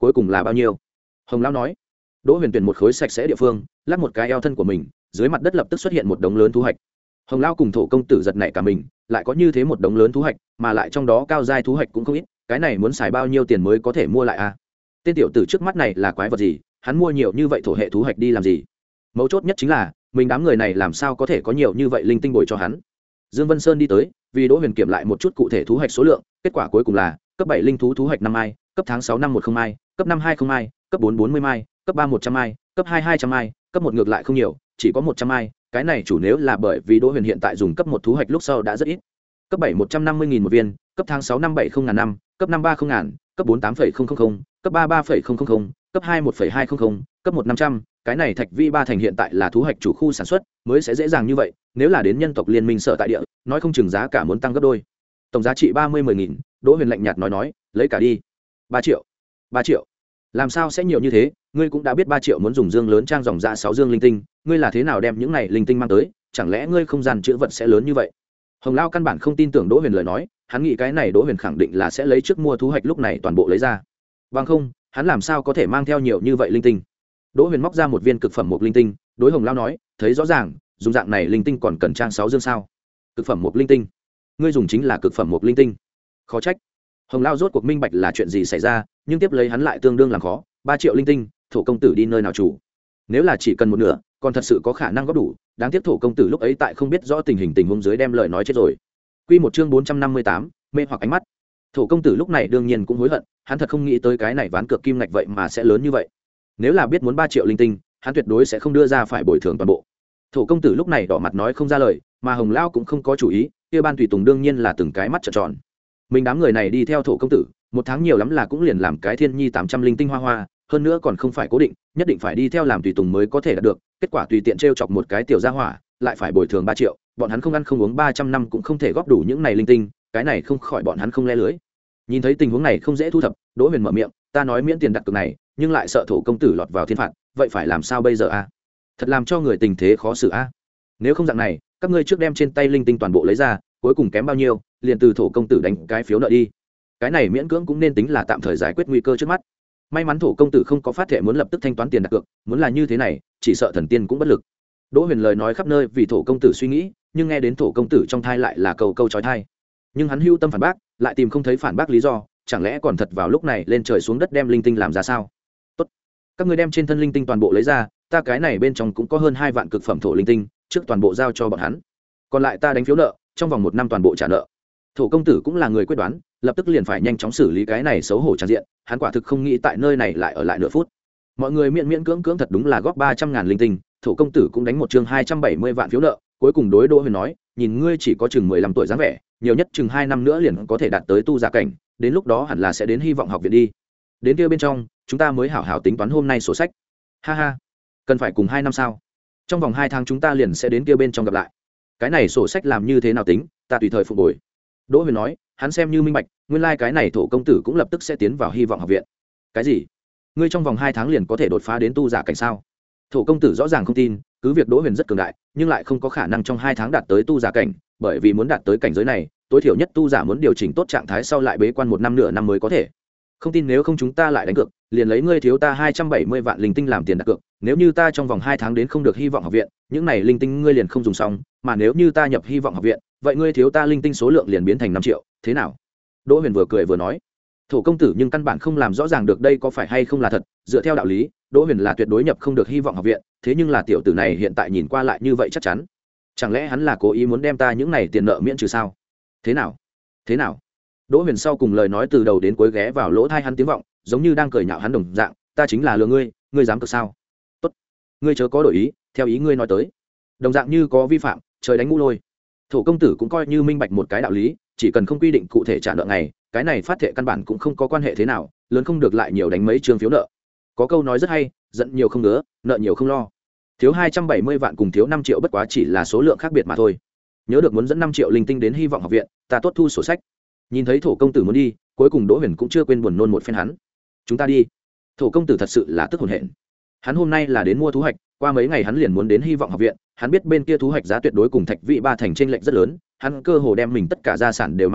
cuối cùng là bao nhiêu? Hồng lão nói. Đỗ Huyền tuyển một khối sạch sẽ địa phương, lắc một cái eo thân của mình, dưới mặt đất lập tức xuất hiện một đống lớn thu hoạch. Hồng lão cùng thổ công tử giật nảy cả mình, lại có như thế một đống lớn thu hoạch, mà lại trong đó cao giai thu hoạch cũng không ít, cái này muốn xài bao nhiêu tiền mới có thể mua lại a? Tên tiểu tử trước mắt này là quái vật gì, hắn mua nhiều như vậy thổ hệ thu hoạch đi làm gì? Mấu chốt nhất chính là, mình đám người này làm sao có thể có nhiều như vậy linh tinh bồi cho hắn? Dương Vân Sơn đi tới, vì Đỗ Huyền kiểm lại một chút cụ thể thu hoạch số lượng, kết quả cuối cùng là cấp bảy linh thú thu hoạch năm mai, cấp tháng sáu năm một không mai, cấp năm hai không mai, cấp bốn bốn mươi mai, cấp ba một trăm mai, cấp hai hai trăm mai, cấp một ngược lại không nhiều, chỉ có một trăm mai, cái này chủ nếu là bởi vì Đỗ Huyền hiện tại dùng cấp một thu hoạch lúc sau đã rất ít. Cấp bảy một trăm năm mươi nghìn một viên, cấp tháng sáu năm bảy không ngàn năm, cấp năm ba không ngàn, cấp bốn tám phẩy không không không, cấp ba ba phẩy không không không, cấp hai một phẩy hai không không, cấp một năm trăm, cái này Thạch Vi ba thành hiện tại là thu hoạch chủ khu sản xuất, mới sẽ dễ dàng như vậy, nếu là đến nhân tộc liên minh sở tại địa, nói không chừng giá cả muốn tăng gấp đôi. Tổng giá trị ba mươi mười nghìn, Đỗ Huyền lạnh nhạt nói nói, lấy cả đi. ba triệu. ba triệu. Làm sao sẽ nhiều như thế, ngươi cũng đã biết ba triệu muốn dùng dương lớn trang dòng ra sáu dương linh tinh, ngươi là thế nào đem những này linh tinh mang tới, chẳng lẽ ngươi không gian chữ vật sẽ lớn như vậy? Hồng Lao căn bản không tin tưởng Đỗ Huyền lời nói, hắn nghĩ cái này Đỗ Huyền khẳng định là sẽ lấy trước mua thu hoạch lúc này toàn bộ lấy ra. Bằng không, hắn làm sao có thể mang theo nhiều như vậy linh tinh? Đỗ Huyền móc ra một viên cực phẩm một linh tinh, đối Hồng Lao nói, thấy rõ ràng, dùng dạng này linh tinh còn cần trang sáu dương sao? Cực phẩm một linh tinh? Ngươi dùng chính là cực phẩm một linh tinh? Khó trách. Hồng Lao rốt cuộc minh bạch là chuyện gì xảy ra, nhưng tiếp lấy hắn lại tương đương làm khó, ba triệu linh tinh, thổ công tử đi nơi nào chủ? Nếu là chỉ cần một nửa, còn thật sự có khả năng góp đủ, đáng tiếc thổ công tử lúc ấy tại không biết rõ tình hình tình huống dưới đem lời nói chết rồi. Quy một chương bốn trăm năm mươi tám, mê hoặc ánh mắt. Thổ công tử lúc này đương nhiên cũng hối hận, hắn thật không nghĩ tới cái này ván cược kim ngạch vậy mà sẽ lớn như vậy. Nếu là biết muốn ba triệu linh tinh, hắn tuyệt đối sẽ không đưa ra phải bồi thường toàn bộ. Thổ công tử lúc này đỏ mặt nói không ra lời, mà Hồng Lao cũng không có chủ ý, kia ban tùy tùng đương nhiên là từng cái mắt trợn tròn. Mình đám người này đi theo thổ công tử, một tháng nhiều lắm là cũng liền làm cái thiên nhi tám trăm linh tinh hoa hoa, hơn nữa còn không phải cố định, nhất định phải đi theo làm tùy tùng mới có thể đạt được, kết quả tùy tiện trêu chọc một cái tiểu gia hỏa, lại phải bồi thường ba triệu, bọn hắn không ăn không uống ba trăm năm cũng không thể góp đủ những này linh tinh, cái này không khỏi bọn hắn không le lưới. Nhìn thấy tình huống này không dễ thu thập, Đỗ Huyền mở miệng, ta nói miễn tiền đặt cược này, nhưng lại sợ thổ công tử lọt vào thiên phạt, vậy phải làm sao bây giờ a? Thật làm cho người tình thế khó xử a. Nếu không dạng này, các ngươi trước đem trên tay linh tinh toàn bộ lấy ra, cuối cùng kém bao nhiêu, liền từ thổ công tử đánh cái phiếu nợ đi. Cái này miễn cưỡng cũng nên tính là tạm thời giải quyết nguy cơ trước mắt. May mắn thổ công tử không có phát thệ muốn lập tức thanh toán tiền đặt cược, muốn là như thế này, chỉ sợ thần tiên cũng bất lực. Đỗ Huyền lời nói khắp nơi vì thổ công tử suy nghĩ, nhưng nghe đến thổ công tử trong thai lại là câu câu chói tai. Nhưng hắn hưu tâm phản bác, lại tìm không thấy phản bác lý do, chẳng lẽ còn thật vào lúc này lên trời xuống đất đem linh tinh làm ra sao? Tốt, các ngươi đem trên thân linh tinh toàn bộ lấy ra, ta cái này bên trong cũng có hơn hai vạn cực phẩm thổ linh tinh, trước toàn bộ giao cho bọn hắn. Còn lại ta đánh phiếu nợ, trong vòng một năm toàn bộ trả nợ. Thổ công tử cũng là người quyết đoán, lập tức liền phải nhanh chóng xử lý cái này xấu hổ tràn diện, hắn quả thực không nghĩ tại nơi này lại ở lại nửa phút. Mọi người miễn miễn cưỡng cưỡng thật đúng là góp ba trăm ngàn linh tinh, thổ công tử cũng đánh một chương hai trăm bảy mươi vạn phiếu nợ, cuối cùng đối Đỗ Huyền nói, nhìn ngươi chỉ có chừng mười lăm tuổi dáng vẻ, nhiều nhất chừng hai năm nữa liền có thể đạt tới tu giả cảnh, đến lúc đó hẳn là sẽ đến hy vọng học viện đi. Đến kia bên trong, chúng ta mới hảo hảo tính toán hôm nay sổ sách. Ha ha, cần phải cùng hai năm sao? Trong vòng hai tháng chúng ta liền sẽ đến kia bên trong gặp lại. Cái này sổ sách làm như thế nào tính, ta tùy thời phục bồi. Đỗ Huyền nói, hắn xem như minh bạch, nguyên lai cái này thổ công tử cũng lập tức sẽ tiến vào hy vọng học viện. Cái gì? Ngươi trong vòng hai tháng liền có thể đột phá đến tu giả cảnh sao? Thổ công tử rõ ràng không tin, cứ việc Đỗ Huyền rất cường đại, nhưng lại không có khả năng trong hai tháng đạt tới tu giả cảnh, bởi vì muốn đạt tới cảnh giới này, tối thiểu nhất tu giả muốn điều chỉnh tốt trạng thái sau lại bế quan một năm nửa năm mới có thể. Không tin nếu không chúng ta lại đánh cược, liền lấy ngươi thiếu ta hai trăm bảy mươi vạn linh tinh làm tiền đặt cược, nếu như ta trong vòng hai tháng đến không được hy vọng học viện, những này linh tinh ngươi liền không dùng xong, mà nếu như ta nhập hy vọng học viện, vậy ngươi thiếu ta linh tinh số lượng liền biến thành năm triệu, thế nào? Đỗ Huyền vừa cười vừa nói. Thổ công tử nhưng căn bản không làm rõ ràng được đây có phải hay không là thật, dựa theo đạo lý, Đỗ Huyền là tuyệt đối nhập không được hy vọng học viện, thế nhưng là tiểu tử này hiện tại nhìn qua lại như vậy chắc chắn. Chẳng lẽ hắn là cố ý muốn đem ta những này tiền nợ miễn trừ sao? Thế nào? Thế nào? Đỗ Huyền sau cùng lời nói từ đầu đến cuối ghé vào lỗ tai hắn tiếng vọng, giống như đang cười nhạo hắn đồng dạng, ta chính là lừa ngươi, ngươi dám cược sao? Tốt, ngươi chớ có đổi ý, theo ý ngươi nói tới. Đồng dạng như có vi phạm, trời đánh ngũ lôi. Thổ công tử cũng coi như minh bạch một cái đạo lý, chỉ cần không quy định cụ thể trả nợ ngày, cái này phát thệ căn bản cũng không có quan hệ thế nào, lớn không được lại nhiều đánh mấy trương phiếu nợ. Có câu nói rất hay, giận nhiều không ngứa, nợ nhiều không lo. Thiếu hai trăm bảy mươi vạn cùng thiếu năm triệu bất quá chỉ là số lượng khác biệt mà thôi. Nhớ được muốn dẫn năm triệu linh tinh đến hy vọng học viện, ta tốt thu sổ sách. Nhìn thấy thổ công tử muốn đi, cuối cùng Đỗ Huyền cũng chưa quên buồn nôn một phen hắn. Chúng ta đi. Thổ công tử thật sự là tức hồn hện. Hắn hôm nay là đến mua thú hoạch, qua mấy ngày hắn liền muốn đến hy vọng học viện, hắn biết bên kia thú hoạch giá tuyệt đối cùng Thạch Vị ba thành chênh lệch rất lớn, hắn cơ hồ đem mình tất cả gia sản đều mang đến,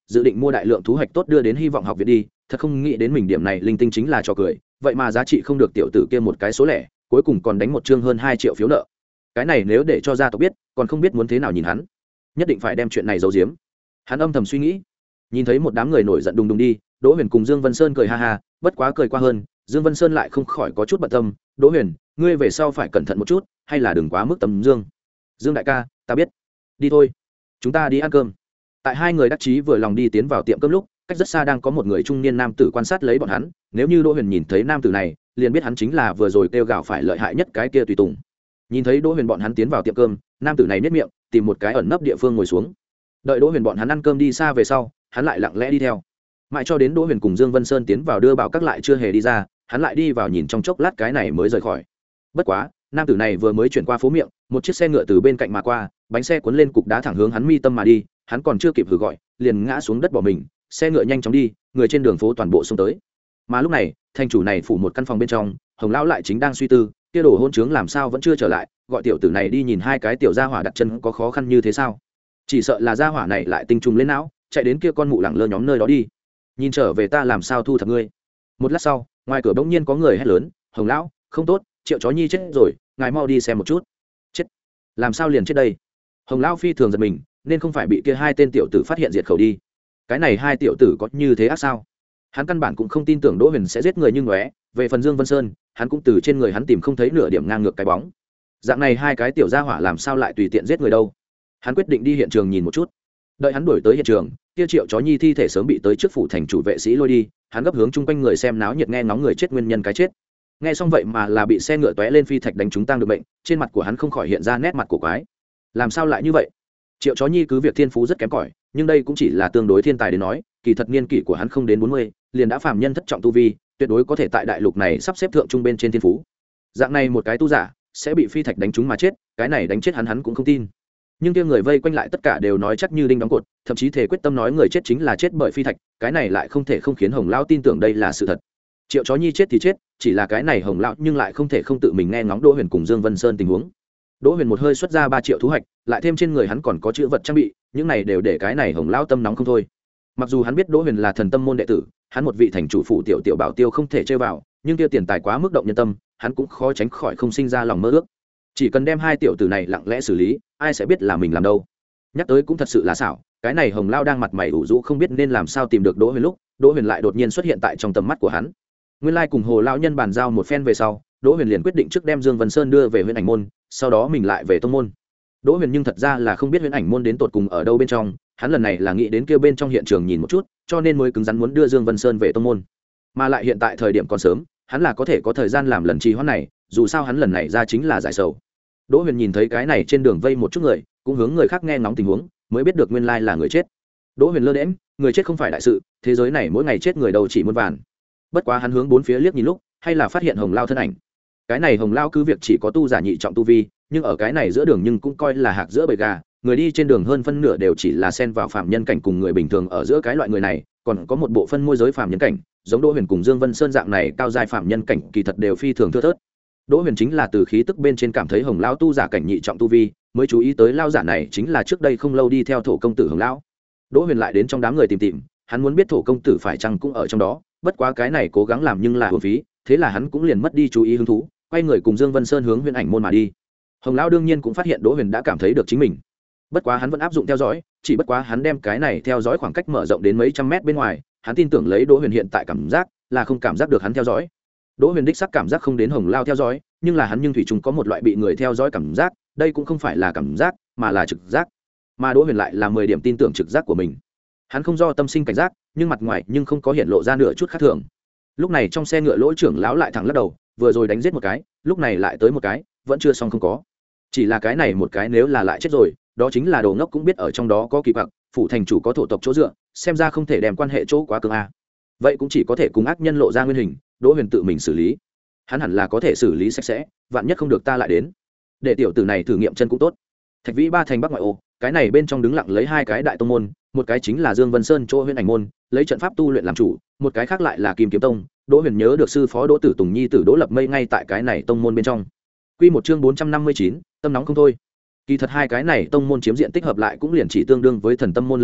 dự định mua đại lượng thú hoạch tốt đưa đến hy vọng học viện đi, thật không nghĩ đến mình điểm này linh tinh chính là trò cười, vậy mà giá trị không được tiểu tử kia một cái số lẻ, cuối cùng còn đánh một chương hơn hai triệu phiếu nợ. Cái này nếu để cho gia tộc biết, còn không biết muốn thế nào nhìn hắn. Nhất định phải đem chuyện này giấu giếm. Hắn âm thầm suy nghĩ. Nhìn thấy một đám người nổi giận đùng đùng đi, Đỗ Huyền cùng Dương Vân Sơn cười ha ha, bất quá cười qua hơn, Dương Vân Sơn lại không khỏi có chút bận tâm, "Đỗ Huyền, ngươi về sau phải cẩn thận một chút, hay là đừng quá mức tấm dương." "Dương đại ca, ta biết." "Đi thôi, chúng ta đi ăn cơm." Tại hai người đắc chí vừa lòng đi tiến vào tiệm cơm lúc, cách rất xa đang có một người trung niên nam tử quan sát lấy bọn hắn, nếu như Đỗ Huyền nhìn thấy nam tử này, liền biết hắn chính là vừa rồi kêu gào phải lợi hại nhất cái kia tùy tùng. Nhìn thấy Đỗ Huyền bọn hắn tiến vào tiệm cơm, nam tử này nhếch miệng, tìm một cái ẩn nấp địa phương ngồi xuống. Đợi Đỗ Huyền bọn hắn ăn cơm đi xa về sau, hắn lại lặng lẽ đi theo. Mãi cho đến Đỗ Huyền cùng Dương Vân Sơn tiến vào đưa bảo các lại chưa hề đi ra, hắn lại đi vào nhìn trong chốc lát cái này mới rời khỏi. Bất quá, nam tử này vừa mới chuyển qua phố miệng, một chiếc xe ngựa từ bên cạnh mà qua, bánh xe cuốn lên cục đá thẳng hướng hắn mi tâm mà đi, hắn còn chưa kịp hừ gọi, liền ngã xuống đất bỏ mình, xe ngựa nhanh chóng đi, người trên đường phố toàn bộ xông tới. Mà lúc này, thành chủ này phủ một căn phòng bên trong, Hồng lão lại chính đang suy tư, kia đồ hôn trướng làm sao vẫn chưa trở lại, gọi tiểu tử này đi nhìn hai cái tiểu gia hỏa đặt chân có khó khăn như thế sao? Chỉ sợ là gia hỏa này lại tinh trùng lên não, chạy đến kia con mụ lẳng lơ nhóm nơi đó đi. Nhìn trở về ta làm sao thu thập ngươi. Một lát sau, ngoài cửa bỗng nhiên có người hét lớn, Hồng lão, không tốt, Triệu Chó Nhi chết rồi, ngài mau đi xem một chút. Chết? Làm sao liền chết đây? Hồng lão phi thường giật mình, nên không phải bị kia hai tên tiểu tử phát hiện diệt khẩu đi. Cái này hai tiểu tử có như thế ác sao? Hắn căn bản cũng không tin tưởng Đỗ Huyền sẽ giết người như ngóe, về phần Dương Vân Sơn, hắn cũng từ trên người hắn tìm không thấy nửa điểm ngang ngược cái bóng. Dạng này hai cái tiểu gia hỏa làm sao lại tùy tiện giết người đâu? Hắn quyết định đi hiện trường nhìn một chút. Đợi hắn đuổi tới hiện trường, kia Triệu Chó Nhi thi thể sớm bị tới trước phủ thành chủ vệ sĩ lôi đi, hắn gấp hướng chung quanh người xem náo nhiệt nghe ngóng người chết nguyên nhân cái chết. Nghe xong vậy mà là bị xe ngựa tóe lên phi thạch đánh trúng tăng được bệnh, trên mặt của hắn không khỏi hiện ra nét mặt của quái. Làm sao lại như vậy? Triệu Chó Nhi cứ việc thiên phú rất kém cỏi, nhưng đây cũng chỉ là tương đối thiên tài đến nói, kỳ thật niên kỷ của hắn không đến bốn mươi, liền đã phàm nhân thất trọng tu vi, tuyệt đối có thể tại đại lục này sắp xếp thượng trung bên trên thiên phú. Dạng này một cái tu giả sẽ bị phi thạch đánh trúng mà chết, cái này đánh chết hắn hắn cũng không tin. Nhưng kia người vây quanh lại tất cả đều nói chắc như đinh đóng cột, thậm chí thể quyết tâm nói người chết chính là chết bởi phi thạch, cái này lại không thể không khiến Hồng lão tin tưởng đây là sự thật. Triệu Chó Nhi chết thì chết, chỉ là cái này Hồng lão nhưng lại không thể không tự mình nghe ngóng Đỗ Huyền cùng Dương Vân Sơn tình huống. Đỗ Huyền một hơi xuất ra ba triệu thú hoạch, lại thêm trên người hắn còn có chữ vật trang bị, những này đều để cái này Hồng lão tâm nóng không thôi. Mặc dù hắn biết Đỗ Huyền là thần tâm môn đệ tử, hắn một vị thành chủ phụ tiểu tiểu bảo tiêu không thể chơi vào, nhưng kia tiền tài quá mức động nhân tâm, hắn cũng khó tránh khỏi không sinh ra lòng mơ ước. Chỉ cần đem hai tiểu tử này lặng lẽ xử lý, ai sẽ biết là mình làm đâu. Nhắc tới cũng thật sự là xảo, cái này Hồng lão đang mặt mày ủ rũ không biết nên làm sao tìm được Đỗ Huyền lúc, Đỗ Huyền lại đột nhiên xuất hiện tại trong tầm mắt của hắn. Nguyên lai cùng Hồ lão nhân bàn giao một phen về sau, Đỗ Huyền liền quyết định trước đem Dương Vân Sơn đưa về Huyền Ảnh môn, sau đó mình lại về tông môn. Đỗ Huyền nhưng thật ra là không biết Huyền Ảnh môn đến tột cùng ở đâu bên trong, hắn lần này là nghĩ đến kia bên trong hiện trường nhìn một chút, cho nên mới cứng rắn muốn đưa Dương Vân Sơn về tông môn. Mà lại hiện tại thời điểm còn sớm, hắn là có thể có thời gian làm lần trì hoãn này, dù sao hắn lần này ra chính là giải sầu. Đỗ Huyền nhìn thấy cái này trên đường vây một chút người, cũng hướng người khác nghe ngóng tình huống, mới biết được nguyên lai là người chết. Đỗ Huyền lơ đễnh, người chết không phải đại sự, thế giới này mỗi ngày chết người đâu chỉ muôn vàn. Bất quá hắn hướng bốn phía liếc nhìn lúc, hay là phát hiện Hồng lão thân ảnh. Cái này Hồng lão cứ việc chỉ có tu giả nhị trọng tu vi, nhưng ở cái này giữa đường nhưng cũng coi là hạc giữa bầy gà, người đi trên đường hơn phân nửa đều chỉ là xen vào phàm nhân cảnh cùng người bình thường ở giữa cái loại người này, còn có một bộ phân môi giới phàm nhân cảnh, giống Đỗ Huyền cùng Dương Vân Sơn dạng này cao giai phàm nhân cảnh kỳ thật đều phi thường thưa thớt. Đỗ Huyền chính là từ khí tức bên trên cảm thấy Hồng lão tu giả cảnh nhị trọng tu vi, mới chú ý tới lao giả này chính là trước đây không lâu đi theo thổ công tử Hồng lão. Đỗ Huyền lại đến trong đám người tìm tìm, hắn muốn biết thổ công tử phải chăng cũng ở trong đó, bất quá cái này cố gắng làm nhưng là uổng phí, thế là hắn cũng liền mất đi chú ý hứng thú, quay người cùng Dương Vân Sơn hướng Huyền Ảnh môn mà đi. Hồng lão đương nhiên cũng phát hiện Đỗ Huyền đã cảm thấy được chính mình, bất quá hắn vẫn áp dụng theo dõi, chỉ bất quá hắn đem cái này theo dõi khoảng cách mở rộng đến mấy trăm mét bên ngoài, hắn tin tưởng lấy Đỗ Huyền hiện tại cảm giác là không cảm giác được hắn theo dõi. Đỗ Huyền đích xác cảm giác không đến Hồng lão theo dõi, nhưng là hắn nhưng thủy chung có một loại bị người theo dõi cảm giác, đây cũng không phải là cảm giác, mà là trực giác. Mà Đỗ Huyền lại là mười điểm tin tưởng trực giác của mình. Hắn không do tâm sinh cảnh giác, nhưng mặt ngoài nhưng không có hiện lộ ra nửa chút khác thường. Lúc này trong xe ngựa lỗ trưởng lão lại thẳng lắc đầu, vừa rồi đánh giết một cái, lúc này lại tới một cái, vẫn chưa xong không có. Chỉ là cái này một cái nếu là lại chết rồi, đó chính là đồ ngốc cũng biết ở trong đó có kỳ quặc, phủ thành chủ có thổ tộc chỗ dựa, xem ra không thể đem quan hệ chỗ quá cứng a. Vậy cũng chỉ có thể cùng ác nhân lộ ra nguyên hình, Đỗ Huyền tự mình xử lý. Hắn hẳn là có thể xử lý sạch sẽ, vạn nhất không được ta lại đến. Để tiểu tử này thử nghiệm chân cũng tốt. Thạch Vĩ ba thành bắc ngoại ô, cái này bên trong đứng lặng lấy hai cái đại tông môn, một cái chính là Dương Vân Sơn chỗ Huyền Ảnh môn, lấy trận pháp tu luyện làm chủ, một cái khác lại là Kim Kiếm tông. Đỗ Huyền nhớ được sư phó Đỗ Tử Tùng nhi tử Đỗ Lập Mây ngay tại cái này tông môn bên trong. Quy một chương bốn trăm năm mươi chín, tâm nóng không thôi. Kỳ thật hai cái này tông môn chiếm diện tích hợp lại cũng liền chỉ tương đương với thần tâm môn lớn nhỏ,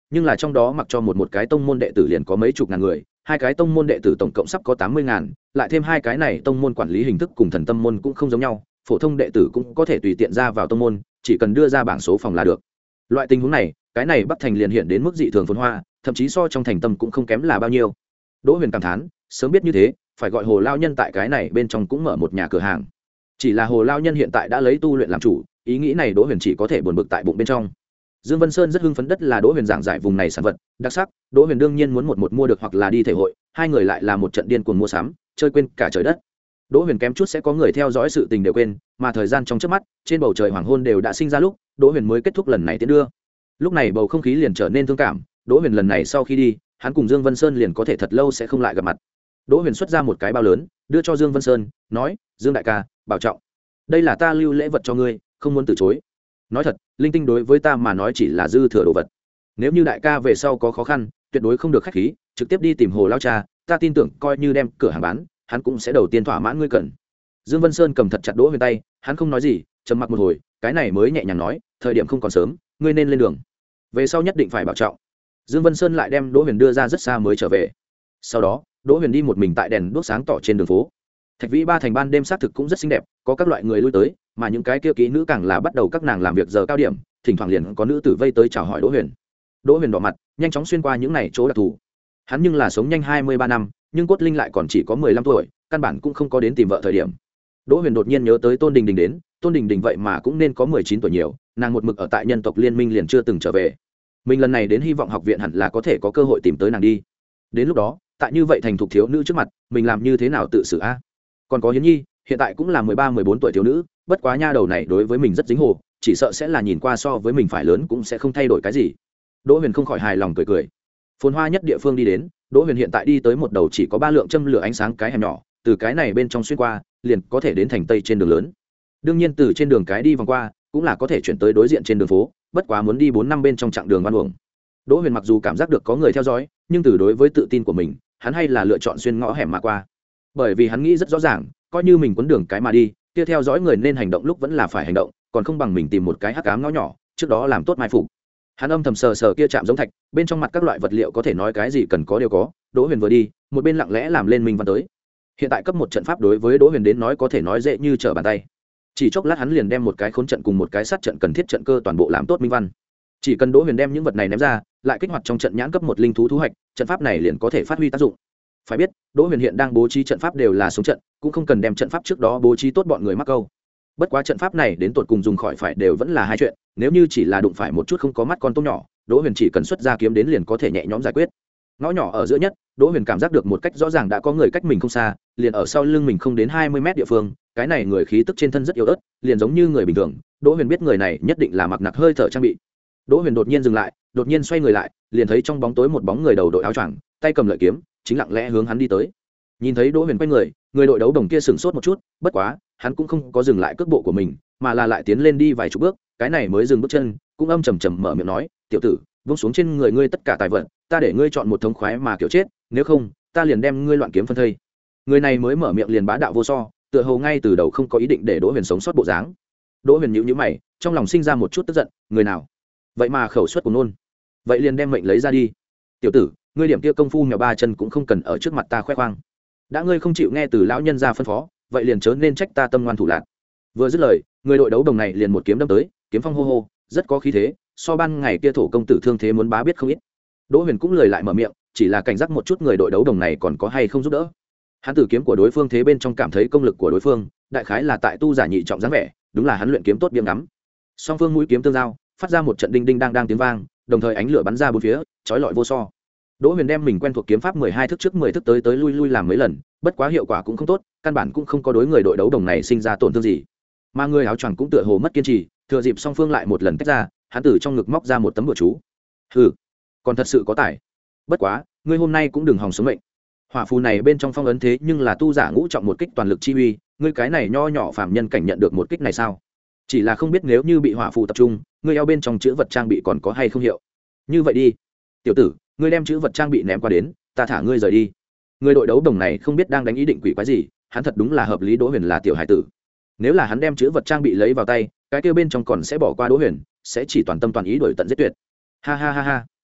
nhưng là trong đó mặc cho một một cái tông môn đệ tử liền có mấy chục ngàn người, hai cái tông môn đệ tử tổng cộng sắp có tám mươi ngàn, lại thêm hai cái này tông môn quản lý hình thức cùng thần tâm môn cũng không giống nhau, phổ thông đệ tử cũng có thể tùy tiện ra vào tông môn, chỉ cần đưa ra bảng số phòng là được. Loại tình huống này, cái này Bắc Thành liền hiện đến mức dị thường phồn hoa, thậm chí so trong thành tâm cũng không kém là bao nhiêu. Đỗ Huyền cảm thán, sớm biết như thế, phải gọi Hồ lão nhân tại cái này bên trong cũng mở một nhà cửa hàng. Chỉ là Hồ lão nhân hiện tại đã lấy tu luyện làm chủ, ý nghĩ này Đỗ Huyền chỉ có thể buồn bực tại bụng bên trong. Dương Vân Sơn rất hưng phấn, đất là Đỗ Huyền giảng giải vùng này sản vật đặc sắc, Đỗ Huyền đương nhiên muốn một một mua được hoặc là đi thể hội, hai người lại là một trận điên cuồng mua sắm, chơi quên cả trời đất. Đỗ Huyền kém chút sẽ có người theo dõi sự tình đều quên, mà thời gian trong chớp mắt, trên bầu trời hoàng hôn đều đã sinh ra lúc, Đỗ Huyền mới kết thúc lần này tiến đưa. Lúc này bầu không khí liền trở nên thương cảm, Đỗ Huyền lần này sau khi đi, hắn cùng Dương Vân Sơn liền có thể thật lâu sẽ không lại gặp mặt. Đỗ Huyền xuất ra một cái bao lớn, đưa cho Dương Vân Sơn, nói: "Dương đại ca, bảo trọng. Đây là ta lưu lễ vật cho ngươi, không muốn từ chối." Nói thật, linh tinh đối với ta mà nói chỉ là dư thừa đồ vật. Nếu như đại ca về sau có khó khăn, tuyệt đối không được khách khí, trực tiếp đi tìm Hồ lão cha, ta tin tưởng coi như đem cửa hàng bán, hắn cũng sẽ đầu tiên thỏa mãn ngươi cần. Dương Vân Sơn cầm thật chặt Đỗ Huyền tay, hắn không nói gì, trầm mặc một hồi, cái này mới nhẹ nhàng nói: "Thời điểm không còn sớm, ngươi nên lên đường. Về sau nhất định phải bảo trọng." Dương Vân Sơn lại đem Đỗ Huyền đưa ra rất xa mới trở về. Sau đó, Đỗ Huyền đi một mình tại đèn đuốc sáng tỏ trên đường phố. Thạch Vĩ Ba thành ban đêm xác thực cũng rất xinh đẹp, có các loại người lui tới, mà những cái kia kỹ nữ càng là bắt đầu các nàng làm việc giờ cao điểm, thỉnh thoảng liền có nữ tử vây tới chào hỏi Đỗ Huyền. Đỗ Huyền đỏ mặt, nhanh chóng xuyên qua những này chỗ đặc thù. Hắn nhưng là sống nhanh hai mươi ba năm, nhưng cốt linh lại còn chỉ có mười lăm tuổi, căn bản cũng không có đến tìm vợ thời điểm. Đỗ Huyền đột nhiên nhớ tới Tôn Đình Đình đến, Tôn Đình Đình vậy mà cũng nên có mười chín tuổi nhiều, nàng một mực ở tại Nhân tộc Liên minh liền chưa từng trở về. Mình lần này đến hy vọng học viện hẳn là có thể có cơ hội tìm tới nàng đi. Đến lúc đó, tại như vậy thành thục thiếu nữ trước mặt, mình làm như thế nào tự xử a? Còn có Hiến Nhi, hiện tại cũng là mười ba mười bốn tuổi thiếu nữ, bất quá nha đầu này đối với mình rất dính hồ, chỉ sợ sẽ là nhìn qua so với mình phải lớn cũng sẽ không thay đổi cái gì. Đỗ Huyền không khỏi hài lòng cười cười. Phồn hoa nhất địa phương đi đến, Đỗ Huyền hiện tại đi tới một đầu chỉ có ba lượng châm lửa ánh sáng cái hẻm nhỏ, từ cái này bên trong xuyên qua, liền có thể đến thành Tây trên đường lớn. Đương nhiên từ trên đường cái đi vòng qua, cũng là có thể chuyển tới đối diện trên đường phố, bất quá muốn đi bốn năm bên trong chặng đường oan uổng. Đỗ Huyền mặc dù cảm giác được có người theo dõi, nhưng từ đối với tự tin của mình, hắn hay là lựa chọn xuyên ngõ hẻm mà qua. Bởi vì hắn nghĩ rất rõ ràng, coi như mình quấn đường cái mà đi, kia theo dõi người nên hành động lúc vẫn là phải hành động, còn không bằng mình tìm một cái hắc ám ngõ nhỏ, trước đó làm tốt mai phục. Hắn âm thầm sờ sờ kia chạm giống thạch, bên trong mặt các loại vật liệu có thể nói cái gì cần có đều có. Đỗ Huyền vừa đi, một bên lặng lẽ làm lên minh văn tới. Hiện tại cấp một trận pháp đối với Đỗ Huyền đến nói có thể nói dễ như trở bàn tay. Chỉ chốc lát hắn liền đem một cái khốn trận cùng một cái sát trận cần thiết trận cơ toàn bộ làm tốt minh văn. Chỉ cần Đỗ Huyền đem những vật này ném ra, lại kích hoạt trong trận nhãn cấp một linh thú thu hoạch, trận pháp này liền có thể phát huy tác dụng. Phải biết, Đỗ Huyền hiện đang bố trí trận pháp đều là sống trận, cũng không cần đem trận pháp trước đó bố trí tốt bọn người mắc câu. Bất quá trận pháp này đến tột cùng dùng khỏi phải đều vẫn là hai chuyện, nếu như chỉ là đụng phải một chút không có mắt con tôm nhỏ, Đỗ Huyền chỉ cần xuất ra kiếm đến liền có thể nhẹ nhõm giải quyết. Ngõ nhỏ ở giữa nhất, Đỗ Huyền cảm giác được một cách rõ ràng đã có người cách mình không xa, liền ở sau lưng mình không đến hai mươi mét địa phương, cái này người khí tức trên thân rất yếu ớt, liền giống như người bình thường, Đỗ Huyền biết người này nhất định là mặc nặc hơi thở trang bị. Đỗ Huyền đột nhiên dừng lại, đột nhiên xoay người lại, liền thấy trong bóng tối một bóng người đầu đội áo choàng, tay cầm lợi kiếm, chính lặng lẽ hướng hắn đi tới. Nhìn thấy Đỗ Huyền quay người, người đội đấu đồng kia sửng sốt một chút, bất quá, hắn cũng không có dừng lại cước bộ của mình, mà là lại tiến lên đi vài chục bước, cái này mới dừng bước chân, cũng âm trầm trầm mở miệng nói, "Tiểu tử, vung xuống trên người ngươi tất cả tài vật, ta để ngươi chọn một thống khoái mà kiểu chết, nếu không, ta liền đem ngươi loạn kiếm phân thây." Người này mới mở miệng liền bá đạo vô so, tựa hồ ngay từ đầu không có ý định để Đỗ Huyền sống sót bộ dáng. Đỗ Huyền nhíu nhíu mày, trong lòng sinh ra một chút tức giận, người nào? Vậy mà khẩu suất của nôn. Vậy liền đem mệnh lấy ra đi. Tiểu tử, ngươi điểm kia công phu mèo ba chân cũng không cần ở trước mặt ta khoe khoang. Đã ngươi không chịu nghe từ lão nhân gia phân phó, vậy liền chớ nên trách ta tâm ngoan thủ lạn. Vừa dứt lời, người đội đấu đồng này liền một kiếm đâm tới, kiếm phong hô hô, rất có khí thế, so ban ngày kia thổ công tử thương thế muốn bá biết không ít. Đỗ Huyền cũng lời lại mở miệng, chỉ là cảnh giác một chút người đội đấu đồng này còn có hay không giúp đỡ. Hắn tử kiếm của đối phương thế bên trong cảm thấy công lực của đối phương, đại khái là tại tu giả nhị trọng dáng vẻ, đúng là hắn luyện kiếm tốt biếng ngắm. Song phương mũi kiếm tương giao, phát ra một trận đinh đinh đang đang tiếng vang, đồng thời ánh lửa bắn ra bốn phía, chói lọi vô so. Đỗ Huyền đem mình quen thuộc kiếm pháp mười hai thức trước mười thức tới tới lui lui làm mấy lần, bất quá hiệu quả cũng không tốt, căn bản cũng không có đối người đội đấu đồng này sinh ra tổn thương gì. Mà người áo choàng cũng tựa hồ mất kiên trì, thừa dịp song phương lại một lần tách ra, hắn từ trong ngực móc ra một tấm bùa chú. "Hừ, còn thật sự có tài. Bất quá, ngươi hôm nay cũng đừng hòng sống mệnh. Hỏa phù này bên trong phong ấn thế nhưng là tu giả ngũ trọng một kích toàn lực chi uy, ngươi cái này nho nhỏ phàm nhân cảnh nhận được một kích này sao? Chỉ là không biết nếu như bị hỏa phù tập trung, ngươi eo bên trong chữ vật trang bị còn có hay không hiệu. Như vậy đi, tiểu tử, ngươi đem chữ vật trang bị ném qua đến, ta thả ngươi rời đi." Người đội đấu đồng này không biết đang đánh ý định quỷ quái gì, hắn thật đúng là hợp lý. Đỗ Huyền là tiểu hải tử, nếu là hắn đem chữ vật trang bị lấy vào tay, cái kia bên trong còn sẽ bỏ qua Đỗ Huyền, sẽ chỉ toàn tâm toàn ý đuổi tận giết tuyệt. Ha ha ha ha.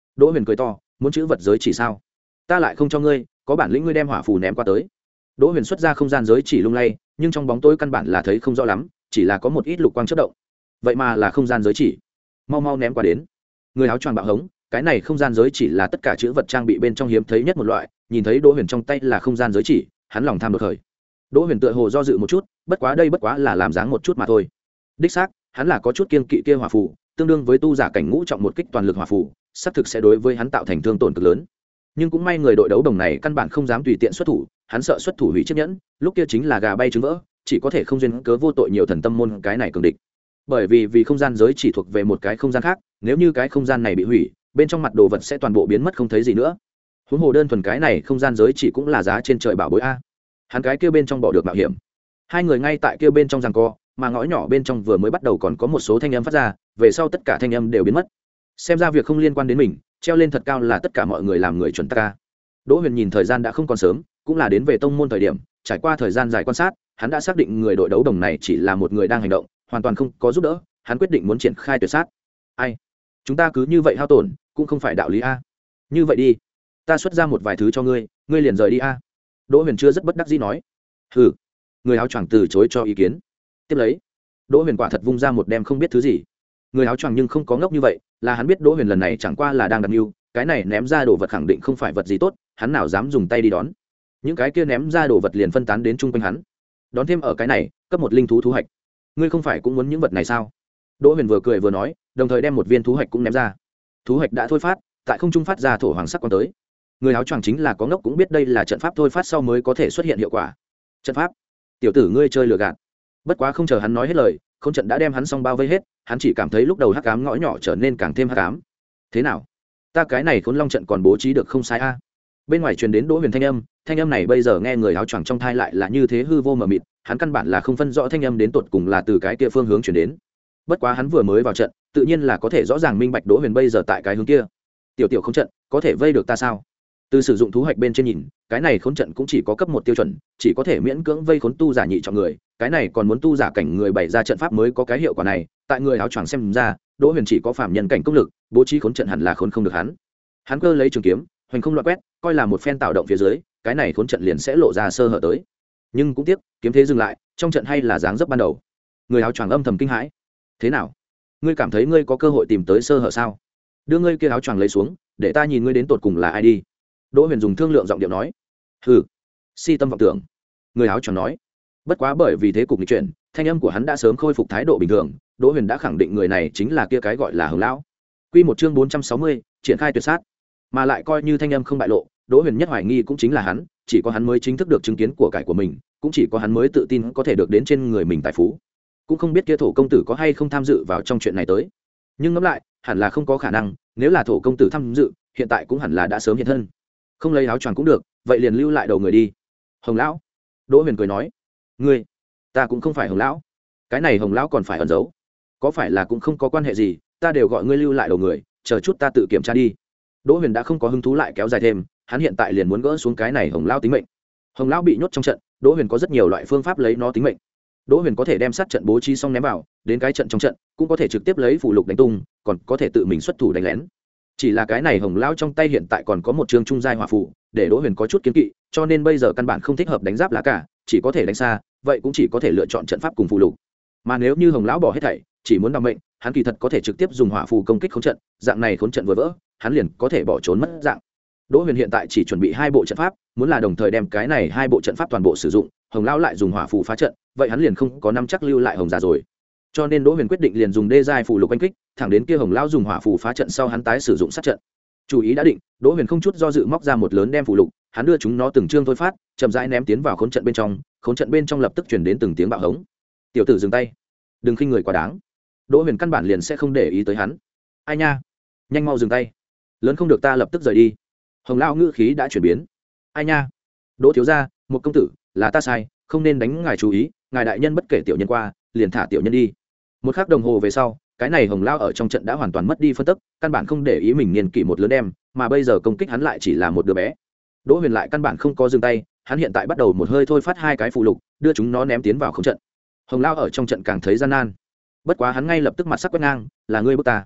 Đỗ Huyền cười to, muốn chữ vật giới chỉ sao? Ta lại không cho ngươi, có bản lĩnh ngươi đem hỏa phù ném qua tới. Đỗ Huyền xuất ra không gian giới chỉ lung lay, nhưng trong bóng tối căn bản là thấy không rõ lắm, chỉ là có một ít lục quang chớp động. Vậy mà là không gian giới chỉ. Mau mau ném qua đến. Người áo choàng bạo hống, cái này không gian giới chỉ là tất cả chữ vật trang bị bên trong hiếm thấy nhất một loại, nhìn thấy Đỗ Huyền trong tay là không gian giới chỉ, hắn lòng tham đột khởi. Đỗ Huyền tựa hồ do dự một chút, bất quá đây bất quá là làm dáng một chút mà thôi. Đích xác, hắn là có chút kiên kỵ kia hỏa phù, tương đương với tu giả cảnh ngũ trọng một kích toàn lực hỏa phù, xác thực sẽ đối với hắn tạo thành thương tổn cực lớn. Nhưng cũng may người đội đấu đồng này căn bản không dám tùy tiện xuất thủ, hắn sợ xuất thủ hủy chiếc nhẫn, lúc kia chính là gà bay trứng vỡ, chỉ có thể không duyên cớ vô tội nhiều thần tâm môn cái này cường địch. Bởi vì vì không gian giới chỉ thuộc về một cái không gian khác, nếu như cái không gian này bị hủy, bên trong mặt đồ vật sẽ toàn bộ biến mất không thấy gì nữa. Huống hồ đơn thuần cái này không gian giới chỉ cũng là giá trên trời bảo bối a. Hắn cái kia bên trong bỏ được mạo hiểm. Hai người ngay tại kia bên trong giằng co, mà ngõ nhỏ bên trong vừa mới bắt đầu còn có một số thanh âm phát ra, về sau tất cả thanh âm đều biến mất. Xem ra việc không liên quan đến mình, treo lên thật cao là tất cả mọi người làm người chuẩn tắc ca. Đỗ Huyền nhìn thời gian đã không còn sớm, cũng là đến về tông môn thời điểm, trải qua thời gian dài quan sát, hắn đã xác định người đội đấu đồng này chỉ là một người đang hành động, hoàn toàn không có giúp đỡ, hắn quyết định muốn triển khai tuyệt sát. Ai? Chúng ta cứ như vậy hao tổn, cũng không phải đạo lý a. Như vậy đi, ta xuất ra một vài thứ cho ngươi, ngươi liền rời đi a. Đỗ Huyền chưa rất bất đắc dĩ nói. Hừ. Người áo choàng từ chối cho ý kiến. Tiếp lấy, Đỗ Huyền quả thật vung ra một đem không biết thứ gì. Người áo choàng nhưng không có ngốc như vậy, là hắn biết Đỗ Huyền lần này chẳng qua là đang đặt mưu, cái này ném ra đồ vật khẳng định không phải vật gì tốt, hắn nào dám dùng tay đi đón. Những cái kia ném ra đồ vật liền phân tán đến chung quanh hắn. Đón thêm ở cái này, cấp một linh thú thú hạch. Ngươi không phải cũng muốn những vật này sao? Đỗ Huyền vừa cười vừa nói, đồng thời đem một viên thú hạch cũng ném ra. Thú hạch đã thôi phát, tại không trung phát ra thổ hoàng sắc quang tới. Người áo choàng chính là có ngốc cũng biết đây là trận pháp thôi phát sau mới có thể xuất hiện hiệu quả. Trận pháp? Tiểu tử ngươi chơi lừa gạt. Bất quá không chờ hắn nói hết lời, không trận đã đem hắn xong bao vây hết, hắn chỉ cảm thấy lúc đầu hắc ám ngõ nhỏ trở nên càng thêm hắc ám. Thế nào? Ta cái này Khốn Long trận còn bố trí được không sai a? Bên ngoài truyền đến Đỗ Huyền thanh âm, thanh âm này bây giờ nghe người áo choàng trong thai lại là như thế hư vô mờ mịt, hắn căn bản là không phân rõ thanh âm đến tột cùng là từ cái kia phương hướng truyền đến. Bất quá hắn vừa mới vào trận, tự nhiên là có thể rõ ràng minh bạch Đỗ Huyền bây giờ tại cái hướng kia. Tiểu tiểu không trận, có thể vây được ta sao? Từ sử dụng thú hạch bên trên nhìn, cái này khốn trận cũng chỉ có cấp một tiêu chuẩn, chỉ có thể miễn cưỡng vây khốn tu giả nhị trọng người, cái này còn muốn tu giả cảnh người bày ra trận pháp mới có cái hiệu quả này. Tại người áo choàng xem ra, Đỗ Huyền chỉ có phàm nhân cảnh công lực, bố trí khốn trận hẳn là khốn không được hắn. Hắn cơ lấy trường kiếm, hoành không loạn quét, coi là một phen tạo động phía dưới, cái này khốn trận liền sẽ lộ ra sơ hở tới. Nhưng cũng tiếc, kiếm thế dừng lại, trong trận hay là dáng dấp ban đầu. Người áo choàng âm thầm kinh hãi. Thế nào? Ngươi cảm thấy ngươi có cơ hội tìm tới sơ hở sao? Đưa ngươi kia áo choàng lấy xuống, để ta nhìn ngươi đến tột cùng là ai đi. Đỗ Huyền dùng thương lượng giọng điệu nói. Hừ, si tâm vọng tưởng. Người áo choàng nói. Bất quá bởi vì thế cục nghịch chuyển, thanh âm của hắn đã sớm khôi phục thái độ bình thường. Đỗ Huyền đã khẳng định người này chính là kia cái gọi là Hồng lão. Quy một chương bốn trăm sáu mươi, triển khai tuyệt sát. Mà lại coi như thanh âm không bại lộ, Đỗ Huyền nhất hoài nghi cũng chính là hắn, chỉ có hắn mới chính thức được chứng kiến của cải của mình, cũng chỉ có hắn mới tự tin có thể được đến trên người mình tài phú. Cũng không biết kia thổ công tử có hay không tham dự vào trong chuyện này tới. Nhưng ngẫm lại, hẳn là không có khả năng, nếu là thổ công tử tham dự, hiện tại cũng hẳn là đã sớm hiện thân. Không lấy áo choàng cũng được, vậy liền lưu lại đầu người đi. Hồng lão. Đỗ Huyền cười nói. Ngươi, ta cũng không phải Hồng lão. Cái này Hồng lão còn phải ẩn giấu. Có phải là cũng không có quan hệ gì, ta đều gọi ngươi lưu lại đầu người, chờ chút ta tự kiểm tra đi. Đỗ Huyền đã không có hứng thú lại kéo dài thêm, hắn hiện tại liền muốn gỡ xuống cái này Hồng lão tính mệnh. Hồng lão bị nhốt trong trận, Đỗ Huyền có rất nhiều loại phương pháp lấy nó tính mệnh. Đỗ Huyền có thể đem sát trận bố trí xong ném vào, đến cái trận trong trận, cũng có thể trực tiếp lấy phù lục đánh tung, còn có thể tự mình xuất thủ đánh lén. Chỉ là cái này Hồng lão trong tay hiện tại còn có một chương trung giai hỏa phù, để Đỗ Huyền có chút kiêng kỵ, cho nên bây giờ căn bản không thích hợp đánh giáp lá cả, chỉ có thể đánh xa, vậy cũng chỉ có thể lựa chọn trận pháp cùng phù lục. Mà nếu như Hồng lão bỏ hết thảy, chỉ muốn đảm mệnh, hắn kỳ thật có thể trực tiếp dùng hỏa phù công kích khốn trận, dạng này khốn trận vừa vỡ, hắn liền có thể bỏ trốn mất dạng. Đỗ Huyền hiện tại chỉ chuẩn bị hai bộ trận pháp, muốn là đồng thời đem cái này hai bộ trận pháp toàn bộ sử dụng, Hồng lão lại dùng hỏa phù phá trận, vậy hắn liền không có năm chắc lưu lại Hồng già rồi. Cho nên Đỗ Huyền quyết định liền dùng đê giai phù lục đánh kích, thẳng đến kia Hồng lão dùng hỏa phù phá trận sau hắn tái sử dụng sát trận. Chủ ý đã định, Đỗ Huyền không chút do dự móc ra một lớn đem phù lục, hắn đưa chúng nó từng chương thôi phát, chậm rãi ném tiến vào khốn trận bên trong, khốn trận bên trong lập tức truyền đến từng tiếng bạo hống. Tiểu tử dừng tay, đừng khinh người quá đáng. Đỗ Huyền căn bản liền sẽ không để ý tới hắn. Ai nha, nhanh mau dừng tay, lớn không được ta lập tức rời đi. Hồng lão ngữ khí đã chuyển biến. Ai nha, Đỗ thiếu gia, một công tử, là ta sai, không nên đánh ngài chú ý, ngài đại nhân bất kể tiểu nhân qua, liền thả tiểu nhân đi. Một khắc đồng hồ về sau, cái này Hồng lão ở trong trận đã hoàn toàn mất đi phân tức, căn bản không để ý mình niên kỷ một lớn đem, mà bây giờ công kích hắn lại chỉ là một đứa bé. Đỗ Huyền lại căn bản không có dừng tay, hắn hiện tại bắt đầu một hơi thôi phát hai cái phù lục, đưa chúng nó ném tiến vào không trận. Hồng lão ở trong trận càng thấy gian nan. Bất quá hắn ngay lập tức mặt sắc quét ngang, là ngươi bức ta.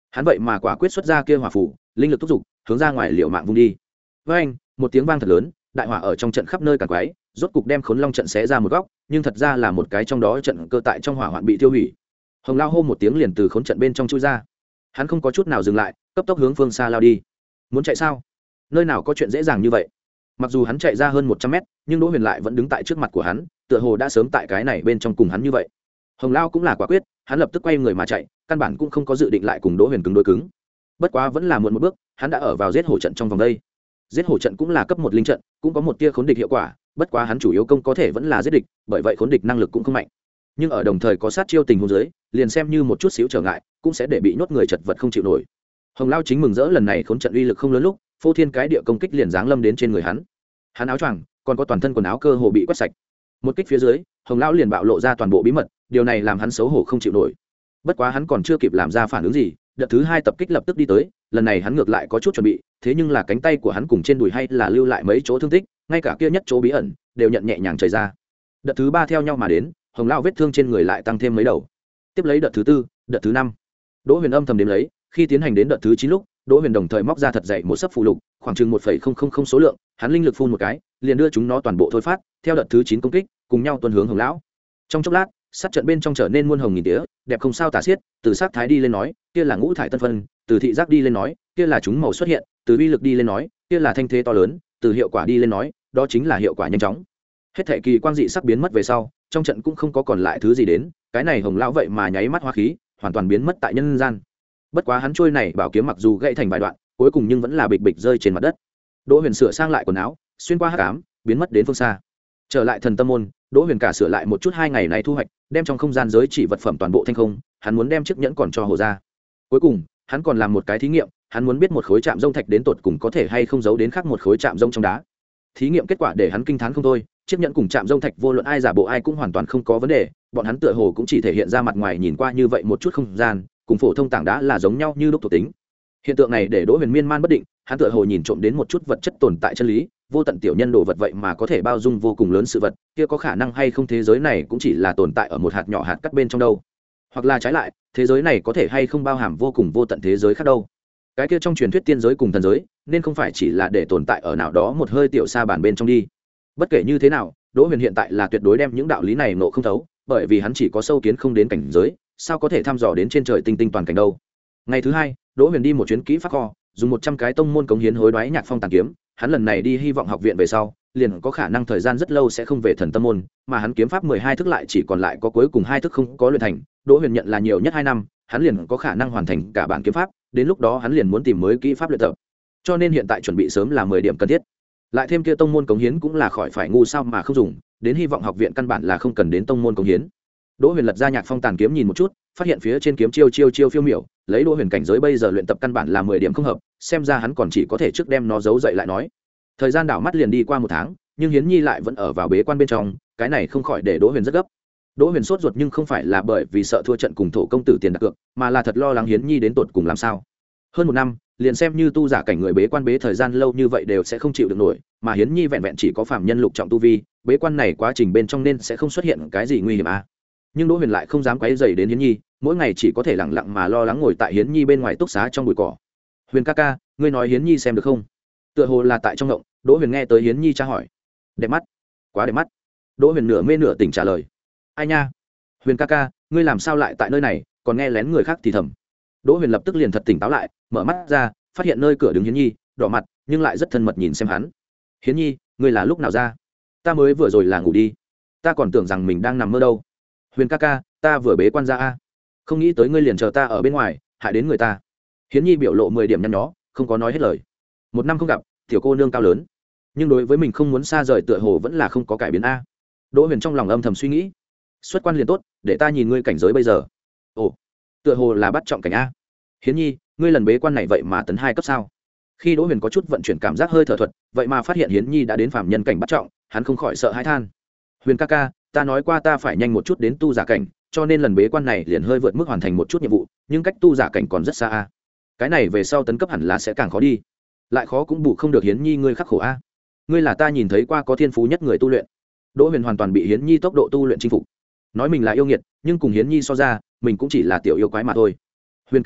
hắn vậy mà quả quyết xuất ra kia hỏa phủ, linh lực thúc giục hướng ra ngoài liều mạng vung đi. Với anh một tiếng vang thật lớn, đại hỏa ở trong trận khắp nơi càn quái, rốt cục đem khốn long trận xé ra một góc, nhưng thật ra là một cái trong đó trận cơ tại trong hỏa hoạn bị tiêu hủy. Hồng Lao hô một tiếng liền từ khốn trận bên trong chui ra, hắn không có chút nào dừng lại, cấp tốc hướng phương xa lao đi. Muốn chạy sao? Nơi nào có chuyện dễ dàng như vậy? Mặc dù hắn chạy ra hơn một trăm mét, nhưng Đỗ Huyền lại vẫn đứng tại trước mặt của hắn, tựa hồ đã sớm tại cái này bên trong cùng hắn như vậy. Hồng Lao cũng là quả quyết, hắn lập tức quay người mà chạy, căn bản cũng không có dự định lại cùng Đỗ Huyền cứng đối cứng. Bất quá vẫn là muộn một bước, hắn đã ở vào giết hổ trận trong vòng đây. Giết hổ trận cũng là cấp một linh trận, cũng có một tia khốn địch hiệu quả, bất quá hắn chủ yếu công có thể vẫn là giết địch, bởi vậy khốn địch năng lực cũng không mạnh. Nhưng ở đồng thời có sát chiêu tình huống dưới, liền xem như một chút xíu trở ngại, cũng sẽ để bị nhốt người chật vật không chịu nổi. Hồng Lao chính mừng rỡ lần này khốn trận uy lực không lớn lúc, phô thiên cái địa công kích liền giáng lâm đến trên người hắn. Hắn áo choàng, còn có toàn thân quần áo cơ hồ bị quét sạch. Một kích phía dưới, Hồng Lão liền bạo lộ ra toàn bộ bí mật, điều này làm hắn xấu hổ không chịu nổi. Bất quá hắn còn chưa kịp làm ra phản ứng gì, đợt thứ hai tập kích lập tức đi tới, lần này hắn ngược lại có chút chuẩn bị, thế nhưng là cánh tay của hắn cùng trên đùi hay là lưu lại mấy chỗ thương tích, ngay cả kia nhất chỗ bí ẩn đều nhận nhẹ nhàng chảy ra. Đợt thứ ba theo nhau mà đến, Hồng Lão vết thương trên người lại tăng thêm mấy đầu. Tiếp lấy đợt thứ tư, đợt thứ năm. Đỗ Huyền âm thầm đếm lấy, khi tiến hành đến đợt thứ chín lúc, Đỗ Huyền đồng thời móc ra thật dày một sấp phụ lục, khoảng chừng một phẩy không không không số lượng, hắn linh lực phun một cái, liền đưa chúng nó toàn bộ thôi phát, theo đợt thứ chín công kích, cùng nhau tuần hướng Hồng Lão. Trong chốc lát, sát trận bên trong trở nên muôn hồng nghìn tía, đẹp không sao tả xiết, từ sắc thái đi lên nói, kia là ngũ thải tân phân, từ thị giác đi lên nói, kia là chúng màu xuất hiện, từ uy lực đi lên nói, kia là thanh thế to lớn, từ hiệu quả đi lên nói, đó chính là hiệu quả nhanh chóng. Hết thảy kỳ quang dị sắc biến mất về sau, trong trận cũng không có còn lại thứ gì đến, cái này Hồng Lão vậy mà nháy mắt hóa khí, hoàn toàn biến mất tại nhân gian. Bất quá hắn trôi này bảo kiếm mặc dù gãy thành vài đoạn, cuối cùng nhưng vẫn là bịch bịch rơi trên mặt đất. Đỗ Huyền sửa sang lại quần áo, xuyên qua hắc ám, biến mất đến phương xa. Trở lại thần tâm môn, Đỗ Huyền cả sửa lại một chút hai ngày này thu hoạch, đem trong không gian giới chỉ vật phẩm toàn bộ thanh không, hắn muốn đem chiếc nhẫn còn cho Hồ gia. Cuối cùng, hắn còn làm một cái thí nghiệm, hắn muốn biết một khối chạm rông thạch đến tột cùng có thể hay không giấu đến khác một khối chạm rông trong đá. Thí nghiệm kết quả để hắn kinh thán không thôi, chiếc nhẫn cùng chạm rông thạch vô luận ai giả bộ ai cũng hoàn toàn không có vấn đề, bọn hắn tựa hồ cũng chỉ thể hiện ra mặt ngoài nhìn qua như vậy một chút không gian, cùng phổ thông tảng đá là giống nhau như lúc thuộc tính. Hiện tượng này để Đỗ Huyền miên man bất định, hắn tựa hồ nhìn trộm đến một chút vật chất tồn tại chân lý, vô tận tiểu nhân đồ vật vậy mà có thể bao dung vô cùng lớn sự vật, kia có khả năng hay không thế giới này cũng chỉ là tồn tại ở một hạt nhỏ hạt cắt bên trong đâu? Hoặc là trái lại, thế giới này có thể hay không bao hàm vô cùng vô tận thế giới khác đâu? Cái kia trong truyền thuyết tiên giới cùng thần giới, nên không phải chỉ là để tồn tại ở nào đó một hơi tiểu xa bản bên trong đi. Bất kể như thế nào, Đỗ Huyền hiện tại là tuyệt đối đem những đạo lý này nộ không thấu, bởi vì hắn chỉ có sâu kiến không đến cảnh giới, sao có thể thăm dò đến trên trời tinh tinh toàn cảnh đâu. Ngày thứ hai, Đỗ Huyền đi một chuyến kỹ pháp kho, dùng một trăm cái tông môn cống hiến hối đoái nhạc phong tàn kiếm, hắn lần này đi hy vọng học viện về sau, liền có khả năng thời gian rất lâu sẽ không về thần tâm môn, mà hắn kiếm pháp mười hai thức lại chỉ còn lại có cuối cùng hai thức không có luyện thành. Đỗ Huyền nhận là nhiều nhất hai năm, hắn liền có khả năng hoàn thành cả bản kiếm pháp, đến lúc đó hắn liền muốn tìm mới kỹ pháp luyện tập. Cho nên hiện tại chuẩn bị sớm là mười điểm cần thiết. Lại thêm kia tông môn cống hiến cũng là khỏi phải ngu sao mà không dùng, đến hy vọng học viện căn bản là không cần đến tông môn cống hiến. Đỗ Huyền lật ra nhạc phong tàn kiếm nhìn một chút, phát hiện phía trên kiếm chiêu chiêu chiêu phiêu miểu, lấy Đỗ Huyền cảnh giới bây giờ luyện tập căn bản là mười điểm không hợp, xem ra hắn còn chỉ có thể trước đem nó giấu dậy lại nói. Thời gian đảo mắt liền đi qua một tháng, nhưng Hiến Nhi lại vẫn ở vào bế quan bên trong, cái này không khỏi để Đỗ Huyền rất gấp. Đỗ Huyền sốt ruột nhưng không phải là bởi vì sợ thua trận cùng thổ công tử tiền đặt cược, mà là thật lo lắng Hiến Nhi đến tột cùng làm sao. Hơn một năm, liền xem như tu giả cảnh người bế quan bế thời gian lâu như vậy đều sẽ không chịu được nổi, mà Hiến Nhi vẹn vẹn chỉ có phàm nhân lục trọng tu vi, bế quan này quá trình bên trong nên sẽ không xuất hiện cái gì nguy hiểm à. Nhưng Đỗ Huyền lại không dám quấy rầy đến Hiến Nhi, mỗi ngày chỉ có thể lặng lặng mà lo lắng ngồi tại Hiến Nhi bên ngoài túc xá trong bụi cỏ. Huyền ca ca, ngươi nói Hiến Nhi xem được không? Tựa hồ là tại trong ngộng, Đỗ Huyền nghe tới Hiến Nhi tra hỏi. Đẹp mắt, quá đẹp mắt. Đỗ Huyền nửa mê nửa tỉnh trả lời. Ai nha? Huyền ca ca, ngươi làm sao lại tại nơi này, còn nghe lén người khác thì thầm. Đỗ Huyền lập tức liền thật tỉnh táo lại, mở mắt ra, phát hiện nơi cửa đứng Hiến Nhi, đỏ mặt, nhưng lại rất thân mật nhìn xem hắn. Hiến Nhi, ngươi là lúc nào ra? Ta mới vừa rồi là ngủ đi, ta còn tưởng rằng mình đang nằm mơ đâu. Huyền ca ca, ta vừa bế quan ra a, không nghĩ tới ngươi liền chờ ta ở bên ngoài, hại đến người ta. Hiến Nhi biểu lộ mười điểm nhăn nhó, không có nói hết lời. Một năm không gặp, tiểu cô nương cao lớn, nhưng đối với mình không muốn xa rời tựa hồ vẫn là không có cải biến a. Đỗ Huyền trong lòng âm thầm suy nghĩ, xuất quan liền tốt, để ta nhìn ngươi cảnh giới bây giờ. Ồ, tựa hồ là bắt trọng cảnh a. Hiến Nhi, ngươi lần bế quan này vậy mà tấn hai cấp sao? Khi Đỗ Huyền có chút vận chuyển cảm giác hơi thở thuật, vậy mà phát hiện Hiến Nhi đã đến phàm nhân cảnh bắt trọng, hắn không khỏi sợ hãi than. Huyền ca ca, ta nói qua ta phải nhanh một chút đến tu giả cảnh, cho nên lần bế quan này liền hơi vượt mức hoàn thành một chút nhiệm vụ, nhưng cách tu giả cảnh còn rất xa a. Cái này về sau tấn cấp hẳn là sẽ càng khó đi, lại khó cũng bù không được Hiến Nhi ngươi khắc khổ a. Ngươi là ta nhìn thấy qua có thiên phú nhất người tu luyện. Đỗ Huyền hoàn toàn bị Hiến Nhi tốc độ tu luyện chinh phục, nói mình là yêu nghiệt, nhưng cùng Hiến Nhi so ra, mình cũng chỉ là tiểu yêu quái mà thôi. Huyền ca ca,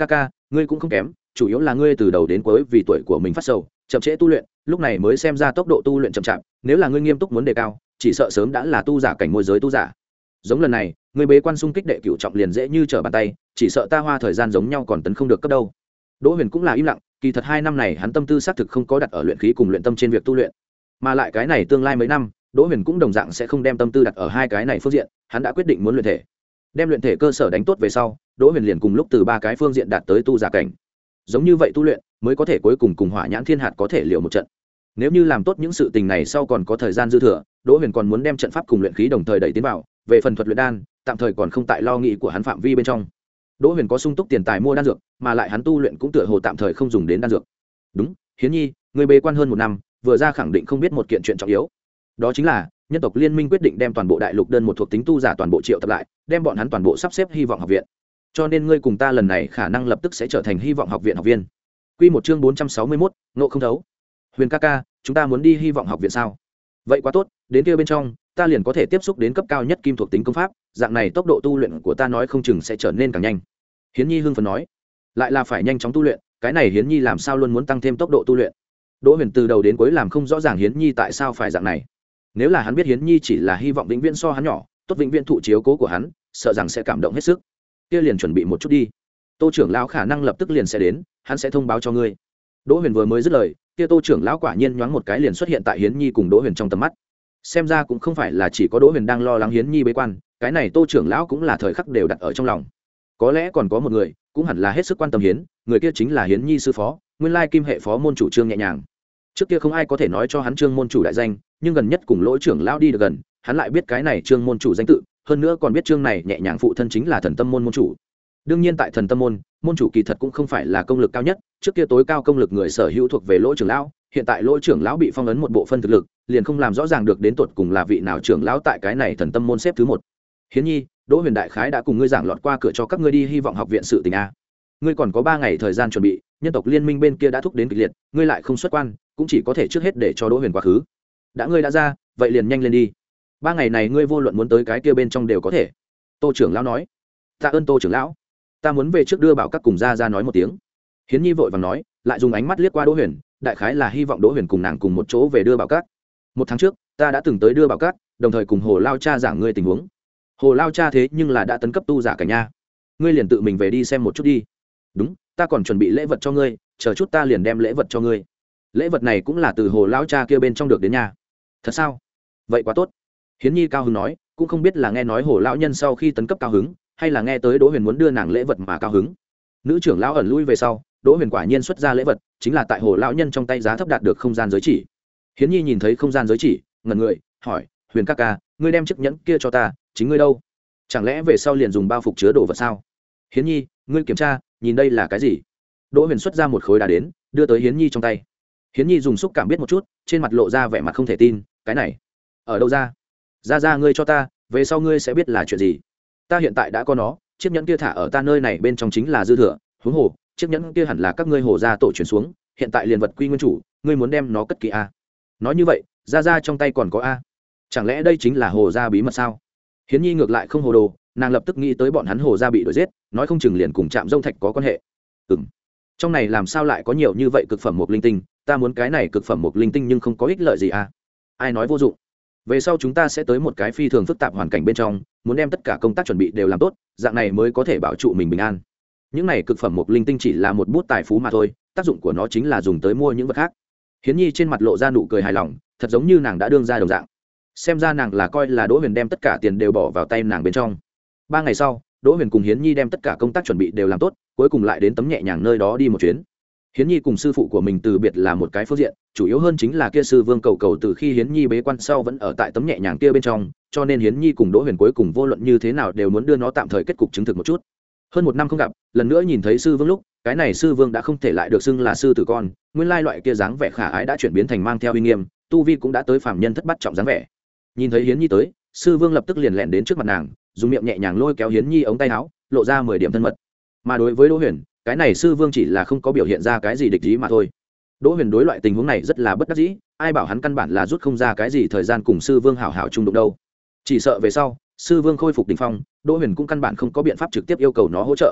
ngươi cũng không kém, chủ yếu là ngươi từ đầu đến cuối vì tuổi của mình phát sầu, chậm trễ tu luyện, lúc này mới xem ra tốc độ tu luyện chậm chạp, nếu là ngươi nghiêm túc muốn đề cao, chỉ sợ sớm đã là tu giả cảnh môi giới tu giả. Giống lần này, ngươi bế quan xung kích đệ cửu trọng liền dễ như trở bàn tay, chỉ sợ ta hoa thời gian giống nhau còn tấn không được cấp đâu. Đỗ Huyền cũng là im lặng, kỳ thật hai năm này hắn tâm tư xác thực không có đặt ở luyện khí cùng luyện tâm trên việc tu luyện, mà lại cái này tương lai mấy năm, Đỗ Huyền cũng đồng dạng sẽ không đem tâm tư đặt ở hai cái này phương diện, hắn đã quyết định muốn luyện thể. Đem luyện thể cơ sở đánh tốt về sau, Đỗ Huyền liền cùng lúc từ ba cái phương diện đạt tới tu giả cảnh. Giống như vậy tu luyện, mới có thể cuối cùng cùng Hỏa Nhãn Thiên Hạt có thể liều một trận. Nếu như làm tốt những sự tình này sau còn có thời gian dư thừa, Đỗ Huyền còn muốn đem trận pháp cùng luyện khí đồng thời đẩy tiến vào, về phần thuật luyện đan, tạm thời còn không tại lo nghĩ của hắn phạm vi bên trong. Đỗ Huyền có sung túc tiền tài mua đan dược, mà lại hắn tu luyện cũng tựa hồ tạm thời không dùng đến đan dược. Đúng, Hiến Nhi, người bế quan hơn một năm, vừa ra khẳng định không biết một kiện chuyện trọng yếu. Đó chính là, nhân tộc liên minh quyết định đem toàn bộ đại lục đơn một thuộc tính tu giả toàn bộ triệu tập lại, đem bọn hắn toàn bộ sắp xếp Hy vọng học viện. Cho nên ngươi cùng ta lần này khả năng lập tức sẽ trở thành Hy vọng học viện học viên. Quy một chương bốn trăm sáu mươi mốt, ngộ không thấu. Huyền ca ca, chúng ta muốn đi Hy vọng học viện sao? Vậy quá tốt, đến kia bên trong, ta liền có thể tiếp xúc đến cấp cao nhất kim thuộc tính công pháp, dạng này tốc độ tu luyện của ta nói không chừng sẽ trở nên càng nhanh. Hiến Nhi hưng phấn nói, lại là phải nhanh chóng tu luyện, cái này Hiến Nhi làm sao luôn muốn tăng thêm tốc độ tu luyện. Đỗ Huyền từ đầu đến cuối làm không rõ ràng Hiến Nhi tại sao phải dạng này. Nếu là hắn biết Hiến Nhi chỉ là hy vọng vĩnh viễn so hắn nhỏ, tốt vĩnh viễn thụ chiếu cố của hắn, sợ rằng sẽ cảm động hết sức. Kia liền chuẩn bị một chút đi. Tô trưởng lão khả năng lập tức liền sẽ đến, hắn sẽ thông báo cho ngươi. Đỗ Huyền vừa mới dứt lời, kia Tô trưởng lão quả nhiên nhoáng một cái liền xuất hiện tại Hiến Nhi cùng Đỗ Huyền trong tầm mắt. Xem ra cũng không phải là chỉ có Đỗ Huyền đang lo lắng Hiến Nhi bế quan, cái này Tô trưởng lão cũng là thời khắc đều đặt ở trong lòng. Có lẽ còn có một người, cũng hẳn là hết sức quan tâm Hiến, người kia chính là Hiến Nhi sư phó, nguyên lai kim hệ phó môn chủ Trương Nhẹ Nhàng. Trước kia không ai có thể nói cho hắn Trương môn chủ đại danh, nhưng gần nhất cùng Lỗ trưởng lão đi được gần, hắn lại biết cái này Trương môn chủ danh tự, hơn nữa còn biết Trương này Nhẹ Nhàng phụ thân chính là Thần Tâm môn môn chủ. Đương nhiên tại Thần Tâm môn, môn chủ kỳ thật cũng không phải là công lực cao nhất, trước kia tối cao công lực người sở hữu thuộc về Lỗ trưởng lão, hiện tại Lỗ trưởng lão bị phong ấn một bộ phân thực lực, liền không làm rõ ràng được đến tột cùng là vị nào trưởng lão tại cái này Thần Tâm môn xếp thứ một. Hiến Nhi, Đỗ Huyền đại khái đã cùng ngươi giảng lọt qua cửa cho các ngươi đi Hy vọng học viện sự tình a. Ngươi còn có ba ngày thời gian chuẩn bị, nhân tộc liên minh bên kia đã thúc đến kịch liệt, ngươi lại không xuất quan, cũng chỉ có thể trước hết để cho Đỗ Huyền quá khứ. Đã ngươi đã ra, vậy liền nhanh lên đi. Ba ngày này ngươi vô luận muốn tới cái kia bên trong đều có thể. Tô trưởng lão nói. Tạ ơn Tô trưởng lão. Ta muốn về trước đưa bảo các cùng ra ra nói một tiếng. Hiến Nhi vội vàng nói, lại dùng ánh mắt liếc qua Đỗ Huyền, đại khái là hy vọng Đỗ Huyền cùng nàng cùng một chỗ về đưa bảo các. Một tháng trước, ta đã từng tới đưa bảo các, đồng thời cùng Hồ Lao cha giảng ngươi tình huống. Hồ Lao cha thế nhưng là đã tấn cấp tu giả cả nha. Ngươi liền tự mình về đi xem một chút đi. Đúng, ta còn chuẩn bị lễ vật cho ngươi, chờ chút ta liền đem lễ vật cho ngươi. Lễ vật này cũng là từ Hồ Lao cha kia bên trong được đến nhà. Thật sao? Vậy quá tốt. Hiến Nhi cao hứng nói, cũng không biết là nghe nói Hồ lão nhân sau khi tấn cấp cao hứng, hay là nghe tới Đỗ Huyền muốn đưa nàng lễ vật mà cao hứng. Nữ trưởng lão ẩn lui về sau, Đỗ Huyền quả nhiên xuất ra lễ vật, chính là tại Hồ lão nhân trong tay giá thấp đạt được không gian giới chỉ. Hiến Nhi nhìn thấy không gian giới chỉ, ngẩn người, hỏi, Huyền ca ca, ngươi đem chiếc nhẫn kia cho ta, chính ngươi đâu? Chẳng lẽ về sau liền dùng bao phục chứa đồ vật sao? Hiến Nhi, ngươi kiểm tra, nhìn đây là cái gì? Đỗ Huyền xuất ra một khối đá đến, đưa tới Hiến Nhi trong tay. Hiến Nhi dùng xúc cảm biết một chút, trên mặt lộ ra vẻ mặt không thể tin, cái này, ở đâu ra? Ra ra ngươi cho ta, về sau ngươi sẽ biết là chuyện gì. Ta hiện tại đã có nó, chiếc nhẫn kia thả ở ta nơi này bên trong chính là dư thừa, huống hồ, chiếc nhẫn kia hẳn là các ngươi Hồ gia tổ truyền xuống, hiện tại liền vật quy nguyên chủ, ngươi muốn đem nó cất kỹ a? Nói như vậy, ra ra trong tay còn có a? Chẳng lẽ đây chính là Hồ gia bí mật sao? Hiến Nhi ngược lại không hồ đồ, nàng lập tức nghĩ tới bọn hắn Hồ gia bị đuổi giết, nói không chừng liền cùng Trạm Dông Thạch có quan hệ. Ừm, trong này làm sao lại có nhiều như vậy cực phẩm mục linh tinh, ta muốn cái này cực phẩm mục linh tinh nhưng không có ích lợi gì a? Ai nói vô dụng? Về sau chúng ta sẽ tới một cái phi thường phức tạp hoàn cảnh bên trong, muốn đem tất cả công tác chuẩn bị đều làm tốt, dạng này mới có thể bảo trụ mình bình an. Những này cực phẩm mục linh tinh chỉ là một bút tài phú mà thôi, tác dụng của nó chính là dùng tới mua những vật khác. Hiến Nhi trên mặt lộ ra nụ cười hài lòng, thật giống như nàng đã đương ra đồng dạng. Xem ra nàng là coi là Đỗ Huyền đem tất cả tiền đều bỏ vào tay nàng bên trong. Ba ngày sau, Đỗ Huyền cùng Hiến Nhi đem tất cả công tác chuẩn bị đều làm tốt, cuối cùng lại đến Tấm Nhẹ Nhàng nơi đó đi một chuyến. Hiến Nhi cùng sư phụ của mình từ biệt là một cái phương diện, chủ yếu hơn chính là kia sư Vương Cầu Cầu từ khi Hiến Nhi bế quan sau vẫn ở tại Tấm Nhẹ Nhàng kia bên trong, cho nên Hiến Nhi cùng Đỗ Huyền cuối cùng vô luận như thế nào đều muốn đưa nó tạm thời kết cục chứng thực một chút. Hơn một năm không gặp, lần nữa nhìn thấy sư Vương lúc, cái này sư Vương đã không thể lại được xưng là sư tử con, nguyên lai loại kia dáng vẻ khả ái đã chuyển biến thành mang theo uy nghiêm, tu vi cũng đã tới phàm nhân thất bát trọng dáng vẻ. Nhìn thấy Hiến Nhi tới, sư Vương lập tức liền lẹn đến trước mặt nàng, dùng miệng nhẹ nhàng lôi kéo Hiến Nhi ống tay áo, lộ ra mười điểm thân mật. Mà đối với Đỗ Huyền, cái này sư Vương chỉ là không có biểu hiện ra cái gì địch ý mà thôi. Đỗ Huyền đối loại tình huống này rất là bất đắc dĩ, ai bảo hắn căn bản là rút không ra cái gì thời gian cùng sư Vương hảo hảo chung đụng đâu. Chỉ sợ về sau, sư Vương khôi phục đỉnh phong, Đỗ Huyền cũng căn bản không có biện pháp trực tiếp yêu cầu nó hỗ trợ.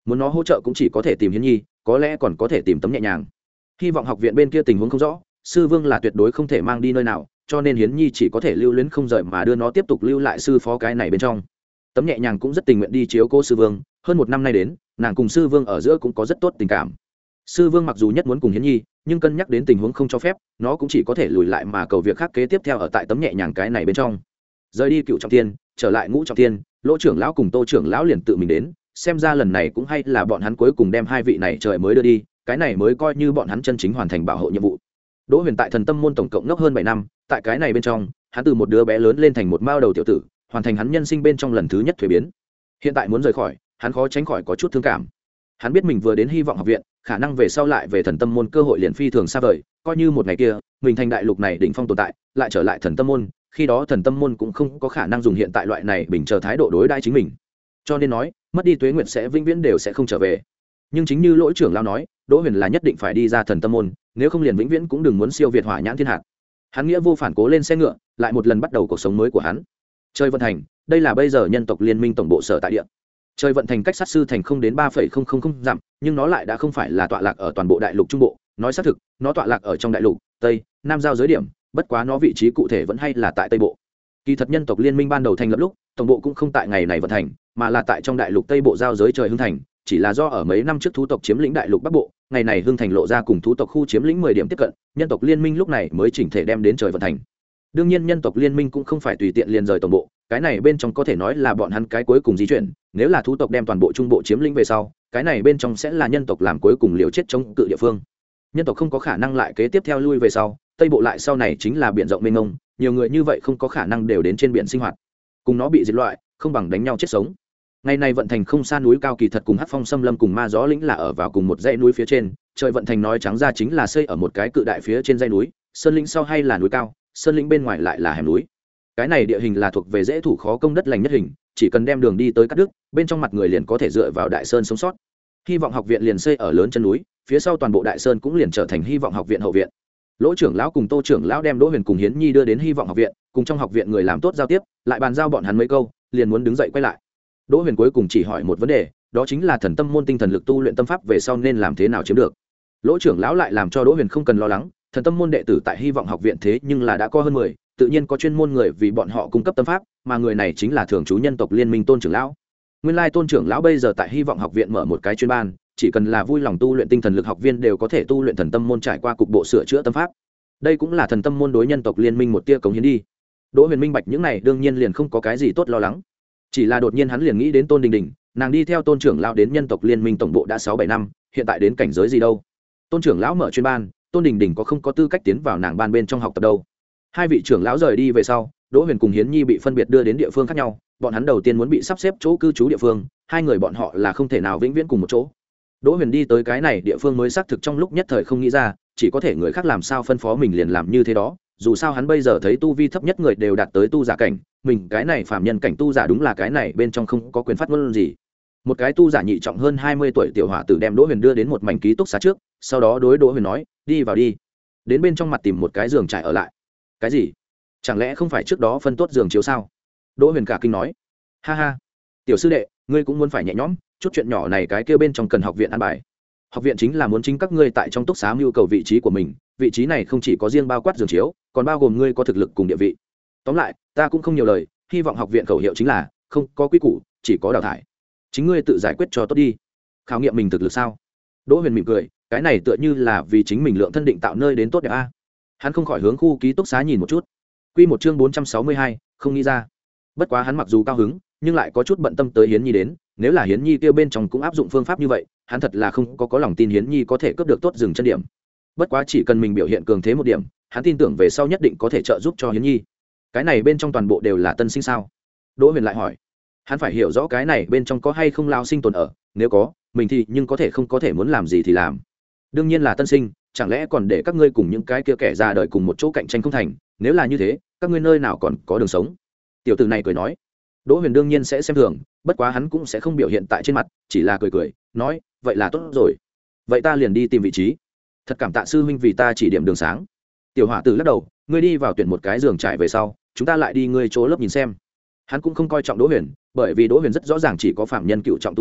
muốn nó hỗ trợ cũng chỉ có thể tìm hiến nhi, có lẽ còn có thể tìm Tấm Nhẹ Nhàng. Hy vọng học viện bên kia tình huống không rõ, sư vương là tuyệt đối không thể mang đi nơi nào, cho nên hiến nhi chỉ có thể lưu luyến không rời mà đưa nó tiếp tục lưu lại sư phó cái này bên trong. Tấm Nhẹ Nhàng cũng rất tình nguyện đi chiếu cố sư vương, hơn một năm nay đến, nàng cùng sư vương ở giữa cũng có rất tốt tình cảm. Sư vương mặc dù nhất muốn cùng hiến nhi, nhưng cân nhắc đến tình huống không cho phép, nó cũng chỉ có thể lùi lại mà cầu việc khác kế tiếp theo ở tại Tấm Nhẹ Nhàng cái này bên trong. Rời đi Cựu Trọng Thiên, trở lại Ngũ Trọng Thiên, Lỗ trưởng lão cùng Tô trưởng lão liền tự mình đến, xem ra lần này cũng hay là bọn hắn cuối cùng đem hai vị này trời mới đưa đi, cái này mới coi như bọn hắn chân chính hoàn thành bảo hộ nhiệm vụ. Đỗ Huyền tại Thần Tâm môn tổng cộng ngốc hơn bảy năm, tại cái này bên trong, hắn từ một đứa bé lớn lên thành một mao đầu tiểu tử, hoàn thành hắn nhân sinh bên trong lần thứ nhất thuế biến. Hiện tại muốn rời khỏi, hắn khó tránh khỏi có chút thương cảm. Hắn biết mình vừa đến Hy vọng học viện, khả năng về sau lại về Thần Tâm môn cơ hội liền phi thường xa vời, coi như một ngày kia, mình thành đại lục này đỉnh phong tồn tại, lại trở lại Thần Tâm môn, khi đó Thần Tâm môn cũng không có khả năng dùng hiện tại loại này bình chờ thái độ đối đãi chính mình. Cho nên nói, mất đi tuế nguyệt sẽ vĩnh viễn đều sẽ không trở về. Nhưng chính như Lỗ trưởng lão nói, Đỗ Huyền là nhất định phải đi ra Thần Tâm môn, nếu không liền vĩnh viễn cũng đừng muốn siêu việt Hỏa Nhãn Thiên Hạt. Hắn nghĩa vô phản cố lên xe ngựa, lại một lần bắt đầu cuộc sống mới của hắn. Chơi vận thành, đây là bây giờ nhân tộc liên minh tổng bộ sở tại địa. Chơi vận thành cách sát sư thành không đến ba phẩy không không không dặm, nhưng nó lại đã không phải là tọa lạc ở toàn bộ đại lục trung bộ, nói xác thực, nó tọa lạc ở trong đại lục tây nam giao giới điểm, bất quá nó vị trí cụ thể vẫn hay là tại tây bộ. Kỳ thật nhân tộc liên minh ban đầu thành lập lúc, tổng bộ cũng không tại ngày này vận thành, mà là tại trong đại lục tây bộ giao giới trời hưng thành, chỉ là do ở mấy năm trước thú tộc chiếm lĩnh đại lục bắc bộ, ngày này hưng thành lộ ra cùng thú tộc khu chiếm lĩnh mười điểm tiếp cận, nhân tộc liên minh lúc này mới chỉnh thể đem đến trời vận thành. Đương nhiên nhân tộc liên minh cũng không phải tùy tiện liền rời tổng bộ, cái này bên trong có thể nói là bọn hắn cái cuối cùng di chuyển, nếu là thú tộc đem toàn bộ trung bộ chiếm lĩnh về sau, cái này bên trong sẽ là nhân tộc làm cuối cùng liều chết chống cự địa phương. Nhân tộc không có khả năng lại kế tiếp theo lui về sau, tây bộ lại sau này chính là biển rộng mênh mông, nhiều người như vậy không có khả năng đều đến trên biển sinh hoạt, cùng nó bị diệt loại, không bằng đánh nhau chết sống. Ngày này vận thành không xa núi cao kỳ thật cùng Hắc Phong Xâm Lâm cùng Ma Gió Lĩnh là ở vào cùng một dãy núi phía trên, trời vận thành nói trắng ra chính là xây ở một cái cự đại phía trên dãy núi, sơn lĩnh sau hay là núi cao, sơn lĩnh bên ngoài lại là hẻm núi. Cái này địa hình là thuộc về dễ thủ khó công đất lành nhất hình, chỉ cần đem đường đi tới cắt đứt, bên trong mặt người liền có thể dựa vào đại sơn sống sót. Hy vọng học viện liền xây ở lớn chân núi, phía sau toàn bộ đại sơn cũng liền trở thành Hy vọng học viện hậu viện. Lỗ trưởng lão cùng Tô trưởng lão đem Đỗ Huyền cùng Hiến Nhi đưa đến Hy vọng học viện, cùng trong học viện người làm tốt giao tiếp, lại bàn giao bọn hắn mấy câu, liền muốn đứng dậy quay lại. Đỗ Huyền cuối cùng chỉ hỏi một vấn đề, đó chính là thần tâm môn tinh thần lực tu luyện tâm pháp về sau nên làm thế nào chiếm được. Lỗ trưởng lão lại làm cho Đỗ Huyền không cần lo lắng, thần tâm môn đệ tử tại Hy vọng học viện thế nhưng là đã có hơn mười, tự nhiên có chuyên môn người vì bọn họ cung cấp tâm pháp, mà người này chính là thường trú nhân tộc liên minh Tôn trưởng lão. Nguyên lai Tôn trưởng lão bây giờ tại Hy vọng học viện mở một cái chuyên ban, chỉ cần là vui lòng tu luyện tinh thần lực học viên đều có thể tu luyện thần tâm môn trải qua cục bộ sửa chữa tâm pháp. Đây cũng là thần tâm môn đối nhân tộc liên minh một tia cống hiến đi. Đỗ Huyền minh bạch những này đương nhiên liền không có cái gì tốt lo lắng. Chỉ là đột nhiên hắn liền nghĩ đến Tôn Đình Đình, nàng đi theo Tôn trưởng lão đến nhân tộc liên minh tổng bộ đã sáu bảy năm, hiện tại đến cảnh giới gì đâu? Tôn trưởng lão mở chuyên ban, Tôn Đình Đình có không có tư cách tiến vào nàng ban bên trong học tập đâu? Hai vị trưởng lão rời đi về sau, Đỗ Huyền cùng Hiến Nhi bị phân biệt đưa đến địa phương khác nhau, bọn hắn đầu tiên muốn bị sắp xếp chỗ cư trú địa phương, hai người bọn họ là không thể nào vĩnh viễn cùng một chỗ. Đỗ Huyền đi tới cái này địa phương mới xác thực trong lúc nhất thời không nghĩ ra, chỉ có thể người khác làm sao phân phó mình liền làm như thế đó, dù sao hắn bây giờ thấy tu vi thấp nhất người đều đạt tới tu giả cảnh, mình cái này phàm nhân cảnh tu giả đúng là cái này bên trong không có quyền phát ngôn gì. Một cái tu giả nhị trọng hơn hai mươi tuổi tiểu hỏa tử đem Đỗ Huyền đưa đến một mảnh ký túc xá trước, sau đó đối Đỗ Huyền nói, đi vào đi. Đến bên trong mặt tìm một cái giường trải ở lại. Cái gì? Chẳng lẽ không phải trước đó phân tốt giường chiếu sao? Đỗ Huyền cả kinh nói, ha ha, tiểu sư đệ, ngươi cũng muốn phải nhẹ nhõm, chút chuyện nhỏ này cái kia bên trong cần học viện an bài. Học viện chính là muốn chính các ngươi tại trong túc xá mưu cầu vị trí của mình, vị trí này không chỉ có riêng bao quát giường chiếu, còn bao gồm ngươi có thực lực cùng địa vị. Tóm lại, ta cũng không nhiều lời, hy vọng học viện khẩu hiệu chính là không có quy củ, chỉ có đào thải. Chính ngươi tự giải quyết cho tốt đi. Khảo nghiệm mình thực lực sao? Đỗ Huyền mỉm cười, cái này tựa như là vì chính mình lượng thân định tạo nơi đến tốt đẹp a. Hắn không khỏi hướng khu ký túc xá nhìn một chút. Quy một chương bốn trăm sáu mươi hai, không nghĩ ra. Bất quá hắn mặc dù cao hứng, nhưng lại có chút bận tâm tới Hiến Nhi đến, nếu là Hiến Nhi kia bên trong cũng áp dụng phương pháp như vậy, hắn thật là không có có lòng tin Hiến Nhi có thể cướp được tốt dừng chân điểm. Bất quá chỉ cần mình biểu hiện cường thế một điểm, hắn tin tưởng về sau nhất định có thể trợ giúp cho Hiến Nhi. Cái này bên trong toàn bộ đều là tân sinh sao? Đỗ Huyền lại hỏi. Hắn phải hiểu rõ cái này bên trong có hay không lao sinh tồn ở, nếu có, mình thì nhưng có thể không có thể muốn làm gì thì làm. Đương nhiên là tân sinh, chẳng lẽ còn để các ngươi cùng những cái kia kẻ già đời cùng một chỗ cạnh tranh không thành, nếu là như thế, các ngươi nơi nào còn có đường sống? Tiểu tử này cười nói. Đỗ Huyền đương nhiên sẽ xem thường, bất quá hắn cũng sẽ không biểu hiện tại trên mặt, chỉ là cười cười, nói, vậy là tốt rồi. Vậy ta liền đi tìm vị trí. Thật cảm tạ sư huynh vì ta chỉ điểm đường sáng. Tiểu hỏa tử lắc đầu, ngươi đi vào tuyển một cái giường trải về sau, chúng ta lại đi ngươi chỗ lớp nhìn xem. Hắn cũng không coi trọng Đỗ Huyền, bởi vì Đỗ Huyền rất rõ ràng chỉ có phạm nhân cựu trọng tu vi,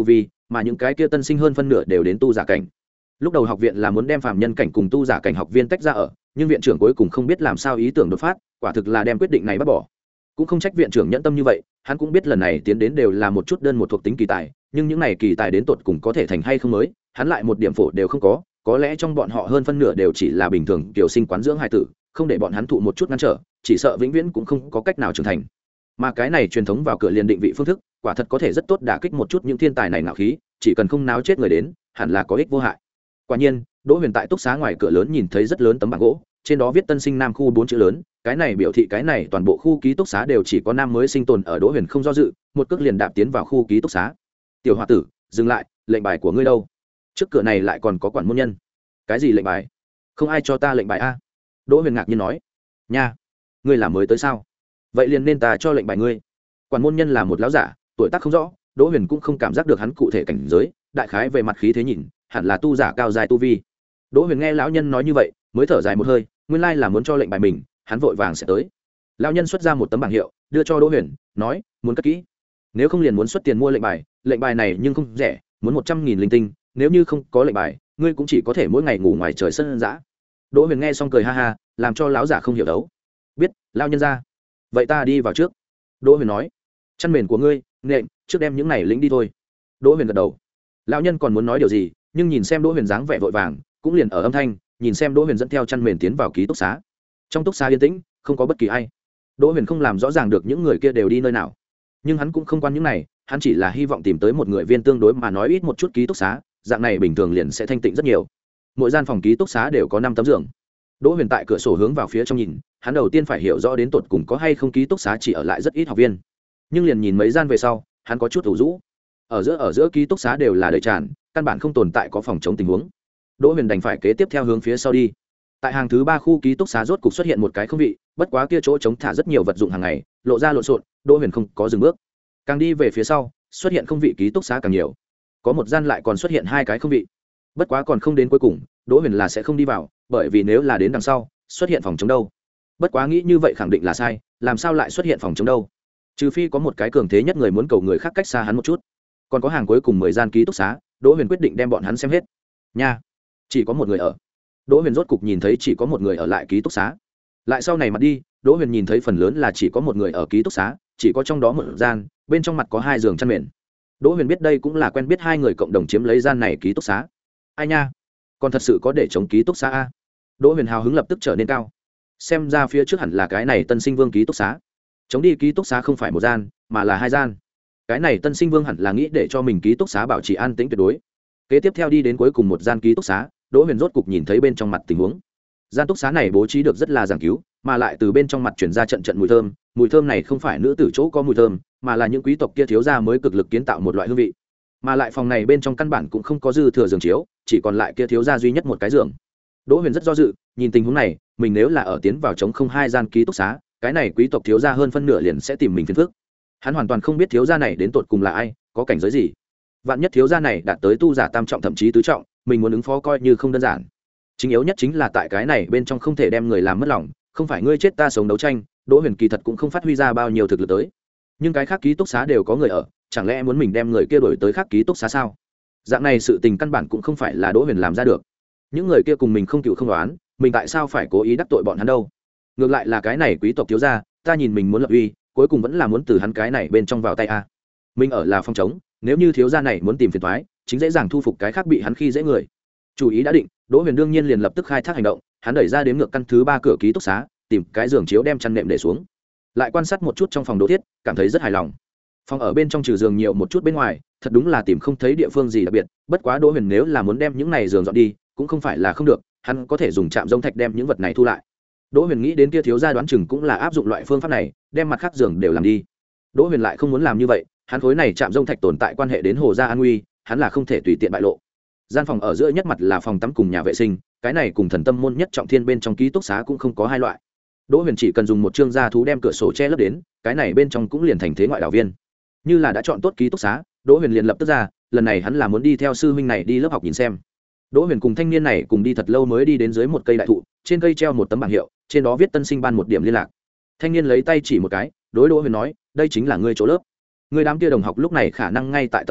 mà những cái kia tân sinh hơn phân nửa đều đến tu giả cảnh. Lúc đầu học viện là muốn đem phàm nhân cảnh cùng tu giả cảnh học viên tách ra ở, nhưng viện trưởng cuối cùng không biết làm sao ý tưởng đột phát, quả thực là đem quyết định này bắt bỏ. Cũng không trách viện trưởng nhẫn tâm như vậy, hắn cũng biết lần này tiến đến đều là một chút đơn một thuộc tính kỳ tài, nhưng những này kỳ tài đến tột cùng có thể thành hay không mới, hắn lại một điểm phổ đều không có, có lẽ trong bọn họ hơn phân nửa đều chỉ là bình thường tiểu sinh quán dưỡng hài tử, không để bọn hắn thụ một chút ngăn trở, chỉ sợ vĩnh viễn cũng không có cách nào trưởng thành. Mà cái này truyền thống vào cửa liền định vị phương thức, quả thật có thể rất tốt đả kích một chút những thiên tài này ngạo khí, chỉ cần không náo chết người đến, hẳn là có ích vô hại. Quả nhiên, Đỗ Huyền tại túc xá ngoài cửa lớn nhìn thấy rất lớn tấm bảng gỗ, trên đó viết Tân Sinh Nam khu bốn chữ lớn, cái này biểu thị cái này toàn bộ khu ký túc xá đều chỉ có nam mới sinh tồn ở. Đỗ Huyền không do dự, một cước liền đạp tiến vào khu ký túc xá. Tiểu hòa tử, dừng lại, lệnh bài của ngươi đâu? Trước cửa này lại còn có quản môn nhân. Cái gì lệnh bài? Không ai cho ta lệnh bài a? Đỗ Huyền ngạc nhiên nói. Nha, ngươi là mới tới sao? Vậy liền nên ta cho lệnh bài ngươi. Quản môn nhân là một lão giả, tuổi tác không rõ, Đỗ Huyền cũng không cảm giác được hắn cụ thể cảnh giới, đại khái về mặt khí thế nhìn, hẳn là tu giả cao dài tu vi. Đỗ Huyền nghe lão nhân nói như vậy, mới thở dài một hơi, nguyên lai là muốn cho lệnh bài mình, hắn vội vàng sẽ tới. Lão nhân xuất ra một tấm bảng hiệu, đưa cho Đỗ Huyền, nói, muốn cất kỹ. Nếu không liền muốn xuất tiền mua lệnh bài, lệnh bài này nhưng không rẻ, muốn một trăm nghìn linh tinh, nếu như không có lệnh bài, ngươi cũng chỉ có thể mỗi ngày ngủ ngoài trời sân dã. Đỗ Huyền nghe xong cười ha ha, làm cho lão giả không hiểu đấu. Biết, lão nhân ra. Vậy ta đi vào trước. Đỗ Huyền nói, chăn mền của ngươi, nệm, trước đem những này lĩnh đi thôi. Đỗ Huyền gật đầu. Lão nhân còn muốn nói điều gì, nhưng nhìn xem Đỗ Huyền dáng vẻ vội vàng, cũng liền ở âm thanh, nhìn xem Đỗ Huyền dẫn theo chăn mền tiến vào ký túc xá. Trong túc xá yên tĩnh, không có bất kỳ ai. Đỗ Huyền không làm rõ ràng được những người kia đều đi nơi nào, nhưng hắn cũng không quan những này, hắn chỉ là hy vọng tìm tới một người viên tương đối mà nói ít một chút ký túc xá, dạng này bình thường liền sẽ thanh tịnh rất nhiều. Mỗi gian phòng ký túc xá đều có năm tấm giường. Đỗ Huyền tại cửa sổ hướng vào phía trong nhìn, hắn đầu tiên phải hiểu rõ đến tột cùng có hay không ký túc xá chỉ ở lại rất ít học viên. Nhưng liền nhìn mấy gian về sau, hắn có chút ủ rũ. Ở giữa ở giữa ký túc xá đều là đầy tràn, căn bản không tồn tại có phòng chống tình huống. Đỗ Huyền đành phải kế tiếp theo hướng phía sau đi. Tại hàng thứ ba khu ký túc xá rốt cục xuất hiện một cái không vị, bất quá kia chỗ chống thả rất nhiều vật dụng hàng ngày, lộ ra lộn xộn, Đỗ Huyền không có dừng bước. Càng đi về phía sau, xuất hiện không vị ký túc xá càng nhiều. Có một gian lại còn xuất hiện hai cái không vị. Bất quá còn không đến cuối cùng, Đỗ Huyền là sẽ không đi vào, bởi vì nếu là đến đằng sau, xuất hiện phòng chống đâu. Bất quá nghĩ như vậy khẳng định là sai, làm sao lại xuất hiện phòng chống đâu? Trừ phi có một cái cường thế nhất người muốn cầu người khác cách xa hắn một chút. Còn có hàng cuối cùng mười gian ký túc xá, Đỗ Huyền quyết định đem bọn hắn xem hết. Nha, chỉ có một người ở. Đỗ Huyền rốt cục nhìn thấy chỉ có một người ở lại ký túc xá. Lại sau này mặt đi, Đỗ Huyền nhìn thấy phần lớn là chỉ có một người ở ký túc xá, chỉ có trong đó một gian, bên trong mặt có hai giường chăn mền. Đỗ Huyền biết đây cũng là quen biết hai người cộng đồng chiếm lấy gian này ký túc xá. Ai nha, còn thật sự có để chống ký túc xá a? Đỗ Huyền hào hứng lập tức trở nên cao. Xem ra phía trước hẳn là cái này Tân Sinh Vương ký túc xá. Chống đi ký túc xá không phải một gian, mà là hai gian. Cái này Tân Sinh Vương hẳn là nghĩ để cho mình ký túc xá bảo trì an tĩnh tuyệt đối. Kế tiếp theo đi đến cuối cùng một gian ký túc xá, Đỗ Huyền rốt cục nhìn thấy bên trong mặt tình huống. Gian túc xá này bố trí được rất là giảng cứu, mà lại từ bên trong mặt truyền ra trận trận mùi thơm, mùi thơm này không phải nữ tử chỗ có mùi thơm, mà là những quý tộc kia thiếu gia mới cực lực kiến tạo một loại hương vị. Mà lại phòng này bên trong căn bản cũng không có dư thừa giường chiếu, chỉ còn lại kia thiếu gia duy nhất một cái giường. Đỗ Huyền rất do dự, nhìn tình huống này, mình nếu là ở tiến vào chống không hai gian ký túc xá, cái này quý tộc thiếu gia hơn phân nửa liền sẽ tìm mình phiền phức. Hắn hoàn toàn không biết thiếu gia này đến tột cùng là ai, có cảnh giới gì. Vạn nhất thiếu gia này đạt tới tu giả tam trọng thậm chí tứ trọng, mình muốn ứng phó coi như không đơn giản. Chính yếu nhất chính là tại cái này bên trong không thể đem người làm mất lòng, không phải ngươi chết ta sống đấu tranh. Đỗ Huyền kỳ thật cũng không phát huy ra bao nhiêu thực lực tới, nhưng cái khác ký túc xá đều có người ở, chẳng lẽ muốn mình đem người kia đổi tới khác ký túc xá sao? Dạng này sự tình căn bản cũng không phải là Đỗ Huyền làm ra được. Những người kia cùng mình không cựu không đoán, mình tại sao phải cố ý đắc tội bọn hắn đâu? Ngược lại là cái này quý tộc thiếu gia, ta nhìn mình muốn lập uy, cuối cùng vẫn là muốn từ hắn cái này bên trong vào tay a. Mình ở là phòng chống, nếu như thiếu gia này muốn tìm phiền toái, chính dễ dàng thu phục cái khác bị hắn khi dễ người. Chủ ý đã định, Đỗ Huyền đương nhiên liền lập tức khai thác hành động, hắn đẩy ra đếm ngược căn thứ ba cửa ký túc xá, tìm cái giường chiếu đem chăn nệm để xuống, lại quan sát một chút trong phòng Đỗ Thiết, cảm thấy rất hài lòng. Phòng ở bên trong trừ giường nhiều một chút bên ngoài, thật đúng là tìm không thấy địa phương gì đặc biệt, bất quá Đỗ Huyền nếu là muốn đem những này giường dọn đi, cũng không phải là không được, hắn có thể dùng chạm rông thạch đem những vật này thu lại. Đỗ Huyền nghĩ đến kia thiếu gia đoán chừng cũng là áp dụng loại phương pháp này, đem mặt khác giường đều làm đi. Đỗ Huyền lại không muốn làm như vậy, hắn khối này chạm rông thạch tồn tại quan hệ đến Hồ gia an nguy, hắn là không thể tùy tiện bại lộ. Gian phòng ở giữa nhất mặt là phòng tắm cùng nhà vệ sinh, cái này cùng Thần Tâm môn nhất trọng thiên bên trong ký túc xá cũng không có hai loại. Đỗ Huyền chỉ cần dùng một chương gia thú đem cửa sổ che lấp đến, cái này bên trong cũng liền thành thế ngoại đạo viên. Như là đã chọn tốt ký túc xá, Đỗ Huyền liền lập tức ra, lần này hắn là muốn đi theo sư huynh này đi lớp học nhìn xem. Đỗ Huyền cùng thanh niên này cùng đi thật lâu mới đi đến dưới một cây đại thụ, trên cây treo một tấm bảng hiệu, trên đó viết Tân Sinh ban một điểm liên lạc. Thanh niên lấy tay chỉ một cái, đối Đỗ Huyền nói, đây chính là ngươi chỗ lớp. Ngươi đám kia đồng học lúc này khả năng ngay tại tập huấn,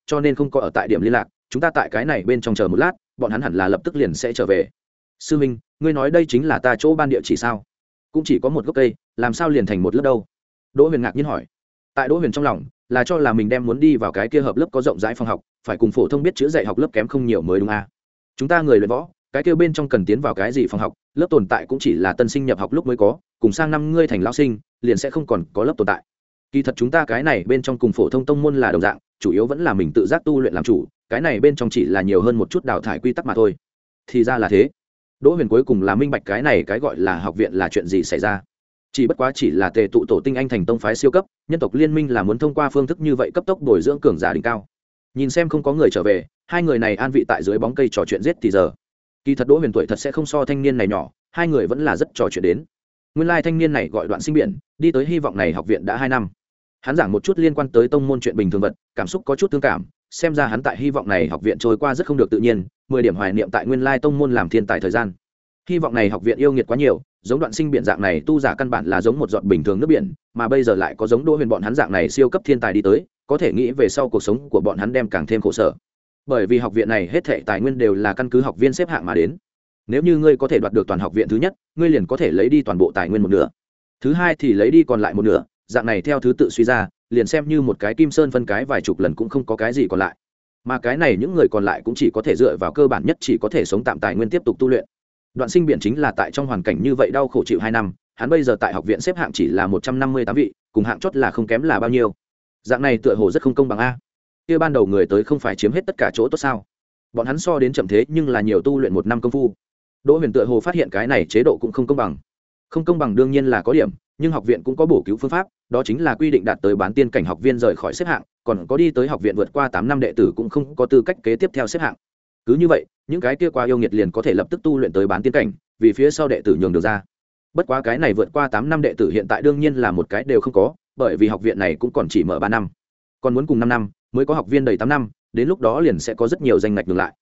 cho nên không có ở tại điểm liên lạc, chúng ta tại cái này bên trong chờ một lát, bọn hắn hẳn là lập tức liền sẽ trở về. Sư minh, ngươi nói đây chính là ta chỗ ban địa chỉ sao? Cũng chỉ có một gốc cây, làm sao liền thành một lớp đâu? Đỗ Huyền ngạc nhiên hỏi. Tại Đỗ Huyền trong lòng là cho là mình đem muốn đi vào cái kia hợp lớp có rộng rãi phòng học, phải cùng phổ thông biết chữ dạy học lớp kém không nhiều mới đúng à? Chúng ta người luyện võ, cái kia bên trong cần tiến vào cái gì phòng học, lớp tồn tại cũng chỉ là tân sinh nhập học lúc mới có, cùng sang năm ngươi thành lão sinh, liền sẽ không còn có lớp tồn tại. Kỳ thật chúng ta cái này bên trong cùng phổ thông tông môn là đồng dạng, chủ yếu vẫn là mình tự giác tu luyện làm chủ, cái này bên trong chỉ là nhiều hơn một chút đào thải quy tắc mà thôi. Thì ra là thế. Đỗ Huyền cuối cùng là minh bạch cái này cái gọi là học viện là chuyện gì xảy ra. Chỉ bất quá chỉ là tề tụ tổ tinh anh thành tông phái siêu cấp, nhân tộc liên minh là muốn thông qua phương thức như vậy cấp tốc bồi dưỡng cường giả đỉnh cao. Nhìn xem không có người trở về, hai người này an vị tại dưới bóng cây trò chuyện giết thì giờ. Kỳ thật Đỗ Huyền tuổi thật sẽ không so thanh niên này nhỏ, hai người vẫn là rất trò chuyện đến. Nguyên lai thanh niên này gọi Đoạn Sinh Biển, đi tới hy vọng này học viện đã hai năm. Hắn giảng một chút liên quan tới tông môn chuyện bình thường vật, cảm xúc có chút thương cảm, xem ra hắn tại hy vọng này học viện trôi qua rất không được tự nhiên, mười điểm hoài niệm tại nguyên lai tông môn làm thiên tài thời gian. Hy vọng này học viện yêu nghiệt quá nhiều, giống Đoạn Sinh Biển dạng này tu giả căn bản là giống một giọt bình thường nước biển, mà bây giờ lại có giống Đỗ Huyền bọn hắn dạng này siêu cấp thiên tài đi tới, có thể nghĩ về sau cuộc sống của bọn hắn đem càng thêm khổ sở. Bởi vì học viện này hết thảy tài nguyên đều là căn cứ học viên xếp hạng mà đến. Nếu như ngươi có thể đoạt được toàn học viện thứ nhất, ngươi liền có thể lấy đi toàn bộ tài nguyên một nửa. Thứ hai thì lấy đi còn lại một nửa, dạng này theo thứ tự suy ra, liền xem như một cái kim sơn phân cái vài chục lần cũng không có cái gì còn lại. Mà cái này những người còn lại cũng chỉ có thể dựa vào cơ bản nhất chỉ có thể sống tạm tài nguyên tiếp tục tu luyện. Đoạn Sinh Biển chính là tại trong hoàn cảnh như vậy đau khổ chịu hai năm, hắn bây giờ tại học viện xếp hạng chỉ là một trăm năm mươi tám vị, cùng hạng chót là không kém là bao nhiêu. Dạng này tựa hồ rất không công bằng a. Kia ban đầu người tới không phải chiếm hết tất cả chỗ tốt sao? Bọn hắn so đến chậm thế nhưng là nhiều tu luyện một năm công phu. Đỗ Huyền tựa hồ phát hiện cái này chế độ cũng không công bằng. Không công bằng đương nhiên là có điểm, nhưng học viện cũng có bổ cứu phương pháp, đó chính là quy định đạt tới bán tiên cảnh học viên rời khỏi xếp hạng, còn có đi tới học viện vượt qua tám năm đệ tử cũng không có tư cách kế tiếp theo xếp hạng. Cứ như vậy, những cái kia quá yêu nghiệt liền có thể lập tức tu luyện tới bán tiên cảnh, vì phía sau đệ tử nhường được ra. Bất quá cái này vượt qua tám năm đệ tử hiện tại đương nhiên là một cái đều không có, bởi vì học viện này cũng còn chỉ mở ba năm. Còn muốn cùng năm năm mới có học viên đầy tám năm, đến lúc đó liền sẽ có rất nhiều danh ngạch ngược lại.